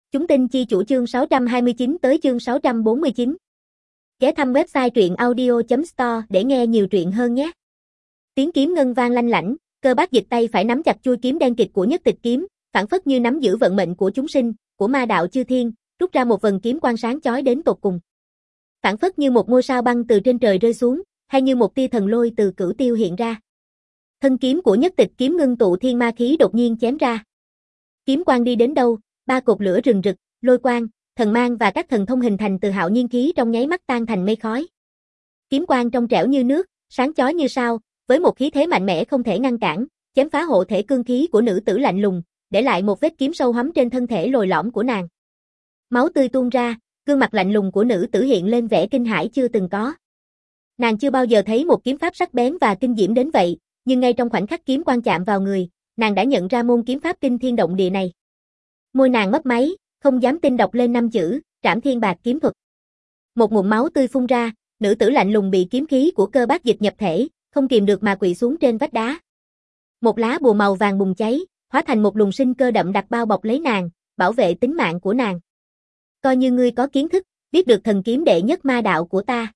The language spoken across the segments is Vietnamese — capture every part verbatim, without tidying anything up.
Chúng tin chi chủ chương sáu trăm hai mươi chín tới chương sáu trăm bốn mươi chín. Ghé thăm website truyện audio chấm store để nghe nhiều truyện hơn nhé. Tiếng kiếm ngân vang lanh lảnh, Cơ Bác Dịch tay phải nắm chặt chuôi kiếm đen kịt của Nhất Tịch kiếm, phảng phất như nắm giữ vận mệnh của chúng sinh, của ma đạo chư thiên, rút ra một vầng kiếm quang sáng chói đến tột cùng. Phảng phất như một ngôi sao băng từ trên trời rơi xuống, hay như một tia thần lôi từ cửu tiêu hiện ra. Thân kiếm của Nhất Tịch kiếm ngưng tụ thiên ma khí đột nhiên chém ra. Kiếm quang đi đến đâu, ba cột lửa rừng rực, lôi quang, thần mang và các thần thông hình thành từ hạo nhiên khí trong nháy mắt tan thành mây khói. Kiếm quang trong trẻo như nước, sáng chói như sao, với một khí thế mạnh mẽ không thể ngăn cản, chém phá hộ thể cương khí của nữ tử lạnh lùng, để lại một vết kiếm sâu hắm trên thân thể lồi lõm của nàng. Máu tươi tuôn ra, gương mặt lạnh lùng của nữ tử hiện lên vẻ kinh hãi chưa từng có. Nàng chưa bao giờ thấy một kiếm pháp sắc bén và kinh diễm đến vậy, nhưng ngay trong khoảnh khắc kiếm quang chạm vào người, nàng đã nhận ra môn kiếm pháp kinh thiên động địa này. Môi nàng mấp máy, không dám tin đọc lên năm chữ, Trảm Thiên Bạc kiếm thuật. Một ngụm máu tươi phun ra, nữ tử lạnh lùng bị kiếm khí của Cơ Bác Dịch nhập thể, không kìm được mà quỵ xuống trên vách đá. Một lá bùa màu vàng bùng cháy, hóa thành một luồng sinh cơ đậm đặc bao bọc lấy nàng, bảo vệ tính mạng của nàng. Coi như ngươi có kiến thức, biết được thần kiếm đệ nhất ma đạo của ta.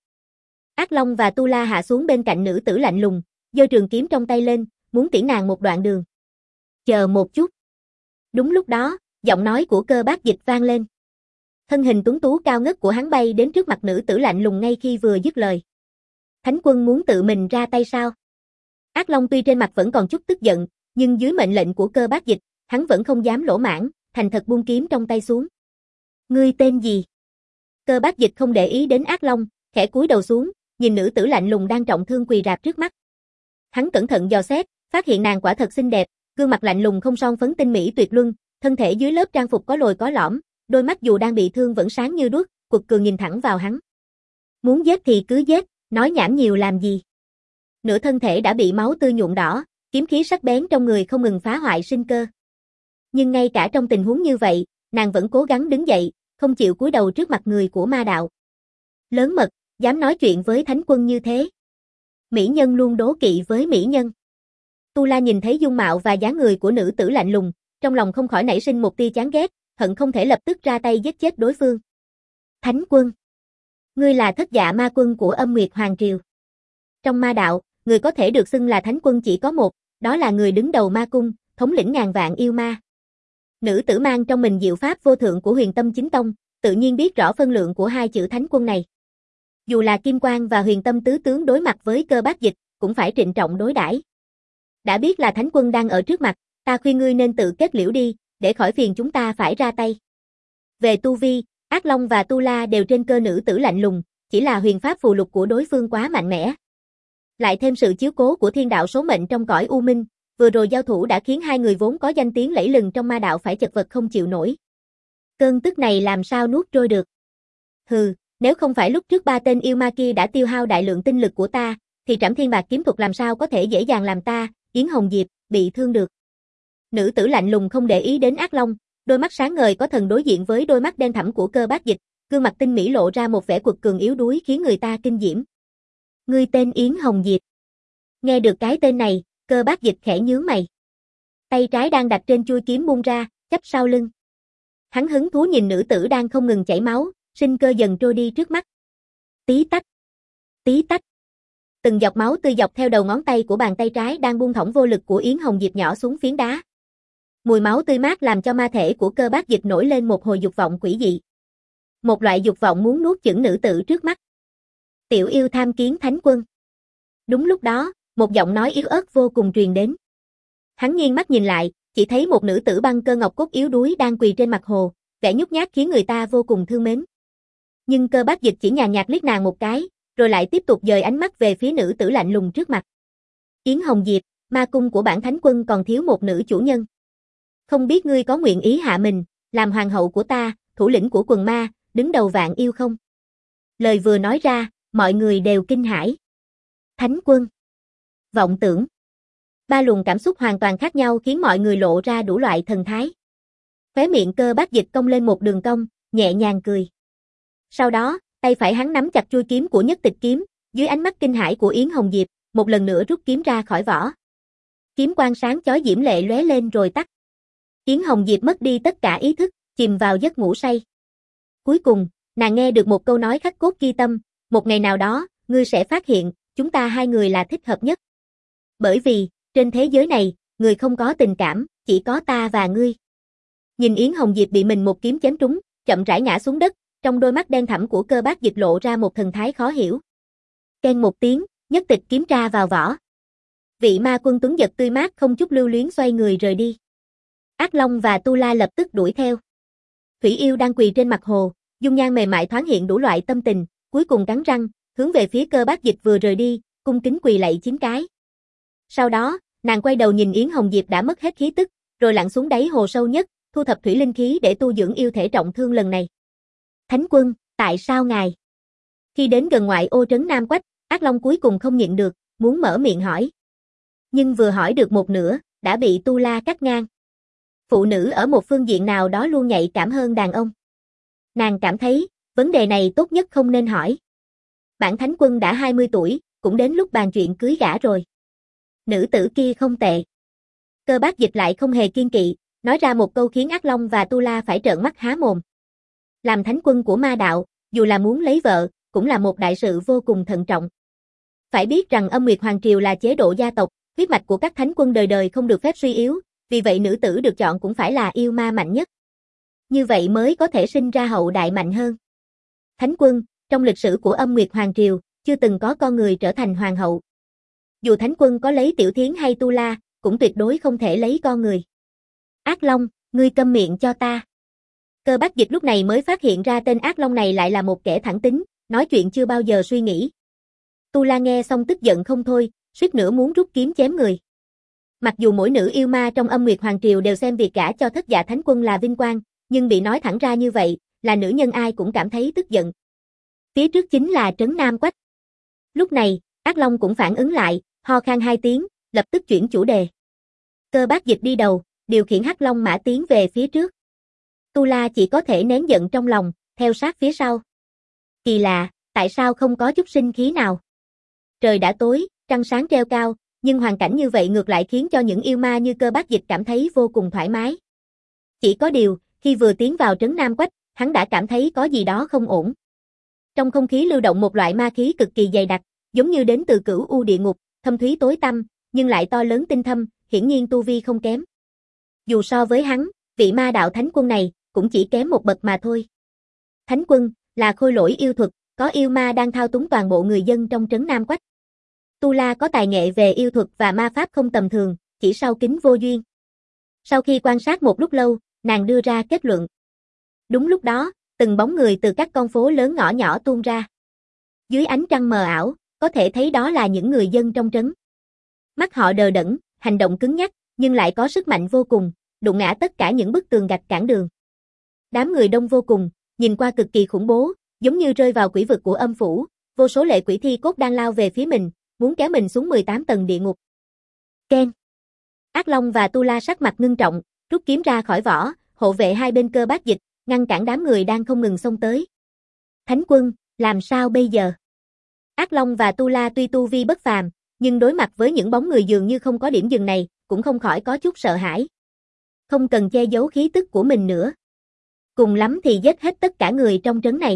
Ác Long và Tu La hạ xuống bên cạnh nữ tử lạnh lùng, giơ trường kiếm trong tay lên, muốn tiễn nàng một đoạn đường. Chờ một chút. Đúng lúc đó, giọng nói của Cơ Bác Dịch vang lên. Thân hình tuấn tú cao ngất của hắn bay đến trước mặt nữ tử lạnh lùng ngay khi vừa dứt lời. Thánh quân muốn tự mình ra tay sao? Ác Long tuy trên mặt vẫn còn chút tức giận, nhưng dưới mệnh lệnh của Cơ Bác Dịch, hắn vẫn không dám lỗ mãng, thành thật buông kiếm trong tay xuống. Ngươi tên gì? Cơ Bác Dịch không để ý đến Ác Long, khẽ cúi đầu xuống, nhìn nữ tử lạnh lùng đang trọng thương quỳ rạp trước mắt. Hắn cẩn thận dò xét, phát hiện nàng quả thật xinh đẹp, gương mặt lạnh lùng không son phấn tinh mỹ tuyệt luân, thân thể dưới lớp trang phục có lồi có lõm, đôi mắt dù đang bị thương vẫn sáng như đuốc, quật cường nhìn thẳng vào hắn. Muốn giết thì cứ giết, nói nhảm nhiều làm gì? Nửa thân thể đã bị máu tươi nhuộm đỏ, kiếm khí sắc bén trong người không ngừng phá hoại sinh cơ. Nhưng ngay cả trong tình huống như vậy, nàng vẫn cố gắng đứng dậy, không chịu cúi đầu trước mặt người của ma đạo. Lớn mật, dám nói chuyện với thánh quân như thế. Mỹ nhân luôn đố kỵ với mỹ nhân. Tu La nhìn thấy dung mạo và dáng người của nữ tử lạnh lùng, trong lòng không khỏi nảy sinh một tia chán ghét, hận không thể lập tức ra tay giết chết đối phương. Thánh quân. Ngươi là thất dạ ma quân của Âm Nguyệt Hoàng Triều. Trong ma đạo, người có thể được xưng là thánh quân chỉ có một, đó là người đứng đầu ma cung, thống lĩnh ngàn vạn yêu ma. Nữ tử mang trong mình diệu pháp vô thượng của Huyền Tâm Chính Tông, tự nhiên biết rõ phân lượng của hai chữ thánh quân này. Dù là Kim Quang và Huyền Tâm tứ tướng đối mặt với Cơ Bác Dịch, cũng phải trịnh trọng đối đãi. Đã biết là thánh quân đang ở trước mặt, ta khuyên ngươi nên tự kết liễu đi, để khỏi phiền chúng ta phải ra tay. Về tu vi, Ác Long và Tu La đều trên cơ nữ tử lạnh lùng, chỉ là huyền pháp phù lục của đối phương quá mạnh mẽ. Lại thêm sự chiếu cố của thiên đạo số mệnh trong cõi u minh, vừa rồi giao thủ đã khiến hai người vốn có danh tiếng lẫy lừng trong ma đạo phải chật vật không chịu nổi. Cơn tức này làm sao nuốt trôi được. Hừ, nếu không phải lúc trước ba tên yêu ma kia đã tiêu hao đại lượng tinh lực của ta, thì Trảm Thiên Bạc kiếm thuật làm sao có thể dễ dàng làm ta, Yến Hồng Diệp, bị thương được. Nữ tử lạnh lùng không để ý đến Ác Long, đôi mắt sáng ngời có thần đối diện với đôi mắt đen thẳm của Cơ Bác Dịch, gương mặt tinh mỹ lộ ra một vẻ quật cường yếu đuối khiến người ta kinh diễm. Ngươi tên Yến Hồng Diệp. Nghe được cái tên này, Cơ Bác Dịch khẽ nhướng mày. Tay trái đang đặt trên chuôi kiếm buông ra, chắp sau lưng. Hắn hứng thú nhìn nữ tử đang không ngừng chảy máu, sinh cơ dần trôi đi trước mắt. Tí tách, tí tách. Từng giọt máu tươi dọc theo đầu ngón tay của bàn tay trái đang buông thõng vô lực của Yến Hồng Diệp nhỏ xuống phiến đá. Mùi máu tươi mát làm cho ma thể của Cơ Bác Dịch nổi lên một hồi dục vọng quỷ dị. Một loại dục vọng muốn nuốt chửng nữ tử trước mắt. Tiểu yêu tham kiến thánh quân. Đúng lúc đó, một giọng nói yếu ớt vô cùng truyền đến. Hắn nghiêng mắt nhìn lại, chỉ thấy một nữ tử băng cơ ngọc cốt yếu đuối đang quỳ trên mặt hồ, vẻ nhút nhát khiến người ta vô cùng thương mến. Nhưng Cơ Bác Dịch chỉ nhàn nhạt liếc nàng một cái, rồi lại tiếp tục dời ánh mắt về phía nữ tử lạnh lùng trước mặt. Yến Hồng Diệp, ma cung của bản thánh quân còn thiếu một nữ chủ nhân. Không biết ngươi có nguyện ý hạ mình, làm hoàng hậu của ta, thủ lĩnh của quần ma, đứng đầu vạn yêu không? Lời vừa nói ra, mọi người đều kinh hãi. Thánh quân. Vọng tưởng. Ba luồng cảm xúc hoàn toàn khác nhau khiến mọi người lộ ra đủ loại thần thái. Khóe miệng Cơ Bác Dịch cong lên một đường cong, nhẹ nhàng cười. Sau đó, tay phải hắn nắm chặt chuôi kiếm của Nhất Tịch kiếm, dưới ánh mắt kinh hãi của Yến Hồng Diệp, một lần nữa rút kiếm ra khỏi vỏ. Kiếm quang sáng chói diễm lệ lóe lên rồi tắt. Yến Hồng Diệp mất đi tất cả ý thức, chìm vào giấc ngủ say. Cuối cùng, nàng nghe được một câu nói khắc cốt ghi tâm, một ngày nào đó, ngươi sẽ phát hiện, chúng ta hai người là thích hợp nhất. Bởi vì, trên thế giới này, người không có tình cảm, chỉ có ta và ngươi. Nhìn Yến Hồng Diệp bị mình một kiếm chém trúng, chậm rãi ngã xuống đất, trong đôi mắt đen thẳm của Cơ Bác Dịch lộ ra một thần thái khó hiểu. Keng một tiếng, nhất tịch kiếm ra vào vỏ. Vị ma quân tuấn giật tươi mát không chút lưu luyến xoay người rời đi. Ác Long và Tu La lập tức đuổi theo. Thủy Yêu đang quỳ trên mặt hồ, dung nhan mềm mại thoáng hiện đủ loại tâm tình, cuối cùng cắn răng, hướng về phía Cơ Bác Dịch vừa rời đi, cung kính quỳ lạy chín cái. Sau đó, nàng quay đầu nhìn Yến Hồng Diệp đã mất hết khí tức, rồi lặn xuống đáy hồ sâu nhất, thu thập thủy linh khí để tu dưỡng yêu thể trọng thương lần này. Thánh quân, tại sao ngài? Khi đến gần ngoại ô trấn Nam Quách, Ác Long cuối cùng không nhịn được, muốn mở miệng hỏi. Nhưng vừa hỏi được một nửa, đã bị Tu La cắt ngang. Phụ nữ ở một phương diện nào đó luôn nhạy cảm hơn đàn ông. Nàng cảm thấy, vấn đề này tốt nhất không nên hỏi. Bản thánh quân đã hai mươi tuổi, cũng đến lúc bàn chuyện cưới gả rồi. Nữ tử kia không tệ. Cơ Bác Dịch lại không hề kiên kỵ, nói ra một câu khiến Ác Long và Tu La phải trợn mắt há mồm. Làm thánh quân của ma đạo, dù là muốn lấy vợ, cũng là một đại sự vô cùng thận trọng. Phải biết rằng Âm Nguyệt Hoàng Triều là chế độ gia tộc, huyết mạch của các thánh quân đời đời không được phép suy yếu, vì vậy nữ tử được chọn cũng phải là yêu ma mạnh nhất. Như vậy mới có thể sinh ra hậu đại mạnh hơn. Thánh quân, trong lịch sử của Âm Nguyệt Hoàng Triều, chưa từng có con người trở thành hoàng hậu. Dù thánh quân có lấy Tiểu Thiến hay Tu La, cũng tuyệt đối không thể lấy con người. Ác Long, ngươi câm miệng cho ta. Cơ Bác Dịch lúc này mới phát hiện ra tên Ác Long này lại là một kẻ thẳng tính, nói chuyện chưa bao giờ suy nghĩ. Tu La nghe xong tức giận không thôi, suýt nữa muốn rút kiếm chém người. Mặc dù mỗi nữ yêu ma trong Âm Nguyệt Hoàng Triều đều xem việc gả cho Thất Dạ Thánh Quân là vinh quang, nhưng bị nói thẳng ra như vậy, là nữ nhân ai cũng cảm thấy tức giận. Phía trước chính là trấn Nam Quách. Lúc này, Ác Long cũng phản ứng lại, ho khan hai tiếng, lập tức chuyển chủ đề. Cơ Bác Dịch đi đầu, điều khiển Hắc Long mã tiến về phía trước. Tu La chỉ có thể nén giận trong lòng, theo sát phía sau. Kỳ lạ, tại sao không có chút sinh khí nào? Trời đã tối, trăng sáng treo cao, nhưng hoàn cảnh như vậy ngược lại khiến cho những yêu ma như Cơ Bác Dịch cảm thấy vô cùng thoải mái. Chỉ có điều, khi vừa tiến vào trấn Nam Quách, hắn đã cảm thấy có gì đó không ổn. Trong không khí lưu động một loại ma khí cực kỳ dày đặc, giống như đến từ Cửu U địa ngục, thâm thúy tối tăm, nhưng lại to lớn tinh thâm, hiển nhiên tu vi không kém. Dù so với hắn, vị ma đạo thánh quân này cũng chỉ kém một bậc mà thôi. Thánh quân là khôi lỗi yêu thuật, có yêu ma đang thao túng toàn bộ người dân trong trấn Nam Quách. Tu La có tài nghệ về yêu thuật và ma pháp không tầm thường, chỉ sau kính vô duyên. Sau khi quan sát một lúc lâu, nàng đưa ra kết luận. Đúng lúc đó, từng bóng người từ các con phố lớn ngõ nhỏ tuôn ra. Dưới ánh trăng mờ ảo, có thể thấy đó là những người dân trong trấn. Mắt họ đờ đẫn, hành động cứng nhắc, nhưng lại có sức mạnh vô cùng, đụng ngã tất cả những bức tường gạch cản đường. Đám người đông vô cùng, nhìn qua cực kỳ khủng bố, giống như rơi vào quỷ vực của âm phủ, vô số lệ quỷ thi cốt đang lao về phía mình, muốn kéo mình xuống mười tám tầng địa ngục. Ken. Ác Long và Tu La sắc mặt ngưng trọng, rút kiếm ra khỏi vỏ, hộ vệ hai bên Cơ Bác Dịch, ngăn cản đám người đang không ngừng xông tới. Thánh quân, làm sao bây giờ? Ác Long và Tu La tuy tu vi bất phàm, nhưng đối mặt với những bóng người dường như không có điểm dừng này, cũng không khỏi có chút sợ hãi. Không cần che giấu khí tức của mình nữa. Cùng lắm thì giết hết tất cả người trong trấn này.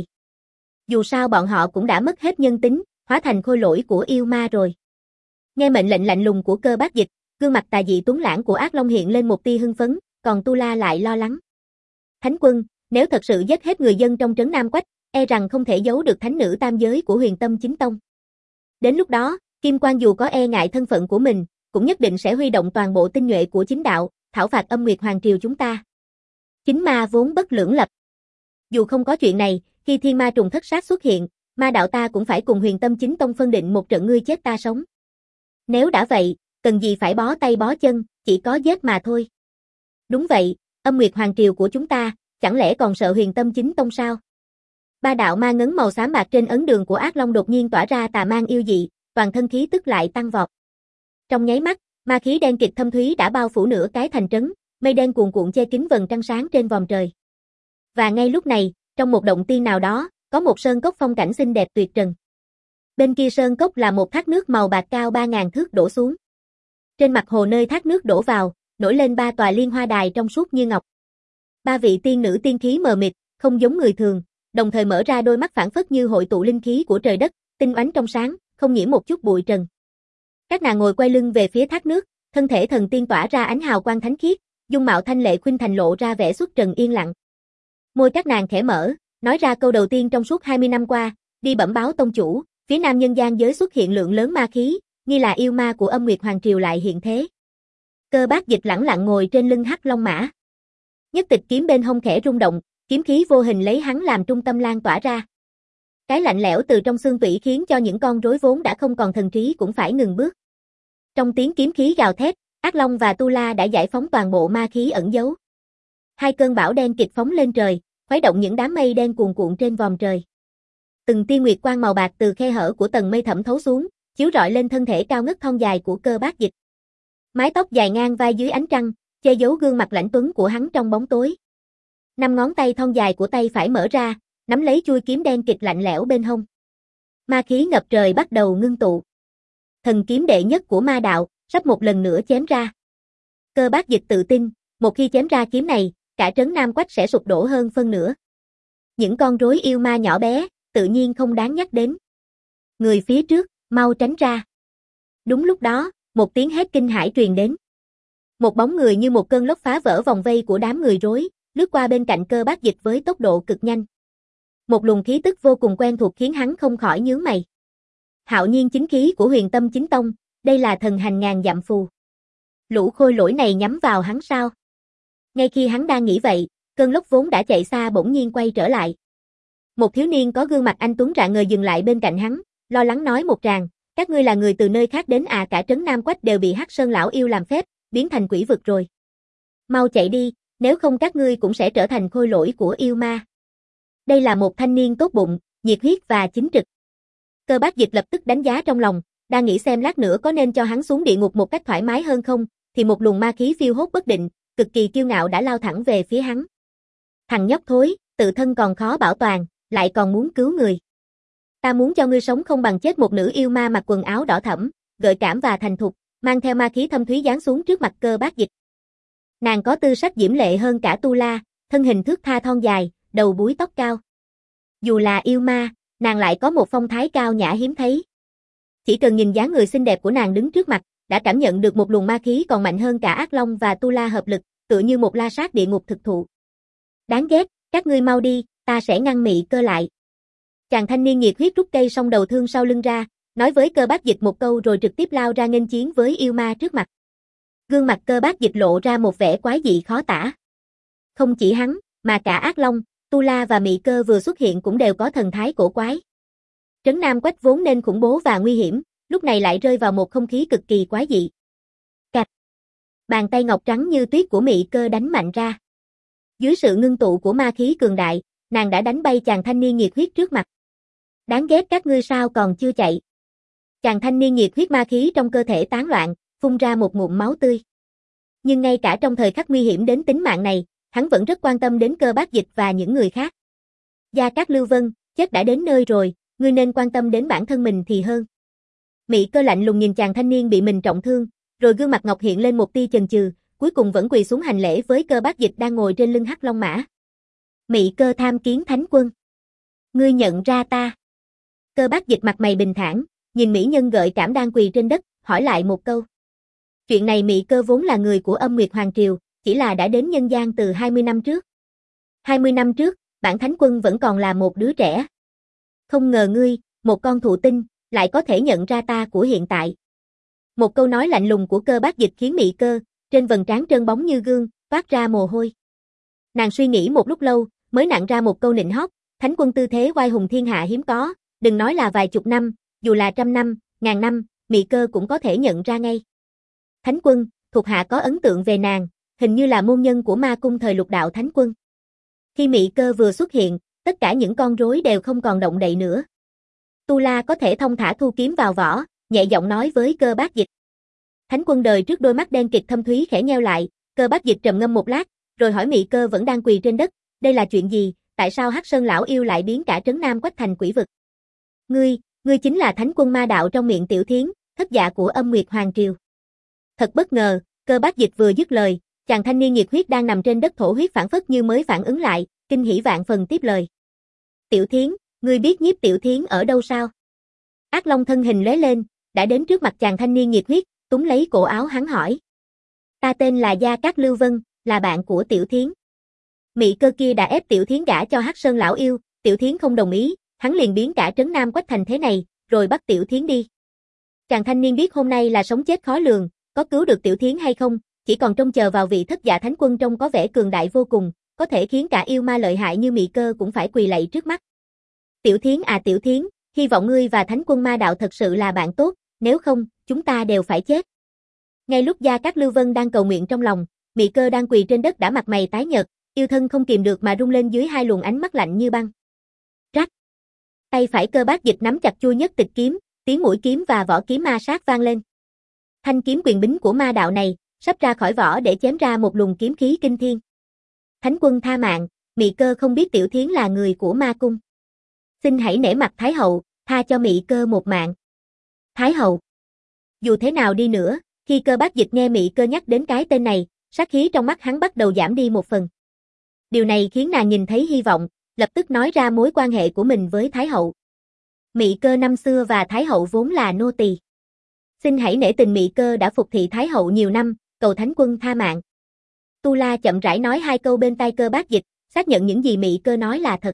Dù sao bọn họ cũng đã mất hết nhân tính, hóa thành khôi lỗi của yêu ma rồi. Nghe mệnh lệnh lạnh lùng của Cơ Bác Dịch, gương mặt tà dị tuấn lãng của Ác Long hiện lên một tia hưng phấn, còn Tu La lại lo lắng. Thánh quân, nếu thật sự giết hết người dân trong trấn Nam Quách, e rằng không thể giấu được thánh nữ tam giới của Huyền Tâm Chính Tông. Đến lúc đó, Kim Quan dù có e ngại thân phận của mình, cũng nhất định sẽ huy động toàn bộ tinh nhuệ của chính đạo, thảo phạt Âm Nguyệt Hoàng Triều chúng ta. Chính ma vốn bất lưỡng lập. Dù không có chuyện này, khi thiên ma trùng thất sát xuất hiện, ma đạo ta cũng phải cùng Huyền Tâm Chính Tông phân định một trận ngươi chết ta sống. Nếu đã vậy, cần gì phải bó tay bó chân, chỉ có giết mà thôi. Đúng vậy, Âm Nguyệt Hoàng Triều của chúng ta, chẳng lẽ còn sợ Huyền Tâm Chính Tông sao? Ba đạo ma ngấn màu xám bạc trên ấn đường của Ác Long đột nhiên tỏa ra tà mang yêu dị, toàn thân khí tức lại tăng vọt. Trong nháy mắt, ma khí đen kịt thâm thúy đã bao phủ nửa cái thành trấn, mây đen cuồn cuộn che kín vầng trăng sáng trên vòm trời. Và ngay lúc này, trong một động tiên nào đó, có một sơn cốc phong cảnh xinh đẹp tuyệt trần. Bên kia sơn cốc là một thác nước màu bạc cao ba ngàn thước đổ xuống. Trên mặt hồ nơi thác nước đổ vào, nổi lên ba tòa liên hoa đài trong suốt như ngọc. Ba vị tiên nữ tiên khí mờ mịt, không giống người thường, đồng thời mở ra đôi mắt phảng phất như hội tụ linh khí của trời đất, tinh oánh trong sáng, không nhiễm một chút bụi trần. Các nàng ngồi quay lưng về phía thác nước, thân thể thần tiên tỏa ra ánh hào quang thánh khiết, dung mạo thanh lệ khuynh thành lộ ra vẻ xuất trần yên lặng. Môi các nàng khẽ mở, nói ra câu đầu tiên trong suốt hai mươi năm qua, đi bẩm báo tông chủ, phía nam nhân gian giới xuất hiện lượng lớn ma khí, nghi là yêu ma của Âm Nguyệt Hoàng triều lại hiện thế. Cơ Bác Dịch lẳng lặng ngồi trên lưng hắc long mã. Nhất tịch kiếm bên hông khẽ rung động, kiếm khí vô hình lấy hắn làm trung tâm lan tỏa ra. Cái lạnh lẽo từ trong xương tủy khiến cho những con rối vốn đã không còn thần trí cũng phải ngừng bước. Trong tiếng kiếm khí gào thét, Ác Long và Tu La đã giải phóng toàn bộ ma khí ẩn giấu. Hai cơn bão đen kịch phóng lên trời, khuấy động những đám mây đen cuồn cuộn trên vòm trời. Từng tia nguyệt quang màu bạc từ khe hở của tầng mây thẩm thấu xuống, chiếu rọi lên thân thể cao ngất thon dài của Cơ Bác Dịch. Mái tóc dài ngang vai dưới ánh trăng, che giấu gương mặt lãnh tuấn của hắn trong bóng tối. Năm ngón tay thon dài của tay phải mở ra, nắm lấy chuôi kiếm đen kịch lạnh lẽo bên hông. Ma khí ngập trời bắt đầu ngưng tụ. Thần kiếm đệ nhất của ma đạo, sắp một lần nữa chém ra. Cơ Bác Dịch tự tin, một khi chém ra kiếm này, cả trấn Nam Quách sẽ sụp đổ hơn phân nửa. Những con rối yêu ma nhỏ bé, tự nhiên không đáng nhắc đến. Người phía trước, mau tránh ra. Đúng lúc đó, một tiếng hét kinh hãi truyền đến. Một bóng người như một cơn lốc phá vỡ vòng vây của đám người rối, lướt qua bên cạnh Cơ Bác Dịch với tốc độ cực nhanh. Một luồng khí tức vô cùng quen thuộc khiến hắn không khỏi nhướng mày. Hạo nhiên chính khí của Huyền Tâm Chính Tông, đây là thần hành ngàn dặm phù. Lũ khôi lỗi này nhắm vào hắn sao? Ngay khi hắn đang nghĩ vậy, cơn lốc vốn đã chạy xa bỗng nhiên quay trở lại. Một thiếu niên có gương mặt anh tuấn rạng ngời dừng lại bên cạnh hắn, lo lắng nói một tràng, các ngươi là người từ nơi khác đến à? Cả trấn Nam Quách đều bị Hắc Sơn lão yêu làm phép, biến thành quỷ vực rồi. Mau chạy đi, nếu không các ngươi cũng sẽ trở thành khôi lỗi của yêu ma. Đây là một thanh niên tốt bụng, nhiệt huyết và chính trực. Cơ Bác Dịch lập tức đánh giá trong lòng, đang nghĩ xem lát nữa có nên cho hắn xuống địa ngục một cách thoải mái hơn không, thì một luồng ma khí phiêu hốt bất định, cực kỳ kiêu ngạo đã lao thẳng về phía hắn. Thằng nhóc thối, tự thân còn khó bảo toàn, lại còn muốn cứu người. Ta muốn cho ngươi sống không bằng chết. Một nữ yêu ma mặc quần áo đỏ thẫm, gợi cảm và thành thục, mang theo ma khí thâm thúy giáng xuống trước mặt Cơ Bác Dịch. Nàng có tư sắc diễm lệ hơn cả Tu La, thân hình thước tha thon dài, đầu búi tóc cao. Dù là yêu ma, nàng lại có một phong thái cao nhã hiếm thấy. Chỉ cần nhìn dáng người xinh đẹp của nàng đứng trước mặt, đã cảm nhận được một luồng ma khí còn mạnh hơn cả Ác Long và Tu La hợp lực, tựa như một la sát địa ngục thực thụ. Đáng ghét, các ngươi mau đi, ta sẽ ngăn Mị Cơ lại. Chàng thanh niên nhiệt huyết rút cây song đầu thương sau lưng ra, nói với Cơ Bác Dịch một câu rồi trực tiếp lao ra nghênh chiến với yêu ma trước mặt. Gương mặt Cơ Bác Dịch lộ ra một vẻ quái dị khó tả. Không chỉ hắn, mà cả Ác Long, Tu La và Mị Cơ vừa xuất hiện cũng đều có thần thái cổ quái. Trấn Nam Quách vốn nên khủng bố và nguy hiểm, lúc này lại rơi vào một không khí cực kỳ quái dị. Cạch. Bàn tay ngọc trắng như tuyết của Mị Cơ đánh mạnh ra. Dưới sự ngưng tụ của ma khí cường đại, nàng đã đánh bay chàng thanh niên nhiệt huyết trước mặt. Đáng ghét, các ngươi sao còn chưa chạy? Chàng thanh niên nhiệt huyết ma khí trong cơ thể tán loạn, phun ra một ngụm máu tươi. Nhưng ngay cả trong thời khắc nguy hiểm đến tính mạng này, hắn vẫn rất quan tâm đến Cơ Bác Dịch và những người khác. Gia Cát Lưu Vân, chết đã đến nơi rồi, ngươi nên quan tâm đến bản thân mình thì hơn. Mị Cơ lạnh lùng nhìn chàng thanh niên bị mình trọng thương, rồi gương mặt ngọc hiện lên một tia chần chừ, cuối cùng vẫn quỳ xuống hành lễ với Cơ Bác Dịch đang ngồi trên lưng hắc long mã. Mị Cơ tham kiến thánh quân. Ngươi nhận ra ta? Cơ Bác Dịch mặt mày bình thản, nhìn mỹ nhân gợi cảm đang quỳ trên đất, hỏi lại một câu. Chuyện này Mị Cơ vốn là người của Âm Nguyệt Hoàng triều, chỉ là đã đến nhân gian từ hai mươi năm trước. hai mươi năm trước, bản thánh quân vẫn còn là một đứa trẻ. Không ngờ ngươi, một con thụ tinh, lại có thể nhận ra ta của hiện tại. Một câu nói lạnh lùng của Cơ Bác Dịch khiến Mị Cơ, trên vầng trán trơn bóng như gương, toát ra mồ hôi. Nàng suy nghĩ một lúc lâu, mới nặn ra một câu nịnh hót, thánh quân tư thế oai hùng thiên hạ hiếm có, đừng nói là vài chục năm, dù là trăm năm, ngàn năm, Mị Cơ cũng có thể nhận ra ngay. Thánh quân, thuộc hạ có ấn tượng về nàng, hình như là môn nhân của ma cung thời Lục Đạo Thánh Quân. Khi Mị Cơ vừa xuất hiện, tất cả những con rối đều không còn động đậy nữa. Tu La có thể thông thả thu kiếm vào vỏ, nhẹ giọng nói với Cơ Bác Dịch. Thánh quân đời trước đôi mắt đen kịt thâm thúy khẽ nheo lại, Cơ Bác Dịch trầm ngâm một lát, rồi hỏi Mị Cơ vẫn đang quỳ trên đất, đây là chuyện gì, tại sao Hắc Sơn lão yêu lại biến cả trấn Nam Quách thành quỷ vực? Ngươi, ngươi chính là thánh quân ma đạo trong miệng Tiểu Thiến, thất dạ của Âm Nguyệt Hoàng triều. Thật bất ngờ, Cơ Bác Dịch vừa dứt lời, Chàng thanh niên nhiệt huyết đang nằm trên đất thổ huyết phản phất như mới phản ứng lại, kinh hỉ vạn phần tiếp lời. Tiểu Thiến, ngươi biết Nhiếp Tiểu Thiến ở đâu sao? Ác Long thân hình lóe lên, đã đến trước mặt chàng thanh niên nhiệt huyết, túm lấy cổ áo hắn hỏi. Ta tên là Gia Cát Lưu Vân, là bạn của Tiểu Thiến. Mị Cơ kia đã ép Tiểu Thiến gả cho Hắc Sơn lão yêu, Tiểu Thiến không đồng ý, hắn liền biến cả trấn Nam Quách thành thế này, rồi bắt Tiểu Thiến đi. Chàng thanh niên biết hôm nay là sống chết khó lường, có cứu được Tiểu Thiến hay không, chỉ còn trông chờ vào vị Thất Dạ Thánh Quân trông có vẻ cường đại vô cùng, có thể khiến cả yêu ma lợi hại như Mị Cơ cũng phải quỳ lạy trước mắt. Tiểu Thiến à Tiểu Thiến, hy vọng ngươi và Thánh Quân Ma Đạo thật sự là bạn tốt, nếu không, chúng ta đều phải chết. Ngay lúc Gia Cát Lưu Vân đang cầu nguyện trong lòng, Mị Cơ đang quỳ trên đất đã mặt mày tái nhợt, yêu thân không kìm được mà rung lên dưới hai luồng ánh mắt lạnh như băng. Rắc. Tay phải Cơ Bác Dịch nắm chặt chuôi nhất tịch kiếm, tiếng mũi kiếm và vỏ kiếm ma sát vang lên. Thanh kiếm quyền bính của ma đạo này sắp ra khỏi vỏ để chém ra một luồng kiếm khí kinh thiên. Thánh Quân tha mạng, Mị Cơ không biết Tiểu Thiến là người của ma cung. Xin hãy nể mặt Thái hậu, tha cho Mị Cơ một mạng. Thái hậu. Dù thế nào đi nữa, khi Cơ Bác Dịch nghe Mị Cơ nhắc đến cái tên này, sát khí trong mắt hắn bắt đầu giảm đi một phần. Điều này khiến nàng nhìn thấy hy vọng, lập tức nói ra mối quan hệ của mình với Thái hậu. Mị Cơ năm xưa và Thái hậu vốn là nô tỳ. Xin hãy nể tình Mị Cơ đã phục thị Thái hậu nhiều năm, cầu Thánh Quân tha mạng. Tu La chậm rãi nói hai câu bên tai Cơ Bác Dịch, xác nhận những gì Mị Cơ nói là thật.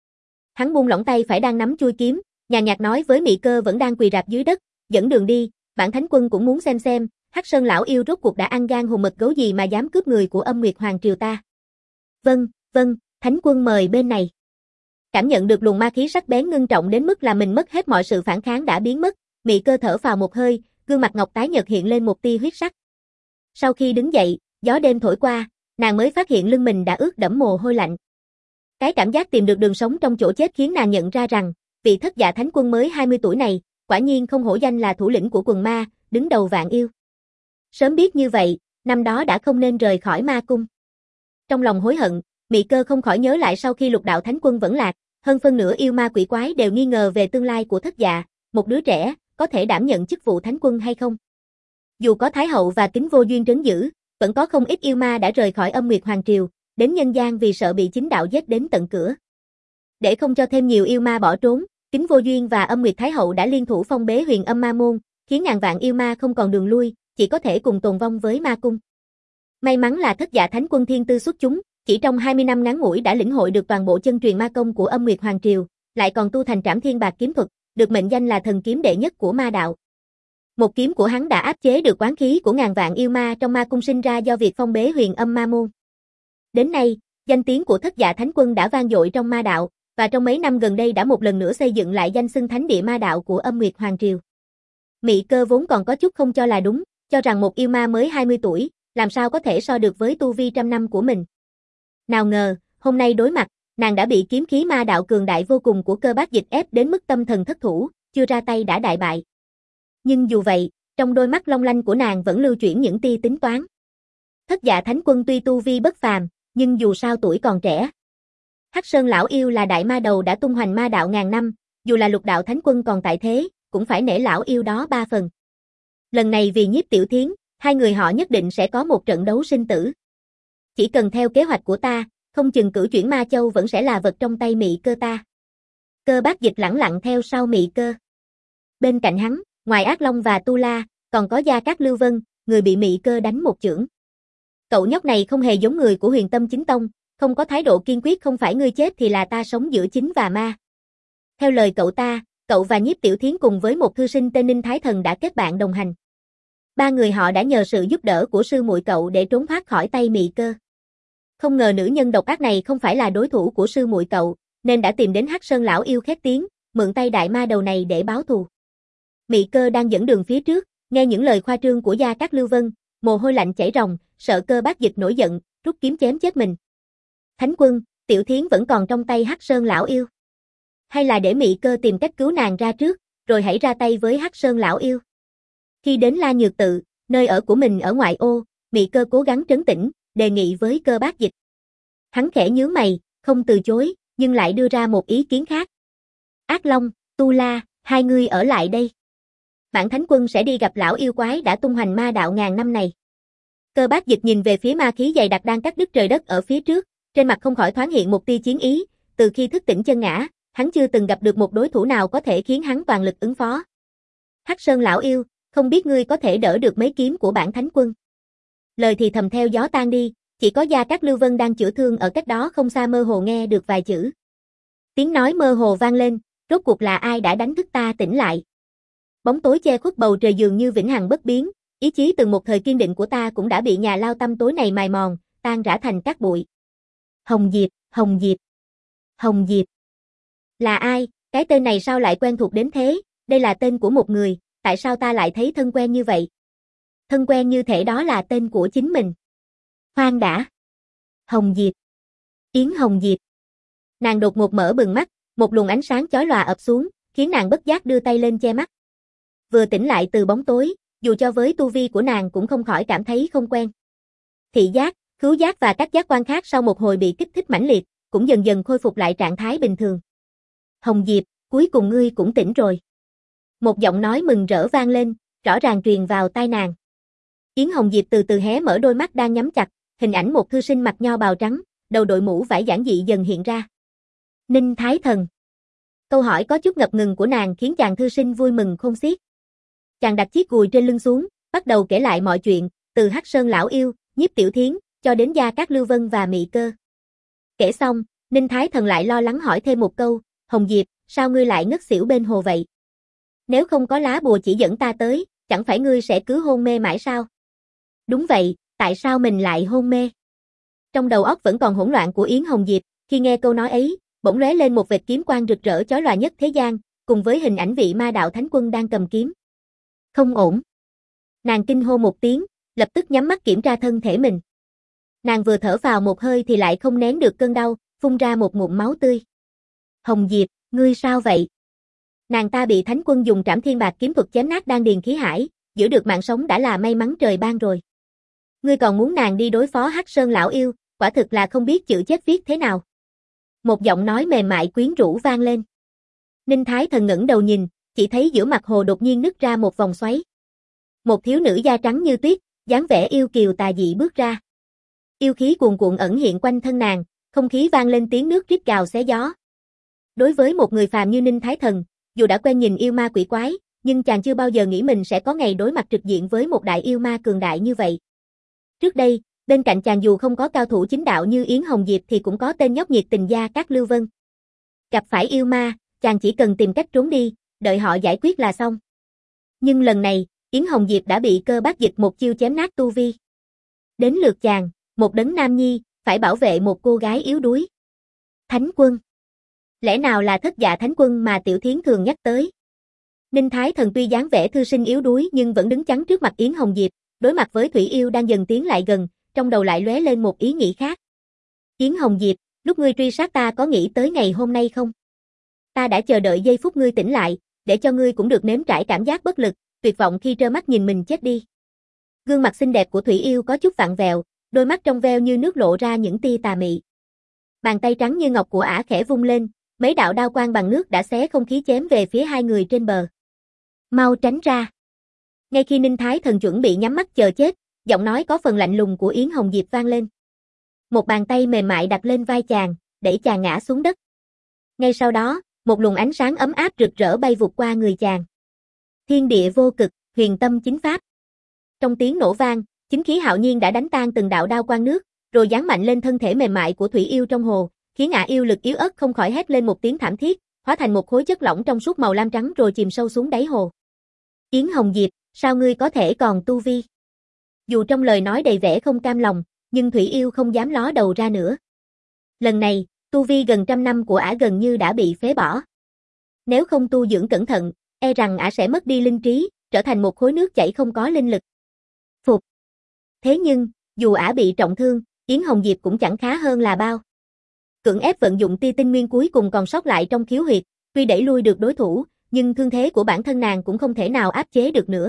Hắn buông lỏng tay phải đang nắm chuôi kiếm, nhàn nhạt nói với Mị Cơ vẫn đang quỳ rạp dưới đất, dẫn đường đi, bản Thánh Quân cũng muốn xem xem, Hắc Sơn lão yêu rốt cuộc đã ăn gan hùm mật gấu gì mà dám cướp người của Âm Nguyệt Hoàng triều ta. Vâng, vâng, Thánh Quân mời bên này. Cảm nhận được luồng ma khí sắc bén ngưng trọng đến mức làm mình mất hết mọi sự phản kháng đã biến mất, Mị Cơ thở phào một hơi, gương mặt ngọc tái nhợt hiện lên một tia huyết sắc. Sau khi đứng dậy, gió đêm thổi qua, nàng mới phát hiện lưng mình đã ướt đẫm mồ hôi lạnh. Cái cảm giác tìm được đường sống trong chỗ chết khiến nàng nhận ra rằng, vị Thất Dạ Thánh Quân mới hai mươi tuổi này, quả nhiên không hổ danh là thủ lĩnh của quần ma, đứng đầu vạn yêu. Sớm biết như vậy, năm đó đã không nên rời khỏi ma cung. Trong lòng hối hận, Mị Cơ không khỏi nhớ lại sau khi Lục Đạo Thánh Quân vẫn lạc, hơn phân nửa yêu ma quỷ quái đều nghi ngờ về tương lai của Thất Dạ, một đứa trẻ, có thể đảm nhận chức vụ Thánh Quân hay không. Dù có Thái hậu và Kính Vô Duyên trấn giữ, vẫn có không ít yêu ma đã rời khỏi Âm Nguyệt Hoàng triều, đến nhân gian vì sợ bị chính đạo giết đến tận cửa. Để không cho thêm nhiều yêu ma bỏ trốn, Kính Vô Duyên và Âm Nguyệt Thái hậu đã liên thủ phong bế Huyền Âm Ma môn, khiến ngàn vạn yêu ma không còn đường lui, chỉ có thể cùng tồn vong với ma cung. May mắn là Thất Dạ Thánh Quân thiên tư xuất chúng, chỉ trong hai mươi năm ngắn ngủi đã lĩnh hội được toàn bộ chân truyền ma công của Âm Nguyệt Hoàng triều, lại còn tu thành Trảm Thiên Bạc kiếm thuật, được mệnh danh là thần kiếm đệ nhất của ma đạo. Một kiếm của hắn đã áp chế được oán khí của ngàn vạn yêu ma trong ma cung sinh ra do việc phong bế Huyền Âm Ma môn. Đến nay, danh tiếng của Thất Dạ Thánh Quân đã vang dội trong ma đạo, và trong mấy năm gần đây đã một lần nữa xây dựng lại danh xưng thánh địa ma đạo của Âm Nguyệt Hoàng triều. Mị Cơ vốn còn có chút không cho là đúng, cho rằng một yêu ma mới hai mươi tuổi, làm sao có thể so được với tu vi trăm năm của mình. Nào ngờ, hôm nay đối mặt, nàng đã bị kiếm khí ma đạo cường đại vô cùng của Cơ Bác Dịch ép đến mức tâm thần thất thủ, chưa ra tay đã đại bại. Nhưng dù vậy, trong đôi mắt long lanh của nàng vẫn lưu chuyển những tia tính toán. Thất Dạ Thánh Quân tuy tu vi bất phàm, nhưng dù sao tuổi còn trẻ. Hắc Sơn lão yêu là đại ma đầu đã tung hoành ma đạo ngàn năm, dù là Lục Đạo Thánh Quân còn tại thế, cũng phải nể lão yêu đó ba phần. Lần này vì Nhiếp Tiểu Thiến, hai người họ nhất định sẽ có một trận đấu sinh tử. Chỉ cần theo kế hoạch của ta, không chừng cửu chuyển ma châu vẫn sẽ là vật trong tay Mị Cơ ta. Cơ Bác Dịch lẳng lặng theo sau Mị Cơ. Bên cạnh hắn, ngoài Ác Long và Tu La, còn có Gia Cát Lưu Vân, người bị Mị Cơ đánh một chưởng. Cậu nhóc này không hề giống người của Huyền Tâm Chính Tông, không có thái độ kiên quyết không phải ngươi chết thì là ta sống giữa chính và ma. Theo lời cậu ta, cậu và Nhiếp Tiểu Thiến cùng với một thư sinh tên Ninh Thái Thần đã kết bạn đồng hành. Ba người họ đã nhờ sự giúp đỡ của sư muội cậu để trốn thoát khỏi tay Mị Cơ. Không ngờ nữ nhân độc ác này không phải là đối thủ của sư muội cậu, nên đã tìm đến Hắc Sơn lão yêu khét tiếng, mượn tay đại ma đầu này để báo thù. Mị Cơ đang dẫn đường phía trước, nghe những lời khoa trương của Gia Cát Lưu Vân, mồ hôi lạnh chảy ròng, sợ Cơ Bác Dịch nổi giận, rút kiếm chém chết mình. Thánh Quân, Tiểu Thiến vẫn còn trong tay Hắc Sơn lão yêu. Hay là để Mị Cơ tìm cách cứu nàng ra trước, rồi hãy ra tay với Hắc Sơn lão yêu. Khi đến La Nhược Tự, nơi ở của mình ở ngoại ô, Mị Cơ cố gắng trấn tĩnh, đề nghị với Cơ Bác Dịch. Hắn khẽ nhướng mày, không từ chối, nhưng lại đưa ra một ý kiến khác. Ác Long, Tu La, hai ngươi ở lại đây. Bản Thánh Quân sẽ đi gặp lão yêu quái đã tung hoành ma đạo ngàn năm này. Cơ Bác Dịch nhìn về phía ma khí dày đặc đang cắt đứt trời đất ở phía trước, trên mặt không khỏi thoáng hiện một tia chiến ý, từ khi thức tỉnh chân ngã, hắn chưa từng gặp được một đối thủ nào có thể khiến hắn toàn lực ứng phó. Hắc Sơn lão yêu, không biết ngươi có thể đỡ được mấy kiếm của bản thánh quân. Lời thì thầm theo gió tan đi, chỉ có Gia Cát Lưu Vân đang chữa thương ở cách đó không xa mơ hồ nghe được vài chữ. Tiếng nói mơ hồ vang lên, rốt cuộc là ai đã đánh thức ta tỉnh lại. Bóng tối che khuất bầu trời dường như vĩnh hằng bất biến, ý chí từng một thời kiên định của ta cũng đã bị nhà lao tâm tối này mài mòn, tan rã thành cát bụi. Hồng Diệp, Hồng Diệp, Hồng Diệp. Là ai, cái tên này sao lại quen thuộc đến thế, đây là tên của một người, tại sao ta lại thấy thân quen như vậy? Thân quen như thể đó là tên của chính mình. Khoan đã. Hồng Diệp. Yến Hồng Diệp. Nàng đột ngột mở bừng mắt, một luồng ánh sáng chói lòa ập xuống, khiến nàng bất giác đưa tay lên che mắt. Vừa tỉnh lại từ bóng tối, dù cho với tu vi của nàng cũng không khỏi cảm thấy không quen. Thị giác, khứu giác và các giác quan khác sau một hồi bị kích thích mãnh liệt, cũng dần dần khôi phục lại trạng thái bình thường. Hồng Diệp, cuối cùng ngươi cũng tỉnh rồi. Một giọng nói mừng rỡ vang lên, rõ ràng truyền vào tai nàng. Yến Hồng Diệp từ từ hé mở đôi mắt đang nhắm chặt, hình ảnh một thư sinh mặc nho bào trắng, đầu đội mũ vải giản dị dần hiện ra. Ninh Thái Thần. Câu hỏi có chút ngập ngừng của nàng khiến chàng thư sinh vui mừng khôn xiết. Chàng đặt chiếc gùi trên lưng xuống, bắt đầu kể lại mọi chuyện, từ Hắc Sơn lão yêu, Nhiếp Tiểu Thiến, cho đến Gia Cát Lưu Vân và Mị Cơ. Kể xong, Ninh Thái Thần lại lo lắng hỏi thêm một câu, Hồng Diệp, sao ngươi lại ngất xỉu bên hồ vậy? Nếu không có lá bùa chỉ dẫn ta tới, chẳng phải ngươi sẽ cứ hôn mê mãi sao? Đúng vậy, tại sao mình lại hôn mê? Trong đầu óc vẫn còn hỗn loạn của Yến Hồng Diệp, khi nghe câu nói ấy, bỗng lóe lên một vệt kiếm quang rực rỡ chói lòa nhất thế gian, cùng với hình ảnh vị ma đạo thánh quân đang cầm kiếm. Không ổn. Nàng kinh hô một tiếng, lập tức nhắm mắt kiểm tra thân thể mình. Nàng vừa thở vào một hơi thì lại không nén được cơn đau, phun ra một ngụm máu tươi. Hồng Diệp, ngươi sao vậy? Nàng ta bị thánh quân dùng Trảm Thiên Bạc kiếm thuật chém nát đan điền khí hải, giữ được mạng sống đã là may mắn trời ban rồi. Ngươi còn muốn nàng đi đối phó Hắc Sơn lão yêu, quả thực là không biết chữ chết viết thế nào. Một giọng nói mềm mại quyến rũ vang lên. Ninh Thái Thần ngẩng đầu nhìn, chỉ thấy giữa mặt hồ đột nhiên nứt ra một vòng xoáy. Một thiếu nữ da trắng như tuyết, dáng vẻ yêu kiều tà dị bước ra. Yêu khí cuồn cuộn ẩn hiện quanh thân nàng, không khí vang lên tiếng nước rít gào xé gió. Đối với một người phàm như Ninh Thái Thần, dù đã quen nhìn yêu ma quỷ quái, nhưng chàng chưa bao giờ nghĩ mình sẽ có ngày đối mặt trực diện với một đại yêu ma cường đại như vậy. Trước đây, bên cạnh chàng dù không có cao thủ chính đạo như Yến Hồng Diệp thì cũng có tên nhóc nhiệt tình Gia Cát Lưu Vân. Gặp phải yêu ma, chàng chỉ cần tìm cách trốn đi, đợi họ giải quyết là xong. Nhưng lần này, Yến Hồng Diệp đã bị Cơ Bác Dịch một chiêu chém nát tu vi. Đến lượt chàng, một đấng nam nhi, phải bảo vệ một cô gái yếu đuối. Thánh quân. Lẽ nào là Thất Dạ Thánh Quân mà Tiểu Thiến thường nhắc tới? Ninh Thái Thần tuy dáng vẻ thư sinh yếu đuối nhưng vẫn đứng chắn trước mặt Yến Hồng Diệp, đối mặt với Thủy Yêu đang dần tiến lại gần, trong đầu lại lóe lên một ý nghĩ khác. Yến Hồng Diệp, lúc ngươi truy sát ta có nghĩ tới ngày hôm nay không? Ta đã chờ đợi giây phút ngươi tỉnh lại, để cho ngươi cũng được nếm trải cảm giác bất lực, tuyệt vọng khi trơ mắt nhìn mình chết đi. Gương mặt xinh đẹp của Thủy Yêu có chút vặn vẹo, đôi mắt trong veo như nước lộ ra những tia tà mị. Bàn tay trắng như ngọc của ả khẽ vung lên, mấy đạo đao quang bằng nước đã xé không khí chém về phía hai người trên bờ. Mau tránh ra. Ngay khi Ninh Thái Thần chuẩn bị nhắm mắt chờ chết, giọng nói có phần lạnh lùng của Yến Hồng Diệp vang lên. Một bàn tay mềm mại đặt lên vai chàng, đẩy chàng ngã xuống đất. Ngay sau đó, một luồng ánh sáng ấm áp rực rỡ bay vụt qua người chàng. Thiên địa vô cực, huyền tâm chính pháp. Trong tiếng nổ vang, chính khí hạo nhiên đã đánh tan từng đạo đao quang nước, rồi giáng mạnh lên thân thể mềm mại của Thủy Yêu trong hồ, khiến ả yêu lực yếu ớt không khỏi hét lên một tiếng thảm thiết, hóa thành một khối chất lỏng trong suốt màu lam trắng rồi chìm sâu xuống đáy hồ. Yến Hồng Diệp, sao ngươi có thể còn tu vi? Dù trong lời nói đầy vẻ không cam lòng, nhưng Thủy Yêu không dám ló đầu ra nữa. Lần này, tu vi gần trăm năm của ả gần như đã bị phế bỏ. Nếu không tu dưỡng cẩn thận, e rằng ả sẽ mất đi linh trí, trở thành một khối nước chảy không có linh lực. Phục. Thế nhưng, dù ả bị trọng thương, Yến Hồng Diệp cũng chẳng khá hơn là bao. Cưỡng ép vận dụng tia tinh nguyên cuối cùng còn sót lại trong khiếu huyệt, tuy đẩy lui được đối thủ, nhưng thương thế của bản thân nàng cũng không thể nào áp chế được nữa.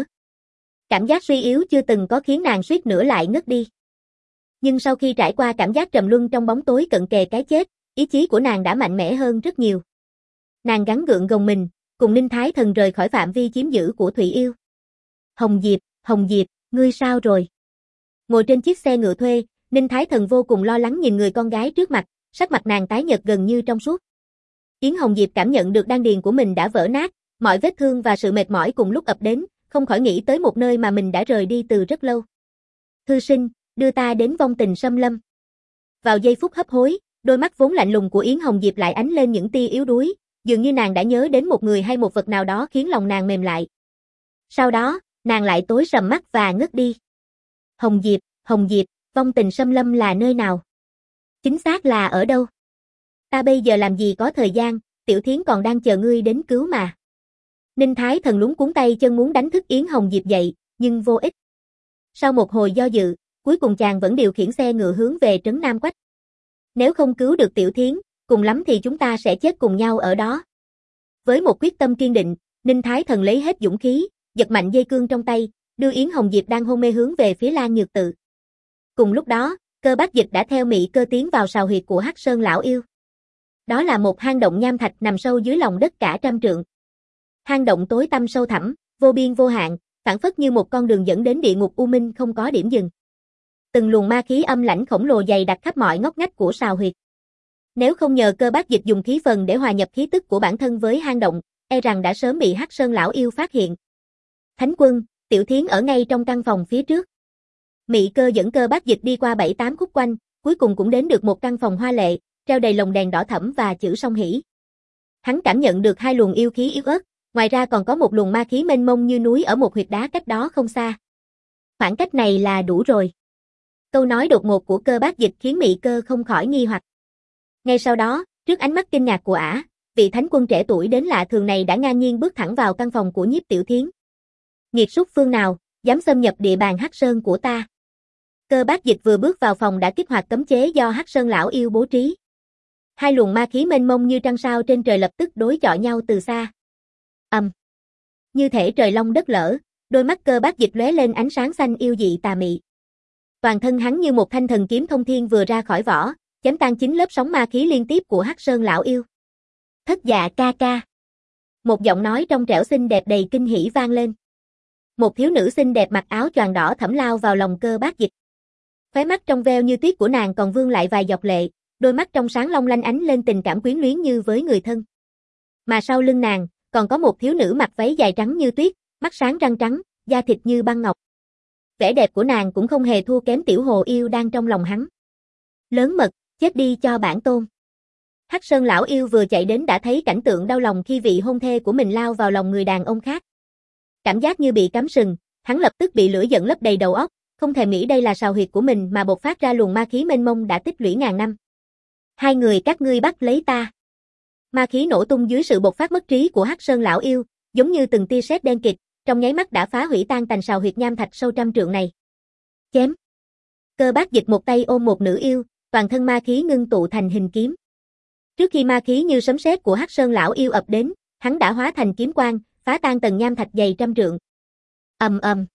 Cảm giác suy yếu chưa từng có khiến nàng suýt nữa lại ngất đi. Nhưng sau khi trải qua cảm giác trầm luân trong bóng tối cận kề cái chết, ý chí của nàng đã mạnh mẽ hơn rất nhiều. Nàng gắng gượng gồng mình, cùng Ninh Thái Thần rời khỏi phạm vi chiếm giữ của Thủy Yêu. Hồng Diệp, Hồng Diệp, ngươi sao rồi? Ngồi trên chiếc xe ngựa thuê, Ninh Thái Thần vô cùng lo lắng nhìn người con gái trước mặt, sắc mặt nàng tái nhợt gần như trong suốt. Yến Hồng Diệp cảm nhận được đan điền của mình đã vỡ nát, mọi vết thương và sự mệt mỏi cùng lúc ập đến, không khỏi nghĩ tới một nơi mà mình đã rời đi từ rất lâu. Thư sinh, đưa ta đến vong tình xâm lâm. Vào giây phút hấp hối, đôi mắt vốn lạnh lùng của Yến Hồng Diệp lại ánh lên những tia yếu đuối, dường như nàng đã nhớ đến một người hay một vật nào đó khiến lòng nàng mềm lại. Sau đó, nàng lại tối sầm mắt và ngất đi. Hồng Diệp, Hồng Diệp, vong tình xâm lâm là nơi nào? Chính xác là ở đâu? Ta bây giờ làm gì có thời gian, Tiểu Thiến còn đang chờ ngươi đến cứu mà. Ninh Thái Thần lúng cuống tay chân muốn đánh thức Yến Hồng Diệp dậy, nhưng vô ích. Sau một hồi do dự, cuối cùng chàng vẫn điều khiển xe ngựa hướng về trấn Nam Quách. Nếu không cứu được Tiểu Thiến, cùng lắm thì chúng ta sẽ chết cùng nhau ở đó. Với một quyết tâm kiên định, Ninh Thái Thần lấy hết dũng khí, giật mạnh dây cương trong tay, đưa Yến Hồng Diệp đang hôn mê hướng về phía Lan Nhược Tự. Cùng lúc đó, Cơ Bác Dịch đã theo Mị Cơ tiến vào sào huyệt của Hắc Sơn lão yêu. Đó là một hang động nham thạch nằm sâu dưới lòng đất cả trăm trượng. Hang động tối tăm sâu thẳm, vô biên vô hạn, phảng phất như một con đường dẫn đến địa ngục u minh không có điểm dừng. Từng luồng ma khí âm lãnh khổng lồ dày đặc khắp mọi ngóc ngách của sào huyệt. Nếu không nhờ Cơ Bác Dịch dùng khí phần để hòa nhập khí tức của bản thân với hang động, e rằng đã sớm bị Hắc Sơn lão yêu phát hiện. Thánh Quân, Tiểu Thiến ở ngay trong căn phòng phía trước. Mị Cơ dẫn Cơ Bác Dịch đi qua bảy tám khúc quanh, cuối cùng cũng đến được một căn phòng hoa lệ, treo đầy lồng đèn đỏ thẫm và chữ song hỷ. Hắn cảm nhận được hai luồng yêu khí yếu ớt, ngoài ra còn có một luồng ma khí mênh mông như núi ở một huyệt đá cách đó không xa. Khoảng cách này là đủ rồi. Câu nói đột ngột của Cơ Bác Dịch khiến Mị Cơ không khỏi nghi hoặc. Ngay sau đó, trước ánh mắt kinh ngạc của ả, vị thánh quân trẻ tuổi đến lạ thường này đã ngang nhiên bước thẳng vào căn phòng của Nhiếp Tiểu Thiến. Nghiệt súc phương nào, dám xâm nhập địa bàn Hắc Sơn của ta? Cơ Bác Dịch vừa bước vào phòng đã kích hoạt cấm chế do Hắc Sơn lão yêu bố trí. Hai luồng ma khí mênh mông như trăng sao trên trời lập tức đối chọi nhau từ xa. Ầm. Um. Như thể trời long đất lở, đôi mắt Cơ Bác Dịch lóe lên ánh sáng xanh yêu dị tà mị. Toàn thân hắn như một thanh thần kiếm thông thiên vừa ra khỏi vỏ, chém tan chín lớp sóng ma khí liên tiếp của Hắc Sơn lão yêu. Thất Dạ ca ca. Một giọng nói trong trẻo xinh đẹp đầy kinh hỉ vang lên. Một thiếu nữ xinh đẹp mặc áo choàng đỏ thẫm lao vào lòng Cơ Bác Dịch. Khóe mắt trong veo như tuyết của nàng còn vương lại vài giọt lệ, đôi mắt trong sáng long lanh ánh lên tình cảm quyến luyến như với người thân. Mà sau lưng nàng, còn có một thiếu nữ mặc váy dài trắng như tuyết, mắt sáng răng trắng, da thịt như băng ngọc. Vẻ đẹp của nàng cũng không hề thua kém tiểu hồ yêu đang trong lòng hắn. Lớn mật, chết đi cho bản tôn. Hắc Sơn lão yêu vừa chạy đến đã thấy cảnh tượng đau lòng khi vị hôn thê của mình lao vào lòng người đàn ông khác. Cảm giác như bị cắm sừng, hắn lập tức bị lửa giận lấp đầy đầu óc, không thèm nghĩ đây là sào huyệt của mình mà bộc phát ra luồng ma khí mênh mông đã tích lũy ngàn năm. Hai người các ngươi bắt lấy ta. Ma khí nổ tung dưới sự bộc phát mất trí của Hắc Sơn lão yêu, giống như từng tia sét đen kịt, trong nháy mắt đã phá hủy tan tành sào huyệt nham thạch sâu trăm trượng này. Chém. Cơ Bác Dịch một tay ôm một nữ yêu, toàn thân ma khí ngưng tụ thành hình kiếm. Trước khi ma khí như sấm sét của Hắc Sơn lão yêu ập đến, hắn đã hóa thành kiếm quang, phá tan tầng nham thạch dày trăm trượng. Ầm ầm.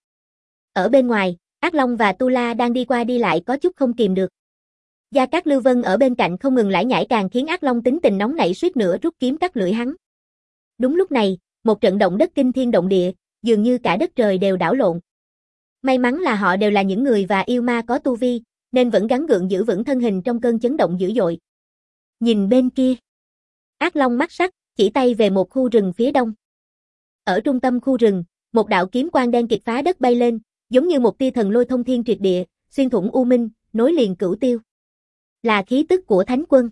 Ở bên ngoài, Ác Long và Tu La đang đi qua đi lại có chút không kìm được. Gia Cát Lưu Vân ở bên cạnh không ngừng lải nhải càng khiến Ác Long tính tình nóng nảy suýt nữa rút kiếm cắt lưỡi hắn. Đúng lúc này, một trận động đất kinh thiên động địa, dường như cả đất trời đều đảo lộn. May mắn là họ đều là những người và yêu ma có tu vi, nên vẫn gắng gượng giữ vững thân hình trong cơn chấn động dữ dội. Nhìn bên kia. Ác Long mắt sắc, chỉ tay về một khu rừng phía đông. Ở trung tâm khu rừng, một đạo kiếm quang đen kịt phá đất bay lên, giống như một tia thần lôi thông thiên triệt địa, xuyên thủng u minh, nối liền cửu tiêu. Là khí tức của Thánh Quân.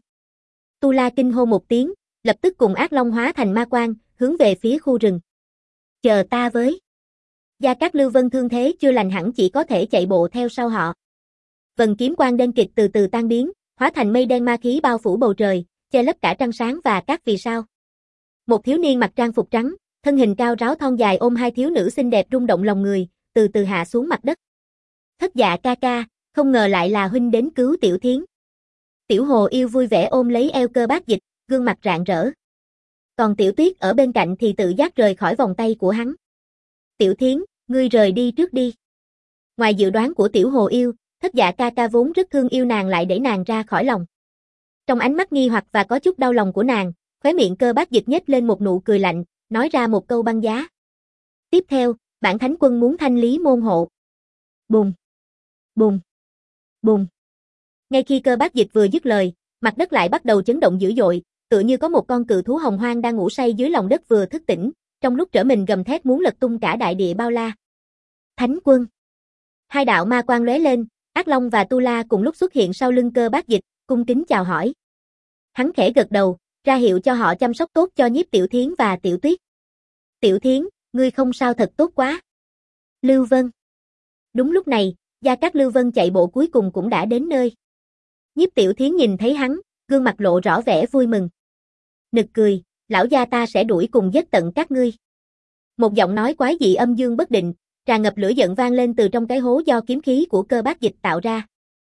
Tu La kinh hô một tiếng, lập tức cùng Ác Long hóa thành ma quang, hướng về phía khu rừng. Chờ ta với. Gia Cát Lưu Vân thương thế chưa lành hẳn chỉ có thể chạy bộ theo sau họ. Vần kiếm quang đen kịt từ từ tan biến, hóa thành mây đen ma khí bao phủ bầu trời, che lấp cả trăng sáng và các vì sao. Một thiếu niên mặc trang phục trắng, thân hình cao ráo thon dài ôm hai thiếu nữ xinh đẹp rung động lòng người, từ từ hạ xuống mặt đất. Thất Dạ ca ca, không ngờ lại là huynh đến cứu Tiểu Thiến. Tiểu hồ yêu vui vẻ ôm lấy eo Cơ Bác Dịch, gương mặt rạng rỡ. Còn Tiểu Tuyết ở bên cạnh thì tự giác rời khỏi vòng tay của hắn. Tiểu Thiến, ngươi rời đi trước đi. Ngoài dự đoán của Tiểu hồ yêu, Thất Dạ ca ca vốn rất thương yêu nàng lại đẩy nàng ra khỏi lòng. Trong ánh mắt nghi hoặc và có chút đau lòng của nàng, khóe miệng Cơ Bác Dịch nhếch lên một nụ cười lạnh, nói ra một câu băng giá. Tiếp theo, bản Thánh Quân muốn thanh lý môn hộ. Bùng! Bùng, bùng. Ngay khi Cơ Bác Dịch vừa dứt lời, mặt đất lại bắt đầu chấn động dữ dội, tựa như có một con cự thú hồng hoang đang ngủ say dưới lòng đất vừa thức tỉnh, trong lúc trở mình gầm thét muốn lật tung cả đại địa bao la. Thánh quân. Hai đạo ma quang lóe lên, Ác Long và Tu La cùng lúc xuất hiện sau lưng Cơ Bác Dịch, cung kính chào hỏi. Hắn khẽ gật đầu, ra hiệu cho họ chăm sóc tốt cho Nhiếp Tiểu Thiến và Tiểu Tuyết. Tiểu Thiến, ngươi không sao thật tốt quá. Lưu Vân. Đúng lúc này, Gia Cát Lưu Vân chạy bộ cuối cùng cũng đã đến nơi. Nhiếp Tiểu Thiến nhìn thấy hắn, gương mặt lộ rõ vẻ vui mừng. Nực cười, lão gia ta sẽ đuổi cùng giết tận các ngươi. Một giọng nói quái dị âm dương bất định, tràn ngập lửa giận vang lên từ trong cái hố do kiếm khí của Cơ Bác Dịch tạo ra.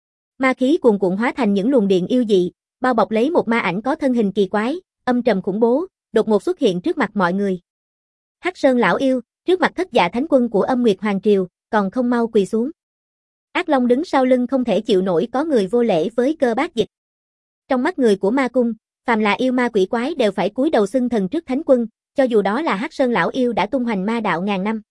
Ma khí cuồn cuộn hóa thành những luồng điện yêu dị, bao bọc lấy một ma ảnh có thân hình kỳ quái, âm trầm khủng bố, đột ngột xuất hiện trước mặt mọi người. Hắc Sơn lão yêu, trước mặt Thất Dạ Thánh quân của Âm Nguyệt Hoàng triều, còn không mau quỳ xuống. Ác Long đứng sau lưng không thể chịu nổi có người vô lễ với Cơ Bác Dịch. Trong mắt người của ma cung, phàm là yêu ma quỷ quái đều phải cúi đầu xưng thần trước Thánh quân, cho dù đó là Hắc Sơn lão yêu đã tung hoành ma đạo ngàn năm.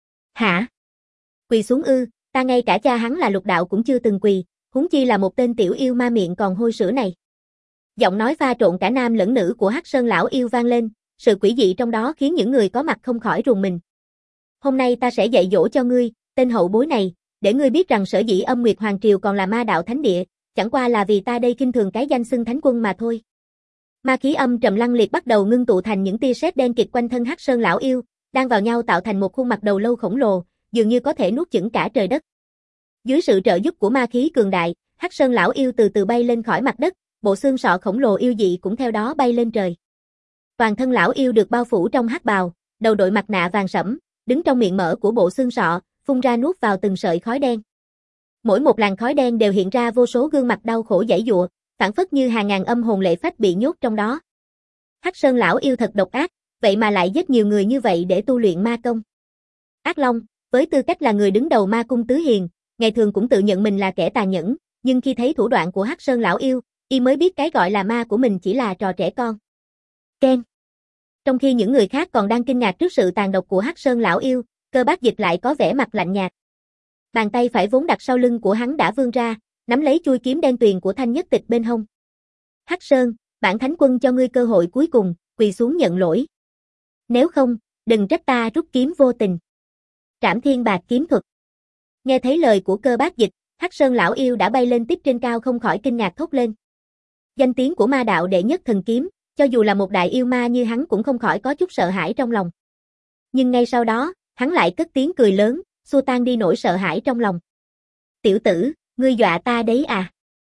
Hả? Quỳ xuống ư? Ta ngay cả cha hắn là Lục đạo cũng chưa từng quỳ, huống chi là một tên tiểu yêu ma miệng còn hôi sữa này. Giọng nói pha trộn cả nam lẫn nữ của Hắc Sơn lão yêu vang lên, sự quỷ dị trong đó khiến những người có mặt không khỏi rùng mình. Hôm nay ta sẽ dạy dỗ cho ngươi, tên hậu bối này, để ngươi biết rằng sở dĩ Âm Nguyệt Hoàng triều còn là ma đạo thánh địa, chẳng qua là vì ta đây khinh thường cái danh xưng thánh quân mà thôi. Ma khí âm trầm lăng liệt bắt đầu ngưng tụ thành những tia sét đen kịt quanh thân Hắc Sơn lão yêu, đang vào nhau tạo thành một khuôn mặt đầu lâu khổng lồ, dường như có thể nuốt chửng cả trời đất. Dưới sự trợ giúp của ma khí cường đại, Hắc Sơn lão yêu từ từ bay lên khỏi mặt đất, bộ xương sọ khổng lồ yêu dị cũng theo đó bay lên trời. Toàn thân lão yêu được bao phủ trong hắc bào, đầu đội mặt nạ vàng sẫm, đứng trong miệng mở của bộ xương sọ, phun ra nuốt vào từng sợi khói đen. Mỗi một làn khói đen đều hiện ra vô số gương mặt đau khổ giãy giụa, phảng phất như hàng ngàn âm hồn lệ phách bị nhốt trong đó. Hắc Sơn lão yêu thật độc ác, vậy mà lại giết nhiều người như vậy để tu luyện ma công. Ác Long, với tư cách là người đứng đầu ma cung tứ hiền, ngày thường cũng tự nhận mình là kẻ tàn nhẫn, nhưng khi thấy thủ đoạn của Hắc Sơn lão yêu, y mới biết cái gọi là ma của mình chỉ là trò trẻ con. Ken. Trong khi những người khác còn đang kinh ngạc trước sự tàn độc của Hắc Sơn lão yêu, Cơ Bác Dịch lại có vẻ mặt lạnh nhạt. Bàn tay phải vốn đặt sau lưng của hắn đã vươn ra, nắm lấy chuôi kiếm đen tuyền của Thanh Nhất Tịch bên hông. Hắc Sơn, bản thánh quân cho ngươi cơ hội cuối cùng, quỳ xuống nhận lỗi. Nếu không, đừng trách ta rút kiếm vô tình. Trảm Thiên Bạc kiếm thuật. Nghe thấy lời của Cơ Bác Dịch, Hắc Sơn lão yêu đã bay lên tiếp trên cao không khỏi kinh ngạc thốt lên. Danh tiếng của ma đạo đệ nhất thần kiếm, cho dù là một đại yêu ma như hắn cũng không khỏi có chút sợ hãi trong lòng. Nhưng ngay sau đó, hắn lại cất tiếng cười lớn, xua tan đi nỗi sợ hãi trong lòng. Tiểu tử, ngươi dọa ta đấy à?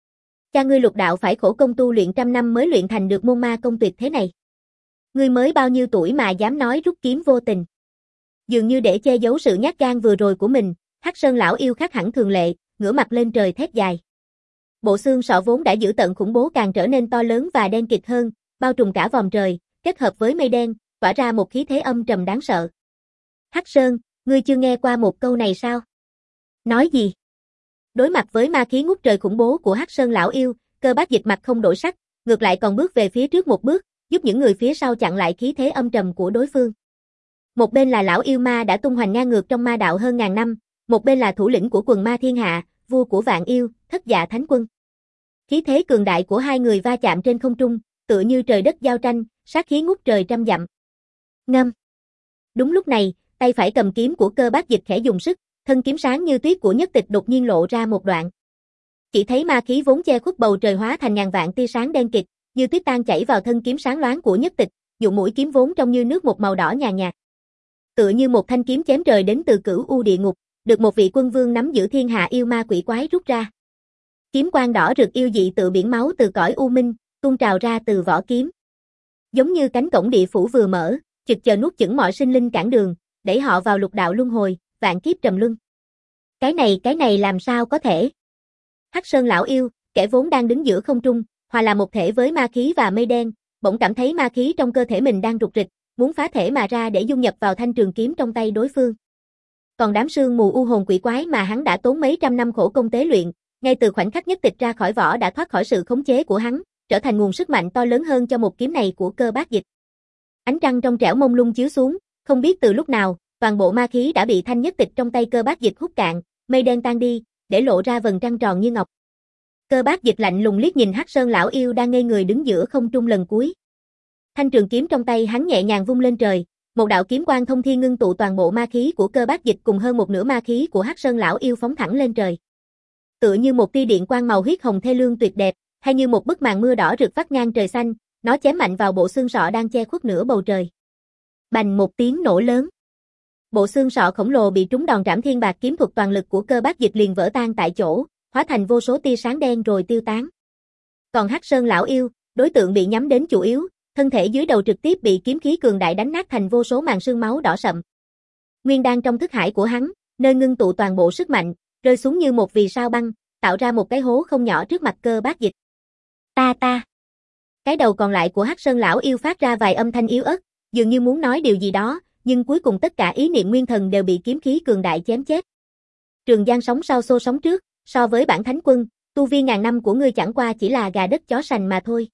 Cha ngươi Lục đạo phải khổ công tu luyện trăm năm mới luyện thành được môn ma công tuyệt thế này. Ngươi mới bao nhiêu tuổi mà dám nói rút kiếm vô tình? Dường như để che giấu sự nhát gan vừa rồi của mình, Hắc Sơn lão yêu khác hẳn thường lệ, ngửa mặt lên trời thét dài. Bộ xương sọ vốn đã dữ tợn khủng bố càng trở nên to lớn và đen kịt hơn, bao trùm cả vòm trời, kết hợp với mây đen, tỏa ra một khí thế âm trầm đáng sợ. Hắc Sơn, ngươi chưa nghe qua một câu này sao? Nói gì? Đối mặt với ma khí ngút trời khủng bố của Hắc Sơn lão yêu, Cơ Bác Dịch mặt không đổi sắc, ngược lại còn bước về phía trước một bước, giúp những người phía sau chặn lại khí thế âm trầm của đối phương. Một bên là lão yêu ma đã tung hoành ngang ngược trong ma đạo hơn ngàn năm, một bên là thủ lĩnh của quần ma thiên hạ, vua của vạn yêu, Thất Dạ Thánh quân. Khí thế cường đại của hai người va chạm trên không trung, tựa như trời đất giao tranh, sát khí ngút trời trăm dặm. Ngâm. Đúng lúc này, tay phải cầm kiếm của Cơ Bác Dịch khẽ dùng sức, thân kiếm sáng như tuyết của Nhất Tịch đột nhiên lộ ra một đoạn. Chỉ thấy ma khí vốn che khuất bầu trời hóa thành ngàn vạn tia sáng đen kịt, như tuyết tan chảy vào thân kiếm sáng loáng của Nhất Tịch, nhuộm mũi kiếm vốn trông như nước một màu đỏ nhàn nhạt. Tựa như một thanh kiếm chém trời đến từ Cửu U địa ngục, được một vị quân vương nắm giữ thiên hạ yêu ma quỷ quái rút ra. Kiếm quang đỏ rực yêu dị tự biển máu từ cõi u minh, tuôn trào ra từ vỏ kiếm. Giống như cánh cổng địa phủ vừa mở, trực chờ nuốt chửng mọi sinh linh cản đường, đẩy họ vào lục đạo luân hồi, vạn kiếp trầm luân. Cái này, cái này làm sao có thể? Hắc Sơn lão yêu, kẻ vốn đang đứng giữa không trung, hòa là một thể với ma khí và mây đen, bỗng cảm thấy ma khí trong cơ thể mình đang rục rịch, muốn phá thể mà ra để dung nhập vào thanh trường kiếm trong tay đối phương. Còn đám sương mù u hồn quỷ quái mà hắn đã tốn mấy trăm năm khổ công tế luyện, ngay từ khoảnh khắc Nhất Tịch ra khỏi vỏ đã thoát khỏi sự khống chế của hắn, trở thành nguồn sức mạnh to lớn hơn cho một kiếm này của Cơ Bác Dịch. Ánh trăng trong trẻo mông lung chiếu xuống, không biết từ lúc nào, toàn bộ ma khí đã bị thanh Nhất Tịch trong tay Cơ Bác Dịch hút cạn, mây đen tan đi, để lộ ra vầng trăng tròn như ngọc. Cơ Bác Dịch lạnh lùng liếc nhìn Hắc Sơn lão yêu đang ngây người đứng giữa không trung lần cuối. Thanh trường kiếm trong tay hắn nhẹ nhàng vung lên trời, một đạo kiếm quang thông thiên ngưng tụ toàn bộ ma khí của Cơ Bác Dịch cùng hơn một nửa ma khí của Hắc Sơn lão yêu phóng thẳng lên trời. Tựa như một tia điện quang màu huyết hồng thê lương tuyệt đẹp, hay như một bức màn mưa đỏ rực vắt ngang trời xanh, nó chém mạnh vào bộ xương sọ đang che khuất nửa bầu trời. Bành một tiếng nổ lớn. Bộ xương sọ khổng lồ bị trúng đòn trảm thiên bạc kiếm thuật toàn lực của Cơ Bác Dịch liền vỡ tan tại chỗ, hóa thành vô số tia sáng đen rồi tiêu tán. Còn Hắc Sơn lão yêu, đối tượng bị nhắm đến chủ yếu, thân thể dưới đầu trực tiếp bị kiếm khí cường đại đánh nát thành vô số màn sương máu đỏ sậm. Nguyên đan trong thức hải của hắn, nơi ngưng tụ toàn bộ sức mạnh, rơi xuống như một vì sao băng, tạo ra một cái hố không nhỏ trước mặt Cơ Bác Dịch. Ta ta. Cái đầu còn lại của Hắc Sơn lão yêu phát ra vài âm thanh yếu ớt, dường như muốn nói điều gì đó, nhưng cuối cùng tất cả ý niệm nguyên thần đều bị kiếm khí cường đại chém chết. Trường Giang sống sau xô sống trước, so với bản thánh quân, tu vi ngàn năm của ngươi chẳng qua chỉ là gà đất chó sành mà thôi.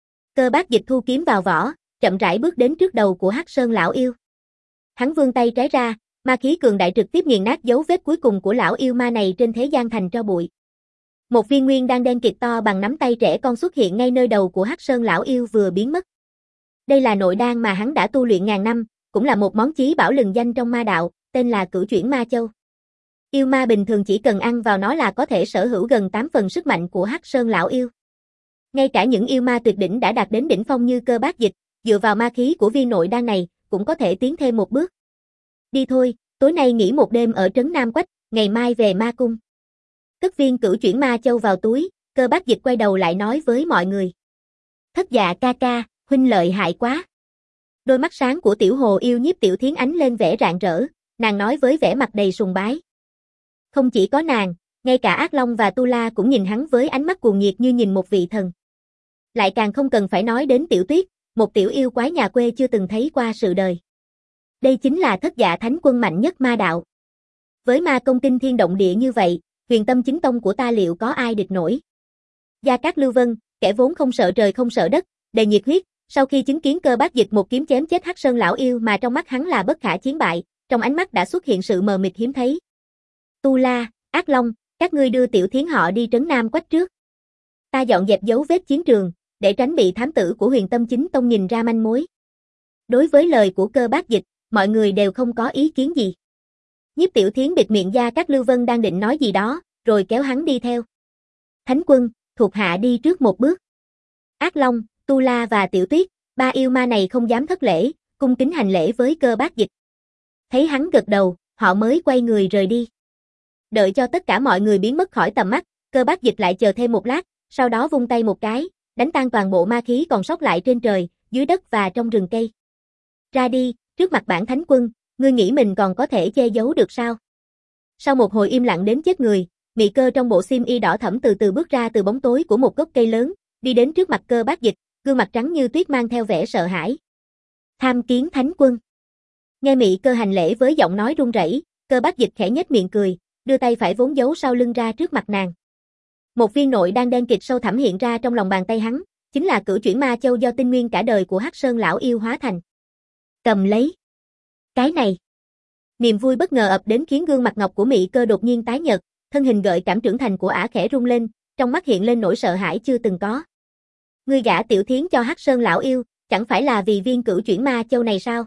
Cơ Bác Dịch thu kiếm vào vỏ, chậm rãi bước đến trước đầu của Hắc Sơn lão yêu. Hắn vươn tay trái ra, ma khí cường đại trực tiếp nghiền nát dấu vết cuối cùng của lão yêu ma này trên thế gian thành tro bụi. Một viên nguyên đan đen kịt to bằng nắm tay trẻ con xuất hiện ngay nơi đầu của Hắc Sơn lão yêu vừa biến mất. Đây là nội đan mà hắn đã tu luyện ngàn năm, cũng là một món chí bảo lừng danh trong ma đạo, tên là Cửu Chuyển Ma Châu. Yêu ma bình thường chỉ cần ăn vào nó là có thể sở hữu gần tám phần sức mạnh của Hắc Sơn lão yêu. Ngay cả những yêu ma tuyệt đỉnh đã đạt đến đỉnh phong như Cơ Bác Dịch, dựa vào ma khí của viên nội đan này, cũng có thể tiến thêm một bước. Đi thôi, tối nay nghỉ một đêm ở trấn Nam Quách, ngày mai về ma cung. Cất viên Cửu Chuyển Ma Châu vào túi, Cơ Bác Dịch quay đầu lại nói với mọi người. Thất Dạ ca ca, huynh lợi hại quá. Đôi mắt sáng của tiểu hồ yêu Nhiếp Tiểu Thiến ánh lên vẻ rạng rỡ, nàng nói với vẻ mặt đầy sùng bái. Không chỉ có nàng, ngay cả Ác Long và Tu La cũng nhìn hắn với ánh mắt cuồng nhiệt như nhìn một vị thần. Lại càng không cần phải nói đến Tiểu Tuyết, một tiểu yêu quái nhà quê chưa từng thấy qua sự đời. Đây chính là Thất Dạ thánh quân mạnh nhất ma đạo. Với ma công kinh thiên động địa như vậy, Huyền Tâm chính tông của ta liệu có ai địch nổi? Gia Cát Lưu Vân, kẻ vốn không sợ trời không sợ đất, đầy nhiệt huyết, sau khi chứng kiến Cơ Bác Dịch một kiếm chém chết Hắc Sơn lão yêu mà trong mắt hắn là bất khả chiến bại, trong ánh mắt đã xuất hiện sự mờ mịt hiếm thấy. Tu La, Ác Long, các ngươi đưa Tiểu Thiến họ đi trấn Nam Quách trước. Ta dọn dẹp dấu vết chiến trường, để tránh bị thám tử của Huyền Tâm chính tông nhìn ra manh mối. Đối với lời của Cơ Bác Dịch, mọi người đều không có ý kiến gì. Nhiếp Tiểu Thiến bịt miệng Gia Cát Lưu Vân đang định nói gì đó, rồi kéo hắn đi theo. Thánh quân, thuộc hạ đi trước một bước. Ác Long, Tu La và Tiểu Tuyết, ba yêu ma này không dám thất lễ, cung kính hành lễ với Cơ Bác Dịch. Thấy hắn gật đầu, họ mới quay người rời đi. Đợi cho tất cả mọi người biến mất khỏi tầm mắt, Cơ Bác Dịch lại chờ thêm một lát, sau đó vung tay một cái, đánh tan toàn bộ ma khí còn sót lại trên trời, dưới đất và trong rừng cây. Ra đi, trước mặt bản thánh quân, ngươi nghĩ mình còn có thể che giấu được sao? Sau một hồi im lặng đến chết người, Mị Cơ trong bộ xiêm y đỏ thẫm từ từ bước ra từ bóng tối của một gốc cây lớn, đi đến trước mặt Cơ Bác Dịch, gương mặt trắng như tuyết mang theo vẻ sợ hãi. Tham kiến thánh quân. Nghe Mị Cơ hành lễ với giọng nói run rẩy, Cơ Bác Dịch khẽ nhếch miệng cười, đưa tay phải vốn giấu sau lưng ra trước mặt nàng. Một viên nội đan đen kịt sâu thẳm hiện ra trong lòng bàn tay hắn, chính là Cửu Chuyển Ma Châu do tinh nguyên cả đời của Hắc Sơn lão yêu hóa thành. Cầm lấy. Cái này. Niềm vui bất ngờ ập đến khiến gương mặt ngọc của Mị Cơ đột nhiên tái nhợt, thân hình gợi cảm trưởng thành của ả khẽ rung lên, trong mắt hiện lên nỗi sợ hãi chưa từng có. Ngươi gả Tiểu Thiến cho Hắc Sơn lão yêu, chẳng phải là vì viên Cửu Chuyển Ma Châu này sao?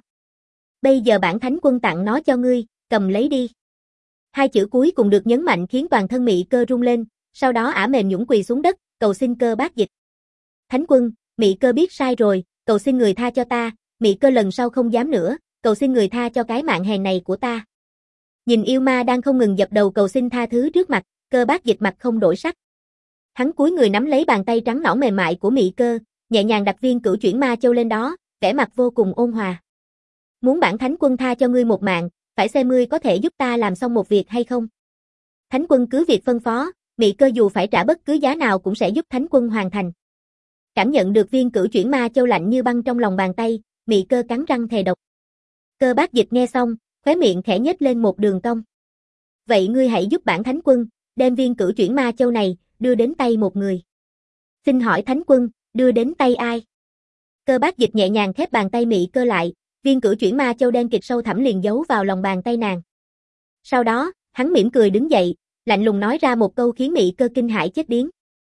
Bây giờ bản thánh quân tặng nó cho ngươi, cầm lấy đi. Hai chữ cuối cùng được nhấn mạnh khiến toàn thân Mị Cơ rung lên, sau đó ả mềm nhũn quỳ xuống đất, cầu xin Cơ Bác Dịch. Thánh quân, Mị Cơ biết sai rồi, cầu xin người tha cho ta, Mị Cơ lần sau không dám nữa, cầu xin người tha cho cái mạng hèn này của ta. Nhìn yêu ma đang không ngừng dập đầu cầu xin tha thứ trước mặt, Cơ Bác Dịch mặt không đổi sắc. Hắn cúi người nắm lấy bàn tay trắng nõn mềm mại của Mị Cơ, nhẹ nhàng đặt viên Cửu Chuyển Ma Châu lên đó, vẻ mặt vô cùng ôn hòa. Muốn bản thánh quân tha cho ngươi một mạng, phải xem ngươi có thể giúp ta làm xong một việc hay không. Thánh quân cứ việc phân phó, Mị Cơ dù phải trả bất cứ giá nào cũng sẽ giúp thánh quân hoàn thành. Cảm nhận được viên Cửu Chuyển Ma Châu lạnh như băng trong lòng bàn tay, Mị Cơ cắn răng thề độc. Cơ Bác Dịch nghe xong, khóe miệng khẽ nhếch lên một đường cong. Vậy ngươi hãy giúp bản thánh quân, đem viên Cửu Chuyển Ma Châu này, đưa đến tay một người. Xin hỏi thánh quân, đưa đến tay ai? Cơ Bác Dịch nhẹ nhàng khép bàn tay Mị Cơ lại, viên Cửu Chuyển Ma Châu đen kịt sâu thẳm liền giấu vào lòng bàn tay nàng. Sau đó, hắn mỉm cười đứng dậy, lạnh lùng nói ra một câu khiến Mị Cơ kinh hãi chết điếng.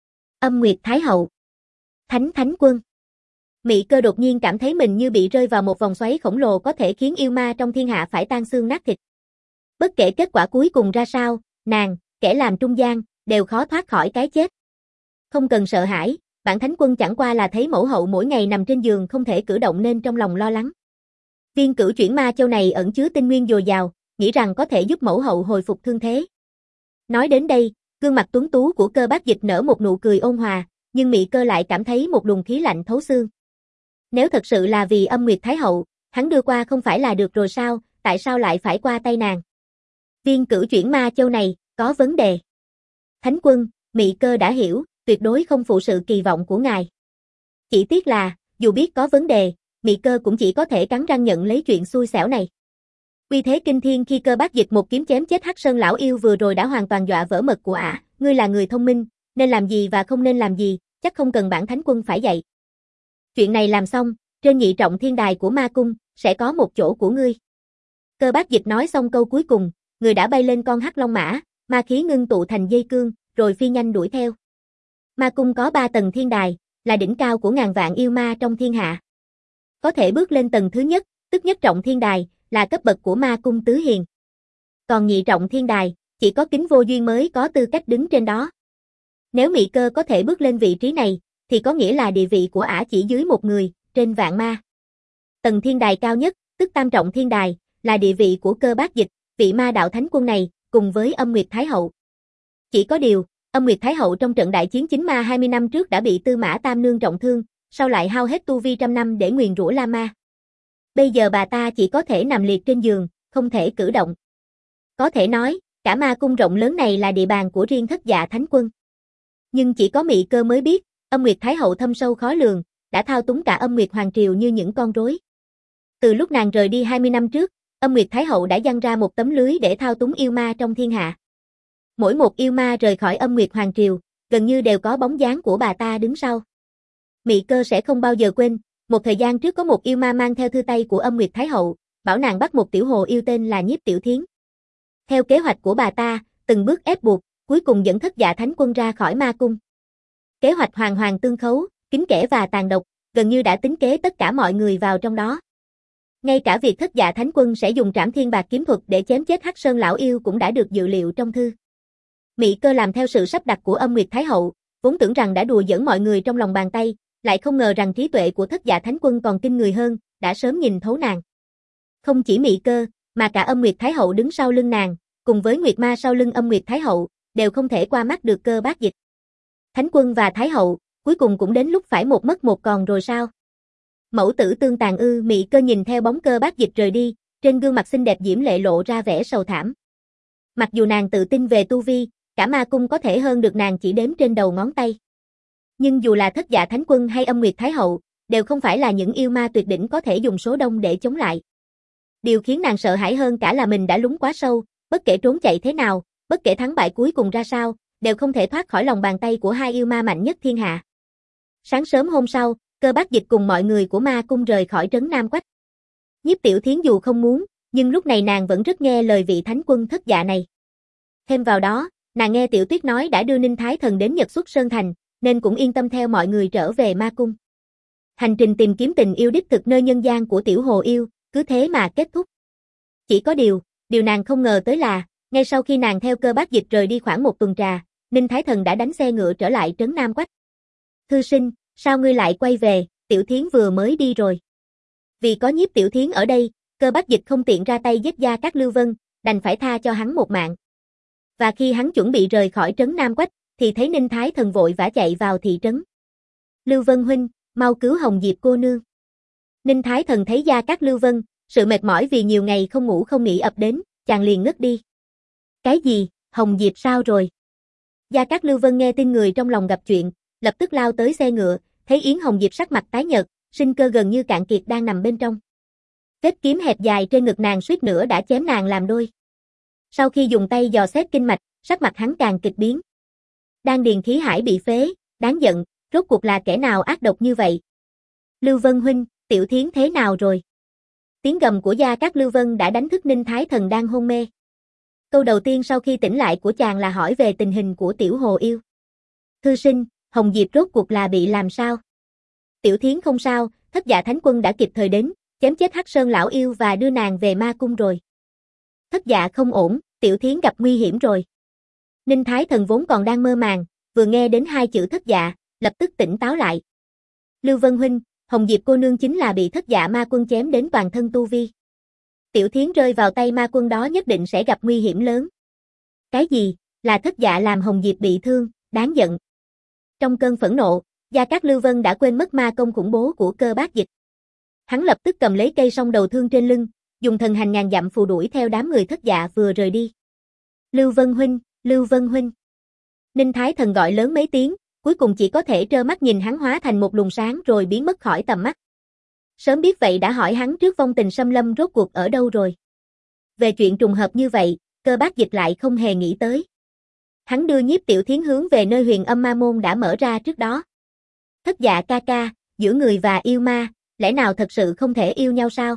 Âm Nguyệt Thái Hậu. Thánh Thánh Quân. Mị Cơ đột nhiên cảm thấy mình như bị rơi vào một vòng xoáy khổng lồ có thể khiến yêu ma trong thiên hạ phải tan xương nát thịt. Bất kể kết quả cuối cùng ra sao, nàng, kẻ làm trung gian, đều khó thoát khỏi cái chết. Không cần sợ hãi, bản Thánh Quân chẳng qua là thấy mẫu hậu mỗi ngày nằm trên giường không thể cử động nên trong lòng lo lắng. Viên Cửu Chuyển Ma Châu này ẩn chứa tinh nguyên dồi dào, nghĩ rằng có thể giúp mẫu hậu hồi phục thương thế. Nói đến đây, gương mặt tuấn tú của Cơ Bác Dịch nở một nụ cười ôn hòa, nhưng Mị Cơ lại cảm thấy một luồng khí lạnh thấu xương. Nếu thật sự là vì Âm Nguyệt Thái Hậu, hắn đưa qua không phải là được rồi sao, tại sao lại phải qua tay nàng? Viên Cửu Chuyển Ma Châu này, có vấn đề. Thánh Quân, Mị Cơ đã hiểu, tuyệt đối không phụ sự kỳ vọng của ngài. Chỉ tiếc là, dù biết có vấn đề, Mị Cơ cũng chỉ có thể cắn răng nhận lấy chuyện xui xẻo này. Uy thế kinh thiên khi Cơ Bác Dịch một kiếm chém chết Hắc Sơn lão yêu vừa rồi đã hoàn toàn dọa vỡ mật của ả, à. Ngươi là người thông minh, nên làm gì và không nên làm gì, chắc không cần bản Thánh Quân phải dạy. Chuyện này làm xong, trên nhị trọng thiên đài của ma cung, sẽ có một chỗ của ngươi. Cơ Bác Dịch nói xong câu cuối cùng, người đã bay lên con hắc long mã, ma khí ngưng tụ thành dây cương, rồi phi nhanh đuổi theo. Ma cung có ba tầng thiên đài, là đỉnh cao của ngàn vạn yêu ma trong thiên hạ. Có thể bước lên tầng thứ nhất, tức nhất trọng thiên đài, là cấp bậc của ma cung tứ hiền. Còn nhị trọng thiên đài, chỉ có Kính Vô Duyên mới có tư cách đứng trên đó. Nếu Mị Cơ có thể bước lên vị trí này, thì có nghĩa là địa vị của ả chỉ dưới một người, trên vạn ma. Tầng thiên đài cao nhất, tức tam trọng thiên đài, là địa vị của Cơ Bác Dịch, vị ma đạo thánh quân này, cùng với Âm Nguyệt Thái Hậu. Chỉ có điều, Âm Nguyệt Thái Hậu trong trận đại chiến chính ma hai mươi năm trước đã bị Tư Mã Tam Nương trọng thương, sau lại hao hết tu vi trăm năm để nguyền rủa La Ma. Bây giờ bà ta chỉ có thể nằm liệt trên giường, không thể cử động. Có thể nói, cả ma cung rộng lớn này là địa bàn của riêng Thất Dạ Thánh Quân. Nhưng chỉ có Mị Cơ mới biết, Âm Nguyệt Thái Hậu thâm sâu khó lường, đã thao túng cả Âm Nguyệt Hoàng Triều như những con rối. Từ lúc nàng rời đi hai mươi năm trước, Âm Nguyệt Thái Hậu đã giăng ra một tấm lưới để thao túng yêu ma trong thiên hạ. Mỗi một yêu ma rời khỏi Âm Nguyệt Hoàng Triều, gần như đều có bóng dáng của bà ta đứng sau. Mị Cơ sẽ không bao giờ quên, một thời gian trước có một yêu ma mang theo thư tay của Âm Nguyệt Thái Hậu, bảo nàng bắt một tiểu hồ yêu tên là Nhiếp Tiểu Thiến. Theo kế hoạch của bà ta, từng bước ép buộc, cuối cùng dẫn Thất Dạ Thánh Quân ra khỏi ma cung. Kế hoạch hoàn hoàn tương khấu, kín kẽ và tàn độc, gần như đã tính kế tất cả mọi người vào trong đó. Ngay cả việc Thất Dạ Thánh Quân sẽ dùng Trảm Thiên Bạc kiếm thuật để chém chết Hắc Sơn lão yêu cũng đã được dự liệu trong thư. Mị Cơ làm theo sự sắp đặt của Âm Nguyệt Thái Hậu, vốn tưởng rằng đã đùa giỡn mọi người trong lòng bàn tay, lại không ngờ rằng trí tuệ của Thất Dạ Thánh Quân còn kinh người hơn, đã sớm nhìn thấu nàng. Không chỉ Mị Cơ, mà cả Âm Nguyệt Thái Hậu đứng sau lưng nàng, cùng với Nguyệt Ma sau lưng Âm Nguyệt Thái Hậu, đều không thể qua mắt được Cơ Bác Dịch. Thánh Quân và Thái Hậu, cuối cùng cũng đến lúc phải một mất một còn rồi sao? Mẫu tử tương tàn ư? Mị Cơ nhìn theo bóng Cơ Bác Dịch rời đi, trên gương mặt xinh đẹp diễm lệ lộ ra vẻ sầu thảm. Mặc dù nàng tự tin về tu vi, cả ma cung có thể hơn được nàng chỉ đếm trên đầu ngón tay. Nhưng dù là Thất Dạ Thánh Quân hay Âm Nguyệt Thái Hậu, đều không phải là những yêu ma tuyệt đỉnh có thể dùng số đông để chống lại. Điều khiến nàng sợ hãi hơn cả là mình đã lún quá sâu, bất kể trốn chạy thế nào, bất kể thắng bại cuối cùng ra sao, đều không thể thoát khỏi lòng bàn tay của hai yêu ma mạnh nhất thiên hạ. Sáng sớm hôm sau, Cơ Bác Dịch cùng mọi người của ma cung rời khỏi trấn Nam Quách. Nhiếp Tiểu Thiến dù không muốn, nhưng lúc này nàng vẫn rất nghe lời vị thánh quân Thất Dạ này. Thêm vào đó, nàng nghe Tiểu Tuyết nói đã đưa Ninh Thái Thần đến Nhật Xuất Sơn Thành, nên cũng yên tâm theo mọi người trở về ma cung. Hành trình tìm kiếm tình yêu đích thực nơi nhân gian của Tiểu Hồ Yêu, cứ thế mà kết thúc. Chỉ có điều, điều nàng không ngờ tới là, ngay sau khi nàng theo Cơ Bác Dịch rời đi khoảng một tuần trà, Ninh Thái Thần đã đánh xe ngựa trở lại trấn Nam Quách. Thư sinh, sao ngươi lại quay về, Tiểu Thiến vừa mới đi rồi. Vì có Nhiếp Tiểu Thiến ở đây, Cơ Bác Dịch không tiện ra tay giết Gia Cát Lưu Vân, đành phải tha cho hắn một mạng. Và khi hắn chuẩn bị rời khỏi trấn Nam Quách, thì thấy Ninh Thái Thần vội vã chạy vào thị trấn. Lưu Vân huynh, mau cứu Hồng Diệp cô nương. Ninh Thái Thần thấy Gia Cát Lưu Vân, sự mệt mỏi vì nhiều ngày không ngủ không nghỉ ập đến, chàng liền ngất đi. Cái gì, Hồng Diệp sao rồi? Gia Cát Lưu Vân nghe tin người trong lòng gặp chuyện, lập tức lao tới xe ngựa, thấy Yến Hồng Diệp sắc mặt tái nhợt, sinh cơ gần như cạn kiệt đang nằm bên trong. Vết kiếm hẹp dài trên ngực nàng suýt nữa đã chém nàng làm đôi. Sau khi dùng tay dò xét kinh mạch, sắc mặt hắn càng kịch biến. Đan điền khí hải bị phế, đáng giận, rốt cuộc là kẻ nào ác độc như vậy? Lưu Vân huynh, Tiểu Thiến thế nào rồi? Tiếng gầm của Gia Cát Lưu Vân đã đánh thức Ninh Thái Thần đang hôn mê. Câu đầu tiên sau khi tỉnh lại của chàng là hỏi về tình hình của Tiểu Hồ Yêu. Thư sinh, Hồng Diệp rốt cuộc là bị làm sao? Tiểu Thiến không sao, Thất Dạ Thánh Quân đã kịp thời đến, chém chết Hắc Sơn lão yêu và đưa nàng về ma cung rồi. Thất Dạ không ổn, Tiểu Thiến gặp nguy hiểm rồi. Ninh Thái Thần vốn còn đang mơ màng, vừa nghe đến hai chữ Thất Dạ, lập tức tỉnh táo lại. Lưu Vân huynh, Hồng Diệp cô nương chính là bị Thất Dạ ma quân chém đến toàn thân tu vi. Tiểu Thiến rơi vào tay ma quân đó nhất định sẽ gặp nguy hiểm lớn. Cái gì? Là Thất Dạ làm Hồng Diệp bị thương, đáng giận. Trong cơn phẫn nộ, Gia Cát Lưu Vân đã quên mất ma công khủng bố của Cơ Bát Dịch. Hắn lập tức cầm lấy cây song đầu thương trên lưng, dùng thần hành ngàn dặm phù đuổi theo đám người Thất Dạ vừa rời đi. Lưu Vân huynh, Lưu Vân huynh. Ninh Thái Thần gọi lớn mấy tiếng, cuối cùng chỉ có thể trơ mắt nhìn hắn hóa thành một luồng sáng rồi biến mất khỏi tầm mắt. Sớm biết vậy đã hỏi hắn trước vong tình xâm lâm rốt cuộc ở đâu rồi. Về chuyện trùng hợp như vậy, Cơ Bát Dịch lại không hề nghĩ tới. Hắn đưa Nhiếp Tiểu Thiến hướng về nơi Huyền Âm Ma Môn đã mở ra trước đó. Thất Dạ ca ca, giữa người và yêu ma, lẽ nào thật sự không thể yêu nhau sao?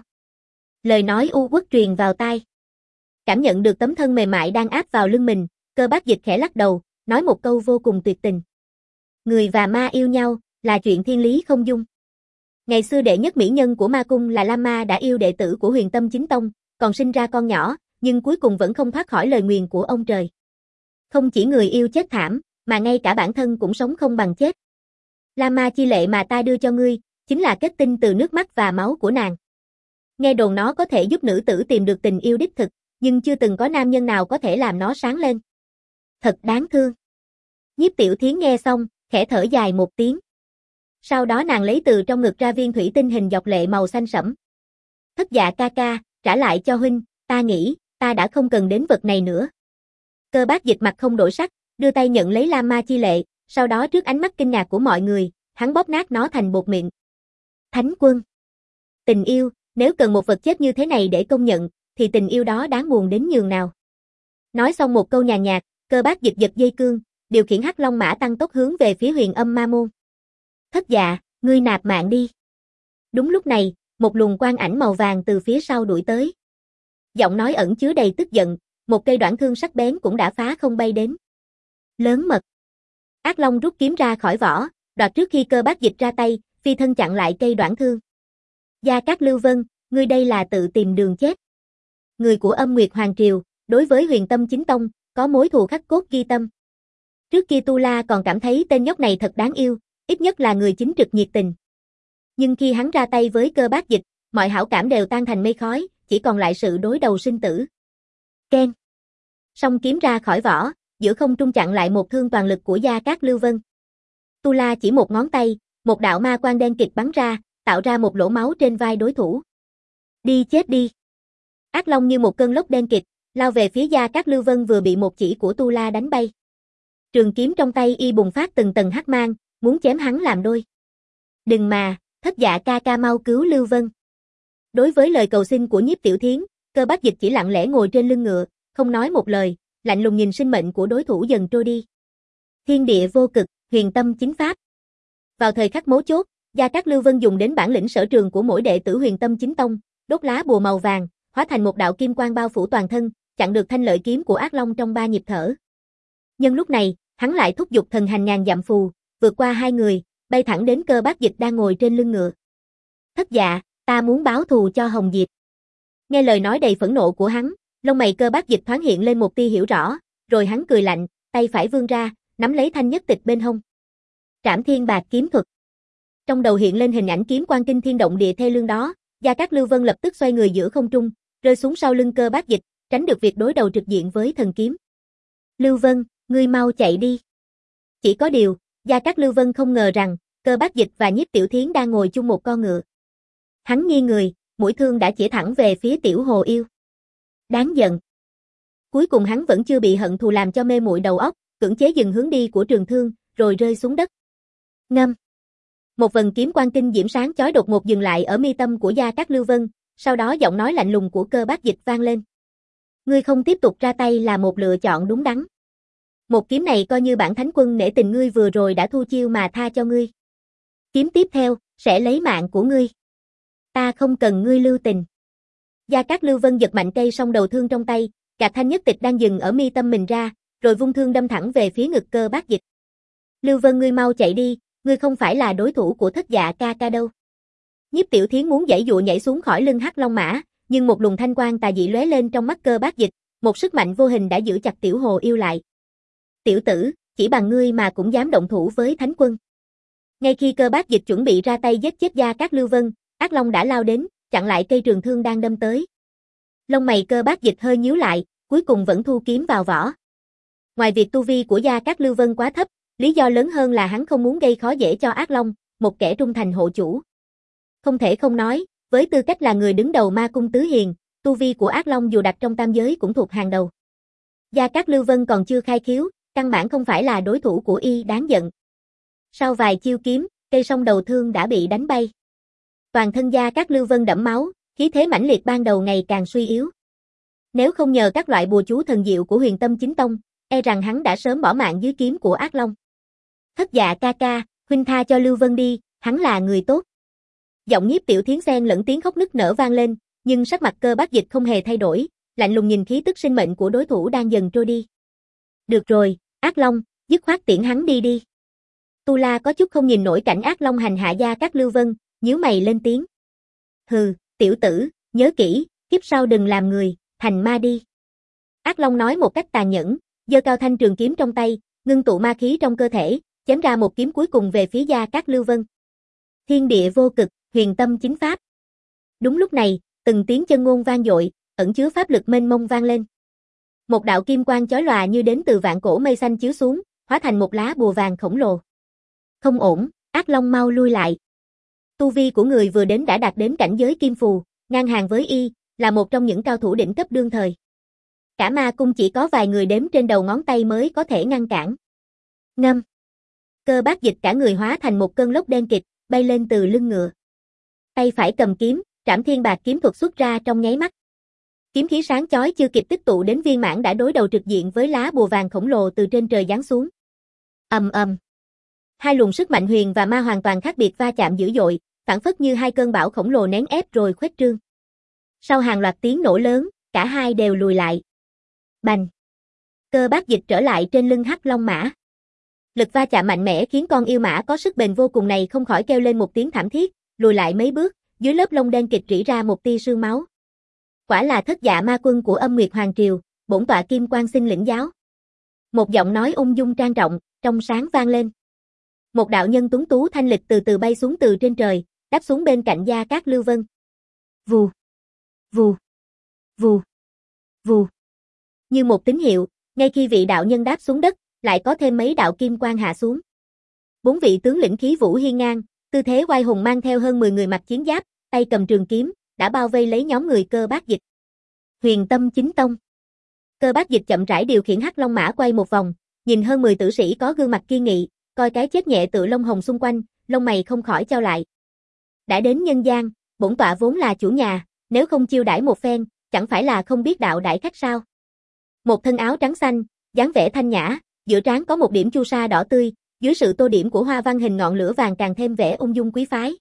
Lời nói u uất truyền vào tai. Cảm nhận được tấm thân mềm mại đang áp vào lưng mình, Cơ Bát Dịch khẽ lắc đầu, nói một câu vô cùng tuyệt tình. Người và ma yêu nhau, là chuyện thiên lý không dung. Ngày xưa đệ nhất mỹ nhân của ma cung là Lam Ma đã yêu đệ tử của Huyền Tâm Chính Tông, còn sinh ra con nhỏ, nhưng cuối cùng vẫn không thoát khỏi lời nguyền của ông trời. Không chỉ người yêu chết thảm, mà ngay cả bản thân cũng sống không bằng chết. Lam Ma chi lệ mà ta đưa cho ngươi, chính là kết tinh từ nước mắt và máu của nàng. Nghe đồn nó có thể giúp nữ tử tìm được tình yêu đích thực, nhưng chưa từng có nam nhân nào có thể làm nó sáng lên. Thật đáng thương. Nhiếp Tiểu Thiến nghe xong, khẽ thở dài một tiếng. Sau đó nàng lấy từ trong ngực ra viên thủy tinh hình dọc lệ màu xanh sẫm. Thất Dạ ca ca, trả lại cho huynh, ta nghĩ, ta đã không cần đến vật này nữa. Cơ Bát Dịch mặt không đổi sắc, đưa tay nhận lấy Lam Ma chi lệ, sau đó trước ánh mắt kinh ngạc của mọi người, hắn bóp nát nó thành bột mịn. Thánh Quân. Tình yêu, nếu cần một vật chết như thế này để công nhận, thì tình yêu đó đáng buồn đến nhường nào. Nói xong một câu nhàn nhạt, Cơ Bát Dịch giật dây cương, điều khiển Hắc Long mã tăng tốc hướng về phía Huyền Âm Ma Môn. Thất Dạ, ngươi nạp mạng đi. Đúng lúc này, một luồng quang ảnh màu vàng từ phía sau đuổi tới. Giọng nói ẩn chứa đầy tức giận, một cây đoạn thương sắc bén cũng đã phá không bay đến. Lớn mật. Ác Long rút kiếm ra khỏi vỏ, đoạt trước khi Cơ Bát Dịch ra tay, phi thân chặn lại cây đoạn thương. Gia Cát Lưu Vân, ngươi đây là tự tìm đường chết. Người của Âm Nguyệt Hoàng Triều, đối với Huyền Tâm Chính Tông, có mối thù khắc cốt ghi tâm. Trước kia Tu La còn cảm thấy tên nhóc này thật đáng yêu, ít nhất là người chính trực nhiệt tình. Nhưng khi hắn ra tay với Cơ Bát Dịch, mọi hảo cảm đều tan thành mây khói, chỉ còn lại sự đối đầu sinh tử. Keng. Song kiếm ra khỏi vỏ, giữa không trung chặn lại một thương toàn lực của Gia Cát Lưu Vân. Tu La chỉ một ngón tay, một đạo ma quang đen kịt bắn ra, tạo ra một lỗ máu trên vai đối thủ. Đi chết đi. Ác Long như một cơn lốc đen kịt, lao về phía Gia Cát Lưu Vân vừa bị một chỉ của Tu La đánh bay. Trường kiếm trong tay y bùng phát từng tầng hắc mang, muốn chém hắn làm đôi. Đừng mà, Thất Dạ ca ca mau cứu Lưu Vân. Đối với lời cầu xin của Nhiếp Tiểu Thiến, Cơ Bát Dịch chỉ lặng lẽ ngồi trên lưng ngựa, không nói một lời, lạnh lùng nhìn sinh mệnh của đối thủ dần trôi đi. Thiên địa vô cực, Huyền Tâm chính pháp. Vào thời khắc mấu chốt, Gia Cát Lưu Vân dùng đến bản lĩnh sở trường của mỗi đệ tử Huyền Tâm Chính Tông, đốt lá bùa màu vàng, hóa thành một đạo kim quang bao phủ toàn thân, chặn được thanh lợi kiếm của Ác Long trong ba nhịp thở. Nhưng lúc này, hắn lại thúc giục thần hành ngàn dặm phù, vượt qua hai người, bay thẳng đến Cơ Bát Dịch đang ngồi trên lưng ngựa. Thất Dạ, ta muốn báo thù cho Hồng Diệp. Nghe lời nói đầy phẫn nộ của hắn, lông mày Cơ Bát Dịch thoáng hiện lên một tia hiểu rõ, rồi hắn cười lạnh, tay phải vươn ra, nắm lấy thanh nhất tịch bên hông. Trảm Thiên Bạc kiếm thuật. Trong đầu hiện lên hình ảnh kiếm quang kinh thiên động địa thê lương đó, Gia Cát Lưu Vân lập tức xoay người giữa không trung, rơi xuống sau lưng Cơ Bát Dịch, tránh được việc đối đầu trực diện với thần kiếm. Lưu Vân, ngươi mau chạy đi. Chỉ có điều, Gia Cát Lưu Vân không ngờ rằng, Cơ Bát Dịch và Nhiếp Tiểu Thiến đang ngồi chung một con ngựa. Hắn nghiêng người, mũi thương đã chĩa thẳng về phía Tiểu Hồ Yêu. Đáng giận. Cuối cùng hắn vẫn chưa bị hận thù làm cho mê muội đầu óc, cưỡng chế dừng hướng đi của trường thương, rồi rơi xuống đất. Ngâm. Một vần kiếm quang kinh diễm sáng chói đột ngột dừng lại ở mi tâm của Gia Cát Lưu Vân, sau đó giọng nói lạnh lùng của Cơ Bát Dịch vang lên. Ngươi không tiếp tục ra tay là một lựa chọn đúng đắn. Một kiếm này coi như bản thánh quân nể tình ngươi vừa rồi đã thu chiêu mà tha cho ngươi. Kiếm tiếp theo, sẽ lấy mạng của ngươi. Ta không cần ngươi lưu tình. Gia Cát Lưu Vân giật mạnh cây song đầu thương trong tay, gạt thanh nhất tịch đang dừng ở mi tâm mình ra, rồi vung thương đâm thẳng về phía ngực Cơ Bác Dịch. Lưu Vân, ngươi mau chạy đi, ngươi không phải là đối thủ của Thất Dạ ca ca đâu. Nhiếp Tiểu Thiến muốn giãy dụa nhảy xuống khỏi lưng Hắc Long mã, nhưng một luồng thanh quang tà dị lóe lên trong mắt Cơ Bác Dịch, một sức mạnh vô hình đã giữ chặt Tiểu Hồ Yêu lại. Tiểu tử, chỉ bằng ngươi mà cũng dám động thủ với Thánh Quân. Ngay khi Cơ Bác Dịch chuẩn bị ra tay giết chết Gia Cát Lưu Vân, Ác Long đã lao đến, chặn lại cây trường thương đang đâm tới. Lông mày Cơ Bác Dịch hơi nhíu lại, cuối cùng vẫn thu kiếm vào vỏ. Ngoài việc tu vi của Gia Cát Lưu Vân quá thấp, lý do lớn hơn là hắn không muốn gây khó dễ cho Ác Long, một kẻ trung thành hộ chủ. Không thể không nói, với tư cách là người đứng đầu Ma Cung Tứ Hiền, tu vi của Ác Long dù đặt trong tam giới cũng thuộc hàng đầu. Gia Cát Lưu Vân còn chưa khai khiếu, căn bản không phải là đối thủ của y, đáng giận. Sau vài chiêu kiếm, cây song đầu thương đã bị đánh bay. Toàn thân Gia Cát Lưu Vân đẫm máu, khí thế mãnh liệt ban đầu ngày càng suy yếu. Nếu không nhờ các loại bùa chú thần diệu của Huyền Tâm Chính Tông, e rằng hắn đã sớm bỏ mạng dưới kiếm của Ác Long. Thất Dạ ca ca, huynh tha cho Lưu Vân đi, hắn là người tốt. Giọng Nhiếp Tiểu Thiến xen lẫn tiếng khóc nức nở vang lên, nhưng sắc mặt Cơ Bác Dịch không hề thay đổi, lạnh lùng nhìn khí tức sinh mệnh của đối thủ đang dần trôi đi. Được rồi, Ác Long, dứt khoát tiễn hắn đi đi. Tu La có chút không nhìn nổi cảnh Ác Long hành hạ Gia Cát Lưu Vân, nhíu mày lên tiếng. Hừ, tiểu tử, nhớ kỹ, kiếp sau đừng làm người, thành ma đi. Ác Long nói một cách tàn nhẫn, giơ cao thanh trường kiếm trong tay, ngưng tụ ma khí trong cơ thể, chém ra một kiếm cuối cùng về phía Gia Cát Lưu Vân. Thiên địa vô cực, huyền tâm chính pháp. Đúng lúc này, từng tiếng chân ngôn vang dội, ẩn chứa pháp lực mênh mông vang lên. Một đạo kim quang chói lòa như đến từ vạn cổ mây xanh chiếu xuống, hóa thành một lá bùa vàng khổng lồ. Không ổn, Ác Long mau lui lại. Tu vi của người vừa đến đã đạt đến cảnh giới kim phù, ngang hàng với y, là một trong những cao thủ đỉnh cấp đương thời. Cả Ma Cung chỉ có vài người đếm trên đầu ngón tay mới có thể ngăn cản. Ngâm. Cơ Bác Dịch cả người hóa thành một cơn lốc đen kịt, bay lên từ lưng ngựa. Tay phải cầm kiếm, Trảm Thiên Bạc kiếm thuật xuất ra trong nháy mắt. Kiếm khí sáng chói chưa kịp tích tụ đến viên mãn đã đối đầu trực diện với lá bùa vàng khổng lồ từ trên trời giáng xuống. Ầm ầm. Hai luồng sức mạnh huyền và ma hoàn toàn khác biệt va chạm dữ dội, phản phất như hai cơn bão khổng lồ nén ép rồi khuếch trương. Sau hàng loạt tiếng nổ lớn, cả hai đều lùi lại. Bành. Cơ Bác Dịch trở lại trên lưng Hắc Long mã. Lực va chạm mạnh mẽ khiến con yêu mã có sức bền vô cùng này không khỏi kêu lên một tiếng thảm thiết, lùi lại mấy bước, dưới lớp lông đen kịt rỉ ra một tia sương máu. Quả là Thất Dạ ma quân của Âm Nguyệt Hoàng Triều, bổn tọa Kim Quang xin lĩnh giáo. Một giọng nói ung dung trang trọng, trong sáng vang lên. Một đạo nhân tuấn tú thanh lịch từ từ bay xuống từ trên trời, đáp xuống bên cạnh Gia Cát Lưu Vân. Vù, vù, vù, vù. Như một tín hiệu, ngay khi vị đạo nhân đáp xuống đất, lại có thêm mấy đạo kim quang hạ xuống. Bốn vị tướng lĩnh khí vũ hiên ngang, tư thế oai hùng mang theo hơn mười người mặc chiến giáp, tay cầm trường kiếm, đã bao vây lấy nhóm người Cơ Bác Dịch. Huyền Tâm Chính Tông. Cơ Bác Dịch chậm rãi điều khiển Hắc Long mã quay một vòng, nhìn hơn mười tử sĩ có gương mặt kiên nghị, coi cái chết nhẹ tựa lông hồng xung quanh, lông mày không khỏi chau lại. Đã đến nhân gian, bổn tọa vốn là chủ nhà, nếu không chiêu đãi một phen, chẳng phải là không biết đạo đãi khách sao? Một thân áo trắng xanh, dáng vẻ thanh nhã, giữa trán có một điểm chu sa đỏ tươi, dưới sự tô điểm của hoa văn hình ngọn lửa vàng càng thêm vẻ ung dung quý phái.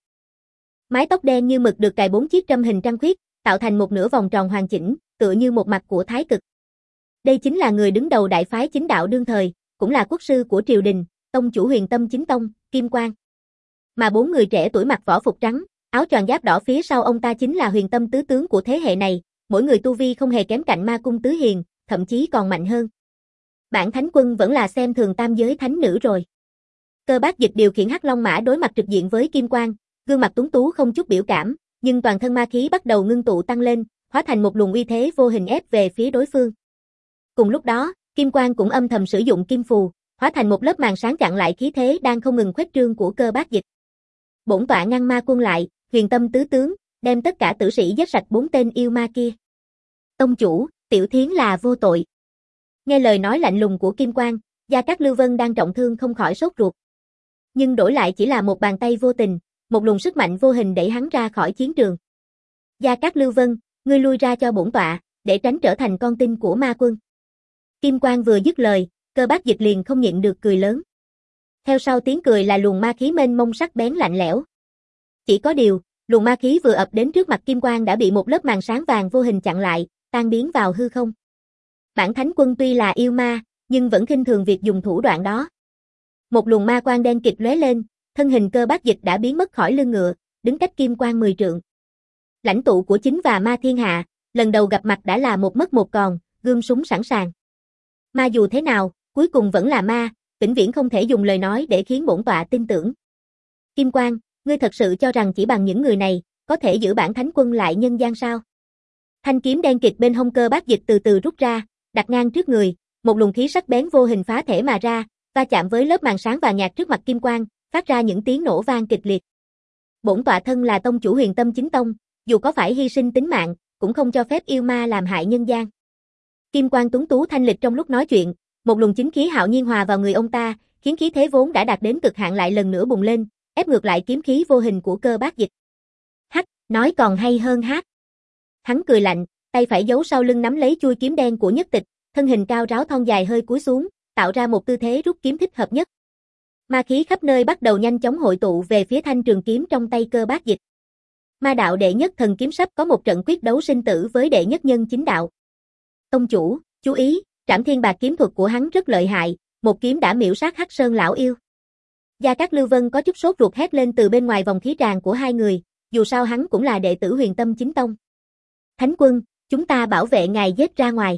Mái tóc đen như mực được cài bốn chiếc trâm hình trăng khuyết, tạo thành một nửa vòng tròn hoàn chỉnh, tựa như một mặt của thái cực. Đây chính là người đứng đầu đại phái chính đạo đương thời, cũng là quốc sư của triều đình, tông chủ Huyền Tâm Chính Tông, Kim Quang. Mà bốn người trẻ tuổi mặc võ phục trắng, áo choàng giáp đỏ phía sau ông ta chính là Huyền Tâm tứ tướng của thế hệ này, mỗi người tu vi không hề kém cạnh Ma Cung Tứ Hiền, thậm chí còn mạnh hơn. Bản Thánh Quân vẫn là xem thường tam giới thánh nữ rồi. Cơ Bác Dịch điều khiển Hắc Long mã đối mặt trực diện với Kim Quang, gương mặt tuấn tú không chút biểu cảm, nhưng toàn thân ma khí bắt đầu ngưng tụ tăng lên, hóa thành một luồng uy thế vô hình ép về phía đối phương. Cùng lúc đó, Kim Quang cũng âm thầm sử dụng kim phù, hóa thành một lớp màn sáng chặn lại khí thế đang không ngừng khuếch trương của Cơ Bác Dịch. Bổn tọa ngăn ma quân lại, Huyền Tâm tứ tướng, đem tất cả tử sĩ giết sạch bốn tên yêu ma kia. Tông chủ, Tiểu Thiến là vô tội. Nghe lời nói lạnh lùng của Kim Quang, Gia Cát Lưu Vân đang trọng thương không khỏi sốt ruột. Nhưng đổi lại chỉ là một bàn tay vô tình, một luồng sức mạnh vô hình đẩy hắn ra khỏi chiến trường. Gia Cát Lưu Vân, ngươi lui ra cho bổn tọa, để tránh trở thành con tin của ma quân. Kim Quang vừa dứt lời, Cơ Bác Dịch liền không nhịn được cười lớn. Theo sau tiếng cười là luồng ma khí mênh mông sắc bén lạnh lẽo. Chỉ có điều, luồng ma khí vừa ập đến trước mặt Kim Quang đã bị một lớp màn sáng vàng vô hình chặn lại, tan biến vào hư không. Bản thánh quân tuy là yêu ma, nhưng vẫn khinh thường việc dùng thủ đoạn đó. Một luồng ma quang đen kịt lóe lên, thân hình Cơ Bác Dịch đã biến mất khỏi lưng ngựa, đứng cách kim quang mười trượng. Lãnh tụ của chính và ma thiên hạ, lần đầu gặp mặt đã là một mất một còn, gươm súng sẵn sàng. Ma dù thế nào, cuối cùng vẫn là ma, vĩnh viễn không thể dùng lời nói để khiến bổn tọa tin tưởng. Kim Quang, ngươi thật sự cho rằng chỉ bằng những người này, có thể giữ bản thánh quân lại nhân gian sao? Thanh kiếm đen kịt bên hông Cơ Bác Dịch từ từ rút ra, đặt ngang trước người, một luồng khí sắc bén vô hình phá thể mà ra, va chạm với lớp màn sáng vàng nhạt trước mặt Kim Quang, phát ra những tiếng nổ vang kịch liệt. Bổn tọa thân là tông chủ Huyền Tâm Chính Tông, dù có phải hy sinh tính mạng, cũng không cho phép yêu ma làm hại nhân gian. Kim Quang tuấn tú thanh lịch trong lúc nói chuyện, một luồng chính khí hạo nhiên hòa vào người ông ta, khiến khí thế vốn đã đạt đến cực hạn lại lần nữa bùng lên, ép ngược lại kiếm khí vô hình của Cơ Bác Dịch. Hắc, nói còn hay hơn hát. Hắn cười lạnh, tay phải giấu sau lưng nắm lấy chuôi kiếm đen của Nhất Tịch, thân hình cao ráo thon dài hơi cúi xuống, tạo ra một tư thế rút kiếm thích hợp nhất. Ma khí khắp nơi bắt đầu nhanh chóng hội tụ về phía thanh trường kiếm trong tay Cơ Bác Dịch. Ma đạo đệ nhất thần kiếm sắp có một trận quyết đấu sinh tử với đệ nhất nhân chính đạo. Tông chủ, chú ý, Trảm Thiên Bạc kiếm thuật của hắn rất lợi hại, một kiếm đã miểu sát Hắc Sơn lão yêu. Gia Cát Lưu Vân có chút sốt ruột hét lên từ bên ngoài vòng khí tràng của hai người, dù sao hắn cũng là đệ tử Huyền Tâm Chính Tông. Thánh quân, chúng ta bảo vệ ngài giết ra ngoài.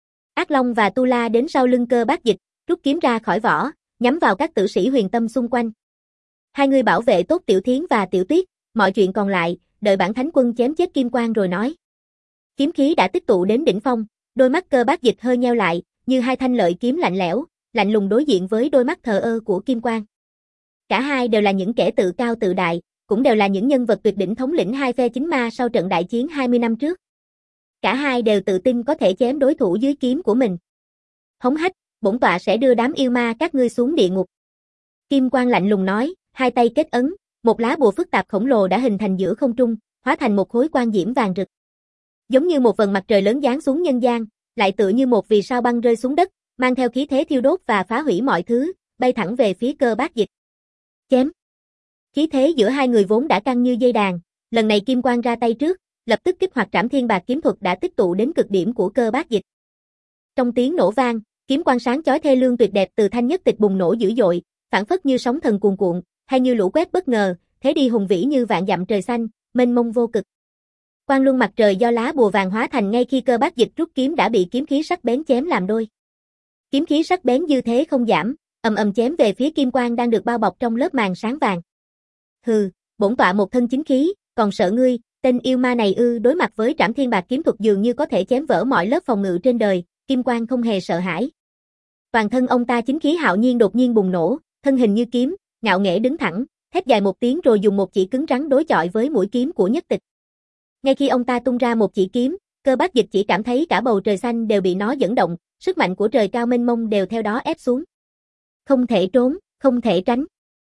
Ác Long và Tu La đến sau lưng Cơ Bác Dịch, rút kiếm ra khỏi vỏ, nhắm vào các tử sĩ Huyền Tâm xung quanh. Hai người bảo vệ tốt Tiểu Thiến và Tiểu Tuyết, mọi chuyện còn lại, đợi bản thánh quân chém chết Kim Quang rồi nói. Kiếm khí đã tích tụ đến đỉnh phong, đôi mắt Cơ Bác Dịch hơi nheo lại, như hai thanh lợi kiếm lạnh lẽo, lạnh lùng đối diện với đôi mắt thờ ơ của Kim Quang. Cả hai đều là những kẻ tự cao tự đại, cũng đều là những nhân vật tuyệt đỉnh thống lĩnh hai phe chính ma sau trận đại chiến hai mươi năm trước. Cả hai đều tự tin có thể chém đối thủ dưới kiếm của mình. Hống hách, bổn tọa sẽ đưa đám yêu ma các ngươi xuống địa ngục. Kim Quang lạnh lùng nói, hai tay kết ấn, một lá bùa phức tạp khổng lồ đã hình thành giữa không trung, hóa thành một khối quang diễm vàng rực. Giống như một vầng mặt trời lớn giáng xuống nhân gian, lại tựa như một vì sao băng rơi xuống đất, mang theo khí thế thiêu đốt và phá hủy mọi thứ, bay thẳng về phía Cơ Bác Dịch. Chém. Khí thế giữa hai người vốn đã căng như dây đàn, lần này Kim Quang ra tay trước, lập tức kích hoạt Trảm Thiên Bạc kiếm thuật đã tích tụ đến cực điểm của Cơ Bác Dịch. Trong tiếng nổ vang, kiếm quang sáng chói thê lương tuyệt đẹp từ thanh Nhất Tịch bùng nổ dữ dội, phảng phất như sóng thần cuồn cuộn, hay như lũ quét bất ngờ, thế đi hùng vĩ như vạn dặm trời xanh, mênh mông vô cực. Quang luân mặt trời do lá bùa vàng hóa thành ngay khi Cơ Bác Dịch rút kiếm đã bị kiếm khí sắc bén chém làm đôi. Kiếm khí sắc bén dư thế không giảm, ầm ầm chém về phía Kim Quang đang được bao bọc trong lớp màn sáng vàng. Hừ, bổn tọa một thân chính khí, còn sợ ngươi, tên yêu ma này ư? Đối mặt với Trảm Thiên Bạc kiếm thuật dường như có thể chém vỡ mọi lớp phòng ngự trên đời, Kim Quang không hề sợ hãi. Toàn thân ông ta chính khí hạo nhiên đột nhiên bùng nổ, thân hình như kiếm, ngạo nghễ đứng thẳng, thét dài một tiếng rồi dùng một chỉ cứng rắn đối chọi với mũi kiếm của Nhất Tịch. Ngay khi ông ta tung ra một chỉ kiếm, Cơ Bác Dịch chỉ cảm thấy cả bầu trời xanh đều bị nó dẫn động, sức mạnh của trời cao mênh mông đều theo đó ép xuống. Không thể trốn, không thể tránh.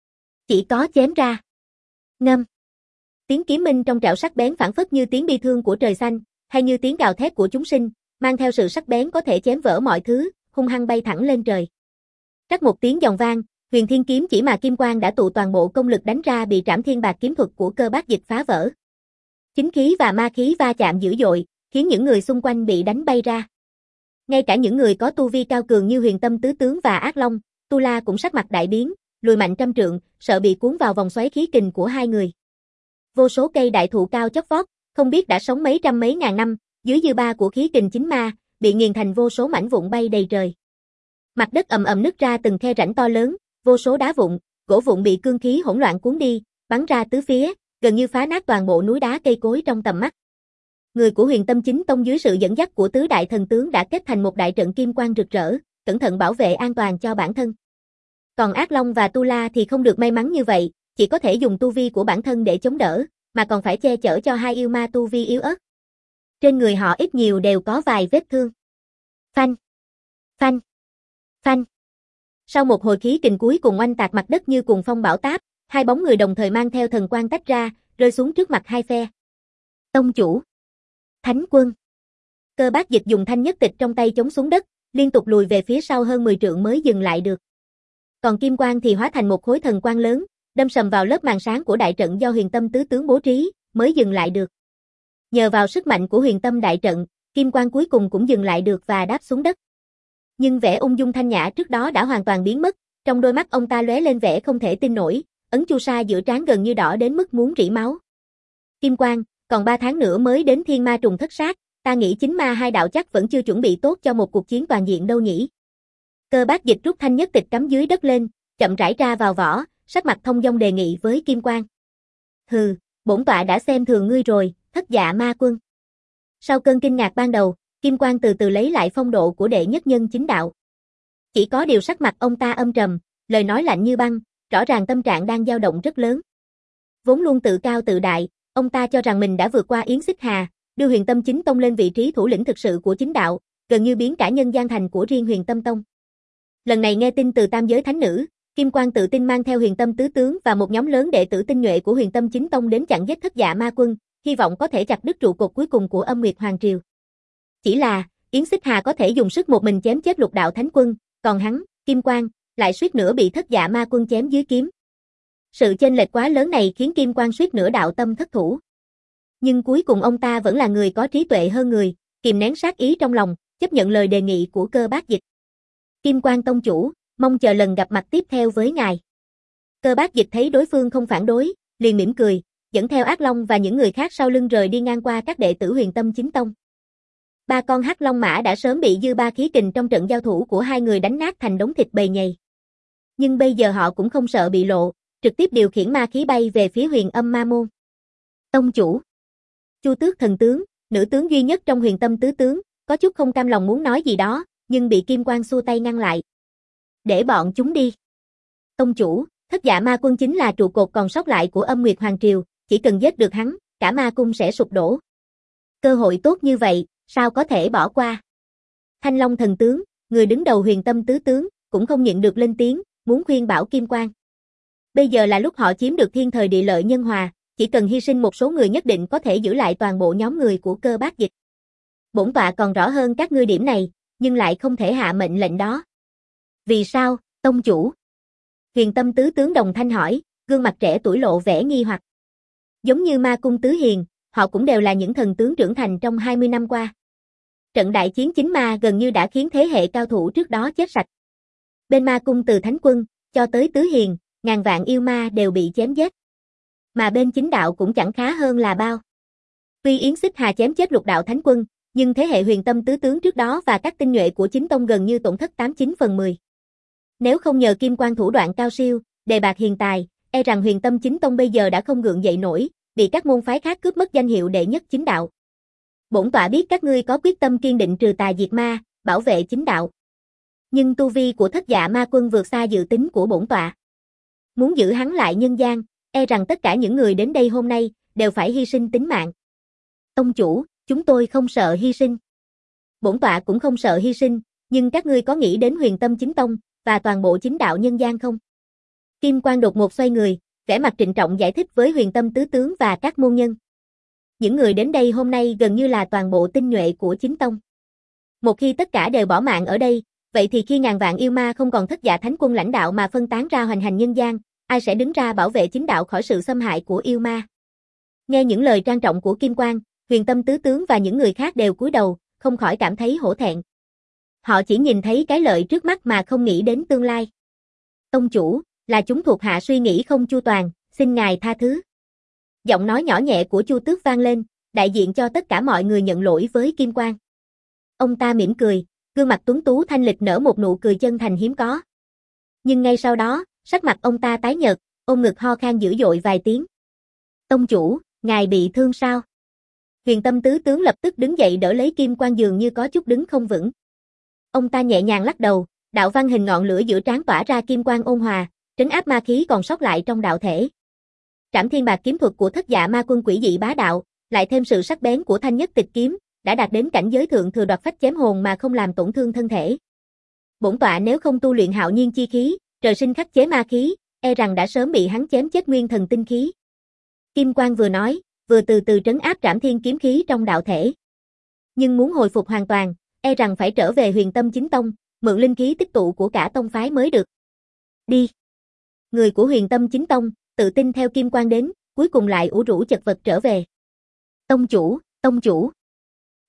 Chỉ có chém ra. Ngâm. Tiếng kiếm minh trong trảo sắc bén phảng phất như tiếng bi thương của trời xanh, hay như tiếng gào thét của chúng sinh, mang theo sự sắc bén có thể chém vỡ mọi thứ, hung hăng bay thẳng lên trời. Rắc một tiếng giòn vang, Huyền Thiên kiếm chỉ mà Kim Quang đã tụ toàn bộ công lực đánh ra bị Trảm Thiên Bạc kiếm thuật của Cơ Bác Dịch phá vỡ. Chính khí và ma khí va chạm dữ dội, khiến những người xung quanh bị đánh bay ra. Ngay cả những người có tu vi cao cường như Huyền Tâm Tứ Tướng và Ác Long, Tu La cũng sắc mặt đại biến, lùi mạnh trăm trượng, sợ bị cuốn vào vòng xoáy khí kình của hai người. Vô số cây đại thụ cao chót vót, không biết đã sống mấy trăm mấy ngàn năm, dưới dư ba của khí kình chính ma, bị nghiền thành vô số mảnh vụn bay đầy trời. Mặt đất ầm ầm nứt ra từng khe rãnh to lớn, vô số đá vụn, gỗ vụn bị cương khí hỗn loạn cuốn đi, bắn ra tứ phía, gần như phá nát toàn bộ núi đá cây cối trong tầm mắt. Người của Huyền Tâm Chính Tông dưới sự dẫn dắt của tứ đại thần tướng đã kết thành một đại trận kim quang rực rỡ, cẩn thận bảo vệ an toàn cho bản thân. Còn Ác Long và Tu La thì không được may mắn như vậy, chỉ có thể dùng tu vi của bản thân để chống đỡ, mà còn phải che chở cho hai yêu ma tu vi yếu ớt. Trên người họ ít nhiều đều có vài vết thương. Phanh, phanh, phanh. Sau một hồi khí kình cuối cùng oanh tạc mặt đất như cuồng phong bão táp, hai bóng người đồng thời mang theo thần quang tách ra, rơi xuống trước mặt hai phe. Tông chủ, Thánh quân. Cơ Bác Dịch dùng thanh Nhất Tịch trong tay chống xuống đất, liên tục lùi về phía sau hơn mười trượng mới dừng lại được. Còn Kim Quang thì hóa thành một khối thần quang lớn, đâm sầm vào lớp màn sáng của đại trận do Huyền Tâm Tứ Tướng bố trí, mới dừng lại được. Nhờ vào sức mạnh của Huyền Tâm đại trận, Kim Quang cuối cùng cũng dừng lại được và đáp xuống đất. Nhưng vẻ ung dung thanh nhã trước đó đã hoàn toàn biến mất, trong đôi mắt ông ta lóe lên vẻ không thể tin nổi, ấn chu sa giữa trán gần như đỏ đến mức muốn rỉ máu. Kim Quang, còn ba tháng nữa mới đến thiên ma trùng thất sát, ta nghĩ chính ma hai đạo chắc vẫn chưa chuẩn bị tốt cho một cuộc chiến toàn diện đâu nhỉ. Cơ Bác Dịch rút thanh nhất tịch cắm dưới đất lên, chậm rãi ra vào vỏ, sắc mặt thông dong đề nghị với Kim Quang. Hừ, bổn tọa đã xem thường ngươi rồi, Thất Dạ Ma Quân. Sau cơn kinh ngạc ban đầu, Kim Quang từ từ lấy lại phong độ của đệ nhất nhân chính đạo. Chỉ có điều sắc mặt ông ta âm trầm, lời nói lạnh như băng, rõ ràng tâm trạng đang dao động rất lớn. Vốn luôn tự cao tự đại, ông ta cho rằng mình đã vượt qua Yến Xích Hà, đưa Huyền Tâm Chính Tông lên vị trí thủ lĩnh thực sự của chính đạo, gần như biến cả nhân gian thành của riêng Huyền Tâm Tông. Lần này nghe tin từ tam giới thánh nữ, Kim Quang tự tin mang theo Huyền Tâm tứ tướng và một nhóm lớn đệ tử tinh nhuệ của Huyền Tâm Chính Tông đến chặn giết Thất Dạ Ma Quân, hy vọng có thể chặt đứt trụ cột cuối cùng của Âm Nguyệt Hoàng Triều. Chỉ là, Yến Xích Hà có thể dùng sức một mình chém chết Lục Đạo Thánh Quân, còn hắn, Kim Quang, lại suýt nữa bị Thất Dạ Ma Quân chém dưới kiếm. Sự chênh lệch quá lớn này khiến Kim Quang suýt nữa đạo tâm thất thủ. Nhưng cuối cùng ông ta vẫn là người có trí tuệ hơn người, kìm nén sát ý trong lòng, chấp nhận lời đề nghị của Cơ Bác Dịch. Kim Quang tông chủ, mong chờ lần gặp mặt tiếp theo với ngài. Cơ Bác Dịch thấy đối phương không phản đối, liền mỉm cười, dẫn theo Ác Long và những người khác sau lưng rời đi ngang qua các đệ tử Huyền Tâm Chính Tông. Ba con hắc long mã đã sớm bị dư ba khí kình trong trận giao thủ của hai người đánh nát thành đống thịt bầy nhầy. Nhưng bây giờ họ cũng không sợ bị lộ, trực tiếp điều khiển ma khí bay về phía Huyền Âm Ma Môn. Tông chủ. Chu Tước thần tướng, nữ tướng duy nhất trong Huyền Tâm tứ tướng, có chút không cam lòng muốn nói gì đó, nhưng bị Kim Quang xua tay ngăn lại. Để bọn chúng đi. Tông chủ, Thất Dạ Ma Quân chính là trụ cột còn sót lại của Âm Nguyệt Hoàng Triều, chỉ cần giết được hắn, cả ma cung sẽ sụp đổ. Cơ hội tốt như vậy, sao có thể bỏ qua? Thanh Long thần tướng, người đứng đầu Huyền Tâm tứ tướng, cũng không nhịn được lên tiếng, muốn khuyên bảo Kim Quang. Bây giờ là lúc họ chiếm được thiên thời địa lợi nhân hòa, chỉ cần hy sinh một số người nhất định có thể giữ lại toàn bộ nhóm người của Cơ Bác Dịch. Bổn tọa còn rõ hơn các ngươi điểm này, nhưng lại không thể hạ mệnh lệnh đó. Vì sao, tông chủ? Huyền Tâm tứ tướng đồng thanh hỏi, gương mặt trẻ tuổi lộ vẻ nghi hoặc. Giống như Ma Cung tứ hiền, họ cũng đều là những thần tướng trưởng thành trong hai mươi năm qua. Trận đại chiến chính ma gần như đã khiến thế hệ cao thủ trước đó chết sạch. Bên Ma Cung từ Thánh Quân, cho tới tứ hiền, ngàn vạn yêu ma đều bị chém giết. Mà bên chính đạo cũng chẳng khá hơn là bao. Tuy Yến Xích Hà chém chết Lục Đạo Thánh Quân, nhưng thế hệ Huyền Tâm tứ tướng trước đó và các tinh nhuệ của chính tông gần như tổn thất tám chín phần mười. Nếu không nhờ Kim Quang thủ đoạn cao siêu, đề bạt hiền tài, e rằng Huyền Tâm chính tông bây giờ đã không gượng dậy nổi, bị các môn phái khác cướp mất danh hiệu đệ nhất chính đạo. Bổn tọa biết các ngươi có quyết tâm kiên định trừ tà diệt ma, bảo vệ chính đạo. Nhưng tu vi của Thất Dạ Ma Quân vượt xa dự tính của bổn tọa. Muốn giữ hắn lại nhân gian, e rằng tất cả những người đến đây hôm nay đều phải hy sinh tính mạng. Tông chủ, chúng tôi không sợ hy sinh. Bổn tọa cũng không sợ hy sinh, nhưng các ngươi có nghĩ đến Huyền Tâm chính tông và toàn bộ chính đạo nhân gian không? Kim Quang đột ngột xoay người, vẻ mặt trịnh trọng giải thích với Huyền Tâm tứ tướng và các môn nhân. Những người đến đây hôm nay gần như là toàn bộ tinh nhuệ của chính tông. Một khi tất cả đều bỏ mạng ở đây, vậy thì khi ngàn vạn yêu ma không còn Thất Dạ Thánh Quân lãnh đạo mà phân tán ra hoành hành nhân gian, ai sẽ đứng ra bảo vệ chính đạo khỏi sự xâm hại của yêu ma? Nghe những lời trang trọng của Kim Quang, Huyền Tâm tứ tướng và những người khác đều cúi đầu, không khỏi cảm thấy hổ thẹn. Họ chỉ nhìn thấy cái lợi trước mắt mà không nghĩ đến tương lai. Tông chủ, là chúng thuộc hạ suy nghĩ không chu toàn, xin ngài tha thứ. Giọng nói nhỏ nhẹ của Chu Tước vang lên, đại diện cho tất cả mọi người nhận lỗi với Kim Quang. Ông ta mỉm cười, gương mặt tuấn tú thanh lịch nở một nụ cười chân thành hiếm có. Nhưng ngay sau đó, sắc mặt ông ta tái nhợt, ôm ngực ho khan dữ dội vài tiếng. Tông chủ, ngài bị thương sao? Huyền Tâm tứ tướng lập tức đứng dậy đỡ lấy Kim Quang dường như có chút đứng không vững. Ông ta nhẹ nhàng lắc đầu, đạo văn hình ngọn lửa giữa trán tỏa ra kim quang ôn hòa, trấn áp ma khí còn sót lại trong đạo thể. Trảm Thiên Bạc kiếm thuật của Thất Dạ Ma Quân quỷ dị bá đạo, lại thêm sự sắc bén của thanh nhất tịch kiếm, đã đạt đến cảnh giới thượng thừa đoạt phách chém hồn mà không làm tổn thương thân thể. Bổn tọa nếu không tu luyện hạo nhiên chi khí, trời sinh khắc chế ma khí, e rằng đã sớm bị hắn chém chết nguyên thần tinh khí. Kim Quang vừa nói, vừa từ từ trấn áp Trảm Thiên kiếm khí trong đạo thể. Nhưng muốn hồi phục hoàn toàn, e rằng phải trở về Huyền Tâm chính tông, mượn linh khí tích tụ của cả tông phái mới được. Đi. Người của Huyền Tâm chính tông, tự tin theo Kim Quang đến, cuối cùng lại ủ rũ chật vật trở về. Tông chủ, tông chủ.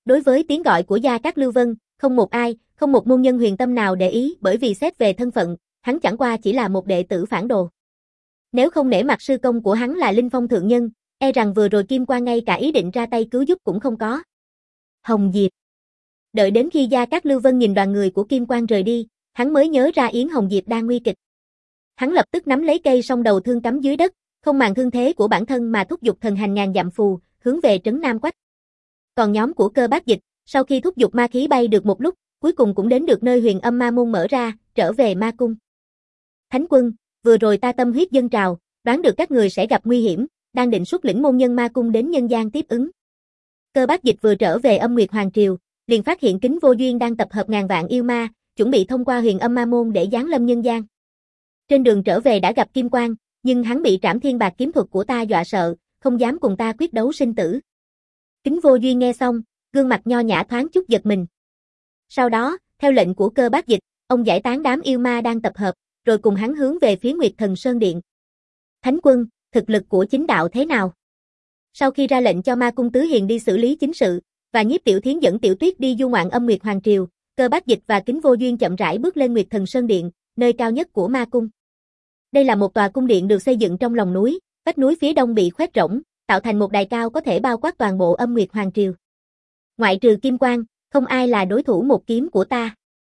Đối với tiếng gọi của Gia Cát Lưu Vân, không một ai, không một môn nhân huyền tâm nào để ý, bởi vì xét về thân phận, hắn chẳng qua chỉ là một đệ tử phản đồ. Nếu không nể mặt sư công của hắn là Linh Phong thượng nhân, e rằng vừa rồi Kim Quan ngay cả ý định ra tay cứu giúp cũng không có. Hồng Diệp. Đợi đến khi Gia Cát Lưu Vân nhìn đoàn người của Kim Quan rời đi, hắn mới nhớ ra Yến Hồng Diệp đang nguy kịch. Hắn lập tức nắm lấy cây song đầu thương cắm dưới đất, không màng thương thế của bản thân mà thúc giục thần hành ngàn dặm phù, hướng về trấn Nam Quách. Còn nhóm của Cơ Bác Dịch, sau khi thúc giục ma khí bay được một lúc, cuối cùng cũng đến được nơi Huyền Âm Ma môn mở ra, trở về ma cung. Thánh quân, vừa rồi ta tâm huyết dâng trào, đoán được các người sẽ gặp nguy hiểm, đang định xuất lĩnh môn nhân ma cung đến nhân gian tiếp ứng. Cơ Bác Dịch vừa trở về Âm Nguyệt Hoàng Triều, liền phát hiện Kính Vô Duyên đang tập hợp ngàn vạn yêu ma, chuẩn bị thông qua Huyền Âm Ma môn để giáng lâm nhân gian. Trên đường trở về đã gặp Kim Quan, nhưng hắn bị Trảm Thiên Bạc kiếm thuật của ta dọa sợ, không dám cùng ta quyết đấu sinh tử. Kính Vô Duyên nghe xong, gương mặt nho nhã thoáng chút giật mình. Sau đó, theo lệnh của Cơ Bác Dịch, ông giải tán đám yêu ma đang tập hợp, rồi cùng hắn hướng về phía Nguyệt Thần Sơn Điện. Thánh quân, thực lực của chính đạo thế nào? Sau khi ra lệnh cho Ma Cung Tứ Hiền đi xử lý chính sự, và Nhiếp Tiểu Thiến dẫn Tiểu Tuyết đi du ngoạn Âm Nguyệt Hoàng Triều, Cơ Bác Dịch và Kính Vô Duyên chậm rãi bước lên Nguyệt Thần Sơn Điện, nơi cao nhất của Ma Cung. Đây là một tòa cung điện được xây dựng trong lòng núi, vách núi phía đông bị khoét rỗng, tạo thành một đài cao có thể bao quát toàn bộ Âm Nguyệt Hoàng Triều. Ngoại trừ Kim Quan, không ai là đối thủ một kiếm của ta.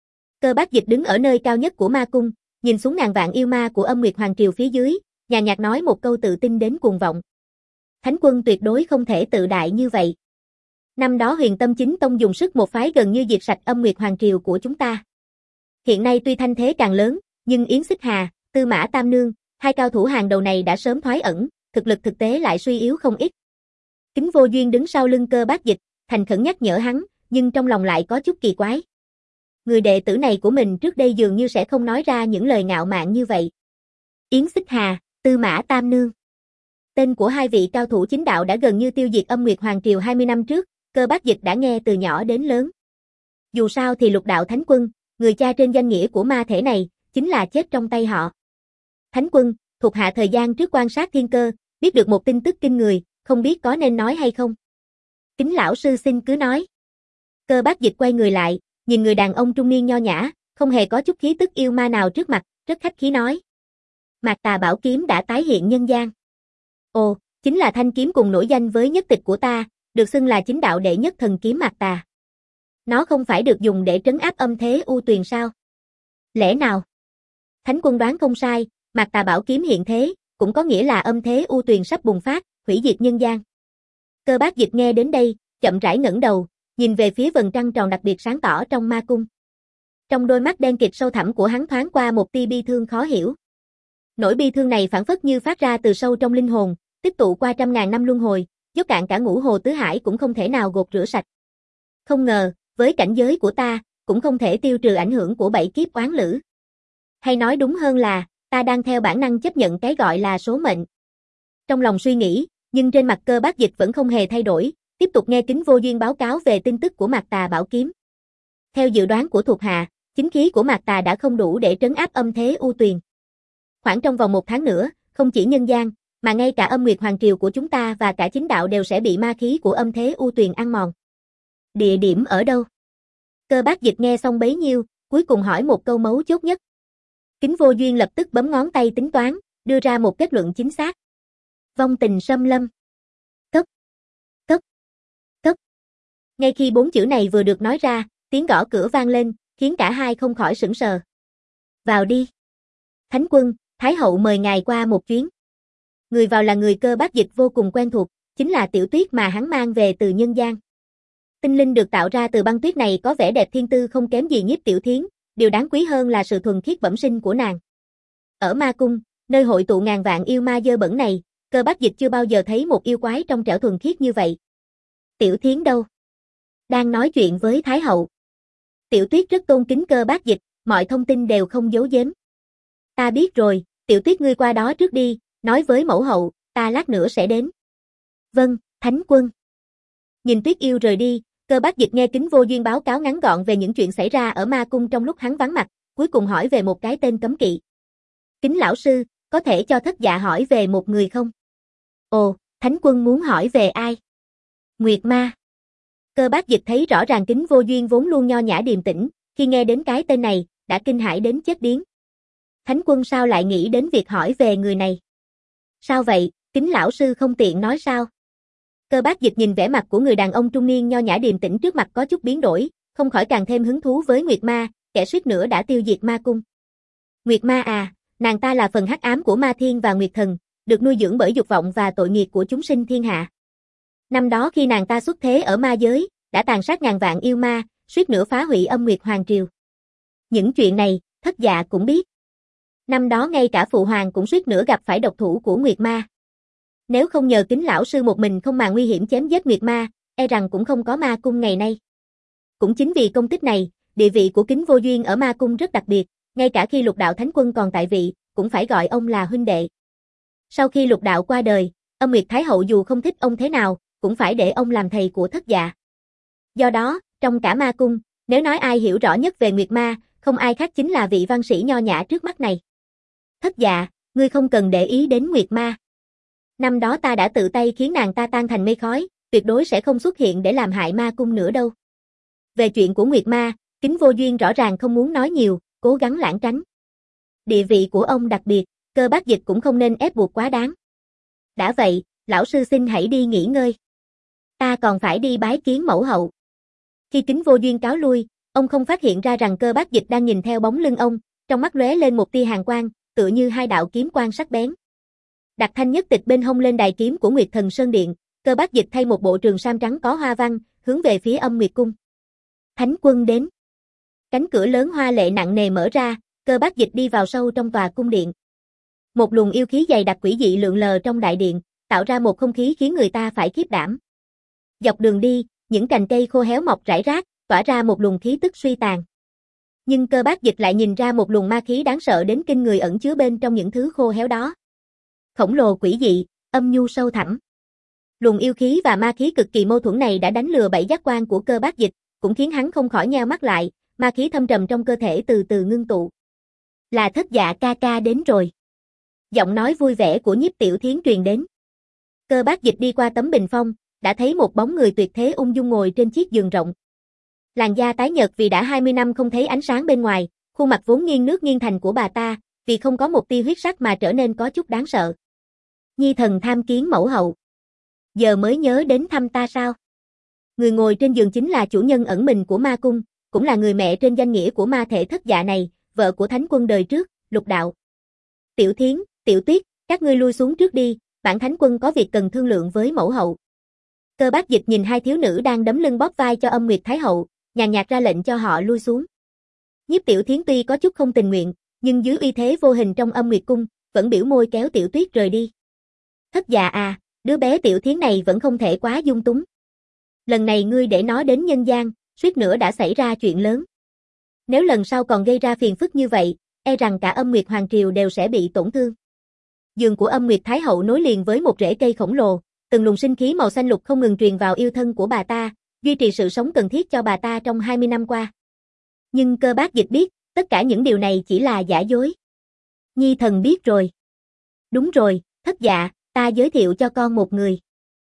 Cơ Bác Dịch đứng ở nơi cao nhất của Ma Cung, nhìn xuống ngàn vạn yêu ma của Âm Nguyệt Hoàng Triều phía dưới, nhàn nhạt nói một câu tự tin đến cuồng vọng. Thánh quân tuyệt đối không thể tự đại như vậy. Năm đó Huyền Tâm Chính Tông dùng sức một phái gần như diệt sạch Âm Nguyệt Hoàng Triều của chúng ta. Hiện nay tuy thanh thế càng lớn, nhưng Yến Xích Hà, Tư Mã Tam Nương, hai cao thủ hàng đầu này đã sớm thoái ẩn, thực lực thực tế lại suy yếu không ít. Kính Vô Duyên đứng sau lưng Cơ Bác Dịch, thành khẩn nhắc nhở hắn, nhưng trong lòng lại có chút kỳ quái. Người đệ tử này của mình trước đây dường như sẽ không nói ra những lời ngạo mạn như vậy. Yến Xích Hà, Tư Mã Tam Nương. Tên của hai vị cao thủ chính đạo đã gần như tiêu diệt Âm Nguyệt Hoàng Triều hai mươi năm trước, Cơ Bác Dịch đã nghe từ nhỏ đến lớn. Dù sao thì Lục Đạo Thánh Quân, người cha trên danh nghĩa của ma thể này, chính là chết trong tay họ. Thánh quân, thuộc hạ thời gian trước quan sát thiên cơ, biết được một tin tức kinh người, không biết có nên nói hay không. Kính lão sư xin cứ nói. Cơ Bác Dịch quay người lại, nhìn người đàn ông trung niên nho nhã, không hề có chút khí tức yêu ma nào trước mặt, rất khách khí nói. Mạc Tà Bảo Kiếm đã tái hiện nhân gian. Ồ, chính là thanh kiếm cùng nổi danh với nhất tịch của ta, được xưng là chính đạo đệ nhất thần kiếm Mạc Tà. Nó không phải được dùng để trấn áp âm thế u tuyền sao? Lẽ nào? Thánh quân đoán không sai, Mạc Tà Bảo Kiếm hiện thế, cũng có nghĩa là âm thế u tuyền sắp bùng phát, hủy diệt nhân gian. Cơ Bác Dịch nghe đến đây, chậm rãi ngẩng đầu, nhìn về phía vầng trăng tròn đặc biệt sáng tỏ trong ma cung. Trong đôi mắt đen kịt sâu thẳm của hắn thoáng qua một tia bi thương khó hiểu. Nỗi bi thương này phảng phất như phát ra từ sâu trong linh hồn, tích tụ qua trăm ngàn năm luân hồi, dốc cạn cả ngũ hồ tứ hải cũng không thể nào gột rửa sạch. Không ngờ, với cảnh giới của ta, cũng không thể tiêu trừ ảnh hưởng của bảy kiếp oán lữ. Hay nói đúng hơn là, ta đang theo bản năng chấp nhận cái gọi là số mệnh. Trong lòng suy nghĩ, nhưng trên mặt Cơ Bác Dịch vẫn không hề thay đổi, tiếp tục nghe Kính Vô Duyên báo cáo về tin tức của Mạc Tà Bảo Kiếm. Theo dự đoán của thuộc hạ, chính khí của Mạc Tà đã không đủ để trấn áp âm thế u tuyền. Khoảng trong vòng một tháng nữa, không chỉ nhân gian, mà ngay cả Âm Nguyệt Hoàng Triều của chúng ta và cả chính đạo đều sẽ bị ma khí của âm thế u tuyền ăn mòn. Địa điểm ở đâu? Cơ Bác Dịch nghe xong bấy nhiêu, cuối cùng hỏi một câu mấu chốt nhất. Kính Vô Duyên lập tức bấm ngón tay tính toán, đưa ra một kết luận chính xác. Vong tình xâm lâm. Cốc. Cốc. Cốc. Ngay khi bốn chữ này vừa được nói ra, tiếng gõ cửa vang lên, khiến cả hai không khỏi sửng sờ. Vào đi. Thánh quân, Thái hậu mời ngài qua một chuyến. Người vào là người Cơ Bác Dịch vô cùng quen thuộc, chính là Tiểu Tuyết mà hắn mang về từ nhân gian. Tinh linh được tạo ra từ băng tuyết này có vẻ đẹp thiên tư không kém gì Nhiếp Tiểu Thiến, điều đáng quý hơn là sự thuần khiết bẩm sinh của nàng. Ở ma cung, nơi hội tụ ngàn vạn yêu ma dơ bẩn này, Cơ Bác Dịch chưa bao giờ thấy một yêu quái trong trẻo thuần khiết như vậy. Tiểu Thiến đâu? Đang nói chuyện với Thái hậu. Tiểu Tuyết rất tôn kính Cơ Bác Dịch, mọi thông tin đều không giấu giếm. Ta biết rồi, Tiểu Tuyết ngươi qua đó trước đi, nói với mẫu hậu, ta lát nữa sẽ đến. Vâng, Thánh quân. Nhìn Tuyết yêu rời đi, Cơ Bác Dịch nghe Kính Vô Duyên báo cáo ngắn gọn về những chuyện xảy ra ở ma cung trong lúc hắn vắng mặt, cuối cùng hỏi về một cái tên cấm kỵ. Kính lão sư, có thể cho thất dạ hỏi về một người không? Ồ, Thánh quân muốn hỏi về ai? Nguyệt Ma. Cơ Bác Dịch thấy rõ ràng Kính Vô Duyên vốn luôn nho nhã điềm tĩnh, khi nghe đến cái tên này, đã kinh hãi đến chết điếng. Thánh Quân sao lại nghĩ đến việc hỏi về người này? Sao vậy, Kính lão sư không tiện nói sao? Cơ Bác Dịch nhìn vẻ mặt của người đàn ông trung niên nho nhã điềm tĩnh trước mặt có chút biến đổi, không khỏi càng thêm hứng thú với Nguyệt Ma, kẻ suýt nữa đã tiêu diệt ma cung. Nguyệt Ma à, nàng ta là phần hắc ám của Ma Thiên và Nguyệt Thần, được nuôi dưỡng bởi dục vọng và tội nghiệp của chúng sinh thiên hạ. Năm đó khi nàng ta xuất thế ở ma giới, đã tàn sát ngàn vạn yêu ma, suýt nữa phá hủy âm Nguyệt Hoàng Triều. Những chuyện này, Thất Dạ cũng biết. Năm đó ngay cả Phụ Hoàng cũng suýt nữa gặp phải độc thủ của Nguyệt Ma. Nếu không nhờ Kính lão sư một mình không màng nguy hiểm chém giết Nguyệt Ma, e rằng cũng không có ma cung ngày nay. Cũng chính vì công tích này, địa vị của Kính Vô Duyên ở ma cung rất đặc biệt, ngay cả khi Lục Đạo Thánh Quân còn tại vị, cũng phải gọi ông là huynh đệ. Sau khi Lục Đạo qua đời, Âm Nguyệt Thái Hậu dù không thích ông thế nào, cũng phải để ông làm thầy của Thất Dạ. Do đó, trong cả ma cung, nếu nói ai hiểu rõ nhất về Nguyệt Ma, không ai khác chính là vị văn sĩ nho nhã trước mắt này. Thất Dạ, ngươi không cần để ý đến Nguyệt Ma. Năm đó ta đã tự tay khiến nàng ta tan thành mây khói, tuyệt đối sẽ không xuất hiện để làm hại ma cung nữa đâu. Về chuyện của Nguyệt Ma, Kính Vô Duyên rõ ràng không muốn nói nhiều, cố gắng lảng tránh. Địa vị của ông đặc biệt, Cơ Bác Dịch cũng không nên ép buộc quá đáng. Đã vậy, lão sư xin hãy đi nghỉ ngơi. Ta còn phải đi bái kiến mẫu hậu. Khi Kính Vô Duyên cáo lui, ông không phát hiện ra rằng Cơ Bác Dịch đang nhìn theo bóng lưng ông, trong mắt lóe lên một tia hàn quang, tựa như hai đạo kiếm quang sắc bén. Đặt thanh nhất tịch bên hông lên đài kiếm của Nguyệt Thần Sơn Điện, Cơ Bác Dịch thay một bộ trường sam trắng có hoa văn, hướng về phía Âm Nguyệt Cung. Thánh Quân đến. Cánh cửa lớn hoa lệ nặng nề mở ra, Cơ Bác Dịch đi vào sâu trong tòa cung điện. Một luồng yêu khí dày đặc quỷ dị lượn lờ trong đại điện, tạo ra một không khí khiến người ta phải khiếp đảm. Dọc đường đi, những cành cây khô héo mọc rải rác, tỏa ra một luồng khí tức suy tàn. Nhưng Cơ Bác Dịch lại nhìn ra một luồng ma khí đáng sợ đến kinh người ẩn chứa bên trong những thứ khô héo đó. Khổng lồ quỷ dị, âm nhu sâu thẳm. Luồng yêu khí và ma khí cực kỳ mâu thuẫn này đã đánh lừa bảy giác quan của Cơ Bác Dịch, cũng khiến hắn không khỏi nheo mắt lại, ma khí thâm trầm trong cơ thể từ từ ngưng tụ. Là Thất Dạ ca ca đến rồi. Giọng nói vui vẻ của Nhiếp Tiểu Thiến truyền đến. Cơ Bác Dịch đi qua tấm bình phong, đã thấy một bóng người tuyệt thế ung dung ngồi trên chiếc giường rộng. Làn da tái nhợt vì đã hai mươi năm không thấy ánh sáng bên ngoài, khuôn mặt vốn nghiêng nước nghiêng thành của bà ta, vì không có một tia huyết sắc mà trở nên có chút đáng sợ. Nhi thần tham kiến mẫu hậu. Giờ mới nhớ đến thăm ta sao? Người ngồi trên giường chính là chủ nhân ẩn mình của ma cung, cũng là người mẹ trên danh nghĩa của ma thể Thất Dạ này, vợ của Thánh Quân đời trước, Lục Đạo. Tiểu Thiến, Tiểu Tuyết, các ngươi lui xuống trước đi, bản Thánh Quân có việc cần thương lượng với mẫu hậu. Cơ Bác Dịch nhìn hai thiếu nữ đang đấm lưng bóp vai cho Âm Nguyệt Thái Hậu, nhàn nhạt ra lệnh cho họ lui xuống. Nhiếp Tiểu Thiến tuy có chút không tình nguyện, nhưng dưới uy thế vô hình trong Âm Nguyệt Cung, vẫn biểu môi kéo Tiểu Tuyết rời đi. Thất Dạ à, đứa bé Tiểu Thiến này vẫn không thể quá dung túng. Lần này ngươi để nó đến nhân gian, suýt nữa đã xảy ra chuyện lớn. Nếu lần sau còn gây ra phiền phức như vậy, e rằng cả Âm Nguyệt Hoàng Triều đều sẽ bị tổn thương. Giường của Âm Nguyệt Thái Hậu nối liền với một rễ cây khổng lồ, từng luồng sinh khí màu xanh lục không ngừng truyền vào yêu thân của bà ta, duy trì sự sống cần thiết cho bà ta trong hai mươi năm qua. Nhưng Cơ Bác Dịch biết, tất cả những điều này chỉ là giả dối. Nhi thần biết rồi. Đúng rồi, Thất Dạ, ta giới thiệu cho con một người.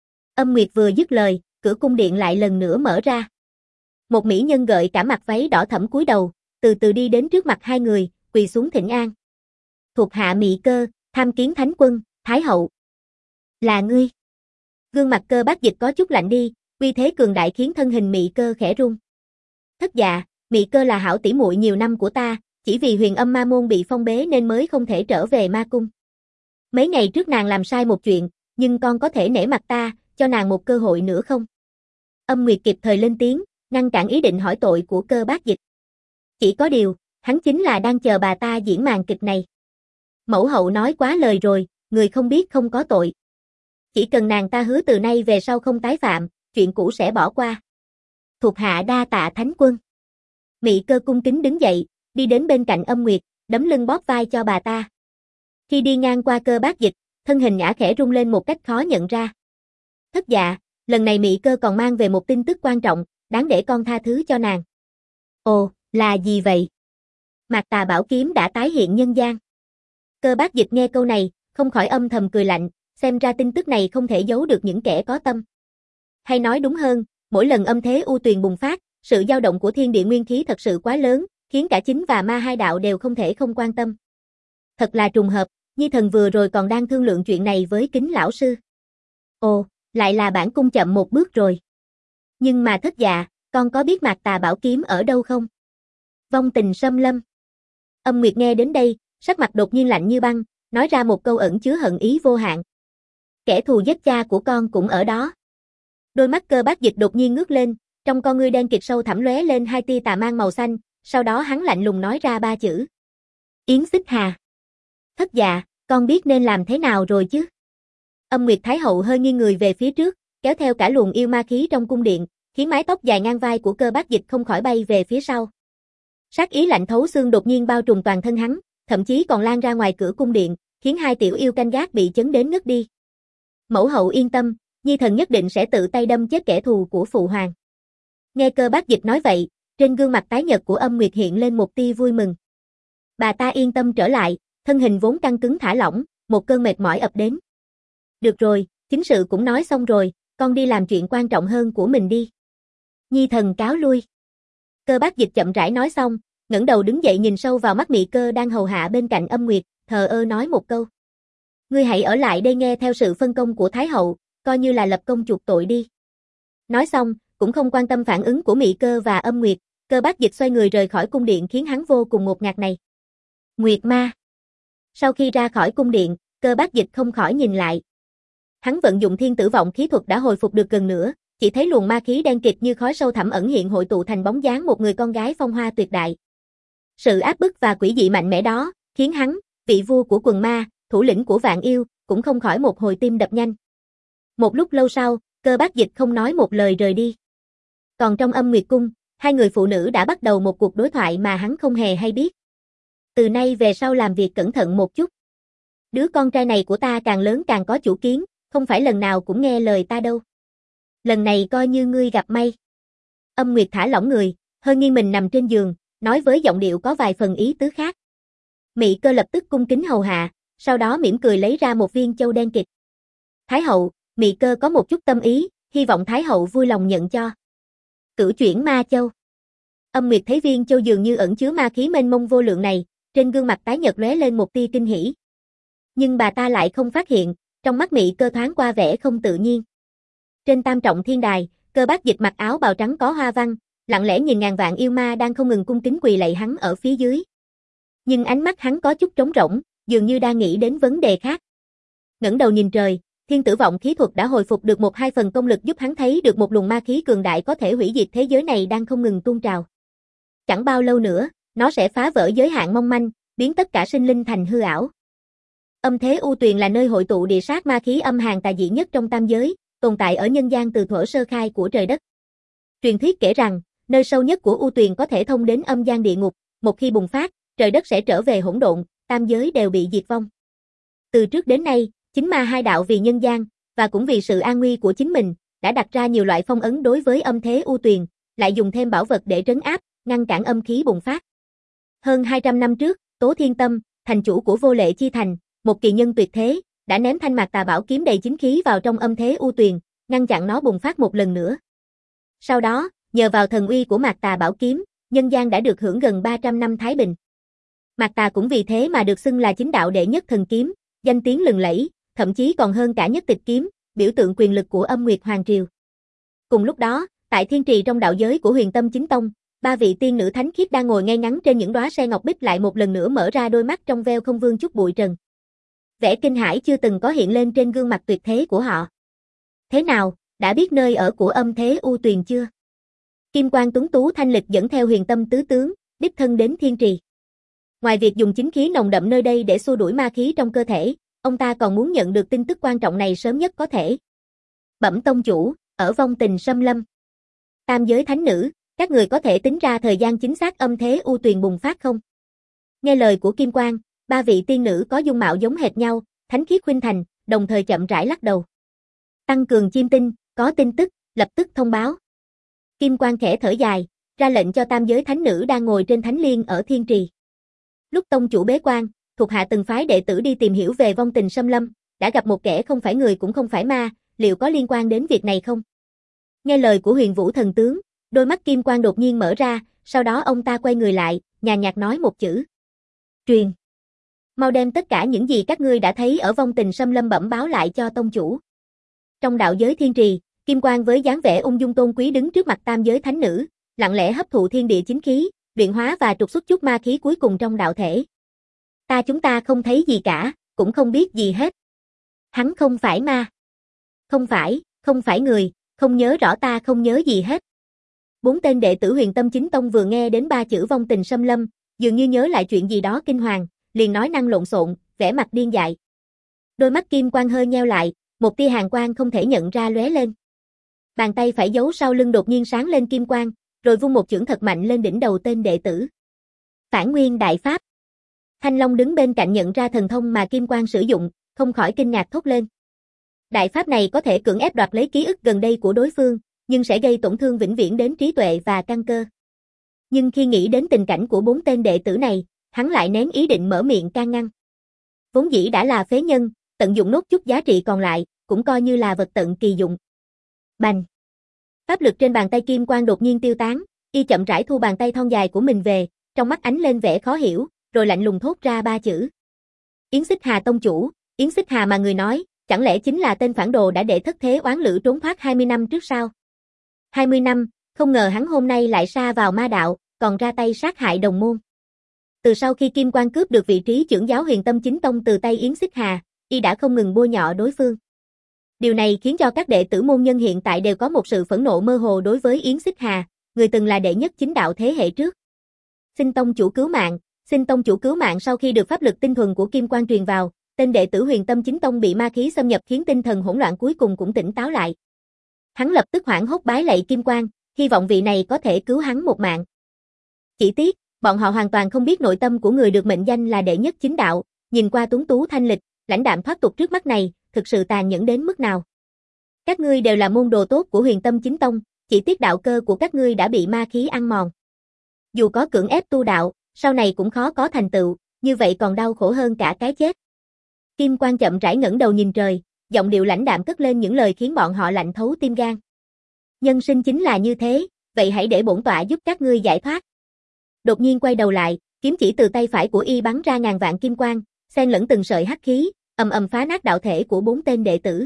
Âm Nguyệt vừa dứt lời, cửa cung điện lại lần nữa mở ra. Một mỹ nhân gợi cả mặt váy đỏ thẫm cúi đầu, từ từ đi đến trước mặt hai người, quỳ xuống thỉnh an. Thuộc hạ Mị Cơ, tham kiến Thánh Quân, Thái Hậu. Là ngươi. Gương mặt Cơ Bác Dịch có chút lạnh đi, uy thế cường đại khiến thân hình Mị Cơ khẽ run. Thất Dạ, Mị Cơ là hảo tỷ muội nhiều năm của ta, chỉ vì Huyền Âm Ma Môn bị phong bế nên mới không thể trở về ma cung. Mấy ngày trước nàng làm sai một chuyện, nhưng con có thể nể mặt ta, cho nàng một cơ hội nữa không? Âm Nguyệt kịp thời lên tiếng, ngăn cản ý định hỏi tội của Cơ Bác Dịch. Chỉ có điều, hắn chính là đang chờ bà ta diễn màn kịch này. Mẫu hậu nói quá lời rồi, người không biết không có tội. Chỉ cần nàng ta hứa từ nay về sau không tái phạm, chuyện cũ sẽ bỏ qua. Thuộc hạ đa tạ Thánh Quân. Mị Cơ cung kính đứng dậy, đi đến bên cạnh Âm Nguyệt, đấm lưng bóp vai cho bà ta. Khi đi ngang qua Cơ Bác Dịch, thân hình ả khẽ rung lên một cách khó nhận ra. Thất Dạ, lần này Mị Cơ còn mang về một tin tức quan trọng, đáng để con tha thứ cho nàng. Ồ, là gì vậy? Mạc Tà Bảo Kiếm đã tái hiện nhân gian. Cơ Bác Dịch nghe câu này, không khỏi âm thầm cười lạnh, xem ra tin tức này không thể giấu được những kẻ có tâm. Hay nói đúng hơn, Mỗi lần âm thế u tuyền bùng phát, sự dao động của thiên địa nguyên khí thật sự quá lớn, khiến cả chính và ma hai đạo đều không thể không quan tâm. Thật là trùng hợp, Nhi Thần vừa rồi còn đang thương lượng chuyện này với Kính lão sư. Ồ, lại là bản cung chậm một bước rồi. Nhưng mà thất dạ, con có biết Mạc Tà Bảo Kiếm ở đâu không? Vong Tình Xâm Lâm. Âm Nguyệt nghe đến đây, sắc mặt đột nhiên lạnh như băng, nói ra một câu ẩn chứa hận ý vô hạn. Kẻ thù giết cha của con cũng ở đó. Đôi mắt Cơ Bác Dịch đột nhiên ngước lên, trong con ngươi đen kịt sâu thẳm lóe lên hai tia tà mang màu xanh, sau đó hắn lạnh lùng nói ra ba chữ. Yến Xích Hà. Thất dạ, con biết nên làm thế nào rồi chứ? Âm Nguyệt Thái Hậu hơi nghiêng người về phía trước, kéo theo cả luồng yêu ma khí trong cung điện, khiến mái tóc dài ngang vai của Cơ Bác Dịch không khỏi bay về phía sau. Sát ý lạnh thấu xương đột nhiên bao trùm toàn thân hắn, thậm chí còn lan ra ngoài cửa cung điện, khiến hai tiểu yêu canh gác bị chấn đến ngất đi. Mẫu hậu yên tâm, Nhi Thần nhất định sẽ tự tay đâm chết kẻ thù của phụ hoàng. Nghe Cơ Bác Dịch nói vậy, trên gương mặt tái nhợt của Âm Nguyệt hiện lên một tia vui mừng. Bà ta yên tâm trở lại, thân hình vốn căng cứng thả lỏng, một cơn mệt mỏi ập đến. Được rồi, chính sự cũng nói xong rồi, con đi làm chuyện quan trọng hơn của mình đi. Nhi Thần cáo lui. Cơ Bác Dịch chậm rãi nói xong, ngẩng đầu đứng dậy nhìn sâu vào mắt Mị Cơ đang hầu hạ bên cạnh Âm Nguyệt, thờ ơ nói một câu. Ngươi hãy ở lại đây nghe theo sự phân công của Thái Hậu, coi như là lập công chuộc tội đi. Nói xong, cũng không quan tâm phản ứng của Mị Cơ và Âm Nguyệt, Cơ Bác Dịch xoay người rời khỏi cung điện khiến hắn vô cùng ngột ngạt này. Nguyệt Ma. Sau khi ra khỏi cung điện, Cơ Bác Dịch không khỏi nhìn lại. Hắn vận dụng thiên tử vọng khí thuật đã hồi phục được gần nửa, chỉ thấy luồng ma khí đen kịt như khói sâu thẳm ẩn hiện hội tụ thành bóng dáng một người con gái phong hoa tuyệt đại. Sự áp bức và quỷ dị mạnh mẽ đó, khiến hắn, vị vua của quần ma, thủ lĩnh của vạn yêu, cũng không khỏi một hồi tim đập nhanh. Một lúc lâu sau, Cơ Bác Dịch không nói một lời rời đi. Còn trong Âm Nguyệt cung, hai người phụ nữ đã bắt đầu một cuộc đối thoại mà hắn không hề hay biết. Từ nay về sau làm việc cẩn thận một chút. Đứa con trai này của ta càng lớn càng có chủ kiến, không phải lần nào cũng nghe lời ta đâu. Lần này coi như ngươi gặp may. Âm Nguyệt thả lỏng người, hơi nghiêng mình nằm trên giường, nói với giọng điệu có vài phần ý tứ khác. Mị Cơ lập tức cung kính hầu hạ, sau đó mỉm cười lấy ra một viên châu đen kịt. Thái Hậu, Mị Cơ có một chút tâm ý, hy vọng Thái Hậu vui lòng nhận cho. Cửu chuyển ma châu. Âm Nguyệt thấy viên châu dường như ẩn chứa ma khí mênh mông vô lượng này, trên gương mặt tái nhợt lóe lên một tia kinh hỉ. Nhưng bà ta lại không phát hiện, trong mắt Mị Cơ thoáng qua vẻ không tự nhiên. Trên tam trọng thiên đài, Cơ Bác Dịch mặc áo bào trắng có hoa văn, lặng lẽ nhìn ngàn vạn yêu ma đang không ngừng cung kính quỳ lạy hắn ở phía dưới. Nhưng ánh mắt hắn có chút trống rỗng, dường như đang nghĩ đến vấn đề khác. Ngẩng đầu nhìn trời, thiên tử vọng khí thuật đã hồi phục được một hai phần công lực giúp hắn thấy được một luồng ma khí cường đại có thể hủy diệt thế giới này đang không ngừng tuôn trào. Chẳng bao lâu nữa, nó sẽ phá vỡ giới hạn mong manh, biến tất cả sinh linh thành hư ảo. Âm thế u tuyền là nơi hội tụ địa sát ma khí âm hàn tà dị nhất trong tam giới, tồn tại ở nhân gian từ thuở sơ khai của trời đất. Truyền thuyết kể rằng, nơi sâu nhất của u tuyền có thể thông đến âm gian địa ngục, một khi bùng phát, trời đất sẽ trở về hỗn độn, tam giới đều bị diệt vong. Từ trước đến nay, chính ma hai đạo vì nhân gian, và cũng vì sự an nguy của chính mình, đã đặt ra nhiều loại phong ấn đối với âm thế u tuyền, lại dùng thêm bảo vật để trấn áp, ngăn cản âm khí bùng phát. Hơn hai trăm năm trước, Tố Thiên Tâm, thành chủ của Vô Lệ Chi Thành, một kỳ nhân tuyệt thế, đã ném thanh Mạc Tà Bảo Kiếm đầy chính khí vào trong âm thế u tuyền, ngăn chặn nó bùng phát một lần nữa. Sau đó, nhờ vào thần uy của Mạc Tà Bảo Kiếm, nhân gian đã được hưởng gần ba trăm năm thái bình. Mạc Tà cũng vì thế mà được xưng là chính đạo đệ nhất thần kiếm, danh tiếng lừng lẫy, thậm chí còn hơn cả Nhất Tịch Kiếm, biểu tượng quyền lực của Âm Nguyệt Hoàng Triều. Cùng lúc đó, tại thiên trì trong đạo giới của Huyền Tâm Chính Tông, ba vị tiên nữ thánh khiết đang ngồi ngay ngắn trên những đóa se ngọc bích lại một lần nữa mở ra đôi mắt trong veo không vương chút bụi trần. Vẻ kinh hãi chưa từng có hiện lên trên gương mặt tuyệt thế của họ. Thế nào, đã biết nơi ở của âm thế u tuyền chưa? Kim Quang tuấn tú thanh lịch dẫn theo Huyền Tâm tứ tướng, đích thân đến thiên trì. Ngoài việc dùng chính khí nồng đậm nơi đây để xua đuổi ma khí trong cơ thể, ông ta còn muốn nhận được tin tức quan trọng này sớm nhất có thể. Bẩm tông chủ, ở Vong Tình Xâm Lâm. Tam giới thánh nữ, các người có thể tính ra thời gian chính xác âm thế u tuyền bùng phát không? Nghe lời của Kim Quang, ba vị tiên nữ có dung mạo giống hệt nhau, thánh khiết khuynh thành, đồng thời chậm rãi lắc đầu. Tăng cường chiêm tinh, có tin tức, lập tức thông báo. Kim Quang khẽ thở dài, ra lệnh cho tam giới thánh nữ đang ngồi trên thánh liên ở thiên trì. Lúc tông chủ bế quan, thuộc hạ từng phái đệ tử đi tìm hiểu về Vong Tình Xâm Lâm, đã gặp một kẻ không phải người cũng không phải ma, liệu có liên quan đến việc này không? Nghe lời của Huyền Vũ thần tướng, đôi mắt kim quang đột nhiên mở ra, sau đó ông ta quay người lại, nhàn nhạt nói một chữ. Truyền. Mau đem tất cả những gì các ngươi đã thấy ở vong tình xâm lâm bẩm báo lại cho tông chủ. Trong đạo giới thiên trì, Kim Quang với dáng vẻ ung dung tôn quý đứng trước mặt tam giới thánh nữ, lặng lẽ hấp thụ thiên địa chính khí, luyện hóa và trục xuất chút ma khí cuối cùng trong đạo thể. Ta chúng ta không thấy gì cả, cũng không biết gì hết. Hắn không phải ma. Không phải, không phải người, không nhớ rõ ta không nhớ gì hết. Bốn tên đệ tử Huyền Tâm Chính Tông vừa nghe đến ba chữ vong tình xâm lâm, dường như nhớ lại chuyện gì đó kinh hoàng, liền nói năng lộn xộn, vẻ mặt điên dại. Đôi mắt Kim Quang hơi nheo lại, một tia hàn quang không thể nhận ra lóe lên. Bàn tay phải giấu sau lưng đột nhiên sáng lên kim quang, rồi vung một chưởng thật mạnh lên đỉnh đầu tên đệ tử. Phản Nguyên Đại Pháp. Thanh Long đứng bên cạnh nhận ra thần thông mà Kim Quang sử dụng, không khỏi kinh ngạc thốt lên. Đại pháp này có thể cưỡng ép đoạt lấy ký ức gần đây của đối phương, nhưng sẽ gây tổn thương vĩnh viễn đến trí tuệ và căn cơ. Nhưng khi nghĩ đến tình cảnh của bốn tên đệ tử này, hắn lại nén ý định mở miệng can ngăn. Vốn dĩ đã là phế nhân, tận dụng nốt chút giá trị còn lại, cũng coi như là vật tận kỳ dụng. Bành! Pháp lực trên bàn tay Kim Quang đột nhiên tiêu tán, y chậm rãi thu bàn tay thon dài của mình về, trong mắt ánh lên vẻ khó hiểu, rồi lạnh lùng thốt ra ba chữ. Yến Xích Hà tông chủ, Yến Xích Hà mà người nói, chẳng lẽ chính là tên phản đồ đã để thất thế oán lữ trốn thoát hai mươi năm trước sao? hai mươi năm, không ngờ hắn hôm nay lại sa vào ma đạo, còn ra tay sát hại đồng môn. Từ sau khi Kim Quang cướp được vị trí trưởng giáo Huyền Tâm Chính Tông từ tay Yến Xích Hà, y đã không ngừng bôi nhọ đối phương. Điều này khiến cho các đệ tử môn nhân hiện tại đều có một sự phẫn nộ mơ hồ đối với Yến Xích Hà, người từng là đệ nhất chính đạo thế hệ trước. Xin tông chủ cứu mạng, xin tông chủ cứu mạng. Sau khi được pháp lực tinh thuần của Kim Quang truyền vào, tên đệ tử Huyền Tâm Chính Tông bị ma khí xâm nhập khiến tinh thần hỗn loạn cuối cùng cũng tỉnh táo lại. Hắn lập tức hoảng hốt bái lạy Kim Quang, hy vọng vị này có thể cứu hắn một mạng. Chỉ tiếc, bọn họ hoàn toàn không biết nội tâm của người được mệnh danh là đệ nhất chính đạo, nhìn qua tuấn tú thanh lịch, lãnh đạm thoát tục trước mắt này, thực sự tàn nhẫn đến mức nào. Các ngươi đều là môn đồ tốt của Huyền Tâm Chính Tông, chỉ tiếc đạo cơ của các ngươi đã bị ma khí ăn mòn. Dù có cưỡng ép tu đạo, sau này cũng khó có thành tựu, như vậy còn đau khổ hơn cả cái chết. Kim Quang chậm rãi ngẩng đầu nhìn trời, giọng điệu lãnh đạm cất lên những lời khiến bọn họ lạnh thấu tim gan. Nhân sinh chính là như thế, vậy hãy để bổn tọa giúp các ngươi giải thoát. Đột nhiên quay đầu lại, kiếm chỉ từ tay phải của y bắn ra ngàn vạn kim quang, xen lẫn từng sợi hắc khí, ầm ầm phá nát đạo thể của bốn tên đệ tử.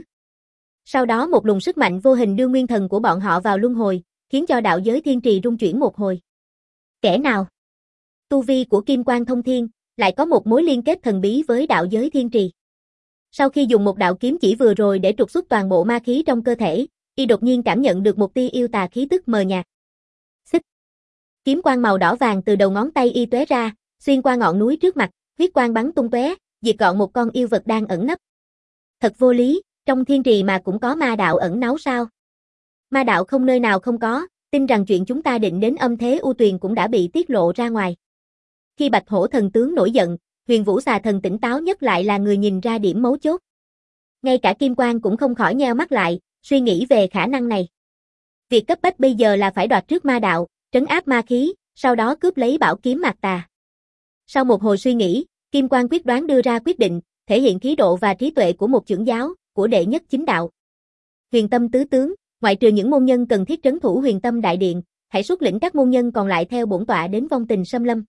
Sau đó một luồng sức mạnh vô hình đưa nguyên thần của bọn họ vào luân hồi, khiến cho đạo giới thiên trì rung chuyển một hồi. Kẻ nào? Tu vi của Kim Quang thông thiên, lại có một mối liên kết thần bí với đạo giới thiên trì. Sau khi dùng một đạo kiếm chỉ vừa rồi để trục xuất toàn bộ ma khí trong cơ thể, y đột nhiên cảm nhận được một tia yêu tà khí tức mờ nhạt. Xích. Kiếm quang màu đỏ vàng từ đầu ngón tay y tóe ra, xuyên qua ngọn núi trước mặt, huyết quang bắn tung tóe, diệt gọn một con yêu vật đang ẩn nấp. Thật vô lý, trong thiên trì mà cũng có ma đạo ẩn náu sao? Ma đạo không nơi nào không có, tin rằng chuyện chúng ta định đến âm thế u tuyền cũng đã bị tiết lộ ra ngoài. Khi Bạch Hổ thần tướng nổi giận, Huyền Vũ xà thần tỉnh táo nhất lại là người nhìn ra điểm mấu chốt. Ngay cả Kim Quang cũng không khỏi nheo mắt lại, suy nghĩ về khả năng này. Việc cấp bách bây giờ là phải đoạt trước ma đạo, trấn áp ma khí, sau đó cướp lấy bảo kiếm mạc tà. Sau một hồi suy nghĩ, Kim Quang quyết đoán đưa ra quyết định, thể hiện khí độ và trí tuệ của một trưởng giáo, của đệ nhất chính đạo. Huyền Tâm tứ tướng, ngoại trừ những môn nhân cần thiết trấn thủ Huyền Tâm đại điện, hãy xuất lĩnh các môn nhân còn lại theo bổn tọa đến vong tình xâm lâm.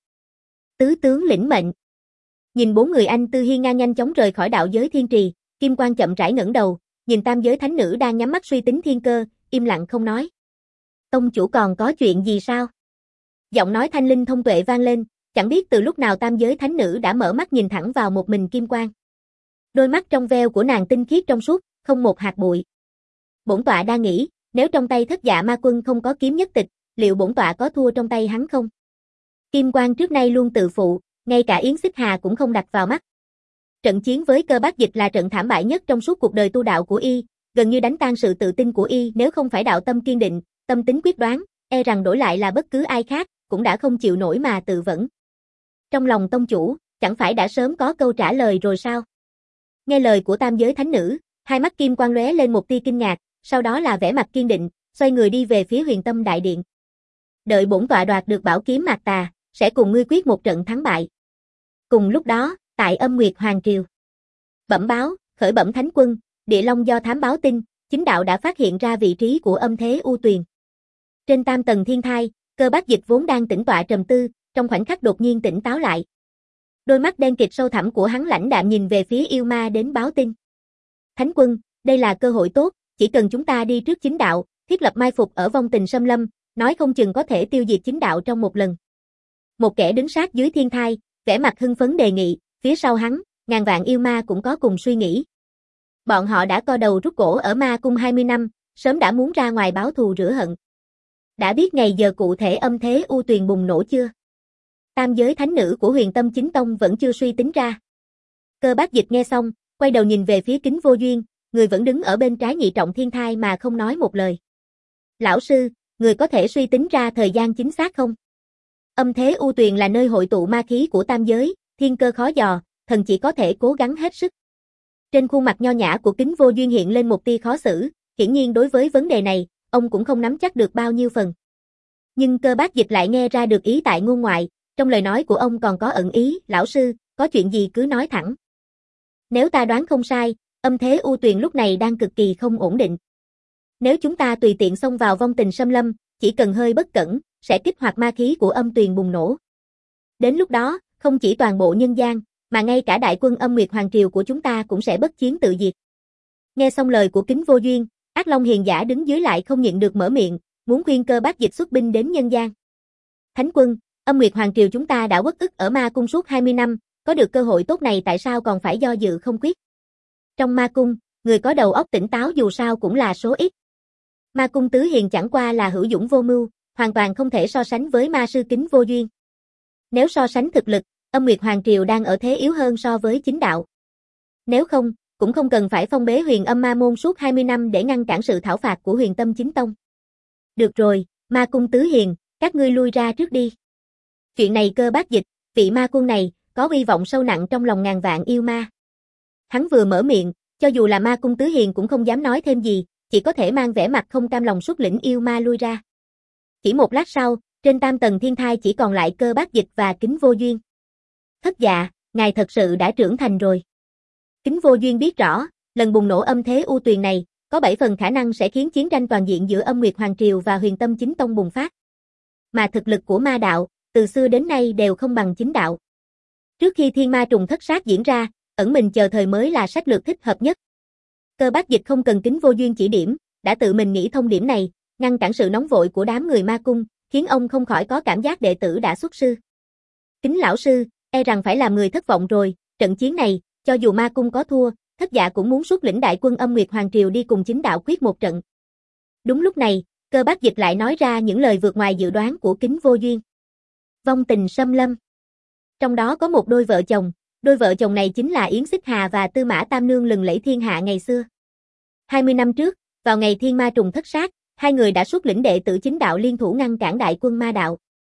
Tứ tướng lĩnh mệnh. Nhìn bốn người anh Tư Hiên ngang nhanh chóng rời khỏi đạo giới thiên trì, Kim Quang chậm rãi ngẩng đầu, nhìn tam giới thánh nữ đang nhắm mắt suy tính thiên cơ, im lặng không nói. Tông chủ còn có chuyện gì sao? Giọng nói thanh linh thông tuệ vang lên, chẳng biết từ lúc nào tam giới thánh nữ đã mở mắt nhìn thẳng vào một mình Kim Quang. Đôi mắt trong veo của nàng tinh khiết trong suốt, không một hạt bụi. Bổn tọa đang nghĩ, nếu trong tay Thất Dạ Ma Quân không có kiếm nhất tịch, liệu bổn tọa có thua trong tay hắn không? Kim Quang trước nay luôn tự phụ, ngay cả Yến Xích Hà cũng không đặt vào mắt. Trận chiến với Cơ Bác Dịch là trận thảm bại nhất trong suốt cuộc đời tu đạo của y, gần như đánh tan sự tự tin của y, nếu không phải đạo tâm kiên định, tâm tính quyết đoán, e rằng đổi lại là bất cứ ai khác, cũng đã không chịu nổi mà tự vẫn. Trong lòng tông chủ, chẳng phải đã sớm có câu trả lời rồi sao? Nghe lời của tam giới thánh nữ, hai mắt Kim Quang lóe lên một tia kinh ngạc, sau đó là vẻ mặt kiên định, xoay người đi về phía Huyền Tâm đại điện. Đợi bổn tọa đoạt được bảo kiếm mạc tà, sẽ cùng ngươi quyết một trận thắng bại. Cùng lúc đó, tại Âm Nguyệt Hoàng Triều. Bẩm báo, khởi bẩm thánh quân, Địa Long do thám báo tin, chính đạo đã phát hiện ra vị trí của âm thế u tuyền. Trên tam tầng thiên thai, Cơ Bác Dịch vốn đang tĩnh tọa trầm tư, trong khoảnh khắc đột nhiên tỉnh táo lại. Đôi mắt đen kịt sâu thẳm của hắn lãnh đạm nhìn về phía yêu ma đến báo tin. Thánh quân, đây là cơ hội tốt, chỉ cần chúng ta đi trước chính đạo, thiết lập mai phục ở vong tình xâm lâm, nói không chừng có thể tiêu diệt chính đạo trong một lần. Một kẻ đứng sát dưới thiên thai, vẻ mặt hưng phấn đề nghị, phía sau hắn, ngàn vạn yêu ma cũng có cùng suy nghĩ. Bọn họ đã co đầu rút cổ ở ma cung hai mươi năm, sớm đã muốn ra ngoài báo thù rửa hận. Đã biết ngày giờ cụ thể âm thế u tuyền bùng nổ chưa? Tam giới thánh nữ của Huyền Tâm Chính Tông vẫn chưa suy tính ra. Cơ Bác Dịch nghe xong, quay đầu nhìn về phía Kính Vô Duyên, người vẫn đứng ở bên trái nhị trọng thiên thai mà không nói một lời. Lão sư, người có thể suy tính ra thời gian chính xác không? Âm thế u tuyền là nơi hội tụ ma khí của tam giới, thiên cơ khó dò, thần chỉ có thể cố gắng hết sức. Trên khuôn mặt nho nhã của Kính Vô Duyên hiện lên một tia khó xử, hiển nhiên đối với vấn đề này, ông cũng không nắm chắc được bao nhiêu phần. Nhưng Cơ Bác Dịch lại nghe ra được ý tại ngôn ngoại, trong lời nói của ông còn có ẩn ý, lão sư, có chuyện gì cứ nói thẳng. Nếu ta đoán không sai, âm thế u tuyền lúc này đang cực kỳ không ổn định. Nếu chúng ta tùy tiện xông vào vong tình xâm lâm, chỉ cần hơi bất cẩn, sẽ kích hoạt ma khí của âm tuyền bùng nổ. Đến lúc đó, không chỉ toàn bộ nhân gian, mà ngay cả đại quân Âm Nguyệt Hoàng Triều của chúng ta cũng sẽ bất chiến tự diệt. Nghe xong lời của Kính Vô Duyên, Ác Long Hiền Giả đứng dưới lại không nhịn được mở miệng, muốn khuyên Cơ Bác Dịch xuất binh đến nhân gian. Thánh quân, Âm Nguyệt Hoàng Triều chúng ta đã uất ức ở ma cung suốt hai mươi năm, có được cơ hội tốt này tại sao còn phải do dự không quyết? Trong ma cung, người có đầu óc tỉnh táo dù sao cũng là số ít. Ma cung Tứ Hiền chẳng qua là hữu dũng vô mưu, hoàn toàn không thể so sánh với ma sư Kính Vô Duyên. Nếu so sánh thực lực, Âm Nguyệt Hoàng Triều đang ở thế yếu hơn so với chính đạo. Nếu không, cũng không cần phải phong bế Huyền Âm Ma Môn suốt hai mươi năm để ngăn cản sự thảo phạt của Huyền Tâm Chính Tông. Được rồi, ma cung Tứ Hiền, các ngươi lui ra trước đi. Chuyện này Cơ Bác Dịch, vị ma quân này, có uy vọng sâu nặng trong lòng ngàn vạn yêu ma. Hắn vừa mở miệng, cho dù là ma cung Tứ Hiền cũng không dám nói thêm gì, chỉ có thể mang vẻ mặt không cam lòng xuất lĩnh yêu ma lui ra. Chỉ một lát sau, trên tam tầng thiên thai chỉ còn lại Cơ Bác Dịch và Kính Vô Duyên. Thất dạ, ngài thật sự đã trưởng thành rồi. Kính Vô Duyên biết rõ, lần bùng nổ âm thế u tuyền này, có bảy phần khả năng sẽ khiến chiến tranh toàn diện giữa Âm Nguyệt Hoàng Triều và Huyền Tâm Chính Tông bùng phát. Mà thực lực của ma đạo, từ xưa đến nay đều không bằng chính đạo. Trước khi thiên ma trùng thất sát diễn ra, ẩn mình chờ thời mới là sách lược thích hợp nhất. Cơ Bác Dịch không cần Kính Vô Duyên chỉ điểm, đã tự mình nghĩ thông điểm này, ngăn cản sự nóng vội của đám người ma cung, khiến ông không khỏi có cảm giác đệ tử đã xuất sư. Kính lão sư, e rằng phải làm người thất vọng rồi, trận chiến này, cho dù ma cung có thua, thất dạ cũng muốn xuất lĩnh đại quân Âm Nguyệt Hoàng Triều đi cùng chính đạo quyết một trận. Đúng lúc này, Cơ Bác Dịch lại nói ra những lời vượt ngoài dự đoán của Kính Vô Duyên. Vong tình xâm lâm. Trong đó có một đôi vợ chồng, đôi vợ chồng này chính là Yến Xích Hà và Tư Mã Tam Nương lừng lẫy thiên hạ ngày xưa. hai mươi năm trước, vào ngày thiên ma trùng thất sát, hai người đã xuất lĩnh đệ tử chính đạo liên thủ ngăn cản đại quân ma đạo.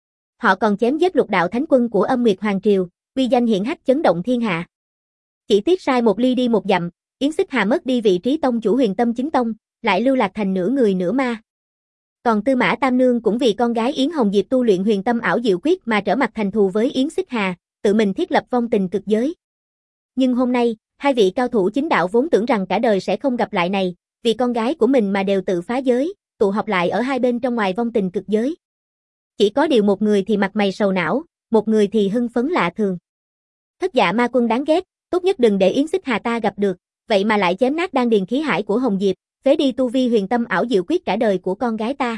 Họ còn chém giết lục đạo thánh quân của Âm Nguyệt Hoàng Triều, uy danh hiển hách chấn động thiên hạ. Chỉ tiếc sai một ly đi một dặm, Yến Xích Hà mất đi vị trí tông chủ Huyền Tâm Chính Tông, lại lưu lạc thành nửa người nửa ma. Còn Tư Mã Tam Nương cũng vì con gái Yến Hồng Diệp tu luyện Huyền Tâm ảo diệu quyết mà trở mặt thành thù với Yến Xích Hà, tự mình thiết lập vong tình cực giới. Nhưng hôm nay, hai vị cao thủ chính đạo vốn tưởng rằng cả đời sẽ không gặp lại này, vì con gái của mình mà đều tự phá giới, tụ họp lại ở hai bên trong ngoài vong tình cực giới. Chỉ có điều một người thì mặt mày sầu não, một người thì hưng phấn lạ thường. Thất dạ ma quân đáng ghét, tốt nhất đừng để Yến Xích Hà ta gặp được, vậy mà lại chém nát đan điền khí hải của Hồng Diệp, phế đi tu vi Huyền Tâm ảo diệu quyết cả đời của con gái ta.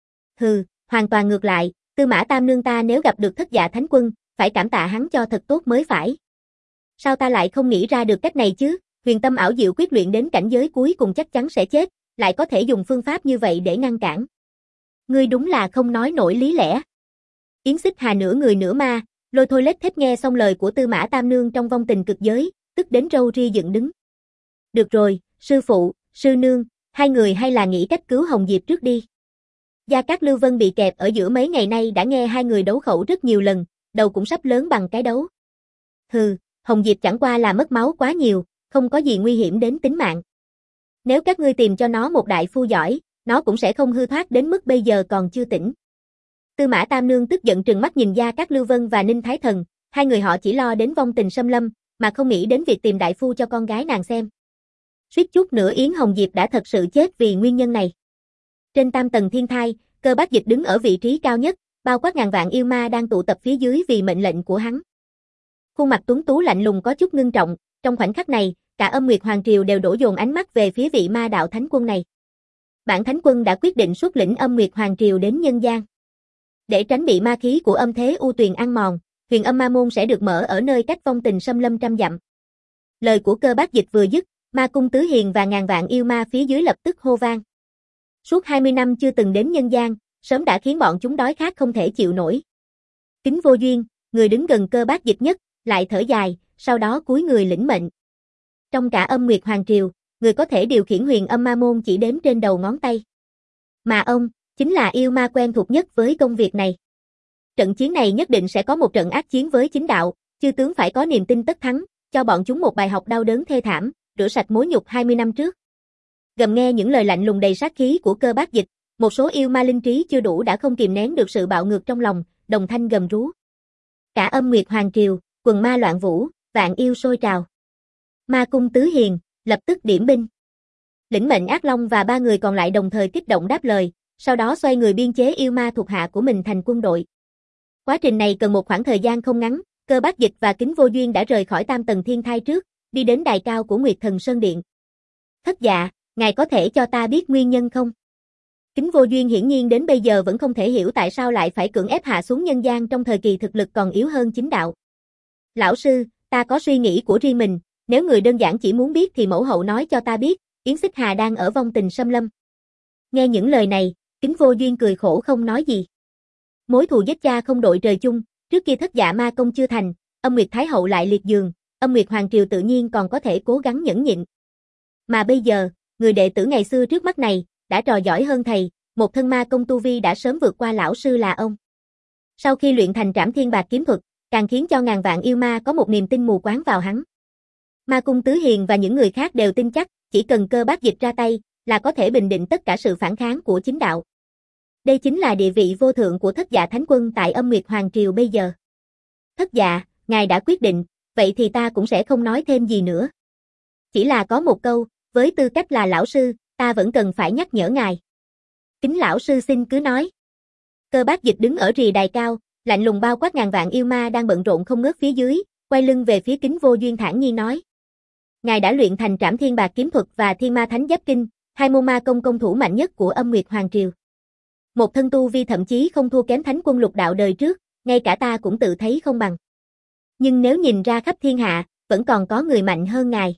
Hừ, hoàn toàn ngược lại, Tư Mã Tam Nương ta nếu gặp được thất dạ thánh quân, phải cảm tạ hắn cho thật tốt mới phải. Sao ta lại không nghĩ ra được cách này chứ, Huyền Tâm ảo diệu quyết luyện đến cảnh giới cuối cùng chắc chắn sẽ chết, lại có thể dùng phương pháp như vậy để ngăn cản. Ngươi đúng là không nói nổi lý lẽ. Yến Xích Hà nửa người nửa ma, Lôi Thôi Lết Thết nghe xong lời của Tư Mã Tam Nương trong vong tình cực giới, tức đến râu ria dựng đứng. Được rồi, sư phụ, sư nương, hai người hay là nghĩ cách cứu Hồng Diệp trước đi. Gia Cát Lưu Vân bị kẹp ở giữa mấy ngày nay đã nghe hai người đấu khẩu rất nhiều lần, đầu cũng sắp lớn bằng cái đấu. Hừ, Hồng Diệp chẳng qua là mất máu quá nhiều, không có gì nguy hiểm đến tính mạng. Nếu các ngươi tìm cho nó một đại phu giỏi, nó cũng sẽ không hư thoát đến mức bây giờ còn chưa tỉnh. Tư Mã Tam Nương tức giận trừng mắt nhìn Gia Cát Lưu Vân và Ninh Thái Thần, hai người họ chỉ lo đến vong tình xâm lâm, mà không nghĩ đến việc tìm đại phu cho con gái nàng xem. Suýt chút nữa Yến Hồng Diệp đã thật sự chết vì nguyên nhân này. Trên tam tầng thiên thai, Cơ Bác Dịch đứng ở vị trí cao nhất, bao quát ngàn vạn yêu ma đang tụ tập phía dưới vì mệnh lệnh của hắn. Khuôn mặt tuấn tú lạnh lùng có chút ngưng trọng, trong khoảnh khắc này, cả Âm Nguyệt Hoàng Triều đều đổ dồn ánh mắt về phía vị ma đạo thánh quân này. Bản thánh quân đã quyết định xuất lĩnh Âm Nguyệt Hoàng Triều đến nhân gian. Để tránh bị ma khí của âm thế u tuyền ăn mòn, Huyền Âm Ma Môn sẽ được mở ở nơi cách vong tình xâm lâm trăm dặm. Lời của Cơ Bác Dịch vừa dứt, Ma Cung Tứ Hiền và ngàn vạn yêu ma phía dưới lập tức hô vang. Suốt hai mươi năm chưa từng đến nhân gian, sớm đã khiến bọn chúng đói khát không thể chịu nổi. Kính Vô Duyên, người đứng gần Cơ Bác Dịch nhất, lại thở dài, sau đó cúi người lĩnh mệnh. Trong cả Âm Nguyệt Hoàng Triều, người có thể điều khiển Huyền Âm Ma Môn chỉ đếm trên đầu ngón tay. Mà ông, chính là yêu ma quen thuộc nhất với công việc này. Trận chiến này nhất định sẽ có một trận ác chiến với chính đạo, chư tướng phải có niềm tin tất thắng, cho bọn chúng một bài học đau đớn thê thảm, rửa sạch mối nhục hai mươi năm trước. Gầm nghe những lời lạnh lùng đầy sát khí của Cơ Bác Dịch, một số yêu ma linh trí chưa đủ đã không kìm nén được sự bạo ngược trong lòng, đồng thanh gầm rú. Cả Âm Nguyệt Hoàng Triều, quần ma loạn vũ, vạn yêu sôi trào. Ma Cung Tứ Hiền, lập tức điểm binh. Lĩnh mệnh Ác Long và ba người còn lại đồng thời kích động đáp lời, sau đó xoay người biên chế yêu ma thuộc hạ của mình thành quân đội. Quá trình này cần một khoảng thời gian không ngắn, Cơ Bác Dịch và Kính Vô Duyên đã rời khỏi tam tầng thiên thai trước, đi đến đài cao của Nguyệt Thần Sơn Điện. Thất dạ, ngài có thể cho ta biết nguyên nhân không? Kính Vô Duyên hiển nhiên đến bây giờ vẫn không thể hiểu tại sao lại phải cưỡng ép hạ xuống nhân gian trong thời kỳ thực lực còn yếu hơn chính đạo. Lão sư, ta có suy nghĩ của riêng mình, nếu người đơn giản chỉ muốn biết thì mẫu hậu nói cho ta biết, Yến Xích Hà đang ở vong tình xâm lâm. Nghe những lời này, Kính Vô Duyên cười khổ không nói gì. Mối thù giết cha không đội trời chung, trước kia thất dạ ma công chưa thành, Âm Nguyệt Thái Hậu lại liệt giường, Âm Nguyệt Hoàng Triều tự nhiên còn có thể cố gắng nhẫn nhịn. Mà bây giờ, người đệ tử ngày xưa trước mắt này, đã trò giỏi hơn thầy, một thân ma công tu vi đã sớm vượt qua lão sư là ông. Sau khi luyện thành Trảm Thiên Bạc kiếm thuật, càng khiến cho ngàn vạn yêu ma có một niềm tin mù quáng vào hắn. Ma Cung Tứ Hiền và những người khác đều tin chắc, chỉ cần Cơ Bác Dịch ra tay, là có thể bình định tất cả sự phản kháng của chính đạo. Đây chính là địa vị vô thượng của Thất Dạ Thánh Quân tại Âm Nguyệt Hoàng Triều bây giờ. Thất Dạ, ngài đã quyết định, vậy thì ta cũng sẽ không nói thêm gì nữa. Chỉ là có một câu, với tư cách là lão sư, ta vẫn cần phải nhắc nhở ngài. Kính lão sư xin cứ nói. Cơ Bác Dịch đứng ở rìa đài cao, lạnh lùng bao quát ngàn vạn yêu ma đang bận rộn không ngớt phía dưới, quay lưng về phía Kính Vô Duyên thản nhiên nói. Ngài đã luyện thành Trảm Thiên Bạc kiếm thuật và Thiên Ma Thánh Giáp Kinh, hai môn ma công công thủ mạnh nhất của Âm Nguyệt Hoàng Triều. Một thân tu vi thậm chí không thua kém Thánh Quân Lục Đạo đời trước, ngay cả ta cũng tự thấy không bằng. Nhưng nếu nhìn ra khắp thiên hạ, vẫn còn có người mạnh hơn ngài.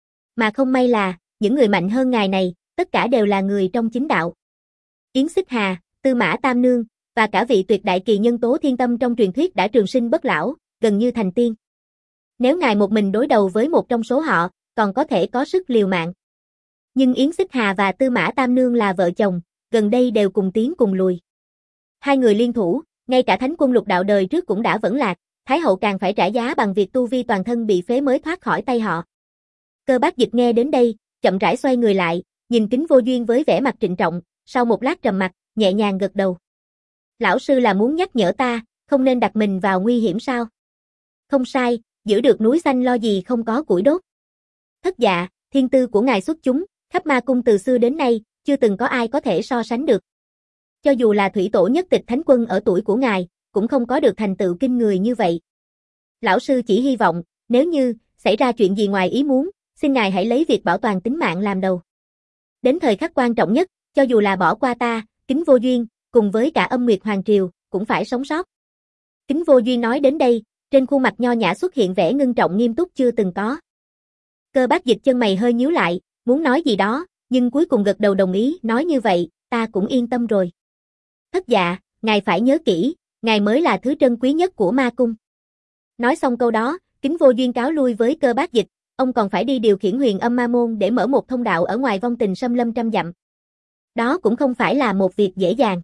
Mà không may là, những người mạnh hơn ngài này, tất cả đều là người trong chính đạo. Yến Xích Hà, Tư Mã Tam Nương, và cả vị tuyệt đại kỳ nhân Tố Thiên Tâm trong truyền thuyết đã trường sinh bất lão, gần như thành tiên. Nếu ngài một mình đối đầu với một trong số họ, còn có thể có sức liều mạng. Nhưng Yến Xích Hà và Tư Mã Tam Nương là vợ chồng, gần đây đều cùng tiến cùng lùi. Hai người liên thủ, ngay cả Thánh Quân Lục Đạo đời trước cũng đã vẫn lạc, Thái Hậu càng phải trả giá bằng việc tu vi toàn thân bị phế mới thoát khỏi tay họ. Cơ Bác Dịch nghe đến đây, chậm rãi xoay người lại, nhìn Kính Vô Duyên với vẻ mặt trịnh trọng, sau một lát trầm mặc, nhẹ nhàng gật đầu. Lão sư là muốn nhắc nhở ta, không nên đặt mình vào nguy hiểm sao? Không sai, giữ được núi xanh lo gì không có củi đốt. Thất dạ, thiên tư của ngài xuất chúng, khắp ma cung từ xưa đến nay, chưa từng có ai có thể so sánh được. Cho dù là thủy tổ nhất tịch thánh quân ở tuổi của ngài, cũng không có được thành tựu kinh người như vậy. Lão sư chỉ hy vọng, nếu như xảy ra chuyện gì ngoài ý muốn, xin ngài hãy lấy việc bảo toàn tính mạng làm đầu. Đến thời khắc quan trọng nhất, cho dù là bỏ qua ta, Kính Vô Duyên, cùng với cả Âm Nguyệt Hoàng Triều, cũng phải sống sót. Kính Vô Duyên nói đến đây, trên khuôn mặt nho nhã xuất hiện vẻ ngưng trọng nghiêm túc chưa từng có. Cơ Bác Dịch chân mày hơi nhíu lại, muốn nói gì đó, nhưng cuối cùng gật đầu đồng ý, nói như vậy, ta cũng yên tâm rồi. Thất dạ, ngài phải nhớ kỹ, ngài mới là thứ trân quý nhất của ma cung. Nói xong câu đó, Kính Vô Duyên cáo lui với Cơ Bác Dịch, ông còn phải đi điều khiển Huyền Âm Ma Môn để mở một thông đạo ở ngoài vong tình xâm lâm trăm dặm. Đó cũng không phải là một việc dễ dàng.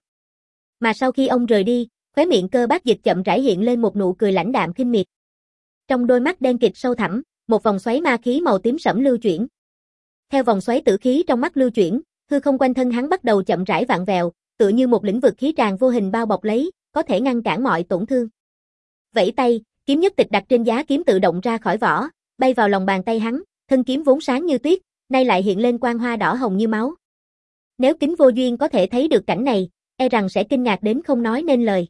Mà sau khi ông rời đi, khóe miệng Cơ Bác Dịch chậm rãi hiện lên một nụ cười lãnh đạm khinh miệt. Trong đôi mắt đen kịt sâu thẳm, một vòng xoáy ma khí màu tím sẫm lưu chuyển. Theo vòng xoáy tử khí trong mắt lưu chuyển, hư không quanh thân hắn bắt đầu chậm rãi vặn vẹo, tựa như một lĩnh vực khí tràn vô hình bao bọc lấy, có thể ngăn cản mọi tổn thương. Vẫy tay, kiếm nhất tịch đặt trên giá kiếm tự động ra khỏi vỏ, bay vào lòng bàn tay hắn, thân kiếm vốn sáng như tuyết, nay lại hiện lên quang hoa đỏ hồng như máu. Nếu Kính Vô Duyên có thể thấy được cảnh này, e rằng sẽ kinh ngạc đến không nói nên lời.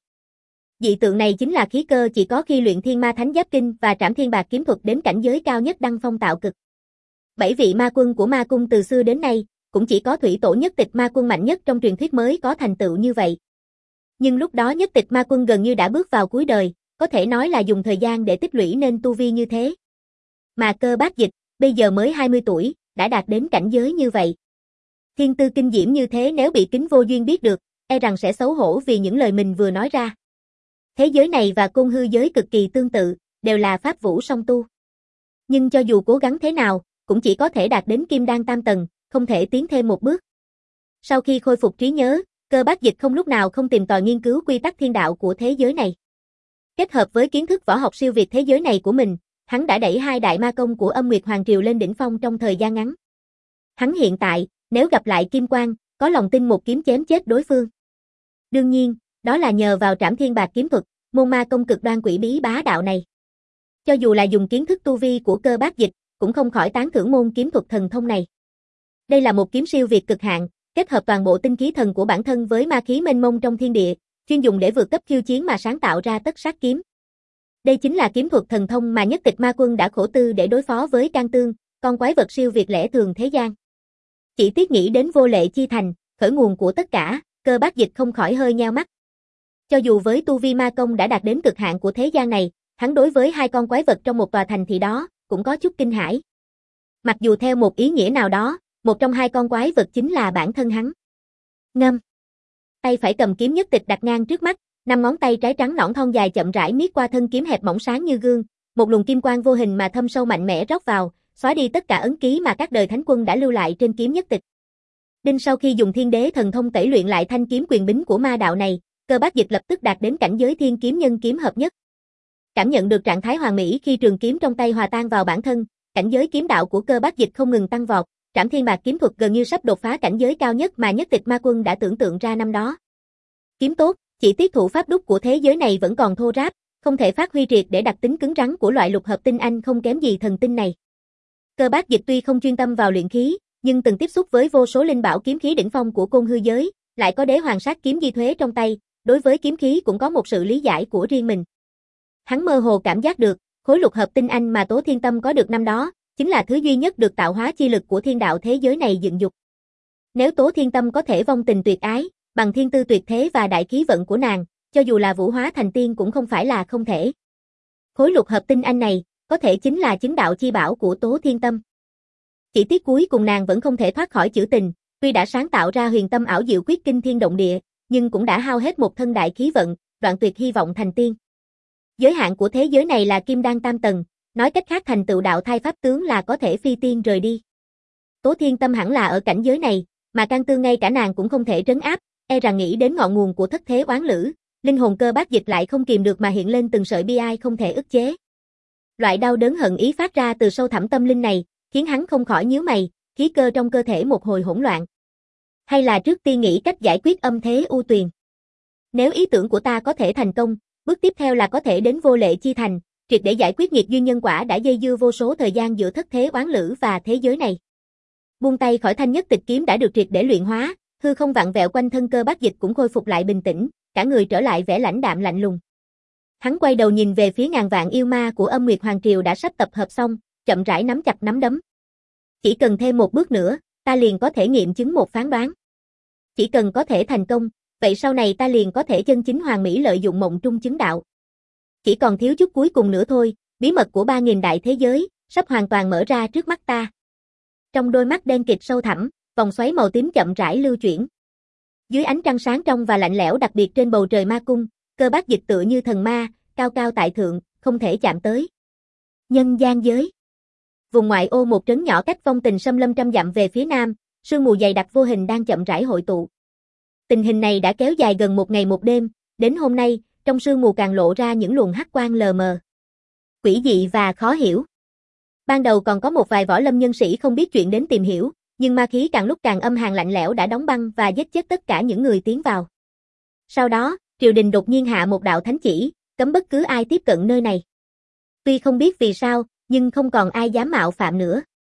Dị tượng này chính là khí cơ chỉ có khi luyện Thiên Ma Thánh Giáp Kinh và Trảm Thiên Bạc Kiếm Thuật đến cảnh giới cao nhất đăng phong tạo cực. Bảy vị ma quân của ma cung từ xưa đến nay, cũng chỉ có thủy tổ Nhất Tịch Ma Quân mạnh nhất trong truyền thuyết mới có thành tựu như vậy. Nhưng lúc đó Nhất Tịch Ma Quân gần như đã bước vào cuối đời, có thể nói là dùng thời gian để tích lũy nên tu vi như thế. Mà Cơ Bác Dịch, bây giờ mới hai mươi tuổi, đã đạt đến cảnh giới như vậy. Thiên tư kinh diễm như thế nếu bị Kính Vô Duyên biết được, e rằng sẽ xấu hổ vì những lời mình vừa nói ra. Thế giới này và côn hư giới cực kỳ tương tự, đều là pháp vũ song tu. Nhưng cho dù cố gắng thế nào, cũng chỉ có thể đạt đến kim đan tam tầng, không thể tiến thêm một bước. Sau khi khôi phục trí nhớ, Cơ Bác Dịch không lúc nào không tìm tòi nghiên cứu quy tắc thiên đạo của thế giới này. Kết hợp với kiến thức võ học siêu việt thế giới này của mình, hắn đã đẩy hai đại ma công của Âm Nguyệt Hoàng Triều lên đỉnh phong trong thời gian ngắn. Hắn hiện tại, nếu gặp lại Kim Quang, có lòng tin một kiếm chém chết đối phương. Đương nhiên, đó là nhờ vào Trảm Thiên Bạc Kiếm Thuật, môn ma công cực đoan quỷ bí bá đạo này. Cho dù là dùng kiến thức tu vi của Cơ Bác Dịch, cũng không khỏi tán thưởng môn kiếm thuật thần thông này. Đây là một kiếm siêu việt cực hạn, kết hợp toàn bộ tinh khí thần của bản thân với ma khí mênh mông trong thiên địa, chuyên dùng để vượt cấp khiêu chiến mà sáng tạo ra tất sát kiếm. Đây chính là kiếm thuật thần thông mà Nhất Tịch Ma Quân đã khổ tư để đối phó với Can Tương, con quái vật siêu việt lẽ thường thế gian. Chỉ tiếc nghĩ đến Vô Lệ Chi Thành, khởi nguồn của tất cả, Cơ Bác Dịch không khỏi hơi nheo mắt. Cho dù với tu vi ma công đã đạt đến cực hạn của thế gian này, hắn đối với hai con quái vật trong một tòa thành thị đó, cũng có chút kinh hãi. Mặc dù theo một ý nghĩa nào đó, một trong hai con quái vật chính là bản thân hắn. Ngâm. Tay phải cầm kiếm Nhất Tịch đặt ngang trước mắt, năm ngón tay trái trắng nõn thon dài chậm rãi miết qua thân kiếm hẹp mỏng sáng như gương, một luồng kim quang vô hình mà thâm sâu mạnh mẽ rót vào, xóa đi tất cả ấn ký mà các đời thánh quân đã lưu lại trên kiếm Nhất Tịch. Đinh sau khi dùng Thiên Đế thần thông tẩy luyện lại thanh kiếm quyền bính của ma đạo này, Cơ Bác Dịch lập tức đạt đến cảnh giới thiên kiếm nhân kiếm hợp nhất. Cảm nhận được trạng thái hoàn mỹ khi trường kiếm trong tay hòa tan vào bản thân, cảnh giới kiếm đạo của Cơ Bác Dịch không ngừng tăng vọt, Trảm Thiên Bạc Kiếm Thuật gần như sắp đột phá cảnh giới cao nhất mà Nhất Tịch Ma Quân đã tưởng tượng ra năm đó. Kiếm tốt, chỉ tiếc thủ pháp đúc của thế giới này vẫn còn thô ráp, không thể phát huy triệt để đặc tính cứng rắn của loại lục hợp tinh anh không kém gì thần tinh này. Cơ Bác Dịch tuy không chuyên tâm vào luyện khí, nhưng từng tiếp xúc với vô số linh bảo kiếm khí đỉnh phong của côn hư giới, lại có Đế Hoàng Sát kiếm di thuế trong tay, đối với kiếm khí cũng có một sự lý giải của riêng mình. Hắn mơ hồ cảm giác được, khối lục hợp tinh anh mà Tố Thiên Tâm có được năm đó, chính là thứ duy nhất được tạo hóa chi lực của thiên đạo thế giới này dựng dục. Nếu Tố Thiên Tâm có thể vong tình tuyệt ái, bằng thiên tư tuyệt thế và đại khí vận của nàng, cho dù là vũ hóa thành tiên cũng không phải là không thể. Khối lục hợp tinh anh này, có thể chính là chứng đạo chi bảo của Tố Thiên Tâm. Chỉ tiếc cuối cùng nàng vẫn không thể thoát khỏi chữ tình, tuy đã sáng tạo ra huyền tâm ảo diệu quyết kinh thiên động địa, nhưng cũng đã hao hết một thân đại khí vận, đoạn tuyệt hy vọng thành tiên. Giới hạn của thế giới này là kim đan tam tầng, nói cách khác thành tựu đạo thai pháp tướng là có thể phi tiên rời đi. Tố Thiên Tâm hẳn là ở cảnh giới này, mà Can Tương ngay cả nàng cũng không thể trấn áp, e rằng nghĩ đến ngọn nguồn của thất thế oán lữ, linh hồn Cơ Bác Dịch lại không kìm được mà hiện lên từng sợi bi ai không thể ức chế. Loại đau đớn hận ý phát ra từ sâu thẳm tâm linh này, khiến hắn không khỏi nhíu mày, khí cơ trong cơ thể một hồi hỗn loạn. Hay là trước tiên nghĩ cách giải quyết âm thế u tuyền. Nếu ý tưởng của ta có thể thành công, bước tiếp theo là có thể đến Vô Lệ Chi Thành, triệt để giải quyết nghiệt duyên nhân quả đã dây dưa vô số thời gian giữa thất thế oán lữ và thế giới này. Buông tay khỏi thanh Nhất Tịch kiếm đã được triệt để luyện hóa, hư không vặn vẹo quanh thân Cơ Bác Dịch cũng khôi phục lại bình tĩnh, cả người trở lại vẻ lãnh đạm lạnh lùng. Hắn quay đầu nhìn về phía ngàn vạn yêu ma của Âm Nguyệt Hoàng Triều đã sắp tập hợp xong, chậm rãi nắm chặt nắm đấm. Chỉ cần thêm một bước nữa, ta liền có thể nghiệm chứng một phán đoán. Chỉ cần có thể thành công, vậy sau này ta liền có thể chân chính hoàn mỹ lợi dụng mộng trung chứng đạo. Chỉ còn thiếu chút cuối cùng nữa thôi, bí mật của ba nghìn đại thế giới, sắp hoàn toàn mở ra trước mắt ta. Trong đôi mắt đen kịt sâu thẳm, vòng xoáy màu tím chậm rãi lưu chuyển. Dưới ánh trăng sáng trong và lạnh lẽo đặc biệt trên bầu trời ma cung, Cơ Bác Dịch tựa như thần ma, cao cao tại thượng, không thể chạm tới. Nhân gian giới. Vùng ngoại ô một trấn nhỏ cách Vong Tình Xâm Lâm trăm dặm về phía nam, sương mù dày đặc vô hình đang chậm rãi hội tụ. Tình hình này đã kéo dài gần một ngày một đêm, đến hôm nay, trong sương mù càng lộ ra những luồng hắc quang lờ mờ. Quỷ dị và khó hiểu. Ban đầu còn có một vài võ lâm nhân sĩ không biết chuyện đến tìm hiểu, nhưng ma khí càng lúc càng âm hàn lạnh lẽo đã đóng băng và giết chết tất cả những người tiến vào. Sau đó, triều đình đột nhiên hạ một đạo thánh chỉ, cấm bất cứ ai tiếp cận nơi này. Tuy không biết vì sao, nhưng không còn ai dám mạo phạm nữa.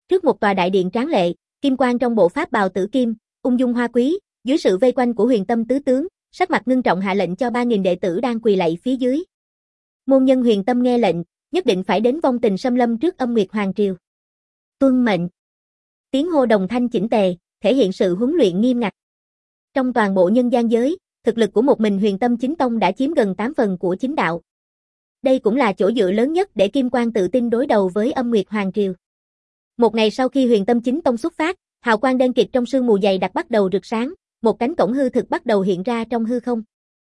Trước một tòa đại điện tráng lệ, Kim Quang trong bộ pháp bào tử kim, ung dung hoa quý, dưới sự vây quanh của Huyền Tâm tứ tướng, sắc mặt ngưng trọng hạ lệnh cho ba nghìn đệ tử đang quỳ lạy phía dưới. Môn nhân Huyền Tâm nghe lệnh, nhất định phải đến vong tình xâm lâm trước Âm Nguyệt Hoàng triều. Tuân mệnh. Tiếng hô đồng thanh chỉnh tề, thể hiện sự huấn luyện nghiêm ngặt. Trong toàn bộ nhân gian giới, thực lực của một mình Huyền Tâm chính tông đã chiếm gần tám phần của chính đạo. Đây cũng là chỗ dựa lớn nhất để Kim Quang tự tin đối đầu với Âm Nguyệt Hoàng triều. Một ngày sau khi Huyền Tâm chính tông xuất phát, hào quang đen kịt trong sương mù dày đặc bắt đầu rực sáng, một cánh cổng hư thực bắt đầu hiện ra trong hư không.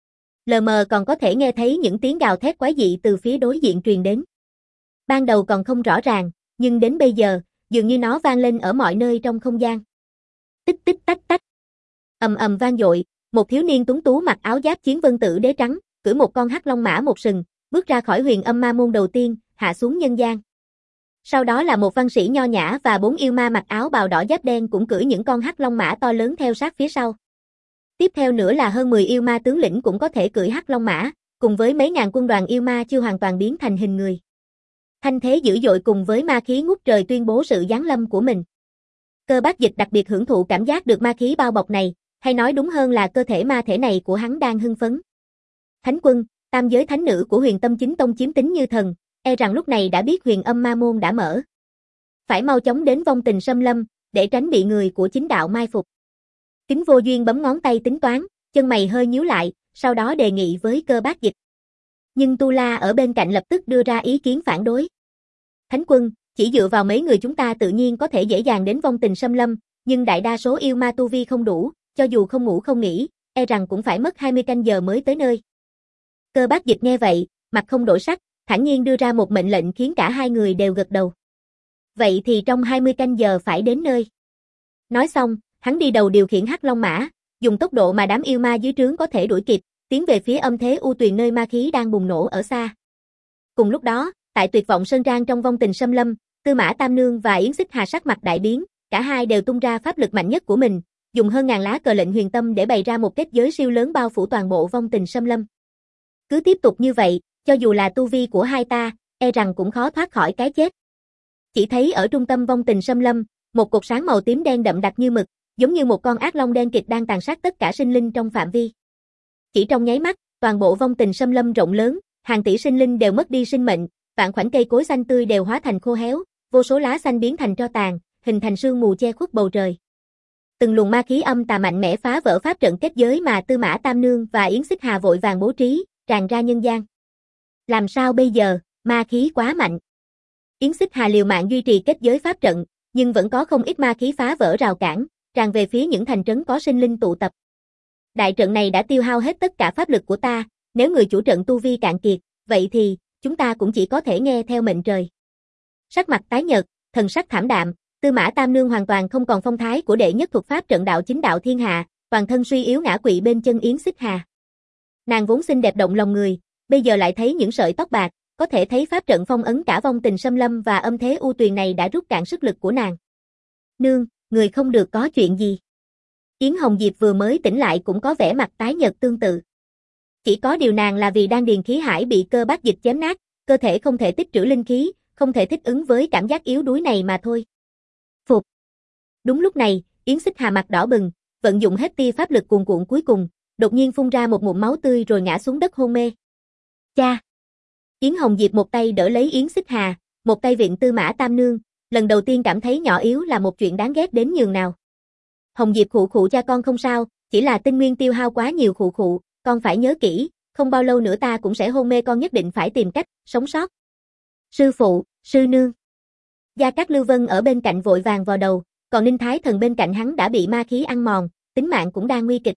Lờ mờ còn có thể nghe thấy những tiếng gào thét quái dị từ phía đối diện truyền đến. Ban đầu còn không rõ ràng, nhưng đến bây giờ, dường như nó vang lên ở mọi nơi trong không gian. Tích tích tách tách. Ầm ầm vang dội, một thiếu niên tuấn tú mặc áo giáp chiến vân tử đế trắng, cưỡi một con hắc long mã một sừng, bước ra khỏi Huyền Âm Ma môn đầu tiên, hạ xuống nhân gian. Sau đó là một văn sĩ nho nhã và bốn yêu ma mặc áo bào đỏ giáp đen cũng cưỡi những con hắc long mã to lớn theo sát phía sau. Tiếp theo nữa là hơn mười yêu ma tướng lĩnh cũng có thể cưỡi hắc long mã, cùng với mấy ngàn quân đoàn yêu ma chưa hoàn toàn biến thành hình người. Thanh thế dữ dội cùng với ma khí ngút trời tuyên bố sự giáng lâm của mình. Cơ Bác Dịch đặc biệt hưởng thụ cảm giác được ma khí bao bọc này, hay nói đúng hơn là cơ thể ma thể này của hắn đang hưng phấn. Thánh quân, tam giới thánh nữ của Huyền Tâm chính tông chiếm tính như thần, e rằng lúc này đã biết Huyền Âm Ma môn đã mở. Phải mau chóng đến vong tình xâm lâm, để tránh bị người của chính đạo mai phục. Kính Vô Duyên bấm ngón tay tính toán, chân mày hơi nhíu lại, sau đó đề nghị với Cơ Bác Dịch. Nhưng Tu La ở bên cạnh lập tức đưa ra ý kiến phản đối. Thánh quân, chỉ dựa vào mấy người chúng ta tự nhiên có thể dễ dàng đến vong tình xâm lâm, nhưng đại đa số yêu ma tu vi không đủ, cho dù không ngủ không nghỉ, e rằng cũng phải mất hai mươi canh giờ mới tới nơi. Cơ Bác Dịch nghe vậy, mặt không đổi sắc, thản nhiên đưa ra một mệnh lệnh khiến cả hai người đều gật đầu. Vậy thì trong hai mươi canh giờ phải đến nơi. Nói xong, hắn đi đầu điều khiển hắc long mã, dùng tốc độ mà đám yêu ma dưới trướng có thể đuổi kịp, tiến về phía Âm Thế U Tuyền nơi ma khí đang bùng nổ ở xa. Cùng lúc đó, tại Tuyệt Vọng Sơn Trang trong vong tình xâm lâm, Tư Mã Tam Nương và Yến Xích Hà sắc mặt đại biến, cả hai đều tung ra pháp lực mạnh nhất của mình, dùng hơn ngàn lá cờ lệnh huyền tâm để bày ra một kết giới siêu lớn bao phủ toàn bộ vong tình xâm lâm. Cứ tiếp tục như vậy, cho dù là tu vi của hai ta, e rằng cũng khó thoát khỏi cái chết. Chỉ thấy ở trung tâm vong tình xâm lâm, một cột sáng màu tím đen đậm đặc như mực, giống như một con ác long đen kịt đang tàn sát tất cả sinh linh trong phạm vi. Chỉ trong nháy mắt, toàn bộ vong tình xâm lâm rộng lớn, hàng tỷ sinh linh đều mất đi sinh mệnh, vạn khoảnh cây cối xanh tươi đều hóa thành khô héo, vô số lá xanh biến thành tro tàn, hình thành sương mù che khuất bầu trời. Từng luồng ma khí âm tà mạnh mẽ phá vỡ pháp trận kết giới mà Tư Mã Tam Nương và Yến Xích Hà vội vàng bố trí, tràn ra nhân gian. Làm sao bây giờ, ma khí quá mạnh. Yến Xích Hà liều mạng duy trì kết giới pháp trận, nhưng vẫn có không ít ma khí phá vỡ rào cản, tràn về phía những thành trấn có sinh linh tụ tập. Đại trận này đã tiêu hao hết tất cả pháp lực của ta, nếu người chủ trận tu vi cạn kiệt, vậy thì, chúng ta cũng chỉ có thể nghe theo mệnh trời. Sắc mặt tái nhợt, thần sắc thảm đạm, Tư Mã Tam Nương hoàn toàn không còn phong thái của đệ nhất thuật pháp trận đạo chính đạo thiên hạ, toàn thân suy yếu ngã quỵ bên chân Yến Xích Hà. Nàng vốn xinh đẹp động lòng người, bây giờ lại thấy những sợi tóc bạc, có thể thấy pháp trận phong ấn cả vong tình xâm lâm và Âm Thế U Tuyền này đã rút cạn sức lực của nàng. Nương, người không được có chuyện gì. Yến Hồng Diệp vừa mới tỉnh lại cũng có vẻ mặt tái nhợt tương tự. Chỉ có điều nàng là vì đan điền khí hải bị Cơ Bác Dịch chém nát, cơ thể không thể tích trữ linh khí, không thể thích ứng với cảm giác yếu đuối này mà thôi. Phục. Đúng lúc này, Yến Xích Hà mặt đỏ bừng, vận dụng hết tia pháp lực cuồn cuộn cuối cùng, đột nhiên phun ra một ngụm máu tươi rồi ngã xuống đất hôn mê. Cha. Yến Hồng Diệp một tay đỡ lấy Yến Xích Hà, một tay viện Tư Mã Tam Nương, lần đầu tiên cảm thấy nhỏ yếu là một chuyện đáng ghét đến nhường nào. Hồng Diệp khụ khụ cha con không sao, chỉ là tinh nguyên tiêu hao quá nhiều khụ khụ, con phải nhớ kỹ, không bao lâu nữa ta cũng sẽ hôn mê, con nhất định phải tìm cách sống sót. Sư phụ, sư nương. Gia Cát Lưu Vân ở bên cạnh vội vàng vào đầu, còn Ninh Thái Thần bên cạnh hắn đã bị ma khí ăn mòn, tính mạng cũng đang nguy kịch.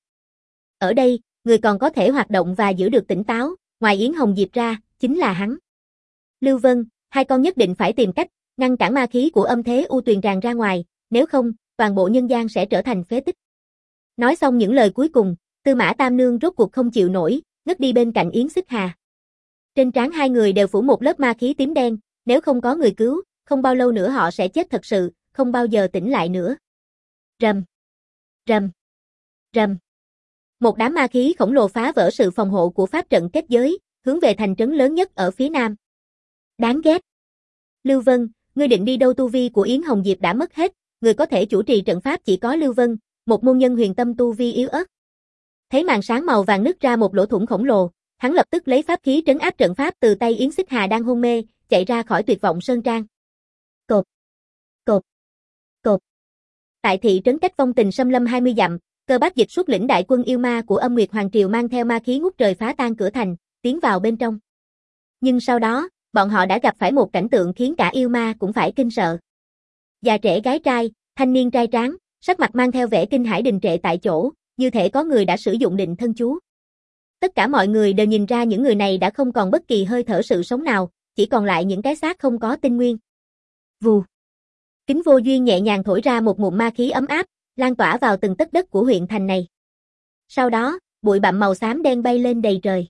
Ở đây, người còn có thể hoạt động và giữ được tỉnh táo, ngoài Yến Hồng Diệp ra, chính là hắn. Lưu Vân, hai con nhất định phải tìm cách ngăn cản ma khí của Âm Thế U Tuyền tràn ra ngoài, nếu không, toàn bộ nhân gian sẽ trở thành phế tích. Nói xong những lời cuối cùng, Tư Mã Tam Nương rốt cuộc không chịu nổi, ngất đi bên cạnh Yến Xích Hà. Trên trán hai người đều phủ một lớp ma khí tím đen, nếu không có người cứu, không bao lâu nữa họ sẽ chết thật sự, không bao giờ tỉnh lại nữa. Rầm, rầm, rầm. Một đám ma khí khổng lồ phá vỡ sự phòng hộ của pháp trận kết giới, hướng về thành trấn lớn nhất ở phía nam. Đáng ghét. Lưu Vân, Ngươi định đi đâu? Tu vi của Yến Hồng Diệp đã mất hết, người có thể chủ trì trận pháp chỉ có Lưu Vân, một môn nhân huyền tâm tu vi yếu ớt. Thấy màn sáng màu vàng nứt ra một lỗ thủng khổng lồ, hắn lập tức lấy pháp khí trấn áp trận pháp từ tay Yến Xích Hà đang hôn mê, chạy ra khỏi Tuyệt Vọng Sơn Trang. Cột, cột, cột. Tại thị trấn cách Vong Tình Xâm Lâm hai mươi dặm, Cơ Bác Dịch xuất lĩnh đại quân yêu ma của Âm Nguyệt Hoàng Triều mang theo ma khí ngút trời phá tan cửa thành, tiến vào bên trong. Nhưng sau đó, bọn họ đã gặp phải một cảnh tượng khiến cả yêu ma cũng phải kinh sợ. Già trẻ gái trai, thanh niên trai tráng, sắc mặt mang theo vẻ kinh hãi đình trệ tại chỗ, như thể có người đã sử dụng định thân chú. Tất cả mọi người đều nhìn ra những người này đã không còn bất kỳ hơi thở sự sống nào, chỉ còn lại những cái xác không có tinh nguyên. Vù. Kính Vô Duyên nhẹ nhàng thổi ra một ngụm ma khí ấm áp, lan tỏa vào từng tấc đất của huyện thành này. Sau đó, bụi bặm màu xám đen bay lên đầy trời.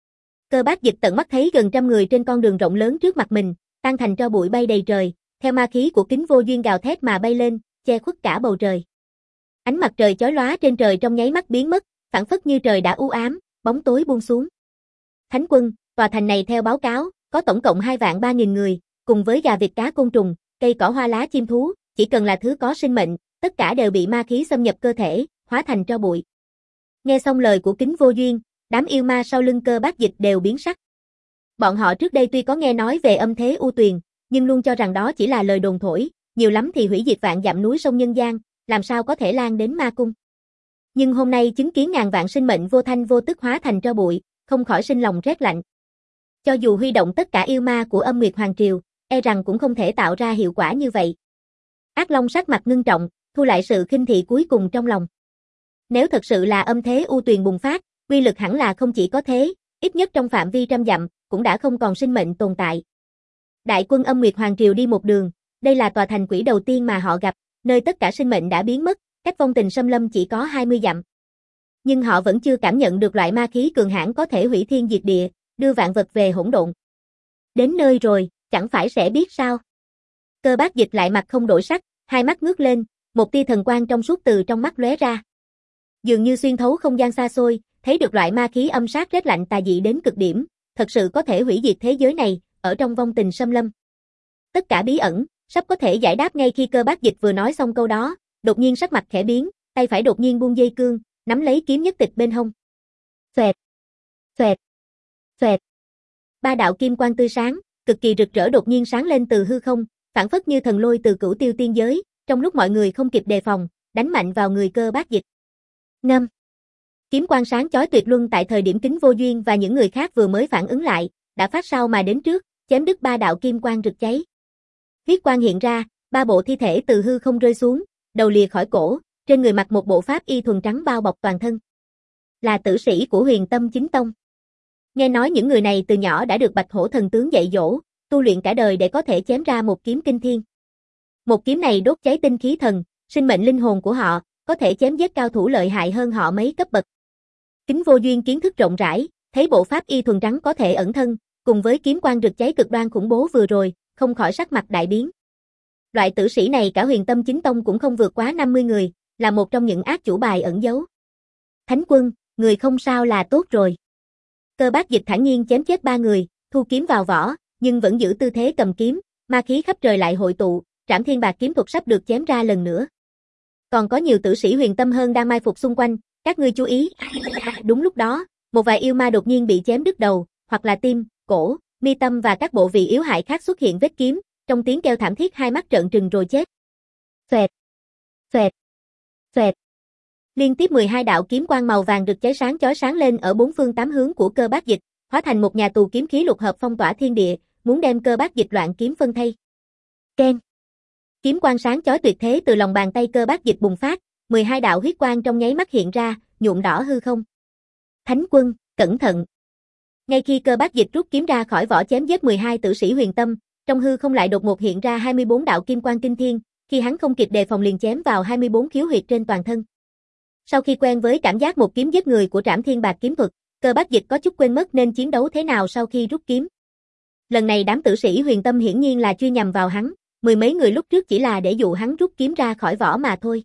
Cơ Bác Dịch tận mắt thấy gần trăm người trên con đường rộng lớn trước mặt mình, tan thành tro bụi bay đầy trời, theo ma khí của Kính Vô Duyên gào thét mà bay lên, che khuất cả bầu trời. Ánh mặt trời chói lóa trên trời trong nháy mắt biến mất, phảng phất như trời đã u ám, bóng tối buông xuống. Thánh quân, tòa thành này theo báo cáo, có tổng cộng hai vạn ba nghìn người, cùng với gà vịt cá côn trùng, cây cỏ hoa lá chim thú, chỉ cần là thứ có sinh mệnh, tất cả đều bị ma khí xâm nhập cơ thể, hóa thành tro bụi. Nghe xong lời của Kính Vô Duyên, đám yêu ma sau lưng Cơ Bác Dịch đều biến sắc. Bọn họ trước đây tuy có nghe nói về âm thế u tuyền, nhưng luôn cho rằng đó chỉ là lời đồn thổi, nhiều lắm thì hủy diệt vạn dặm núi sông nhân gian, làm sao có thể lan đến ma cung. Nhưng hôm nay chứng kiến ngàn vạn sinh mệnh vô thanh vô tức hóa thành tro bụi, không khỏi sinh lòng rét lạnh. Cho dù huy động tất cả yêu ma của Âm Nguyệt Hoàng Triều, e rằng cũng không thể tạo ra hiệu quả như vậy. Ác Long sắc mặt ngưng trọng, thu lại sự khinh thị cuối cùng trong lòng. Nếu thật sự là âm thế u tuyền bùng phát, uy lực hẳn là không chỉ có thế, ít nhất trong phạm vi trăm dặm, cũng đã không còn sinh mệnh tồn tại. Đại quân Âm Nguyệt Hoàng Triều đi một đường, đây là tòa thành quỷ đầu tiên mà họ gặp, nơi tất cả sinh mệnh đã biến mất, cách Vong Tình Xâm Lâm chỉ có hai mươi dặm. Nhưng họ vẫn chưa cảm nhận được loại ma khí cường hãn có thể hủy thiên diệt địa, đưa vạn vật về hỗn độn. Đến nơi rồi, chẳng phải sẽ biết sao? Cơ Bác Dịch lại mặt không đổi sắc, hai mắt ngước lên, một tia thần quang trong suốt từ trong mắt lóe ra. Dường như xuyên thấu không gian xa xôi, thấy được loại ma khí âm sát rét lạnh tà dị đến cực điểm, thật sự có thể hủy diệt thế giới này, ở trong Vong Tình Xâm Lâm. Tất cả bí ẩn, sắp có thể giải đáp ngay khi Cơ Bác Dịch vừa nói xong câu đó, đột nhiên sắc mặt khẽ biến, tay phải đột nhiên buông dây cương, nắm lấy kiếm nhất tịch bên hông. Xoẹt, xoẹt, xoẹt. Ba đạo kim quang tươi sáng, cực kỳ rực rỡ đột nhiên sáng lên từ hư không, phảng phất như thần lôi từ Cửu Tiêu tiên giới, trong lúc mọi người không kịp đề phòng, đánh mạnh vào người Cơ Bác Dịch. Ngâm. Kiếm quang sáng chói tuyệt luân tại thời điểm Kính Vô Duyên và những người khác vừa mới phản ứng lại, đã phát sau mà đến trước, chém đứt ba đạo kim quang rực cháy. Huyết quang hiện ra, ba bộ thi thể từ hư không rơi xuống, đầu lìa khỏi cổ, trên người mặc một bộ pháp y thuần trắng bao bọc toàn thân. Là tử sĩ của Huyền Tâm Chính Tông. Nghe nói những người này từ nhỏ đã được Bạch Hổ thần tướng dạy dỗ, tu luyện cả đời để có thể chém ra một kiếm kinh thiên. Một kiếm này đốt cháy tinh khí thần, sinh mệnh linh hồn của họ, có thể chém giết cao thủ lợi hại hơn họ mấy cấp bậc. Kính Vô Duyên kiến thức rộng rãi, thấy bộ pháp y thuần trắng có thể ẩn thân, cùng với kiếm quang rực cháy cực đoan khủng bố vừa rồi, không khỏi sắc mặt đại biến. Loại tử sĩ này cả Huyền Tâm Chính Tông cũng không vượt quá năm mươi người, là một trong những ác chủ bài ẩn giấu. Thánh quân, người không sao là tốt rồi. Cơ Bác Dịch thản nhiên chém chết ba người, thu kiếm vào vỏ, nhưng vẫn giữ tư thế cầm kiếm, ma khí khắp trời lại hội tụ, Trảm Thiên Bạc kiếm thuật sắp được chém ra lần nữa. Còn có nhiều tử sĩ huyền tâm hơn đang mai phục xung quanh, các ngươi chú ý. Đúng lúc đó, một vài yêu ma đột nhiên bị chém đứt đầu, hoặc là tim, cổ, mi tâm và các bộ vị yếu hại khác xuất hiện vết kiếm, trong tiếng kêu thảm thiết hai mắt trợn trừng rồi chết. Xoẹt, xoẹt, xoẹt. Liên tiếp mười hai đạo kiếm quang màu vàng rực cháy sáng chói sáng lên ở bốn phương tám hướng của Cơ Bác Dịch, hóa thành một nhà tù kiếm khí lục hợp phong tỏa thiên địa, muốn đem Cơ Bác Dịch loạn kiếm phân thây. Keng. Kiếm quang sáng chói tuyệt thế từ lòng bàn tay Cơ Bác Dịch bùng phát, mười hai đạo huyết quang trong nháy mắt hiện ra, nhuộm đỏ hư không. Thánh quân, cẩn thận. Ngay khi Cơ Bác Dịch rút kiếm ra khỏi vỏ chém giết mười hai tử sĩ huyền tâm, trong hư không lại đột ngột hiện ra hai mươi bốn đạo kim quang kinh thiên, khi hắn không kịp đề phòng liền chém vào hai mươi bốn khiếu huyệt trên toàn thân. Sau khi quen với cảm giác một kiếm giết người của Trảm Thiên Bạc kiếm thuật, Cơ Bác Dịch có chút quên mất nên chiến đấu thế nào sau khi rút kiếm. Lần này đám tử sĩ huyền tâm hiển nhiên là chuyên nhằm vào hắn, mười mấy người lúc trước chỉ là để dụ hắn rút kiếm ra khỏi vỏ mà thôi.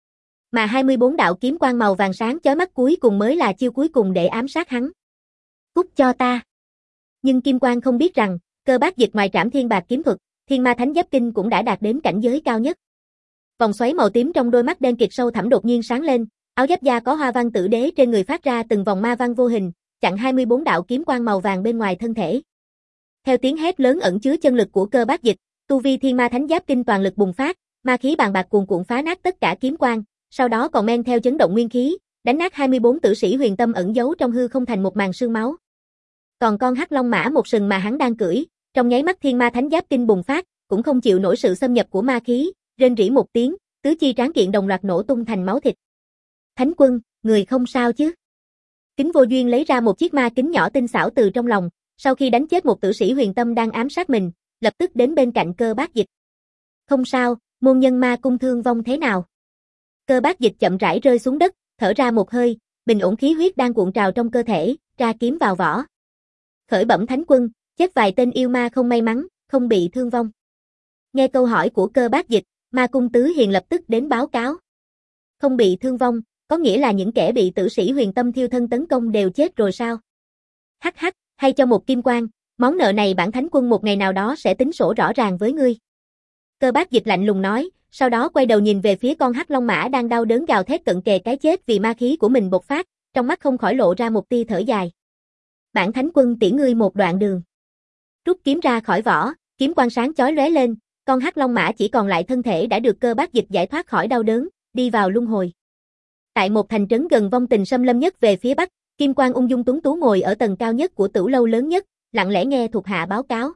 Mà hai mươi bốn đạo kiếm quang màu vàng sáng chói mắt cuối cùng mới là chiêu cuối cùng để ám sát hắn. Cút cho ta. Nhưng Kim Quang không biết rằng, Cơ Bác Dịch ngoài Trảm Thiên Bạc kiếm thuật, Thiên Ma Thánh Giáp Kinh cũng đã đạt đến cảnh giới cao nhất. Vòng xoáy màu tím trong đôi mắt đen kịt sâu thẳm đột nhiên sáng lên, áo giáp da có hoa văn tử đế trên người phát ra từng vòng ma văn vô hình, chặn hai mươi bốn đạo kiếm quang màu vàng bên ngoài thân thể. Theo tiếng hét lớn ẩn chứa chân lực của Cơ Bát Dịch, tu vi Thiên Ma Thánh Giáp Kinh toàn lực bùng phát, ma khí bàn bạc cuồn cuộn phá nát tất cả kiếm quang, sau đó còn men theo chấn động nguyên khí, đánh nát hai mươi bốn tử sĩ huyền tâm ẩn giấu trong hư không thành một màn sương máu. Còn con hắc long mã một sừng mà hắn đang cưỡi, trong nháy mắt Thiên Ma Thánh Giáp Kinh bùng phát, cũng không chịu nổi sự xâm nhập của ma khí, rên rỉ một tiếng, tứ chi tráng kiện đồng loạt nổ tung thành máu thịt. Thánh Quân, người không sao chứ? Kính Vô Duyên lấy ra một chiếc ma kính nhỏ tinh xảo từ trong lòng, sau khi đánh chết một tử sĩ huyền tâm đang ám sát mình, lập tức đến bên cạnh Cơ Bát Dịch. Không sao, môn nhân ma cung thương vong thế nào? Cơ Bát Dịch chậm rãi rơi xuống đất, thở ra một hơi, bình ổn khí huyết đang cuộn trào trong cơ thể, ra kiếm vào vỏ. Khởi bẩm Thánh Quân, chết vài tên yêu ma không may mắn, không bị thương vong. Nghe câu hỏi của Cơ Bát Dịch, Ma Cung Tứ Hiền lập tức đến báo cáo. Không bị thương vong, có nghĩa là những kẻ bị tử sĩ huyền tâm thiêu thân tấn công đều chết rồi sao? Hắc hắc, hay cho một kim quang, món nợ này bản Thánh Quân một ngày nào đó sẽ tính sổ rõ ràng với ngươi. Cơ Bát Dịch lạnh lùng nói, sau đó quay đầu nhìn về phía con hắc long mã đang đau đớn gào thét cận kề cái chết vì ma khí của mình bộc phát, trong mắt không khỏi lộ ra một tia thở dài. Bản Thánh Quân tiễn ngươi một đoạn đường. Rút kiếm ra khỏi vỏ, kiếm quang sáng chói lóe lên, con hắc long mã chỉ còn lại thân thể đã được Cơ Bát Dịch giải thoát khỏi đau đớn, đi vào luân hồi. Tại một thành trấn gần vong tình xâm lâm nhất về phía bắc, Kim Quang ung dung tuấn tú ngồi ở tầng cao nhất của tửu lâu lớn nhất, lặng lẽ nghe thuộc hạ báo cáo.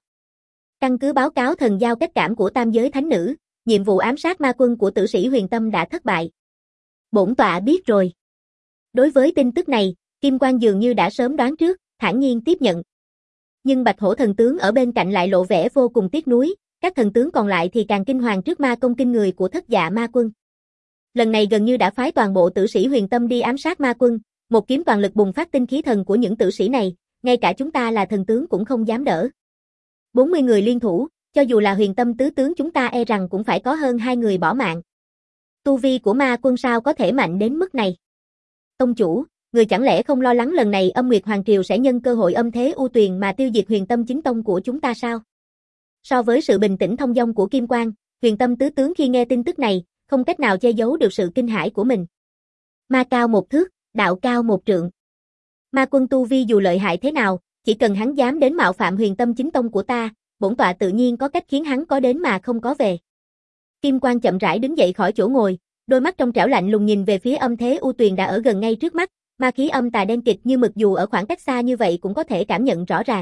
Căn cứ báo cáo thần giao kết cảm của tam giới thánh nữ, nhiệm vụ ám sát ma quân của tử sĩ huyền tâm đã thất bại. Bổn tọa biết rồi. Đối với tin tức này, Kim Quang dường như đã sớm đoán trước, thản nhiên tiếp nhận. Nhưng Bạch Hổ thần tướng ở bên cạnh lại lộ vẻ vô cùng tiếc nuối, các thần tướng còn lại thì càng kinh hoàng trước ma công kinh người của thất dạ ma quân. Lần này gần như đã phái toàn bộ tử sĩ huyền tâm đi ám sát ma quân, một kiếm toàn lực bùng phát tinh khí thần của những tử sĩ này, ngay cả chúng ta là thần tướng cũng không dám đỡ. bốn mươi người liên thủ, cho dù là huyền tâm tứ tướng chúng ta e rằng cũng phải có hơn hai người bỏ mạng. Tu vi của ma quân sao có thể mạnh đến mức này? Tông chủ, người chẳng lẽ không lo lắng lần này Âm Nguyệt Hoàng Triều sẽ nhân cơ hội âm thế u tuyền mà tiêu diệt huyền tâm chính tông của chúng ta sao? So với sự bình tĩnh thông dong của Kim Quang, huyền tâm tứ tướng khi nghe tin tức này, không cách nào che giấu được sự kinh hãi của mình. Ma cao một thước, đạo cao một trượng. Ma quân tu vi dù lợi hại thế nào, chỉ cần hắn dám đến mạo phạm huyền tâm chính tông của ta, bổn tọa tự nhiên có cách khiến hắn có đến mà không có về. Kim Quang chậm rãi đứng dậy khỏi chỗ ngồi, đôi mắt trong trẻo lạnh lùng nhìn về phía âm thế u tuyền đã ở gần ngay trước mắt, ma khí âm tà đen kịt như mực dù ở khoảng cách xa như vậy cũng có thể cảm nhận rõ ràng.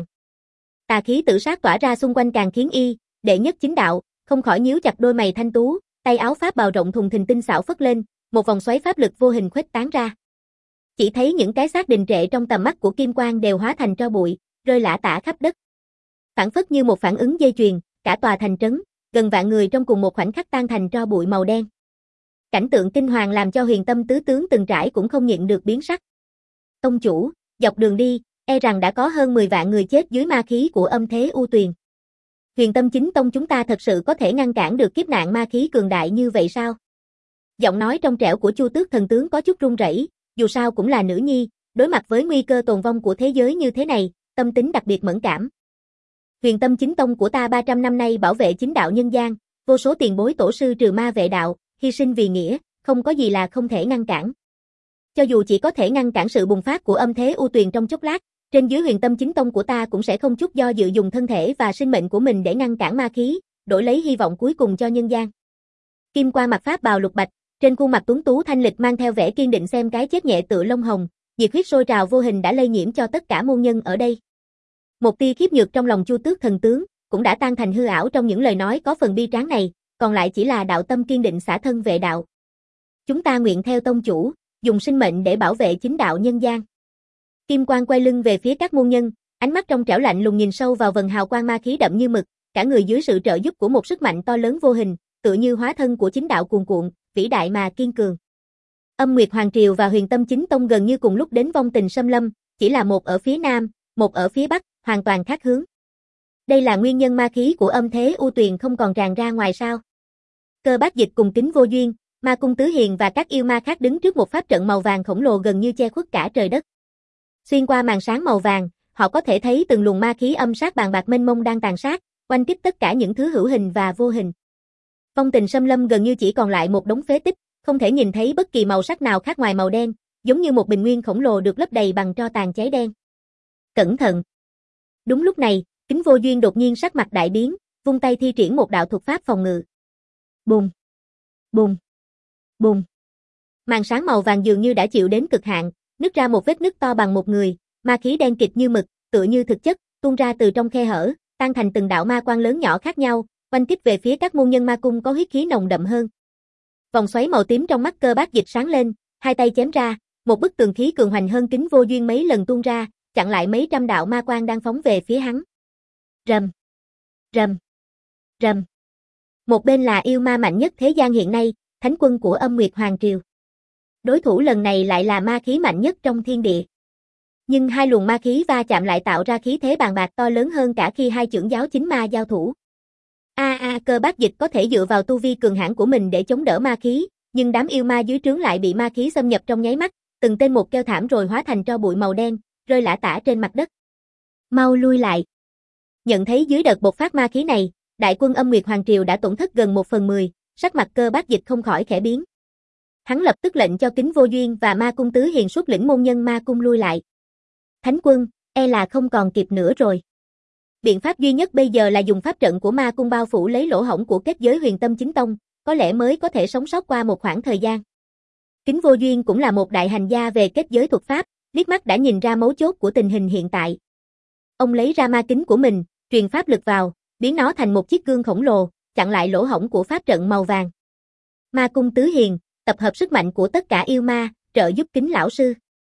Tà khí tự sát tỏa ra xung quanh càng khiến y, đệ nhất chính đạo, không khỏi nhíu chặt đôi mày thanh tú, tay áo pháp bào rộng thùng thình tinh xảo phất lên, một vòng xoáy pháp lực vô hình khuếch tán ra. Chỉ thấy những cái xác đình trệ trong tầm mắt của Kim Quang đều hóa thành tro bụi, rơi lả tả khắp đất. Phản phất như một phản ứng dây chuyền, cả tòa thành trấn, gần vạn người trong cùng một khoảnh khắc tan thành tro bụi màu đen. Cảnh tượng kinh hoàng làm cho huyền tâm tứ tướng từng trải cũng không nhịn được biến sắc. Tông chủ, dọc đường đi, e rằng đã có hơn mười vạn người chết dưới ma khí của âm thế u tuyền. Huyền tâm chính tông chúng ta thật sự có thể ngăn cản được kiếp nạn ma khí cường đại như vậy sao? Giọng nói trong trẻo của Chu Tước thần tướng có chút run rẩy, dù sao cũng là nữ nhi, đối mặt với nguy cơ tồn vong của thế giới như thế này, tâm tính đặc biệt mẫn cảm. Huyền tâm chính tông của ta ba trăm năm nay bảo vệ chính đạo nhân gian, vô số tiền bối tổ sư trừ ma vệ đạo, hy sinh vì nghĩa, không có gì là không thể ngăn cản. Cho dù chỉ có thể ngăn cản sự bùng phát của âm thế u tuyền trong chốc lát, trên dưới huyền tâm chính tông của ta cũng sẽ không chút do dự dùng thân thể và sinh mệnh của mình để ngăn cản ma khí, đổi lấy hy vọng cuối cùng cho nhân gian. Kim Quang mặc pháp bào lục bạch, trên khuôn mặt tuấn tú thanh lịch mang theo vẻ kiên định xem cái chết nhẹ tựa lông hồng, nhiệt huyết sôi trào vô hình đã lây nhiễm cho tất cả môn nhân ở đây. Một tia khiếp nhược trong lòng Chu Tước thần tướng cũng đã tan thành hư ảo trong những lời nói có phần bi tráng này, còn lại chỉ là đạo tâm kiên định xả thân vệ đạo. Chúng ta nguyện theo tông chủ, dùng sinh mệnh để bảo vệ chính đạo nhân gian. Kim Quang quay lưng về phía các môn nhân, ánh mắt trong trẻo lạnh lùng nhìn sâu vào vầng hào quang ma khí đậm như mực, cả người dưới sự trợ giúp của một sức mạnh to lớn vô hình, tựa như hóa thân của chính đạo cuồn cuộn, vĩ đại mà kiên cường. Âm Nguyệt Hoàng Triều và Huyền Tâm Chính Tông gần như cùng lúc đến vong tình xâm lâm, chỉ là một ở phía nam, một ở phía bắc, hoàn toàn khác hướng. Đây là nguyên nhân ma khí của âm thế u tuyền không còn tràn ra ngoài sao? Cơ Bát Dịch cùng Kính Vô Duyên, Ma Cung Tứ Hiền và các yêu ma khác đứng trước một pháp trận màu vàng khổng lồ gần như che khuất cả trời đất. Xuyên qua màn sáng màu vàng, họ có thể thấy từng luồng ma khí âm sát bàn bạc mênh mông đang tàn sát, oanh kích tất cả những thứ hữu hình và vô hình. Phong Tình Xâm Lâm gần như chỉ còn lại một đống phế tích, không thể nhìn thấy bất kỳ màu sắc nào khác ngoài màu đen, giống như một bình nguyên khổng lồ được lấp đầy bằng tro tàn cháy đen. Cẩn thận! Đúng lúc này, Kính Vô Duyên đột nhiên sắc mặt đại biến, vung tay thi triển một đạo thuật pháp phòng ngự. Bùng! Bùng! Bùng! Màn sáng màu vàng dường như đã chịu đến cực hạn, nứt ra một vết nứt to bằng một người, ma khí đen kịt như mực, tựa như thực chất, tuôn ra từ trong khe hở, tan thành từng đạo ma quang lớn nhỏ khác nhau, oanh kích về phía các môn nhân ma cung có huyết khí nồng đậm hơn. Vòng xoáy màu tím trong mắt Cơ Bác Dịch sáng lên, hai tay chém ra, một bức tường khí cường hoành hơn Kính Vô Duyên mấy lần tuôn ra, chặn lại mấy trăm đạo ma quang đang phóng về phía hắn. Rầm, rầm, rầm. Một bên là yêu ma mạnh nhất thế gian hiện nay, thánh quân của Âm Nguyệt Hoàng Triều. Đối thủ lần này lại là ma khí mạnh nhất trong thiên địa. Nhưng hai luồng ma khí va chạm lại tạo ra khí thế bàn bạc to lớn hơn cả khi hai chưởng giáo chính ma giao thủ. A a Cơ Bác Dịch có thể dựa vào tu vi cường hãn của mình để chống đỡ ma khí, nhưng đám yêu ma dưới trướng lại bị ma khí xâm nhập trong nháy mắt, từng tên một kêu thảm rồi hóa thành tro bụi màu đen, rơi lả tả trên mặt đất. Mau lui lại. Nhận thấy dưới đợt bộc phát ma khí này, đại quân Âm Nguyệt Hoàng Triều đã tổn thất gần một phần mười, sắc mặt Cơ Bác Dịch không khỏi khẽ biến. Hắn lập tức lệnh cho Kính Vô Duyên và Ma Cung Tứ Hiền xuất lĩnh môn nhân ma cung lui lại. Thánh quân, e là không còn kịp nữa rồi. Biện pháp duy nhất bây giờ là dùng pháp trận của ma cung bao phủ lấy lỗ hổng của kết giới Huyền Tâm Chính Tông, có lẽ mới có thể sống sót qua một khoảng thời gian. Kính Vô Duyên cũng là một đại hành gia về kết giới thuật pháp, liếc mắt đã nhìn ra mấu chốt của tình hình hiện tại. Ông lấy ra ma kính của mình, truyền pháp lực vào, biến nó thành một chiếc gương khổng lồ, chặn lại lỗ hổng của pháp trận màu vàng. Ma Cung Tứ Hiền, tập hợp sức mạnh của tất cả yêu ma, trợ giúp Kính lão sư.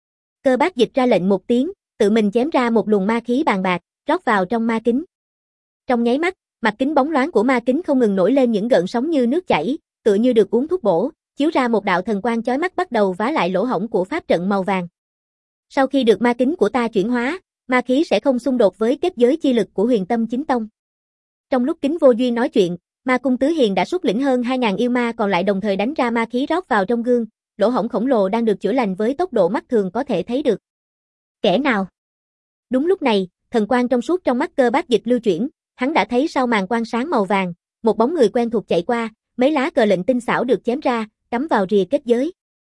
Cơ Bác Dịch ra lệnh một tiếng, tự mình chém ra một luồng ma khí bàn bạc, rót vào trong ma kính. Trong nháy mắt, mặt kính bóng loáng của ma kính không ngừng nổi lên những gợn sóng như nước chảy, tựa như được uống thuốc bổ, chiếu ra một đạo thần quang chói mắt bắt đầu vá lại lỗ hổng của pháp trận màu vàng. Sau khi được ma kính của ta chuyển hóa, ma khí sẽ không xung đột với kết giới chi lực của Huyền Tâm Chính Tông. Trong lúc Kính Vô Duyên nói chuyện, Ma Cung Tứ Hiền đã xuất lĩnh hơn hai nghìn yêu ma còn lại đồng thời đánh ra ma khí rót vào trong gương, lỗ hổng khổng lồ đang được chữa lành với tốc độ mắt thường có thể thấy được. Kẻ nào? Đúng lúc này, thần quang trong suốt trong mắt Cơ Bác Dịch lưu chuyển, hắn đã thấy sau màn quang sáng màu vàng, một bóng người quen thuộc chạy qua, mấy lá cờ lệnh tinh xảo được chém ra, cắm vào rìa kết giới.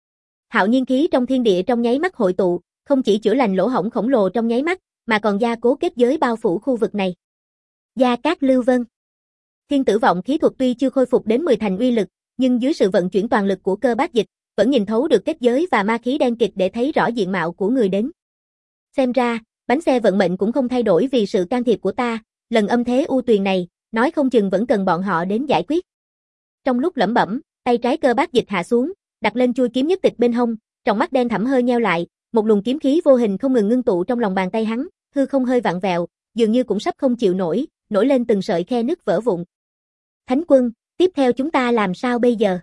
Hạo nhiên khí trong thiên địa trong nháy mắt hội tụ, không chỉ chữa lành lỗ hổng khổng lồ trong nháy mắt, mà còn gia cố kết giới bao phủ khu vực này. Gia Cát Lưu Vân. Thiên tử vọng khí thuật tuy chưa khôi phục đến mười thành uy lực, nhưng dưới sự vận chuyển toàn lực của Cơ Bác Dịch, vẫn nhìn thấu được kết giới và ma khí đen kịt để thấy rõ diện mạo của người đến. Xem ra, bánh xe vận mệnh cũng không thay đổi vì sự can thiệp của ta, lần âm thế u tuyền này, nói không chừng vẫn cần bọn họ đến giải quyết. Trong lúc lẩm bẩm, tay trái Cơ Bác Dịch hạ xuống, đặt lên chuôi kiếm nhất tịch bên hông, trong mắt đen thẳm hơi nheo lại, một luồng kiếm khí vô hình không ngừng ngưng tụ trong lòng bàn tay hắn, hư không hơi vặn vẹo, dường như cũng sắp không chịu nổi, nổi lên từng sợi khe nứt vỡ vụn. Thánh quân, tiếp theo chúng ta làm sao bây giờ?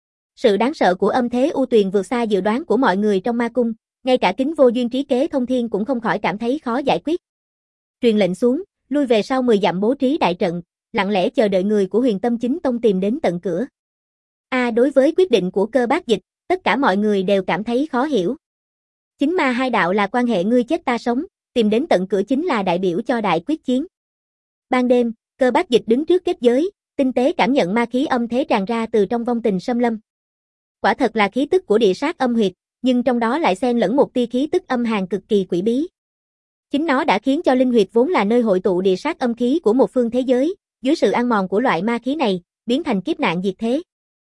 Sự đáng sợ của âm thế u tuyền vượt xa dự đoán của mọi người trong ma cung, ngay cả Kính Vô Duyên trí kế thông thiên cũng không khỏi cảm thấy khó giải quyết. Truyền lệnh xuống, lui về sau mười dặm bố trí đại trận, lặng lẽ chờ đợi người của Huyền Tâm Chính Tông tìm đến tận cửa. A à, đối với quyết định của Cơ Bác Dịch, tất cả mọi người đều cảm thấy khó hiểu. Chính ma hai đạo là quan hệ ngươi chết ta sống, tìm đến tận cửa chính là đại biểu cho đại quyết chiến. Ban đêm, Cơ Bác Dịch đứng trước kết giới, tinh tế cảm nhận ma khí âm thế tràn ra từ trong vong tình xâm lâm. Quả thật là khí tức của địa sát âm huyệt, nhưng trong đó lại xen lẫn một tia khí tức âm hàn cực kỳ quỷ bí. Chính nó đã khiến cho linh huyệt vốn là nơi hội tụ địa sát âm khí của một phương thế giới, dưới sự ăn mòn của loại ma khí này, biến thành kiếp nạn diệt thế.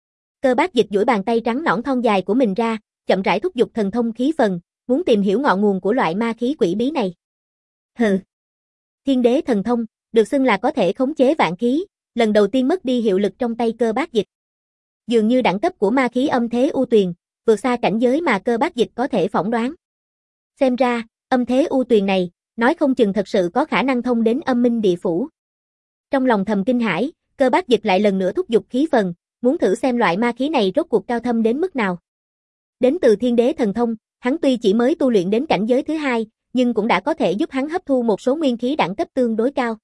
Cơ Bác Dịch duỗi bàn tay trắng nõn thon dài của mình ra, chậm rãi thúc giục thần thông khí phần, muốn tìm hiểu ngọn nguồn của loại ma khí quỷ bí này. Hừ. Thiên đế thần thông, được xưng là có thể khống chế vạn khí, lần đầu tiên mất đi hiệu lực trong tay Cơ Bác Dịch. Dường như đẳng cấp của ma khí âm thế u tuyền, vượt xa cảnh giới mà Cơ Bác Dịch có thể phỏng đoán. Xem ra, âm thế u tuyền này, nói không chừng thật sự có khả năng thông đến âm minh địa phủ. Trong lòng thầm kinh hãi, Cơ Bác Dịch lại lần nữa thúc giục khí phần, muốn thử xem loại ma khí này rốt cuộc cao thâm đến mức nào. Đến từ thiên đế thần thông, hắn tuy chỉ mới tu luyện đến cảnh giới thứ hai, nhưng cũng đã có thể giúp hắn hấp thu một số nguyên khí đẳng cấp tương đối cao.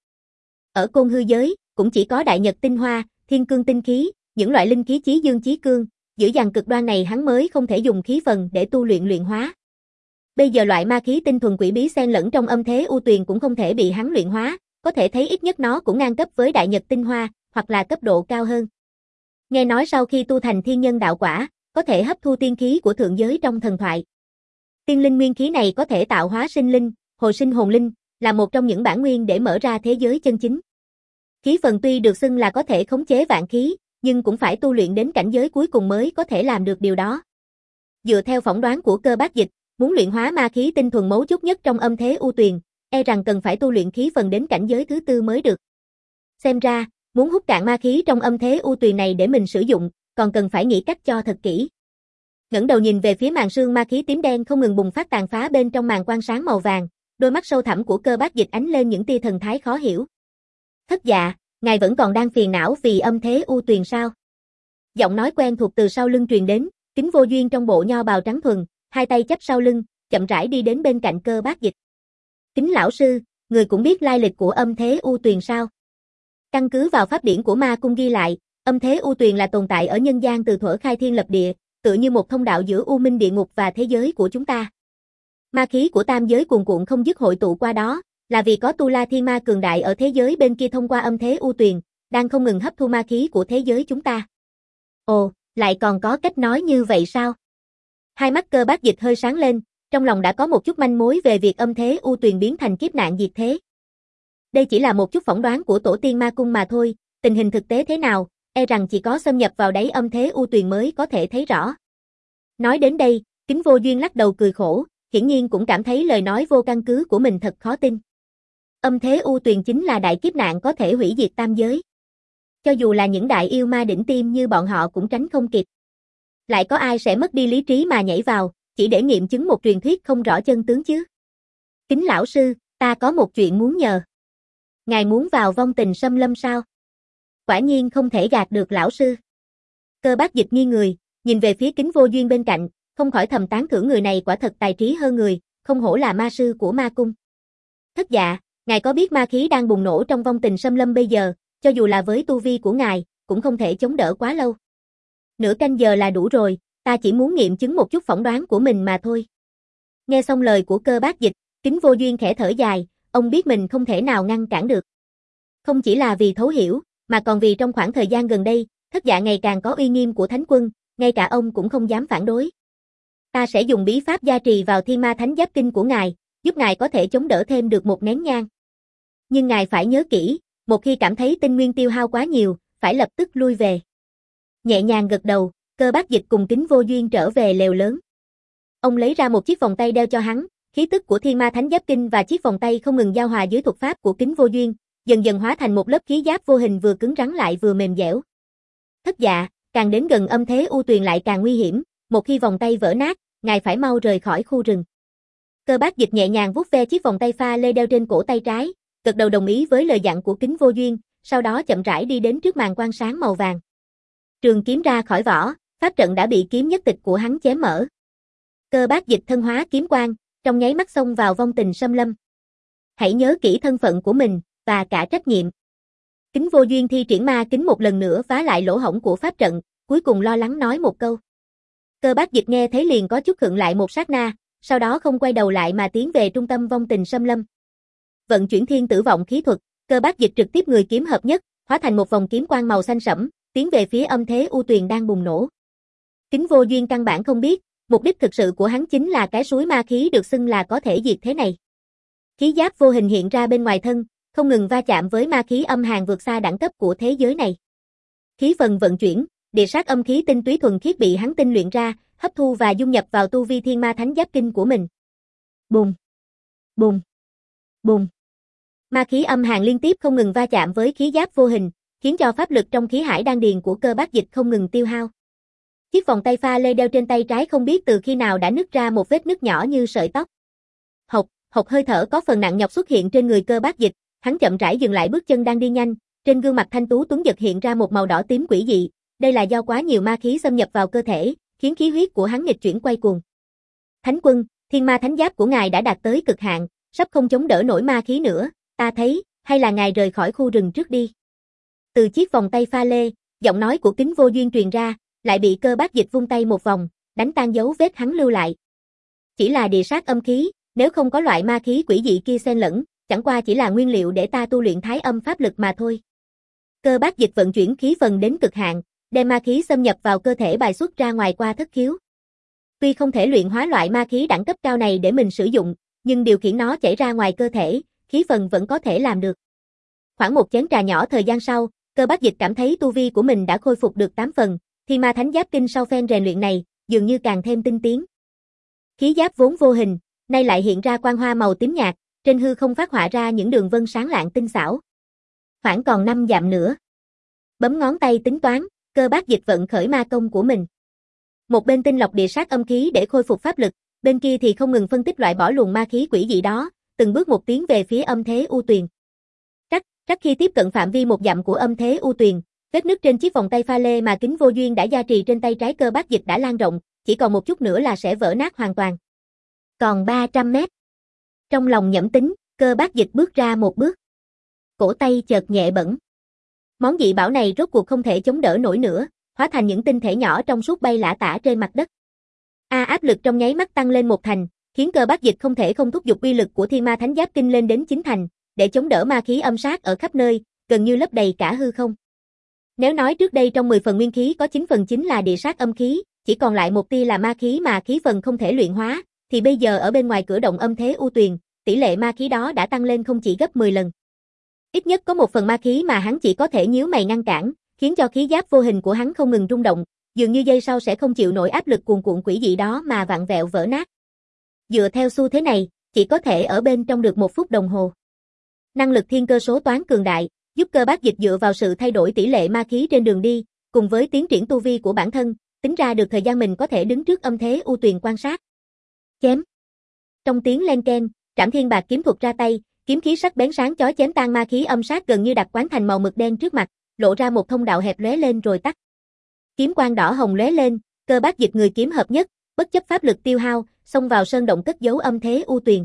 Ở côn hư giới, cũng chỉ có đại nhật tinh hoa, thiên cương tinh khí, những loại linh khí chí dương chí cương, giữa dàn cực đoan này hắn mới không thể dùng khí phần để tu luyện luyện hóa. Bây giờ loại ma khí tinh thuần quỷ bí xen lẫn trong âm thế u tuyền cũng không thể bị hắn luyện hóa, có thể thấy ít nhất nó cũng ngang cấp với Đại Nhật Tinh Hoa, hoặc là cấp độ cao hơn. Nghe nói sau khi tu thành thiên nhân đạo quả, có thể hấp thu tiên khí của thượng giới trong thần thoại. Tiên linh nguyên khí này có thể tạo hóa sinh linh, hồi sinh hồn linh, là một trong những bản nguyên để mở ra thế giới chân chính. Khí phần tuy được xưng là có thể khống chế vạn khí, nhưng cũng phải tu luyện đến cảnh giới cuối cùng mới có thể làm được điều đó. Dựa theo phỏng đoán của Cơ Bác Dịch, muốn luyện hóa ma khí tinh thuần mấu chốt nhất trong âm thế u tuyền, e rằng cần phải tu luyện khí phần đến cảnh giới thứ tư mới được. Xem ra, muốn hút cạn ma khí trong âm thế u tuyền này để mình sử dụng, còn cần phải nghĩ cách cho thật kỹ. Ngẩng đầu nhìn về phía màn sương ma khí tím đen không ngừng bùng phát tàn phá bên trong màn quang sáng màu vàng, đôi mắt sâu thẳm của Cơ Bác Dịch ánh lên những tia thần thái khó hiểu. Thất dạ, ngài vẫn còn đang phiền não vì âm thế u tuyền sao? Giọng nói quen thuộc từ sau lưng truyền đến, Kính Vô Duyên trong bộ nho bào trắng thuần, hai tay chắp sau lưng, chậm rãi đi đến bên cạnh Cơ Bác Dịch. Kính lão sư, người cũng biết lai lịch của âm thế u tuyền sao? Căn cứ vào pháp điển của ma cung ghi lại, âm thế u tuyền là tồn tại ở nhân gian từ thuở khai thiên lập địa, tựa như một thông đạo giữa u minh địa ngục và thế giới của chúng ta. Ma khí của tam giới cuồn cuộn không dứt hội tụ qua đó, là vì có Tu La Thiên Ma cường đại ở thế giới bên kia thông qua âm thế u tuyền, đang không ngừng hấp thu ma khí của thế giới chúng ta. Ồ, lại còn có cách nói như vậy sao? Hai mắt Cơ Bác Dịch hơi sáng lên, trong lòng đã có một chút manh mối về việc âm thế u tuyền biến thành kiếp nạn diệt thế. Đây chỉ là một chút phỏng đoán của tổ tiên ma cung mà thôi, tình hình thực tế thế nào, e rằng chỉ có xâm nhập vào đáy âm thế u tuyền mới có thể thấy rõ. Nói đến đây, Kính Vô Duyên lắc đầu cười khổ, hiển nhiên cũng cảm thấy lời nói vô căn cứ của mình thật khó tin. Âm thế u tuyền chính là đại kiếp nạn có thể hủy diệt tam giới. Cho dù là những đại yêu ma đỉnh tiêm như bọn họ cũng tránh không kịp. Lại có ai sẽ mất đi lý trí mà nhảy vào, chỉ để nghiệm chứng một truyền thuyết không rõ chân tướng chứ? Kính lão sư, ta có một chuyện muốn nhờ. Ngài muốn vào vong tình xâm lâm sao? Quả nhiên không thể gạt được lão sư. Cơ Bác Dịch nghi người, nhìn về phía Kính Vô Duyên bên cạnh, không khỏi thầm tán thưởng người này quả thật tài trí hơn người, không hổ là ma sư của ma cung. Thất dạ, ngài có biết ma khí đang bùng nổ trong vong tình xâm lâm bây giờ, cho dù là với tu vi của ngài, cũng không thể chống đỡ quá lâu. Nửa canh giờ là đủ rồi, ta chỉ muốn nghiệm chứng một chút phỏng đoán của mình mà thôi. Nghe xong lời của Cơ Bác Dịch, Kính Vô Duyên khẽ thở dài, ông biết mình không thể nào ngăn cản được. Không chỉ là vì thấu hiểu, mà còn vì trong khoảng thời gian gần đây, thất dạ ngày càng có uy nghiêm của Thánh Quân, ngay cả ông cũng không dám phản đối. Ta sẽ dùng bí pháp gia trì vào Thiên Ma Thánh Giáp Kinh của ngài, giúp ngài có thể chống đỡ thêm được một nén nhang. Nhưng ngài phải nhớ kỹ, một khi cảm thấy tinh nguyên tiêu hao quá nhiều, phải lập tức lui về. Nhẹ nhàng gật đầu, Cơ Bác Dịch cùng Kính Vô Duyên trở về lều lớn. Ông lấy ra một chiếc vòng tay đeo cho hắn, khí tức của Thiên Ma Thánh Giáp Kinh và chiếc vòng tay không ngừng giao hòa dưới thuật pháp của Kính Vô Duyên, dần dần hóa thành một lớp khí giáp vô hình vừa cứng rắn lại vừa mềm dẻo. Thất dạ, càng đến gần âm thế u tuyền lại càng nguy hiểm, một khi vòng tay vỡ nát, ngài phải mau rời khỏi khu rừng. Cơ Bác Dịch nhẹ nhàng vuốt ve chiếc vòng tay pha lê đeo trên cổ tay trái, gật đầu đồng ý với lời dặn của Kính Vô Duyên, sau đó chậm rãi đi đến trước màn quang sáng màu vàng. Trường kiếm ra khỏi vỏ, pháp trận đã bị kiếm nhất tịch của hắn chém mở. Cơ Bác Dịch thân hóa kiếm quang, trong nháy mắt xông vào vong tình xâm lâm. Hãy nhớ kỹ thân phận của mình, và cả trách nhiệm. Kính Vô Duyên thi triển ma kính một lần nữa phá lại lỗ hổng của pháp trận, cuối cùng lo lắng nói một câu. Cơ Bác Dịch nghe thấy liền có chút khựng lại một sát na, sau đó không quay đầu lại mà tiến về trung tâm vong tình xâm lâm. Vận chuyển thiên tử vọng khí thuật, Cơ Bác Dịch trực tiếp người kiếm hợp nhất, hóa thành một vòng kiếm quang màu xanh sẫm, tiến về phía âm thế u tuyền đang bùng nổ. Kính Vô Duyên căn bản không biết, mục đích thực sự của hắn chính là cái suối ma khí được xưng là có thể diệt thế này. Khí giáp vô hình hiện ra bên ngoài thân, không ngừng va chạm với ma khí âm hàn vượt xa đẳng cấp của thế giới này. Khí phần vận chuyển, địa sát âm khí tinh túy thuần khiết bị hắn tinh luyện ra, hấp thu và dung nhập vào tu vi Thiên Ma Thánh Giáp Kinh của mình. Bùng, bùng, bùng. Ma khí âm hàn liên tiếp không ngừng va chạm với khí giáp vô hình, khiến cho pháp lực trong khí hải đan điền của Cơ Bác Dịch không ngừng tiêu hao. Chiếc vòng tay pha lê đeo trên tay trái không biết từ khi nào đã nứt ra một vết nứt nhỏ như sợi tóc. Hộc, hộc hơi thở có phần nặng nhọc xuất hiện trên người Cơ Bác Dịch, hắn chậm rãi dừng lại bước chân đang đi nhanh, trên gương mặt thanh tú tuấn giật hiện ra một màu đỏ tím quỷ dị, đây là do quá nhiều ma khí xâm nhập vào cơ thể, khiến khí huyết của hắn nghịch chuyển quay cuồng. Thánh Quân, Thiên Ma Thánh Giáp của ngài đã đạt tới cực hạn, sắp không chống đỡ nổi ma khí nữa, ta thấy, hay là ngài rời khỏi khu rừng trước đi. Từ chiếc vòng tay pha lê, giọng nói của Kính Vô Duyên truyền ra, lại bị Cơ Bác Dịch vung tay một vòng, đánh tan dấu vết hắn lưu lại. Chỉ là địa sát âm khí, nếu không có loại ma khí quỷ dị kia xen lẫn, chẳng qua chỉ là nguyên liệu để ta tu luyện thái âm pháp lực mà thôi. Cơ bát dịch vận chuyển khí phần đến cực hạn, đem ma khí xâm nhập vào cơ thể bài xuất ra ngoài qua thất khiếu. Tuy không thể luyện hóa loại ma khí đẳng cấp cao này để mình sử dụng, nhưng điều khiển nó chảy ra ngoài cơ thể, khí phần vẫn có thể làm được. Khoảng một chén trà nhỏ thời gian sau, Cơ bát dịch cảm thấy tu vi của mình đã khôi phục được tám phần, Thiên Ma Thánh Giáp Kinh sau phen rèn luyện này, dường như càng thêm tinh tiến. Khí giáp vốn vô hình, nay lại hiện ra quang hoa màu tím nhạt, trên hư không phát họa ra những đường vân sáng lạng tinh xảo. Khoảng còn năm dặm nữa. Bấm ngón tay tính toán, Cơ bát dịch vận khởi ma công của mình. Một bên tinh lọc địa sát âm khí để khôi phục pháp lực, bên kia thì không ngừng phân tích loại bỏ luồng ma khí quỷ dị đó, từng bước một tiến về phía âm thế u tuyền. Rắc, rắc khi tiếp cận phạm vi một dặm của âm thế u tuyền, vết nứt trên chiếc vòng tay pha lê mà Kính Vô Duyên đã gia trì trên tay trái Cơ bát dịch đã lan rộng, chỉ còn một chút nữa là sẽ vỡ nát hoàn toàn. Còn ba trăm mét. Trong lòng nhẩm tính, Cơ bát dịch bước ra một bước. Cổ tay chợt nhẹ bẫng. Món dị bảo này rốt cuộc không thể chống đỡ nổi nữa, hóa thành những tinh thể nhỏ trong suốt bay lả tả trên mặt đất. A áp lực trong nháy mắt tăng lên một thành, khiến Cơ bát dịch không thể không thúc giục uy lực của Thiên Ma Thánh Giáp Kinh lên đến chín thành, để chống đỡ ma khí âm sát ở khắp nơi, gần như lấp đầy cả hư không. Nếu nói trước đây trong mười phần nguyên khí có chín phần chính là địa sát âm khí, chỉ còn lại một tia là ma khí mà khí phần không thể luyện hóa, thì bây giờ ở bên ngoài cửa động âm thế u tuyền, tỷ lệ ma khí đó đã tăng lên không chỉ gấp mười lần. Ít nhất có một phần ma khí mà hắn chỉ có thể nhíu mày ngăn cản, khiến cho khí giáp vô hình của hắn không ngừng rung động, dường như giây sau sẽ không chịu nổi áp lực cuồn cuộn quỷ dị đó mà vặn vẹo vỡ nát. Dựa theo xu thế này, chỉ có thể ở bên trong được một phút đồng hồ. Năng lực thiên cơ số toán cường đại, giúp Cơ bát dịch dựa vào sự thay đổi tỷ lệ ma khí trên đường đi, cùng với tiến triển tu vi của bản thân, tính ra được thời gian mình có thể đứng trước âm thế u tuyền quan sát. Chém. Trong tiếng len keng, Trảm Thiên Bạc kiếm thuật ra tay, kiếm khí sắc bén sáng chói chém tan ma khí âm sát gần như đặc quán thành màu mực đen trước mặt, lộ ra một thông đạo hẹp lóe lên rồi tắt. Kiếm quang đỏ hồng lóe lên, Cơ bát dịch người kiếm hợp nhất, bất chấp pháp lực tiêu hao, xông vào sơn động cất giấu âm thế u tuyền.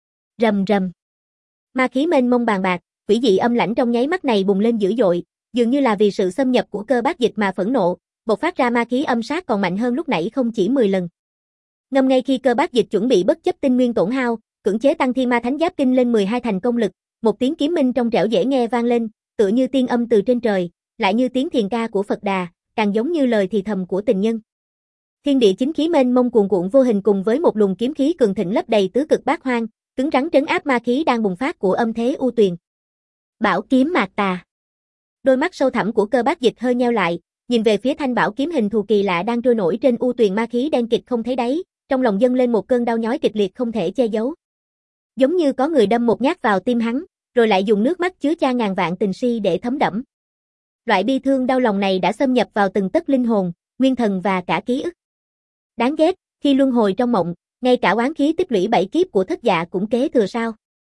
Rầm rầm. Ma khí mênh mông bàn bạc, quỷ dị âm lãnh trong nháy mắt này bùng lên dữ dội, dường như là vì sự xâm nhập của Cơ bát dịch mà phẫn nộ, bộc phát ra ma khí âm sát còn mạnh hơn lúc nãy không chỉ mười lần. Ngâm ngay khi Cơ bát dịch chuẩn bị bất chấp tinh nguyên tổn hao, cưỡng chế tăng Thiên Ma Thánh Giáp Kinh lên mười hai thành công lực, một tiếng kiếm minh trong trẻo dễ nghe vang lên, tựa như tiên âm từ trên trời, lại như tiếng thiền ca của Phật Đà, càng giống như lời thì thầm của tình nhân. Thiên địa chính khí mênh mông cuồn cuộn vô hình cùng với một luồng kiếm khí cường thịnh lấp đầy tứ cực bát hoang, cứng rắn trấn áp ma khí đang bùng phát của âm thế u tuyền. Bảo kiếm mạt tà. Đôi mắt sâu thẳm của Cơ bát dịch hơi nheo lại, nhìn về phía thanh bảo kiếm hình thù kỳ lạ đang trôi nổi trên u tuyền ma khí đen kịt không thấy đáy, trong lòng dâng lên một cơn đau nhói kịch liệt không thể che giấu. Giống như có người đâm một nhát vào tim hắn, rồi lại dùng nước mắt chứa chan ngàn vạn tình si để thấm đẫm. Loại bi thương đau lòng này đã xâm nhập vào từng tấc linh hồn, nguyên thần và cả ký ức. Đáng ghét, khi luân hồi trong mộng, ngay cả oán khí tích lũy bảy kiếp của Thất Dạ cũng kế thừa sao?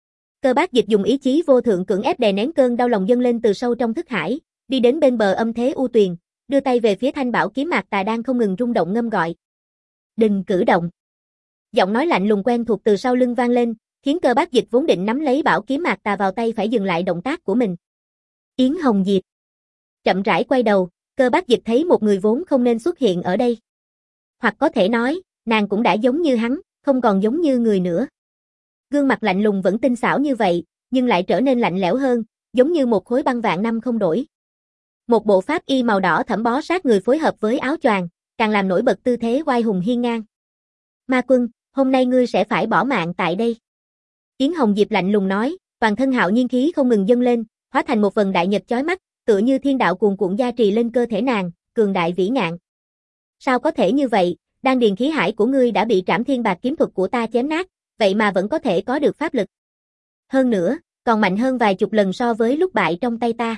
Cơ bát dịch dùng ý chí vô thượng cưỡng ép đè nén cơn đau lòng dâng lên từ sâu trong thức hải, đi đến bên bờ âm thế u tuyền, đưa tay về phía thanh bảo kiếm mạt tà đang không ngừng rung động ngâm gọi. Đừng cử động. Giọng nói lạnh lùng quen thuộc từ sau lưng vang lên, khiến Cơ bát dịch vốn định nắm lấy bảo kiếm mạt tà vào tay phải dừng lại động tác của mình. Yến Hồng Diệp. Chậm rãi quay đầu, Cơ bát dịch thấy một người vốn không nên xuất hiện ở đây. Hoặc có thể nói, nàng cũng đã giống như hắn, không còn giống như người nữa. Gương mặt lạnh lùng vẫn tinh xảo như vậy, nhưng lại trở nên lạnh lẽo hơn, giống như một khối băng vạn năm không đổi. Một bộ pháp y màu đỏ thẫm bó sát người phối hợp với áo choàng, càng làm nổi bật tư thế oai hùng hiên ngang. Ma Quân, hôm nay ngươi sẽ phải bỏ mạng tại đây. Yến Hồng Diệp lạnh lùng nói, toàn thân hạo nhiên khí không ngừng dâng lên, hóa thành một vầng đại nhật chói mắt, tựa như thiên đạo cuồn cuộn gia trì lên cơ thể nàng, cường đại vĩ ngạn. Sao có thể như vậy, đan điền khí hải của ngươi đã bị Trảm Thiên Bạc kiếm thuật của ta chém nát, vậy mà vẫn có thể có được pháp lực. Hơn nữa, còn mạnh hơn vài chục lần so với lúc bại trong tay ta.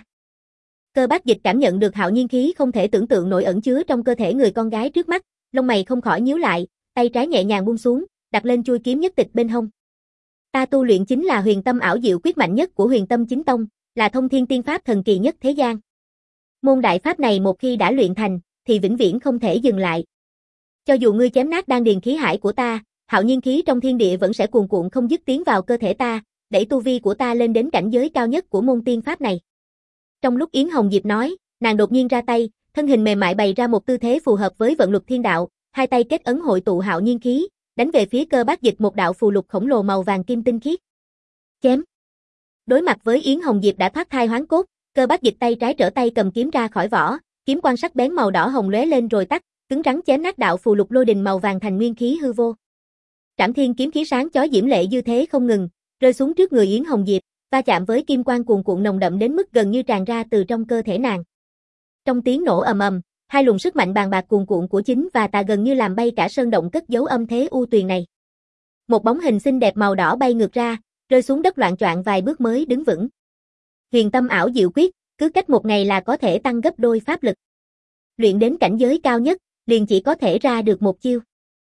Cơ bát dịch cảm nhận được hạo nhiên khí không thể tưởng tượng nổi ẩn chứa trong cơ thể người con gái trước mắt, lông mày không khỏi nhíu lại, tay trái nhẹ nhàng buông xuống, đặt lên chuôi kiếm nhất tịch bên hông. Ta tu luyện chính là Huyền Tâm ảo diệu quyết mạnh nhất của Huyền Tâm Chính Tông, là thông thiên tiên pháp thần kỳ nhất thế gian. Môn đại pháp này một khi đã luyện thành, thì vĩnh viễn không thể dừng lại. Cho dù ngươi chém nát đan điền khí hải của ta, hạo nhiên khí trong thiên địa vẫn sẽ cuồn cuộn không dứt tiến vào cơ thể ta, đẩy tu vi của ta lên đến cảnh giới cao nhất của môn tiên pháp này. Trong lúc Yến Hồng Diệp nói, nàng đột nhiên ra tay, thân hình mềm mại bày ra một tư thế phù hợp với vận luật thiên đạo, hai tay kết ấn hội tụ hạo nhiên khí, đánh về phía Cơ bát dịch một đạo phù lục khổng lồ màu vàng kim tinh khiết. Chém. Đối mặt với Yến Hồng Diệp đã thoát thai hoán cốt, Cơ Bác Dịch tay trái trở tay cầm kiếm ra khỏi vỏ, kiếm quang sắc bén màu đỏ hồng lóe lên rồi tắt, cứng rắn chém nát đạo phù lục lôi đình màu vàng thành nguyên khí hư vô. Trảm Thiên kiếm khí sáng chói diễm lệ dư thế không ngừng, rơi xuống trước người Yến Hồng Diệp, va chạm với kim quang cuồn cuộn nồng đậm đến mức gần như tràn ra từ trong cơ thể nàng. Trong tiếng nổ ầm ầm, hai luồng sức mạnh bàng bạc cuồn cuộn của chính và tà gần như làm bay cả sơn động cất giấu âm thế u tuyền này. Một bóng hình xinh đẹp màu đỏ bay ngược ra, rơi xuống đất loạng choạng vài bước mới đứng vững. Huyền Tâm Ảo Diệu Quyết, cứ cách một ngày là có thể tăng gấp đôi pháp lực. Luyện đến cảnh giới cao nhất, liền chỉ có thể ra được một chiêu.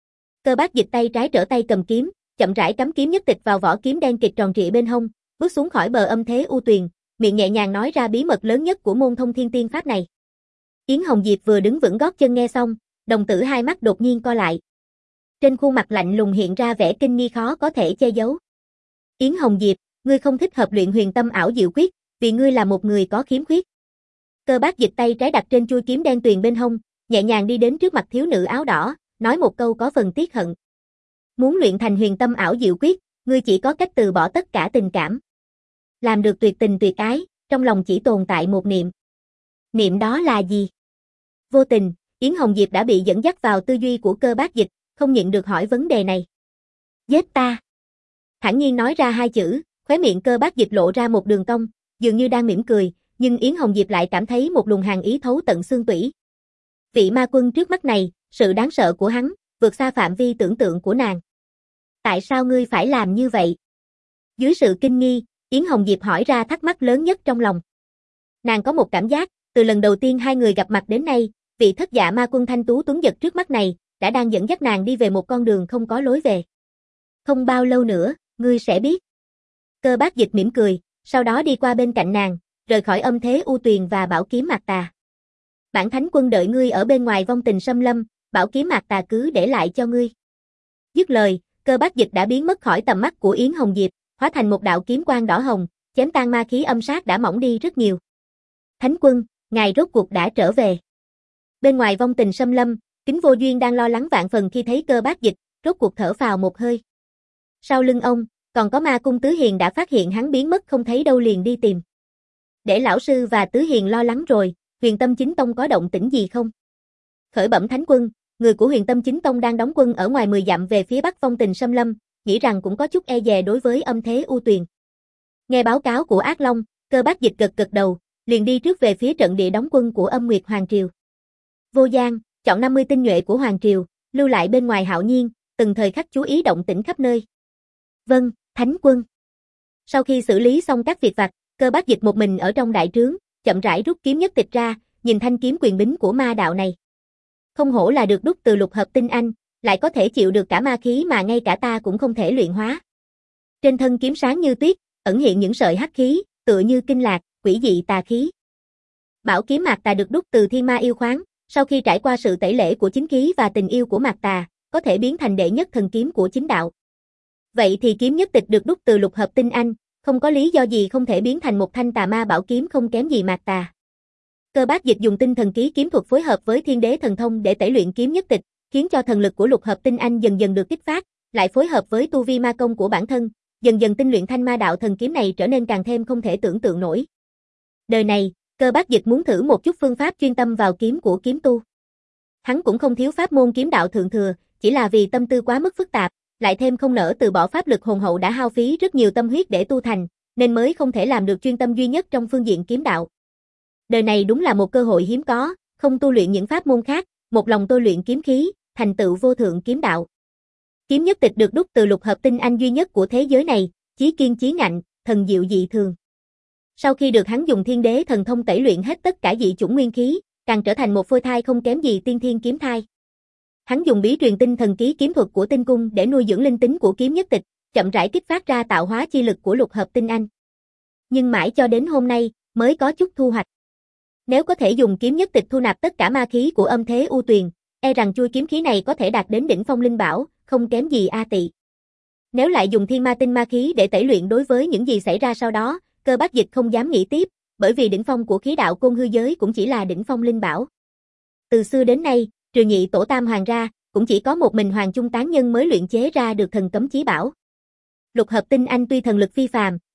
Cơ Bác Dịch tay trái trở tay cầm kiếm, chậm rãi cắm kiếm nhất tịch vào vỏ kiếm đen kịt tròn trịa bên hông, bước xuống khỏi bờ âm thế u tuyền, miệng nhẹ nhàng nói ra bí mật lớn nhất của môn Thông Thiên Tiên pháp này. Yến Hồng Diệp vừa đứng vững gót chân nghe xong, đồng tử hai mắt đột nhiên co lại. Trên khuôn mặt lạnh lùng hiện ra vẻ kinh nghi khó có thể che giấu. Yến Hồng Diệp, ngươi không thích hợp luyện Huyền Tâm Ảo Diệu Quyết, vì ngươi là một người có khiếm khuyết. Cơ Bác Dịch tay trái đặt trên chuôi kiếm đen tuyền bên hông, nhẹ nhàng đi đến trước mặt thiếu nữ áo đỏ, nói một câu có phần tiếc hận. Muốn luyện thành Huyền Tâm Ảo Diệu Quyết, ngươi chỉ có cách từ bỏ tất cả tình cảm. Làm được tuyệt tình tuyệt ái, trong lòng chỉ tồn tại một niệm. Niệm đó là gì? Vô tình, Yến Hồng Diệp đã bị dẫn dắt vào tư duy của Cơ Bác Dịch, không nhịn được hỏi vấn đề này. Giết ta. Thản nhiên nói ra hai chữ, khóe miệng Cơ Bác Dịch lộ ra một đường cong, dường như đang mỉm cười, nhưng Yến Hồng Diệp lại cảm thấy một luồng hàn ý thấu tận xương tủy. Vị ma quân trước mắt này, sự đáng sợ của hắn, vượt xa phạm vi tưởng tượng của nàng. Tại sao ngươi phải làm như vậy? Dưới sự kinh nghi, Yến Hồng Diệp hỏi ra thắc mắc lớn nhất trong lòng. Nàng có một cảm giác, từ lần đầu tiên hai người gặp mặt đến nay, vị thất dạ ma quân thanh tú tuấn giật trước mắt này, đã đang dẫn dắt nàng đi về một con đường không có lối về. Không bao lâu nữa, ngươi sẽ biết. Cơ Bác Dịch mỉm cười, sau đó đi qua bên cạnh nàng, rời khỏi âm thế u tuyền và bảo kiếm mạc tà. Bản thánh quân đợi ngươi ở bên ngoài vong tình xâm lâm, bảo kiếm mạc tà cứ để lại cho ngươi. Dứt lời, Cơ Bác Dịch đã biến mất khỏi tầm mắt của Yến Hồng Diệp, hóa thành một đạo kiếm quang đỏ hồng, chém tan ma khí âm sát đã mỏng đi rất nhiều. Thánh quân, ngài rốt cuộc đã trở về. Bên ngoài vong tình xâm lâm, Kính Vô Duyên đang lo lắng vạn phần khi thấy Cơ Bác Dịch, rốt cuộc thở phào một hơi. Sau lưng ông, còn có Ma Cung Tứ Hiền đã phát hiện hắn biến mất không thấy đâu liền đi tìm. Để lão sư và Tứ Hiền lo lắng rồi, Huyền Tâm Chính Tông có động tĩnh gì không? Khởi bẩm thánh quân, người của Huyền Tâm Chính Tông đang đóng quân ở ngoài mười dặm về phía bắc vong tình xâm lâm, nghĩ rằng cũng có chút e dè đối với âm thế u tuyền. Nghe báo cáo của Ác Long, Cơ Bác Dịch gật gật đầu, liền đi trước về phía trận địa đóng quân của Âm Nguyệt Hoàng Triều. Vô Giang, chọn năm mươi tinh nhuệ của Hoàng Triều, lưu lại bên ngoài Hạo Nhiên, từng thời khắc chú ý động tĩnh khắp nơi. Vâng, thánh quân. Sau khi xử lý xong các việc vặt, Cơ Bác Dịch một mình ở trong đại trướng, chậm rãi rút kiếm nhất tịch ra, nhìn thanh kiếm quyền bính của ma đạo này. Không hổ là được đúc từ lục hợp tinh anh, lại có thể chịu được cả ma khí mà ngay cả ta cũng không thể luyện hóa. Trên thân kiếm sáng như tuyết, ẩn hiện những sợi hắc khí, tựa như kinh lạc, quỷ dị tà khí. Bảo kiếm mạc tà được đúc từ thiên ma yêu khoáng, sau khi trải qua sự tẩy lễ của chính khí và tình yêu của mạc tà, có thể biến thành đệ nhất thần kiếm của chính đạo. Vậy thì kiếm nhất tịch được đúc từ lục hợp tinh anh, không có lý do gì không thể biến thành một thanh tà ma bảo kiếm không kém gì mạc tà. Cơ Bác Dịch dùng tinh thần ký kiếm thuật phối hợp với thiên đế thần thông để tẩy luyện kiếm nhất tịch, khiến cho thần lực của lục hợp tinh anh dần dần được kích phát, lại phối hợp với tu vi ma công của bản thân, dần dần tinh luyện thanh ma đạo thần kiếm này trở nên càng thêm không thể tưởng tượng nổi. Đời này, Cơ Bác Dịch muốn thử một chút phương pháp chuyên tâm vào kiếm của kiếm tu. Hắn cũng không thiếu pháp môn kiếm đạo thượng thừa, chỉ là vì tâm tư quá mức phức tạp, lại thêm không nỡ từ bỏ pháp lực hồn hậu đã hao phí rất nhiều tâm huyết để tu thành, nên mới không thể làm được chuyên tâm duy nhất trong phương diện kiếm đạo. Đời này đúng là một cơ hội hiếm có, không tu luyện những pháp môn khác, một lòng tôi luyện kiếm khí, thành tựu vô thượng kiếm đạo. Kiếm nhất tịch được đúc từ lục hợp tinh anh duy nhất của thế giới này, chí kiên chí ngạnh, thần diệu dị thường. Sau khi được hắn dùng thiên đế thần thông tẩy luyện hết tất cả dị chủng nguyên khí, càng trở thành một phôi thai không kém gì tiên thiên kiếm thai. Hắn dùng bí truyền tinh thần ký kiếm thuật của tinh cung để nuôi dưỡng linh tính của kiếm nhất tịch, chậm rãi kích phát ra tạo hóa chi lực của lục hợp tinh anh. Nhưng mãi cho đến hôm nay, mới có chút thu hoạch. Nếu có thể dùng kiếm nhất tịch thu nạp tất cả ma khí của âm thế u tuyền, e rằng chuôi kiếm khí này có thể đạt đến đỉnh phong linh bảo, không kém gì A Tị. Nếu lại dùng thiên ma tinh ma khí để tẩy luyện đối với những gì xảy ra sau đó, Cơ Bác Dịch không dám nghĩ tiếp, bởi vì đỉnh phong của khí đạo côn hư giới cũng chỉ là đỉnh phong linh bảo. Từ xưa đến nay, trừ nhị tổ tam hoàng ra, cũng chỉ có một mình Hoàng Chung Tán Nhân mới luyện chế ra được thần cấm chí bảo. Lục hợp tinh anh tuy thần lực phi phàm,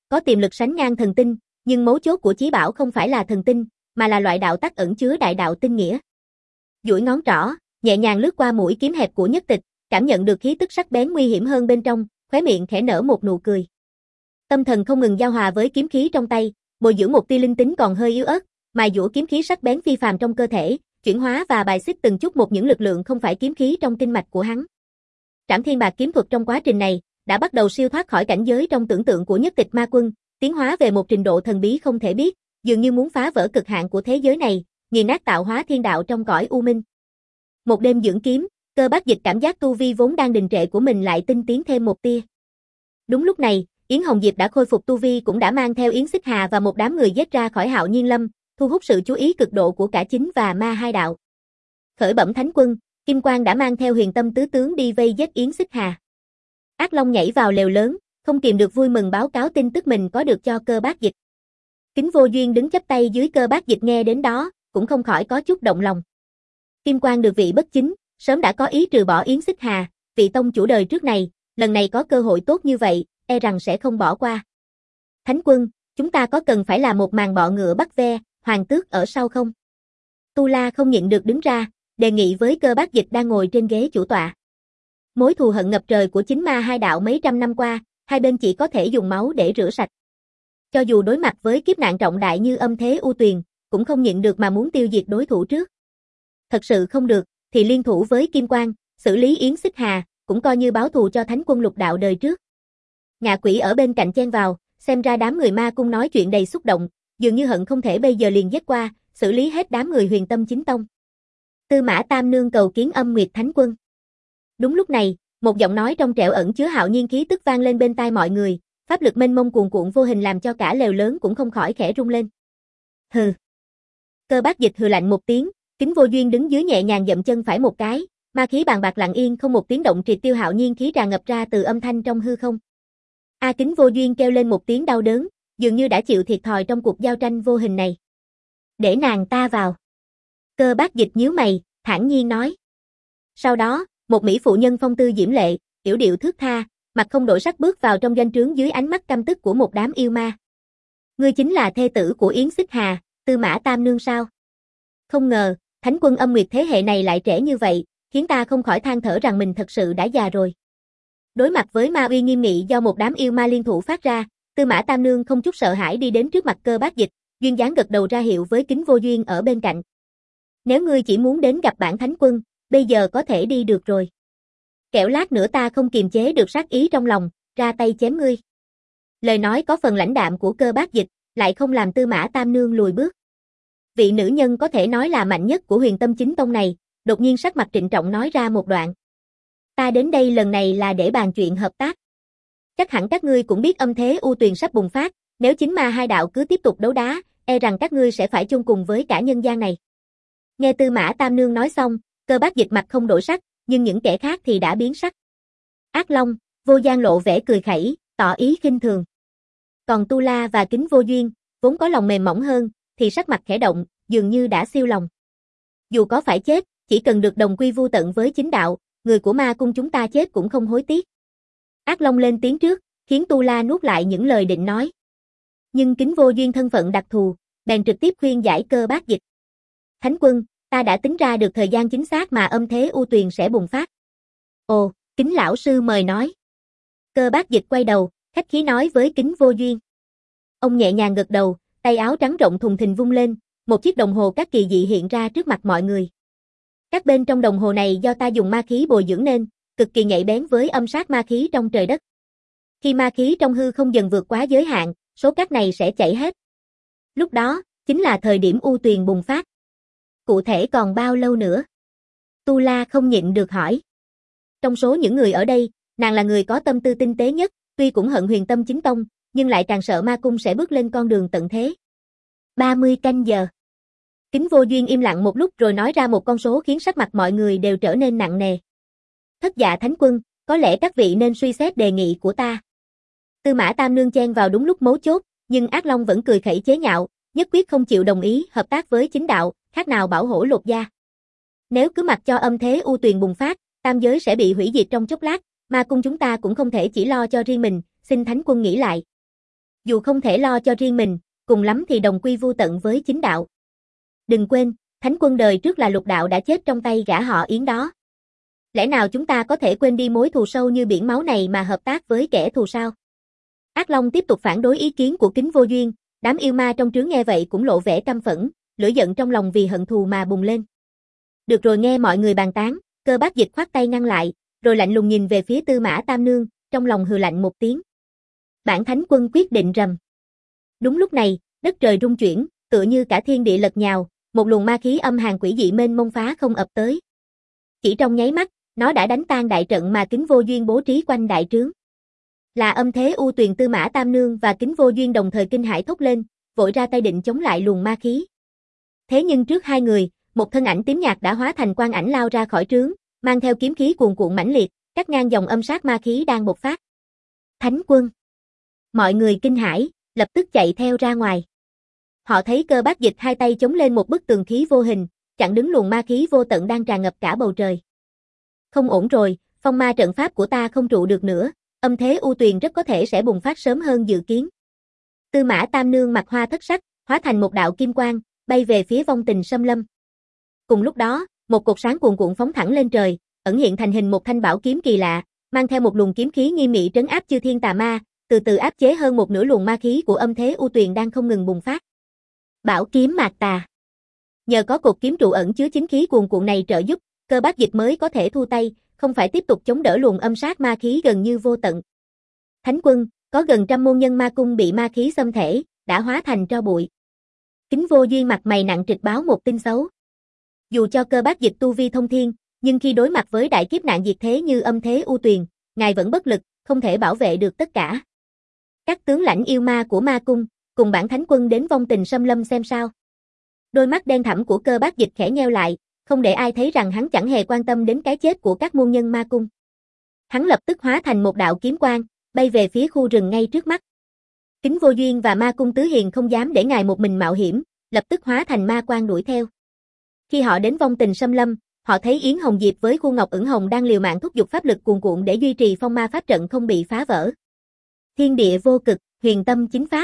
có tiềm lực sánh ngang thần tinh, nhưng mấu chốt của chí bảo không phải là thần tinh, mà là loại đạo tắc ẩn chứa đại đạo tinh nghĩa. Duỗi ngón trỏ, nhẹ nhàng lướt qua mũi kiếm hẹp của Nhất Tịch, cảm nhận được khí tức sắc bén nguy hiểm hơn bên trong, khóe miệng khẽ nở một nụ cười. Tâm thần không ngừng giao hòa với kiếm khí trong tay, bồi dưỡng một tia linh tính còn hơi yếu ớt, mài dũa kiếm khí sắc bén phi phàm trong cơ thể, chuyển hóa và bài xích từng chút một những lực lượng không phải kiếm khí trong kinh mạch của hắn. Trảm Thiên Bạc kiếm thuật trong quá trình này đã bắt đầu siêu thoát khỏi cảnh giới trong tưởng tượng của Nhất Tịch Ma Quân, tiến hóa về một trình độ thần bí không thể biết, dường như muốn phá vỡ cực hạn của thế giới này, nghiền nát tạo hóa thiên đạo trong cõi u minh. Một đêm dưỡng kiếm, Cơ Bác Dịch cảm giác tu vi vốn đang đình trệ của mình lại tinh tiến thêm một tia. Đúng lúc này, Yến Hồng Diệp đã khôi phục tu vi cũng đã mang theo Yến Xích Hà và một đám người giết ra khỏi Hạo Nhiên Lâm, thu hút sự chú ý cực độ của cả chính và ma hai đạo. Khởi bẩm thánh quân, Kim Quang đã mang theo Huyền Tâm tứ tướng đi vây giết Yến Xích Hà. Ác Long nhảy vào lều lớn, không kìm được vui mừng báo cáo tin tức mình có được cho Cơ Bác Dịch. Kính Vô Duyên đứng chắp tay dưới Cơ Bác Dịch nghe đến đó, cũng không khỏi có chút động lòng. Kim Quang được vị bất chính, sớm đã có ý trừ bỏ Yến Xích Hà, vị tông chủ đời trước này, lần này có cơ hội tốt như vậy, e rằng sẽ không bỏ qua. Thánh quân, chúng ta có cần phải làm một màn bọ ngựa bắt ve, hoàng tước ở sau không? Tu La không nhịn được đứng ra, đề nghị với Cơ Bác Dịch đang ngồi trên ghế chủ tọa. Mối thù hận ngập trời của chính ma hai đạo mấy trăm năm qua, hai bên chỉ có thể dùng máu để rửa sạch. Cho dù đối mặt với kiếp nạn trọng đại như âm thế u tuyền, cũng không nhịn được mà muốn tiêu diệt đối thủ trước. Thật sự không được, thì liên thủ với Kim Quang, xử lý Yến Xích Hà, cũng coi như báo thù cho thánh quân lục đạo đời trước. Ngạ Quỷ ở bên cạnh chen vào, xem ra đám người ma cung nói chuyện đầy xúc động, dường như hận không thể bây giờ liền giết qua, xử lý hết đám người Huyền Tâm chính tông. Tư Mã Tam Nương cầu kiến Âm Nguyệt Thánh Quân. Đúng lúc này, một giọng nói trong trẻo ẩn chứa hạo nhiên khí tức vang lên bên tai mọi người, pháp lực mênh mông cuồn cuộn vô hình làm cho cả lều lớn cũng không khỏi khẽ rung lên. Hừ. Cơ Bác Dịch hừ lạnh một tiếng, Kính Vô Duyên đứng dưới nhẹ nhàng dậm chân phải một cái, ma khí bàn bạc lặng yên không một tiếng động triệt tiêu hạo nhiên khí tràn ngập ra từ âm thanh trong hư không. A Kính Vô Duyên kêu lên một tiếng đau đớn, dường như đã chịu thiệt thòi trong cuộc giao tranh vô hình này. Để nàng ta vào. Cơ Bác Dịch nhíu mày, thản nhiên nói. Sau đó, một mỹ phụ nhân phong tư diễm lệ, yểu điệu thướt tha, mặt không đổi sắc bước vào trong doanh trướng dưới ánh mắt căm tức của một đám yêu ma. Ngươi chính là thê tử của Yến Xích Hà, Tư Mã Tam Nương sao? Không ngờ, Thánh quân Âm Nguyệt thế hệ này lại trẻ như vậy, khiến ta không khỏi than thở rằng mình thật sự đã già rồi. Đối mặt với ma uy nghiêm nghị do một đám yêu ma liên thủ phát ra, Tư Mã Tam Nương không chút sợ hãi đi đến trước mặt Cơ Bác Dịch, duyên dáng gật đầu ra hiệu với Kính Vô Duyên ở bên cạnh. Nếu ngươi chỉ muốn đến gặp bản thánh quân, bây giờ có thể đi được rồi. Kẻo lát nữa ta không kiềm chế được sát ý trong lòng, ra tay chém ngươi. Lời nói có phần lãnh đạm của Cơ Bác Dịch, lại không làm Tư Mã Tam Nương lùi bước. Vị nữ nhân có thể nói là mạnh nhất của Huyền Tâm chính tông này, đột nhiên sắc mặt trịnh trọng nói ra một đoạn. Ta đến đây lần này là để bàn chuyện hợp tác. Chắc hẳn các ngươi cũng biết âm thế u tuyền sắp bùng phát, nếu chính ma hai đạo cứ tiếp tục đấu đá, e rằng các ngươi sẽ phải chung cùng với cả nhân gian này. Nghe Tư Mã Tam Nương nói xong, Cơ Bác Dịch mặt không đổi sắc, nhưng những kẻ khác thì đã biến sắc. Ác Long, Vô Gian lộ vẻ cười khẩy, tỏ ý khinh thường. Còn Tu La và Kính Vô Duyên, vốn có lòng mềm mỏng hơn, thì sắc mặt khẽ động, dường như đã siêu lòng. Dù có phải chết, chỉ cần được đồng quy vu tận với chính đạo, người của ma cung chúng ta chết cũng không hối tiếc. Ác Long lên tiếng trước, khiến Tu La nuốt lại những lời định nói. Nhưng Kính Vô Duyên thân phận đặc thù, bèn trực tiếp khuyên giải Cơ Bác Dịch. Thánh quân, ta đã tính ra được thời gian chính xác mà âm thế u tuyền sẽ bùng phát. Ồ, Kính lão sư mời nói. Cơ Bác Dịch quay đầu, khách khí nói với Kính Vô Duyên. Ông nhẹ nhàng gật đầu, tay áo trắng rộng thùng thình vung lên, một chiếc đồng hồ các kỳ dị hiện ra trước mặt mọi người. Các bên trong đồng hồ này do ta dùng ma khí bồi dưỡng nên, cực kỳ nhạy bén với âm sát ma khí trong trời đất. Khi ma khí trong hư không dần vượt quá giới hạn, số các này sẽ chảy hết. Lúc đó, chính là thời điểm u tuyền bùng phát. Cụ thể còn bao lâu nữa? Tu La không nhịn được hỏi. Trong số những người ở đây, nàng là người có tâm tư tinh tế nhất, tuy cũng hận Huyền Tâm chính tông, nhưng lại càng sợ ma cung sẽ bước lên con đường tận thế. ba mươi canh giờ. Kính Vô Duyên im lặng một lúc rồi nói ra một con số khiến sắc mặt mọi người đều trở nên nặng nề. Thất Dạ Thánh Quân, có lẽ các vị nên suy xét đề nghị của ta. Tư Mã Tam Nương chen vào đúng lúc mấu chốt, nhưng Ác Long vẫn cười khẩy chế nhạo, nhất quyết không chịu đồng ý hợp tác với chính đạo, khác nào bảo hổ lột da. Nếu cứ mặc cho âm thế u tuyền bùng phát, tam giới sẽ bị hủy diệt trong chốc lát, ma cung chúng ta cũng không thể chỉ lo cho riêng mình, xin Thánh Quân nghĩ lại. Dù không thể lo cho riêng mình, cùng lắm thì đồng quy vu tận với chính đạo. Đừng quên, thánh quân đời trước là lục đạo đã chết trong tay gã họ Yến đó. Lẽ nào chúng ta có thể quên đi mối thù sâu như biển máu này mà hợp tác với kẻ thù sao? Ác Long tiếp tục phản đối ý kiến của Kính Vô Duyên, đám yêu ma trong trướng nghe vậy cũng lộ vẻ căm phẫn, lửa giận trong lòng vì hận thù mà bùng lên. Được rồi, nghe mọi người bàn tán, Cơ Bác Dịch khoát tay ngăn lại, rồi lạnh lùng nhìn về phía Tư Mã Tam Nương, trong lòng hừ lạnh một tiếng. Bản thánh quân quyết định rầm. Đúng lúc này, đất trời rung chuyển, tựa như cả thiên địa lật nhào, một luồng ma khí âm hàn quỷ dị mênh mông phá không ập tới. Chỉ trong nháy mắt, nó đã đánh tan đại trận mà Kính Vô Duyên bố trí quanh đại trướng. Là Âm Thế U Tuyền, Tư Mã Tam Nương và Kính Vô Duyên đồng thời kinh hãi thốt lên, vội ra tay định chống lại luồng ma khí. Thế nhưng trước hai người, một thân ảnh tím nhạt đã hóa thành quang ảnh lao ra khỏi trướng, mang theo kiếm khí cuồn cuộn mãnh liệt, cắt ngang dòng âm sát ma khí đang bộc phát. Thánh quân! Mọi người kinh hãi, lập tức chạy theo ra ngoài. Họ thấy Cơ Bác Dịch hai tay chống lên một bức tường khí vô hình, chặn đứng luồng ma khí vô tận đang tràn ngập cả bầu trời. Không ổn rồi, phong ma trận pháp của ta không trụ được nữa, Âm Thế U Tuyền rất có thể sẽ bùng phát sớm hơn dự kiến. Tư Mã Tam Nương mặt hoa thất sắc, hóa thành một đạo kim quang, bay về phía Vong Tình Xâm Lâm. Cùng lúc đó, một cột sáng cuồn cuộn phóng thẳng lên trời, ẩn hiện thành hình một thanh bảo kiếm kỳ lạ, mang theo một luồng kiếm khí nghiêm nghị trấn áp chư thiên tà ma, từ từ áp chế hơn một nửa luồng ma khí của Âm Thế U Tuyền đang không ngừng bùng phát. Bảo kiếm mạt tà. Nhờ có cột kiếm trụ ẩn chứa chính khí cuồn cuộn này trợ giúp, Cơ Bác Dịch mới có thể thu tay, không phải tiếp tục chống đỡ luồng âm sát ma khí gần như vô tận. Thánh quân, có gần trăm môn nhân ma cung bị ma khí xâm thể, đã hóa thành tro bụi. Kính Vô Duyên mặt mày nặng trịch báo một tin xấu. Dù cho Cơ Bác Dịch tu vi thông thiên, nhưng khi đối mặt với đại kiếp nạn diệt thế như Âm Thế U Tuyền, ngài vẫn bất lực, không thể bảo vệ được tất cả. Các tướng lãnh yêu ma của ma cung, cùng bản thánh quân đến Vong Tình Xâm Lâm xem sao. Đôi mắt đen thẳm của Cơ Bác Dịch khẽ nheo lại, không để ai thấy rằng hắn chẳng hề quan tâm đến cái chết của các môn nhân ma cung. Hắn lập tức hóa thành một đạo kiếm quang, bay về phía khu rừng ngay trước mắt. Kính Vô Duyên và ma cung Tứ Hiền không dám để ngài một mình mạo hiểm, lập tức hóa thành ma quang đuổi theo. Khi họ đến Vong Tình Xâm Lâm, họ thấy Yến Hồng Diệp với Khuôn Ngọc ửng hồng đang liều mạng thúc giục pháp lực cuồn cuộn để duy trì phong ma pháp trận không bị phá vỡ. Thiên địa vô cực, huyền tâm chính pháp.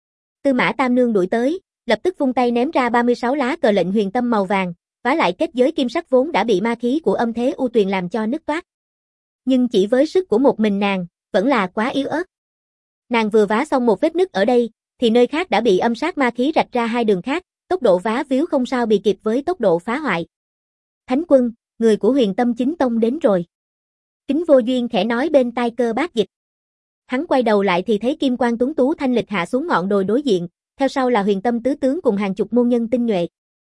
Tư Mã Tam Nương đuổi tới, lập tức vung tay ném ra ba mươi sáu lá cờ lệnh huyền tâm màu vàng, vá lại kết giới kim sắc vốn đã bị ma khí của Âm Thế U Tuyền làm cho nứt toác. Nhưng chỉ với sức của một mình nàng, vẫn là quá yếu ớt. Nàng vừa vá xong một vết nứt ở đây, thì nơi khác đã bị âm sát ma khí rạch ra hai đường khác, tốc độ vá víu không sao bị kịp với tốc độ phá hoại. Thánh quân, người của Huyền Tâm Chính Tông đến rồi. Kính Vô Duyên khẽ nói bên tai Cơ Bác Dịch. Hắn quay đầu lại thì thấy kim quang tuấn tú thanh lịch hạ xuống ngọn đồi đối diện, theo sau là Huyền Tâm tứ tướng cùng hàng chục môn nhân tinh nhuệ.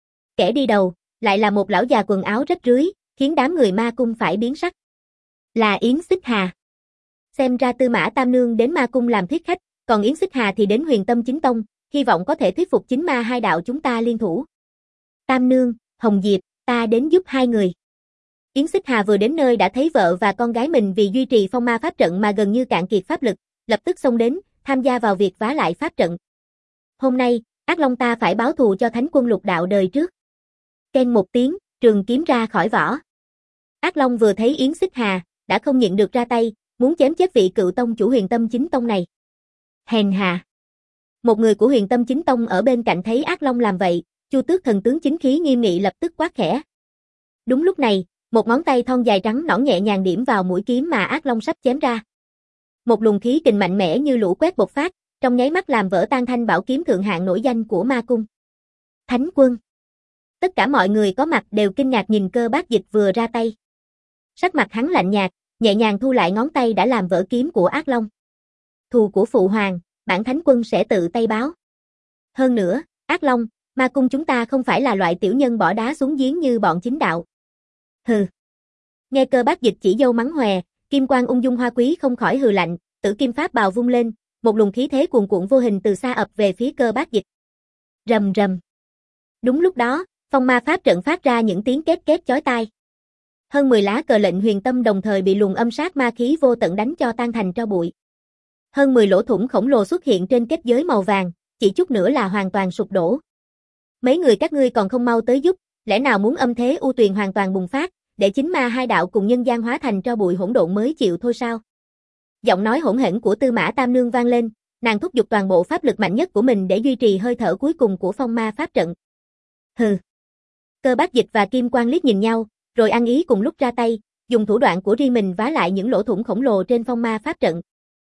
Kẻ đi đầu, lại là một lão già quần áo rách rưới, khiến đám người ma cung phải biến sắc. Là Yến Xích Hà. Xem ra Tư Mã Tam Nương đến ma cung làm thuyết khách, còn Yến Xích Hà thì đến Huyền Tâm Chính Tông, hy vọng có thể thuyết phục chính ma hai đạo chúng ta liên thủ. Tam Nương, Hồng Diệp, ta đến giúp hai người. Yến Xích Hà vừa đến nơi đã thấy vợ và con gái mình vì duy trì phong ma pháp trận mà gần như cạn kiệt pháp lực, lập tức xông đến, tham gia vào việc vá lại pháp trận. Hôm nay, Ác Long ta phải báo thù cho thánh quân lục đạo đời trước. Keng một tiếng, trường kiếm ra khỏi vỏ. Ác Long vừa thấy Yến Xích Hà, đã không nhịn được ra tay, muốn chém chết vị cựu tông chủ Huyền Tâm Chính Tông này. Hèn hà. Một người của Huyền Tâm Chính Tông ở bên cạnh thấy Ác Long làm vậy, Chu Tước thần tướng chính khí nghiêm nghị lập tức quát khẽ. Đúng lúc này, một ngón tay thon dài trắng nõn nhẹ nhàng điểm vào mũi kiếm mà Ác Long sắp chém ra. Một luồng khí kình mạnh mẽ như lũ quét bộc phát, trong nháy mắt làm vỡ tan thanh bảo kiếm thượng hạng nổi danh của ma cung. Thánh quân. Tất cả mọi người có mặt đều kinh ngạc nhìn Cơ Bác Dịch vừa ra tay. Sắc mặt hắn lạnh nhạt, nhẹ nhàng thu lại ngón tay đã làm vỡ kiếm của Ác Long. Thù của phụ hoàng, bản thánh quân sẽ tự tay báo. Hơn nữa, Ác Long, ma cung chúng ta không phải là loại tiểu nhân bỏ đá xuống giếng như bọn chính đạo. Hừ. Nghe Cơ Bác Dịch chỉ dâu mắng hòe, kim quang ung dung hoa quý không khỏi hừ lạnh, Tử Kim Pháp bào vung lên, một luồng khí thế cuồn cuộn vô hình từ xa ập về phía Cơ Bác Dịch. Rầm rầm. Đúng lúc đó, phong ma pháp trận phát ra những tiếng két két chói tai. Hơn mười lá cờ lệnh huyền tâm đồng thời bị luồng âm sát ma khí vô tận đánh cho tan thành tro bụi. Hơn mười lỗ thủng khổng lồ xuất hiện trên kết giới màu vàng, chỉ chút nữa là hoàn toàn sụp đổ. Mấy người các ngươi còn không mau tới giúp, lẽ nào muốn âm thế u tuyền hoàn toàn bùng phát, để chính ma hai đạo cùng nhân gian hóa thành tro bụi hỗn độn mới chịu thôi sao? Giọng nói hỗn hển của Tư Mã Tam Nương vang lên, nàng thúc giục toàn bộ pháp lực mạnh nhất của mình để duy trì hơi thở cuối cùng của phong ma pháp trận. Hừ. Cơ Bác Dịch và Kim Quang liếc nhìn nhau, rồi ăn ý cùng lúc ra tay, dùng thủ đoạn của riêng mình vá lại những lỗ thủng khổng lồ trên phong ma pháp trận.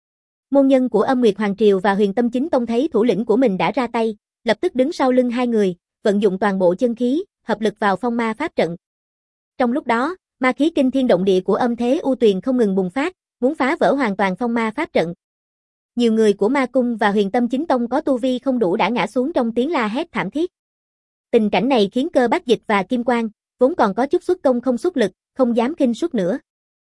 Môn nhân của Âm Nguyệt Hoàng Triều và Huyền Tâm Chính Tông thấy thủ lĩnh của mình đã ra tay, lập tức đứng sau lưng hai người, vận dụng toàn bộ chân khí, hợp lực vào phong ma pháp trận. Trong lúc đó, ma khí kinh thiên động địa của Âm Thế U Tuyền không ngừng bùng phát, muốn phá vỡ hoàn toàn phong ma pháp trận. Nhiều người của Ma Cung và Huyền Tâm Chính Tông có tu vi không đủ đã ngã xuống trong tiếng la hét thảm thiết. Tình cảnh này khiến Cơ Bác Dịch và Kim Quang, vốn còn có chút xuất công không xuất lực, không dám khinh suất nữa.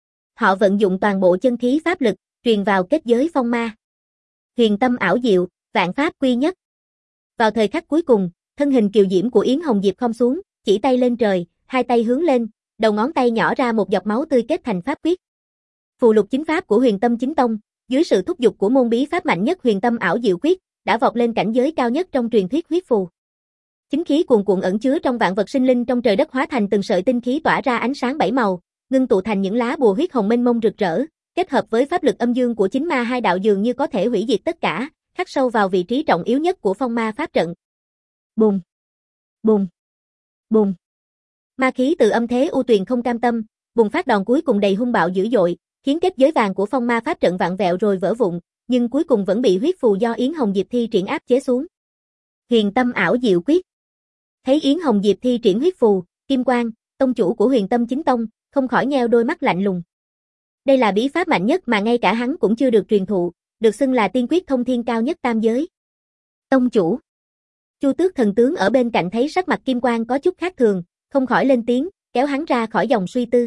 Họ vận dụng toàn bộ chân khí pháp lực, truyền vào kết giới phong ma. Huyền tâm ảo diệu, vạn pháp quy nhất. Vào thời khắc cuối cùng, thân hình kiều diễm của Yến Hồng Diệp khom xuống, chỉ tay lên trời, hai tay hướng lên, đầu ngón tay nhỏ ra một giọt máu tươi kết thành pháp quyết. Phù lục chính pháp của Huyền Tâm Chính Tông, dưới sự thúc giục của môn bí pháp mạnh nhất Huyền Tâm ảo diệu quyết, đã vọt lên cảnh giới cao nhất trong truyền thuyết huyết phù. Chính khí cuồn cuộn ẩn chứa trong vạn vật sinh linh trong trời đất hóa thành từng sợi tinh khí tỏa ra ánh sáng bảy màu, ngưng tụ thành những lá bùa huyết hồng mênh mông rực rỡ, kết hợp với pháp lực âm dương của chính ma hai đạo dường như có thể hủy diệt tất cả, khắc sâu vào vị trí trọng yếu nhất của phong ma pháp trận. Bùng, bùng, bùng. Ma khí từ Âm Thế U Tuyền không cam tâm, bùng phát đòn cuối cùng đầy hung bạo dữ dội, khiến kết giới vàng của phong ma pháp trận vạn vẹo rồi vỡ vụn, nhưng cuối cùng vẫn bị huyết phù do Yến Hồng Diệp thi triển áp chế xuống. Huyền Tâm ảo diệu quyết. Thấy Yến Hồng Diệp thi triển huyết phù, Kim Quang, tông chủ của Huyền Tâm Chính Tông, không khỏi nheo đôi mắt lạnh lùng. Đây là bí pháp mạnh nhất mà ngay cả hắn cũng chưa được truyền thụ, được xưng là tiên quyết thông thiên cao nhất tam giới. Tông chủ. Chu Tước thần tướng ở bên cạnh thấy sắc mặt Kim Quang có chút khác thường, không khỏi lên tiếng, kéo hắn ra khỏi dòng suy tư.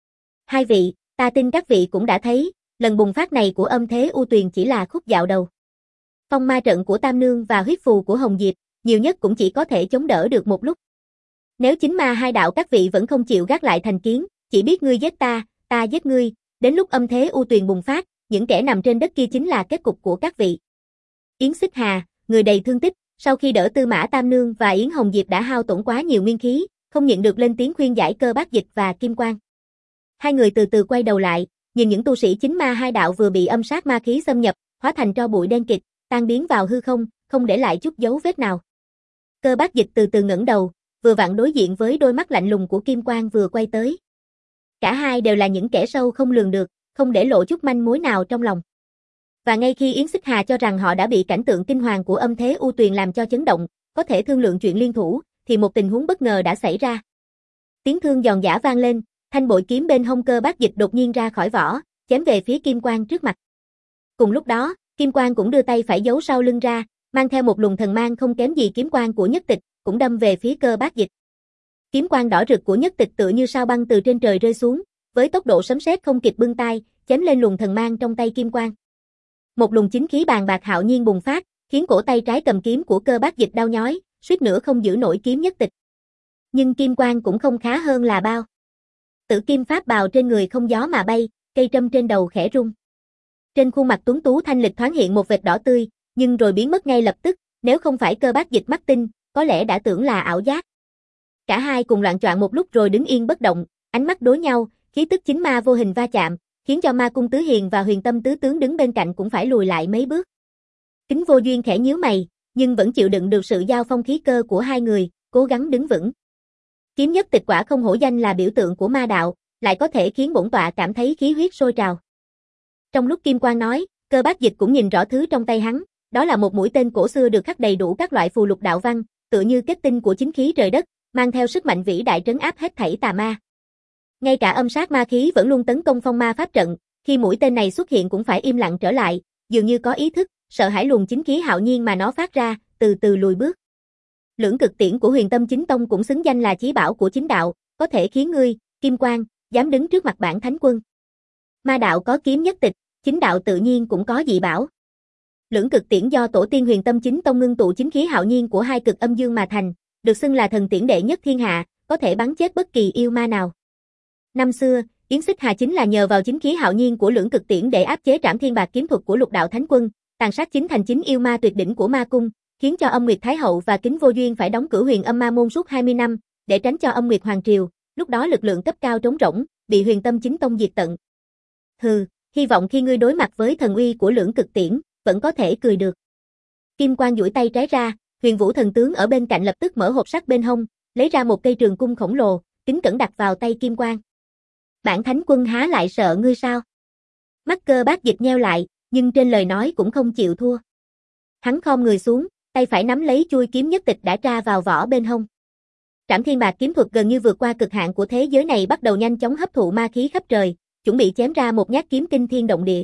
Hai vị, ta tin các vị cũng đã thấy, lần bùng phát này của Âm Thế U Tuyền chỉ là khúc dạo đầu. Phong ma trận của Tam Nương và huyết phù của Hồng Diệp, nhiều nhất cũng chỉ có thể chống đỡ được một lúc. Nếu chính ma hai đạo các vị vẫn không chịu gác lại thành kiến, chỉ biết ngươi giết ta, ta giết ngươi, đến lúc Âm Thế U Tuyền bùng phát, những kẻ nằm trên đất kia chính là kết cục của các vị. Yến Xích Hà, người đầy thương tích, sau khi đỡ Tư Mã Tam Nương và Yến Hồng Diệp đã hao tổn quá nhiều nguyên khí, không nhịn được lên tiếng khuyên giải Cơ Bác Dịch và Kim Quang. Hai người từ từ quay đầu lại, nhìn những tu sĩ chính ma hai đạo vừa bị âm sát ma khí xâm nhập, hóa thành tro bụi đen kịt, tan biến vào hư không, không để lại chút dấu vết nào. Cơ Bác Dịch từ từ ngẩng đầu, vừa vặn đối diện với đôi mắt lạnh lùng của Kim Quang vừa quay tới. Cả hai đều là những kẻ sâu không lường được, không để lộ chút manh mối nào trong lòng. Và ngay khi Yến Xích Hà cho rằng họ đã bị cảnh tượng kinh hoàng của Âm Thế U Tuyền làm cho chấn động, có thể thương lượng chuyện liên thủ, thì một tình huống bất ngờ đã xảy ra. Tiếng thương giòn giã vang lên, thanh bội kiếm bên hông Cơ Bác Dịch đột nhiên ra khỏi vỏ, chém về phía Kim Quang trước mặt. Cùng lúc đó, Kim Quang cũng đưa tay phải giấu sau lưng ra, mang theo một luồng thần mang không kém gì kiếm quang của Nhất Tịch, cũng đâm về phía Cơ Bác Dịch. Kiếm quang đỏ rực của Nhất Tịch tựa như sao băng từ trên trời rơi xuống, với tốc độ sấm sét không kịp bưng tay, chém lên luồng thần mang trong tay Kim Quang. Một luồng chính khí bàn bạc hạo nhiên bùng phát, khiến cổ tay trái cầm kiếm của Cơ Bác Dịch đau nhói, suýt nữa không giữ nổi kiếm Nhất Tịch. Nhưng Kim Quang cũng không khá hơn là bao. Tử kim pháp bào trên người không gió mà bay, cây trâm trên đầu khẽ rung. Trên khuôn mặt tuấn tú thanh lịch thoáng hiện một vệt đỏ tươi, nhưng rồi biến mất ngay lập tức, nếu không phải Cơ Bác Dịch mắt tinh, có lẽ đã tưởng là ảo giác. Cả hai cùng loạng choạng một lúc rồi đứng yên bất động, ánh mắt đối nhau, khí tức chính ma vô hình va chạm, khiến cho Ma Cung Tứ Hiền và Huyền Tâm Tứ Tướng đứng bên cạnh cũng phải lùi lại mấy bước. Kính Vô Duyên khẽ nhíu mày, nhưng vẫn chịu đựng được sự giao phong khí cơ của hai người, cố gắng đứng vững. Kiếm Nhất Tịch quả không hổ danh là biểu tượng của ma đạo, lại có thể khiến bổn tọa cảm thấy khí huyết sôi trào. Trong lúc Kim Quang nói, Cơ Bác Dịch cũng nhìn rõ thứ trong tay hắn, đó là một mũi tên cổ xưa được khắc đầy đủ các loại phù lục đạo văn, tựa như kết tinh của chính khí trời đất, mang theo sức mạnh vĩ đại trấn áp hết thảy tà ma. Ngay cả âm sát ma khí vẫn luôn tấn công phong ma pháp trận, khi mũi tên này xuất hiện cũng phải im lặng trở lại, dường như có ý thức, sợ hãi luồng chính khí hạo nhiên mà nó phát ra, từ từ lùi bước. Lưỡng cực tiễn của Huyền Tâm Chính Tông cũng xứng danh là chí bảo của chính đạo, có thể khiến ngươi, Kim Quang, dám đứng trước mặt bản thánh quân. Ma đạo có kiếm Nhất Tịch, chính đạo tự nhiên cũng có dị bảo. Lưỡng cực tiễn do tổ tiên Huyền Tâm Chính Tông ngưng tụ chính khí hạo nhiên của hai cực âm dương mà thành, được xưng là thần tiễn đệ nhất thiên hạ, có thể bắn chết bất kỳ yêu ma nào. Năm xưa, Yến Xích Hà chính là nhờ vào chính khí hạo nhiên của lưỡng cực tiễn để áp chế Trảm Thiên Bạc kiếm thuật của Lục Đạo Thánh Quân, tàn sát chính thành chính yêu ma tuyệt đỉnh của Ma Cung, khiến cho Âm Nguyệt Thái Hậu và Kính Vô Duyên phải đóng cửa Huyền Âm Ma môn suốt hai mươi năm, để tránh cho Âm Nguyệt Hoàng Triều, lúc đó lực lượng cấp cao trống rỗng, bị Huyền Tâm Chính Tông diệt tận. Hừ, hy vọng khi ngươi đối mặt với thần uy của lưỡng cực tiễn, vẫn có thể cười được. Kim Quang duỗi tay trái ra, Huyền Vũ thần tướng ở bên cạnh lập tức mở hộp sắt bên hông, lấy ra một cây trường cung khổng lồ, kính cẩn đặt vào tay Kim Quang. Bản thánh quân há lại sợ ngươi sao? Mắt Cơ Bác Dịch nheo lại, nhưng trên lời nói cũng không chịu thua. Hắn khom người xuống, tay phải nắm lấy chuôi kiếm nhất tịch đã tra vào vỏ bên hông. Trảm Thiên Bạc kiếm thuật gần như vượt qua cực hạn của thế giới này, bắt đầu nhanh chóng hấp thụ ma khí khắp trời, chuẩn bị chém ra một nhát kiếm kinh thiên động địa.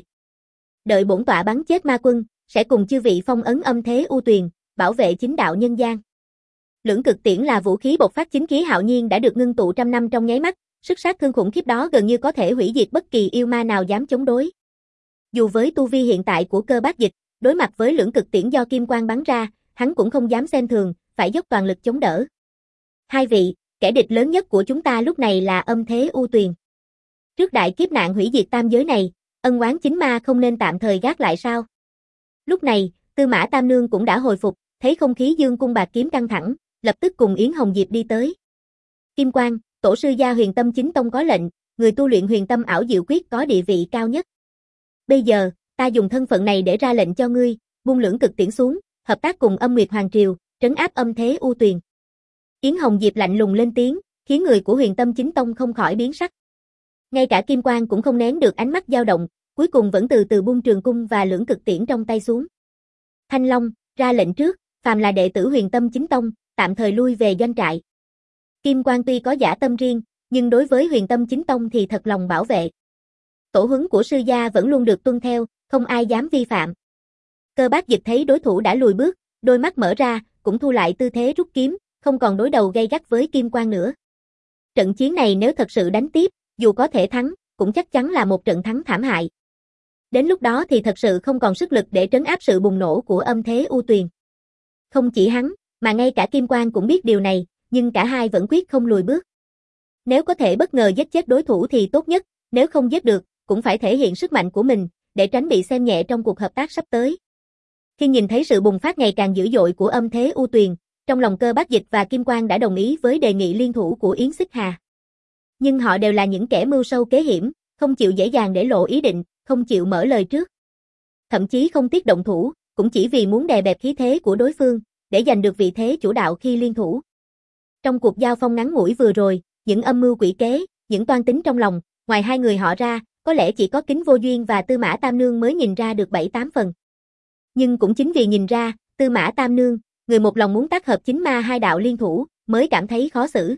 Đợi bổn tọa bắn chết ma quân, sẽ cùng chư vị phong ấn âm thế u tuyền, bảo vệ chính đạo nhân gian. Lưỡng cực tiễn là vũ khí bộc phát chính khí hạo nhiên đã được ngưng tụ trăm năm trong nháy mắt, sức sát thương khủng khiếp đó gần như có thể hủy diệt bất kỳ yêu ma nào dám chống đối. Dù với tu vi hiện tại của Cơ Bác Dịch, đối mặt với lưỡng cực tiễn do Kim Quang bắn ra, hắn cũng không dám xem thường, phải dốc toàn lực chống đỡ. Hai vị, kẻ địch lớn nhất của chúng ta lúc này là âm thế u tuyền. Trước đại kiếp nạn hủy diệt tam giới này, ân oán chính ma không nên tạm thời gác lại sao? Lúc này, Tư Mã Tam Nương cũng đã hồi phục, thấy không khí dương cung bạc kiếm căng thẳng, lập tức cùng Yến Hồng Diệp đi tới. Kim Quang, tổ sư gia Huyền Tâm Chính Tông có lệnh, người tu luyện Huyền Tâm ảo diệu quyết có địa vị cao nhất. Bây giờ, ta dùng thân phận này để ra lệnh cho ngươi, buông lưỡng cực tiễn xuống, hợp tác cùng Âm Nguyệt Hoàng Triều, trấn áp âm thế u tuyền. Yến Hồng Diệp lạnh lùng lên tiếng, khiến người của Huyền Tâm Chính Tông không khỏi biến sắc. Ngay cả Kim Quang cũng không nén được ánh mắt dao động, cuối cùng vẫn từ từ buông trường cung và lưỡng cực tiễn trong tay xuống. Thanh Long, ra lệnh trước, phàm là đệ tử Huyền Tâm Chính Tông, tạm thời lui về doanh trại. Kim Quang tuy có dã tâm riêng, nhưng đối với Huyền Tâm Chính Tông thì thật lòng bảo vệ. Tổ huấn của sư gia vẫn luôn được tuân theo, không ai dám vi phạm. Cơ Bác Dịch thấy đối thủ đã lùi bước, đôi mắt mở ra, cũng thu lại tư thế rút kiếm, không còn đối đầu gay gắt với Kim Quang nữa. Trận chiến này nếu thật sự đánh tiếp, dù có thể thắng, cũng chắc chắn là một trận thắng thảm hại. Đến lúc đó thì thật sự không còn sức lực để trấn áp sự bùng nổ của âm thế u tuyền. Không chỉ hắn, mà ngay cả Kim Quang cũng biết điều này, nhưng cả hai vẫn quyết không lùi bước. Nếu có thể bất ngờ giết chết đối thủ thì tốt nhất, nếu không giết được, cũng phải thể hiện sức mạnh của mình, để tránh bị xem nhẹ trong cuộc hợp tác sắp tới. Khi nhìn thấy sự bùng phát ngày càng dữ dội của âm thế u tuyền, trong lòng Cơ Bác Dịch và Kim Quang đã đồng ý với đề nghị liên thủ của Yến Xích Hà. Nhưng họ đều là những kẻ mưu sâu kế hiểm, không chịu dễ dàng để lộ ý định, không chịu mở lời trước. Thậm chí không tiếc động thủ, cũng chỉ vì muốn đè bẹp khí thế của đối phương, để giành được vị thế chủ đạo khi liên thủ. Trong cuộc giao phong ngắn ngủi vừa rồi, những âm mưu quỷ kế, những toan tính trong lòng, ngoài hai người họ ra, có lẽ chỉ có Kính Vô Duyên và Tư Mã Tam Nương mới nhìn ra được bảy tám phần. Nhưng cũng chính vì nhìn ra, Tư Mã Tam Nương, người một lòng muốn tác hợp chính ma hai đạo liên thủ, mới cảm thấy khó xử.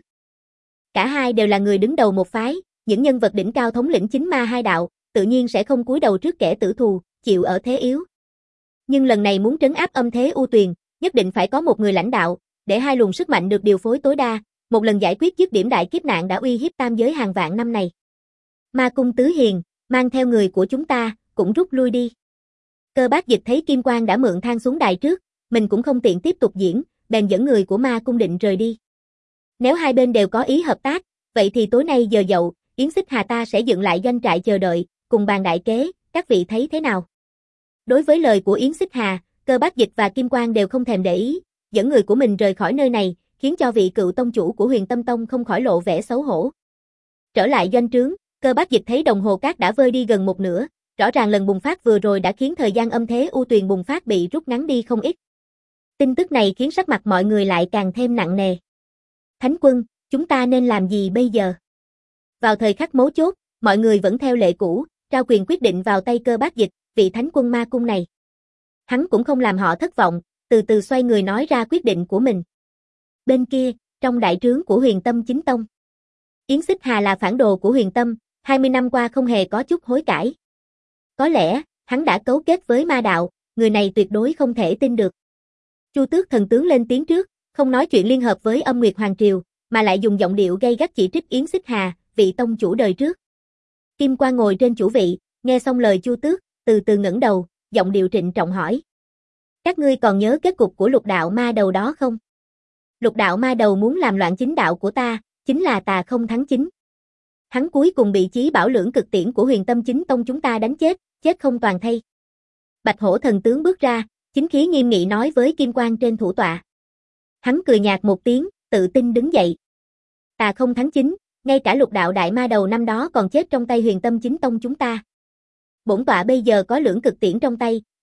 Cả hai đều là người đứng đầu một phái, những nhân vật đỉnh cao thống lĩnh chính ma hai đạo, tự nhiên sẽ không cúi đầu trước kẻ tử thù, chịu ở thế yếu. Nhưng lần này muốn trấn áp âm thế u tuyền, nhất định phải có một người lãnh đạo, để hai luồng sức mạnh được điều phối tối đa, một lần giải quyết dứt điểm đại kiếp nạn đã uy hiếp tam giới hàng vạn năm này. Ma Cung Tứ Hiền, mang theo người của chúng ta, cũng rút lui đi. Cơ Bác Dịch thấy Kim Quang đã mượn thang xuống đài trước, mình cũng không tiện tiếp tục diễn, bèn dẫn người của Ma Cung định rời đi. Nếu hai bên đều có ý hợp tác, vậy thì tối nay giờ dậu, Yến Xích Hà ta sẽ dựng lại doanh trại chờ đợi, cùng bàn đại kế, các vị thấy thế nào? Đối với lời của Yến Xích Hà, Cơ Bác Dịch và Kim Quang đều không thèm để ý, dẫn người của mình rời khỏi nơi này, khiến cho vị cựu tông chủ của Huyền Tâm Tông không khỏi lộ vẻ xấu hổ. Trở lại doanh trướng, Cơ Bác Dịch thấy đồng hồ cát đã vơi đi gần một nửa, rõ ràng lần bùng phát vừa rồi đã khiến thời gian âm thế u tuyền bùng phát bị rút ngắn đi không ít. Tin tức này khiến sắc mặt mọi người lại càng thêm nặng nề. Thánh quân, chúng ta nên làm gì bây giờ? Vào thời khắc mấu chốt, mọi người vẫn theo lệ cũ, trao quyền quyết định vào tay Cơ Bác Dịch, vị thánh quân Ma Cung này. Hắn cũng không làm họ thất vọng, từ từ xoay người nói ra quyết định của mình. Bên kia, trong đại trướng của Huyền Tâm Chính Tông, Yến Xích Hà là phản đồ của Huyền Tâm, hai mươi năm qua không hề có chút hối cải. Có lẽ, hắn đã cấu kết với ma đạo, người này tuyệt đối không thể tin được. Chu Tước thần tướng lên tiếng trước, không nói chuyện liên hợp với Âm Nguyệt Hoàng Triều, mà lại dùng giọng điệu gay gắt chỉ trích Yến Xích Hà, vị tông chủ đời trước. Kim Quang ngồi trên chủ vị, nghe xong lời Chu Tước, từ từ ngẩng đầu, giọng điệu trịnh trọng hỏi. Các ngươi còn nhớ kết cục của lục đạo ma đầu đó không? Lục đạo ma đầu muốn làm loạn chính đạo của ta, chính là tà không thắng chính. Hắn cuối cùng bị Chí Bảo lưỡng cực tiễn của Huyền Tâm Chính Tông chúng ta đánh chết, chết không toàn thây. Bạch Hổ thần tướng bước ra, chính khí nghiêm nghị nói với Kim Quang trên thủ tọa. Hắn cười nhạt một tiếng, tự tin đứng dậy. Tà không thắng chính, ngay cả lục đạo đại ma đầu năm đó còn chết trong tay Huyền Tâm Chính Tông chúng ta. Bổn tọa bây giờ có lưỡng cực tiễn trong tay,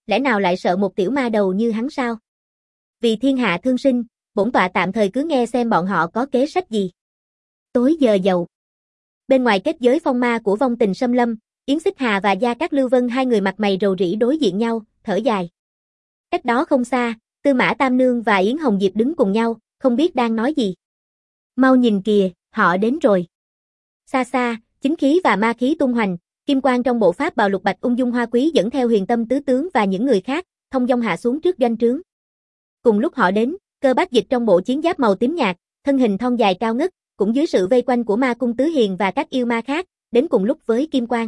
lẽ nào lại sợ một tiểu ma đầu như hắn sao? Vì thiên hạ thương sinh, bổn tọa tạm thời cứ nghe xem bọn họ có kế sách gì. Tối giờ dậu. Bên ngoài kết giới phong ma của vong tình xâm lâm, Yến Xích Hà và Gia Cát Lưu Vân hai người mặt mày rầu rĩ đối diện nhau, thở dài. Cách đó không xa, Tư Mã Tam Nương và Yến Hồng Diệp đứng cùng nhau, không biết đang nói gì. Mau nhìn kìa, họ đến rồi. Xa xa, chính khí và ma khí tung hoành, kim quang trong bộ pháp bào lục bạch ung dung hoa quý dẫn theo Huyền Tâm tứ tướng và những người khác, thông dong hạ xuống trước doanh trướng. Cùng lúc họ đến, Cơ Bác Dịch trong bộ chiến giáp màu tím nhạt, thân hình thon dài cao ngất, cũng dưới sự vây quanh của Ma Cung Tứ Hiền và các yêu ma khác, đến cùng lúc với Kim Quang.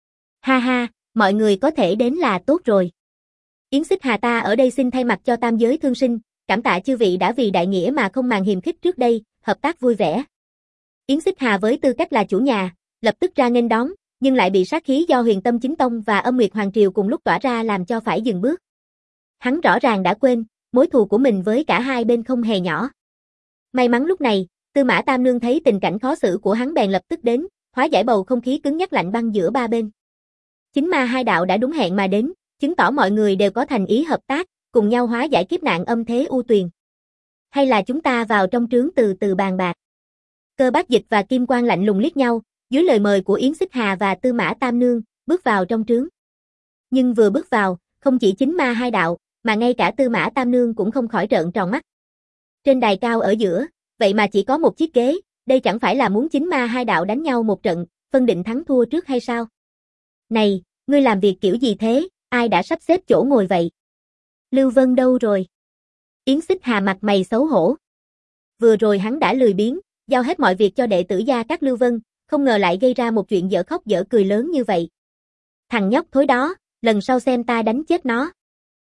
Ha ha, mọi người có thể đến là tốt rồi. Yến Xích Hà ta ở đây xin thay mặt cho tam giới thương sinh, cảm tạ chư vị đã vì đại nghĩa mà không màng hiềm khích trước đây, hợp tác vui vẻ. Yến Xích Hà với tư cách là chủ nhà, lập tức ra nghênh đón, nhưng lại bị sát khí do Huyền Tâm Chính Tông và Âm Nguyệt Hoàng Triều cùng lúc tỏa ra làm cho phải dừng bước. Hắn rõ ràng đã quên, mối thù của mình với cả hai bên không hề nhỏ. May mắn lúc này, Tư Mã Tam Nương thấy tình cảnh khó xử của hắn bèn lập tức đến, hóa giải bầu không khí cứng nhắc lạnh băng giữa ba bên. Chính ma hai đạo đã đúng hẹn mà đến, chứng tỏ mọi người đều có thành ý hợp tác, cùng nhau hóa giải kiếp nạn âm thế u tuyền. Hay là chúng ta vào trong trướng từ từ bàn bạc. Cơ Bác Dịch và Kim Quang lạnh lùng liếc nhau, dưới lời mời của Yến Xích Hà và Tư Mã Tam Nương, bước vào trong trướng. Nhưng vừa bước vào, không chỉ chính ma hai đạo, mà ngay cả Tư Mã Tam Nương cũng không khỏi trợn tròn mắt. Trên đài cao ở giữa, vậy mà chỉ có một chiếc ghế, đây chẳng phải là muốn chính ma hai đạo đánh nhau một trận, phân định thắng thua trước hay sao? Này, ngươi làm việc kiểu gì thế, ai đã sắp xếp chỗ ngồi vậy? Lưu Vân đâu rồi? Yến Xích Hà mặt mày xấu hổ. Vừa rồi hắn đã lười biếng, giao hết mọi việc cho đệ tử Gia Cát Lưu Vân, không ngờ lại gây ra một chuyện dở khóc dở cười lớn như vậy. Thằng nhóc thối đó, lần sau xem ta đánh chết nó.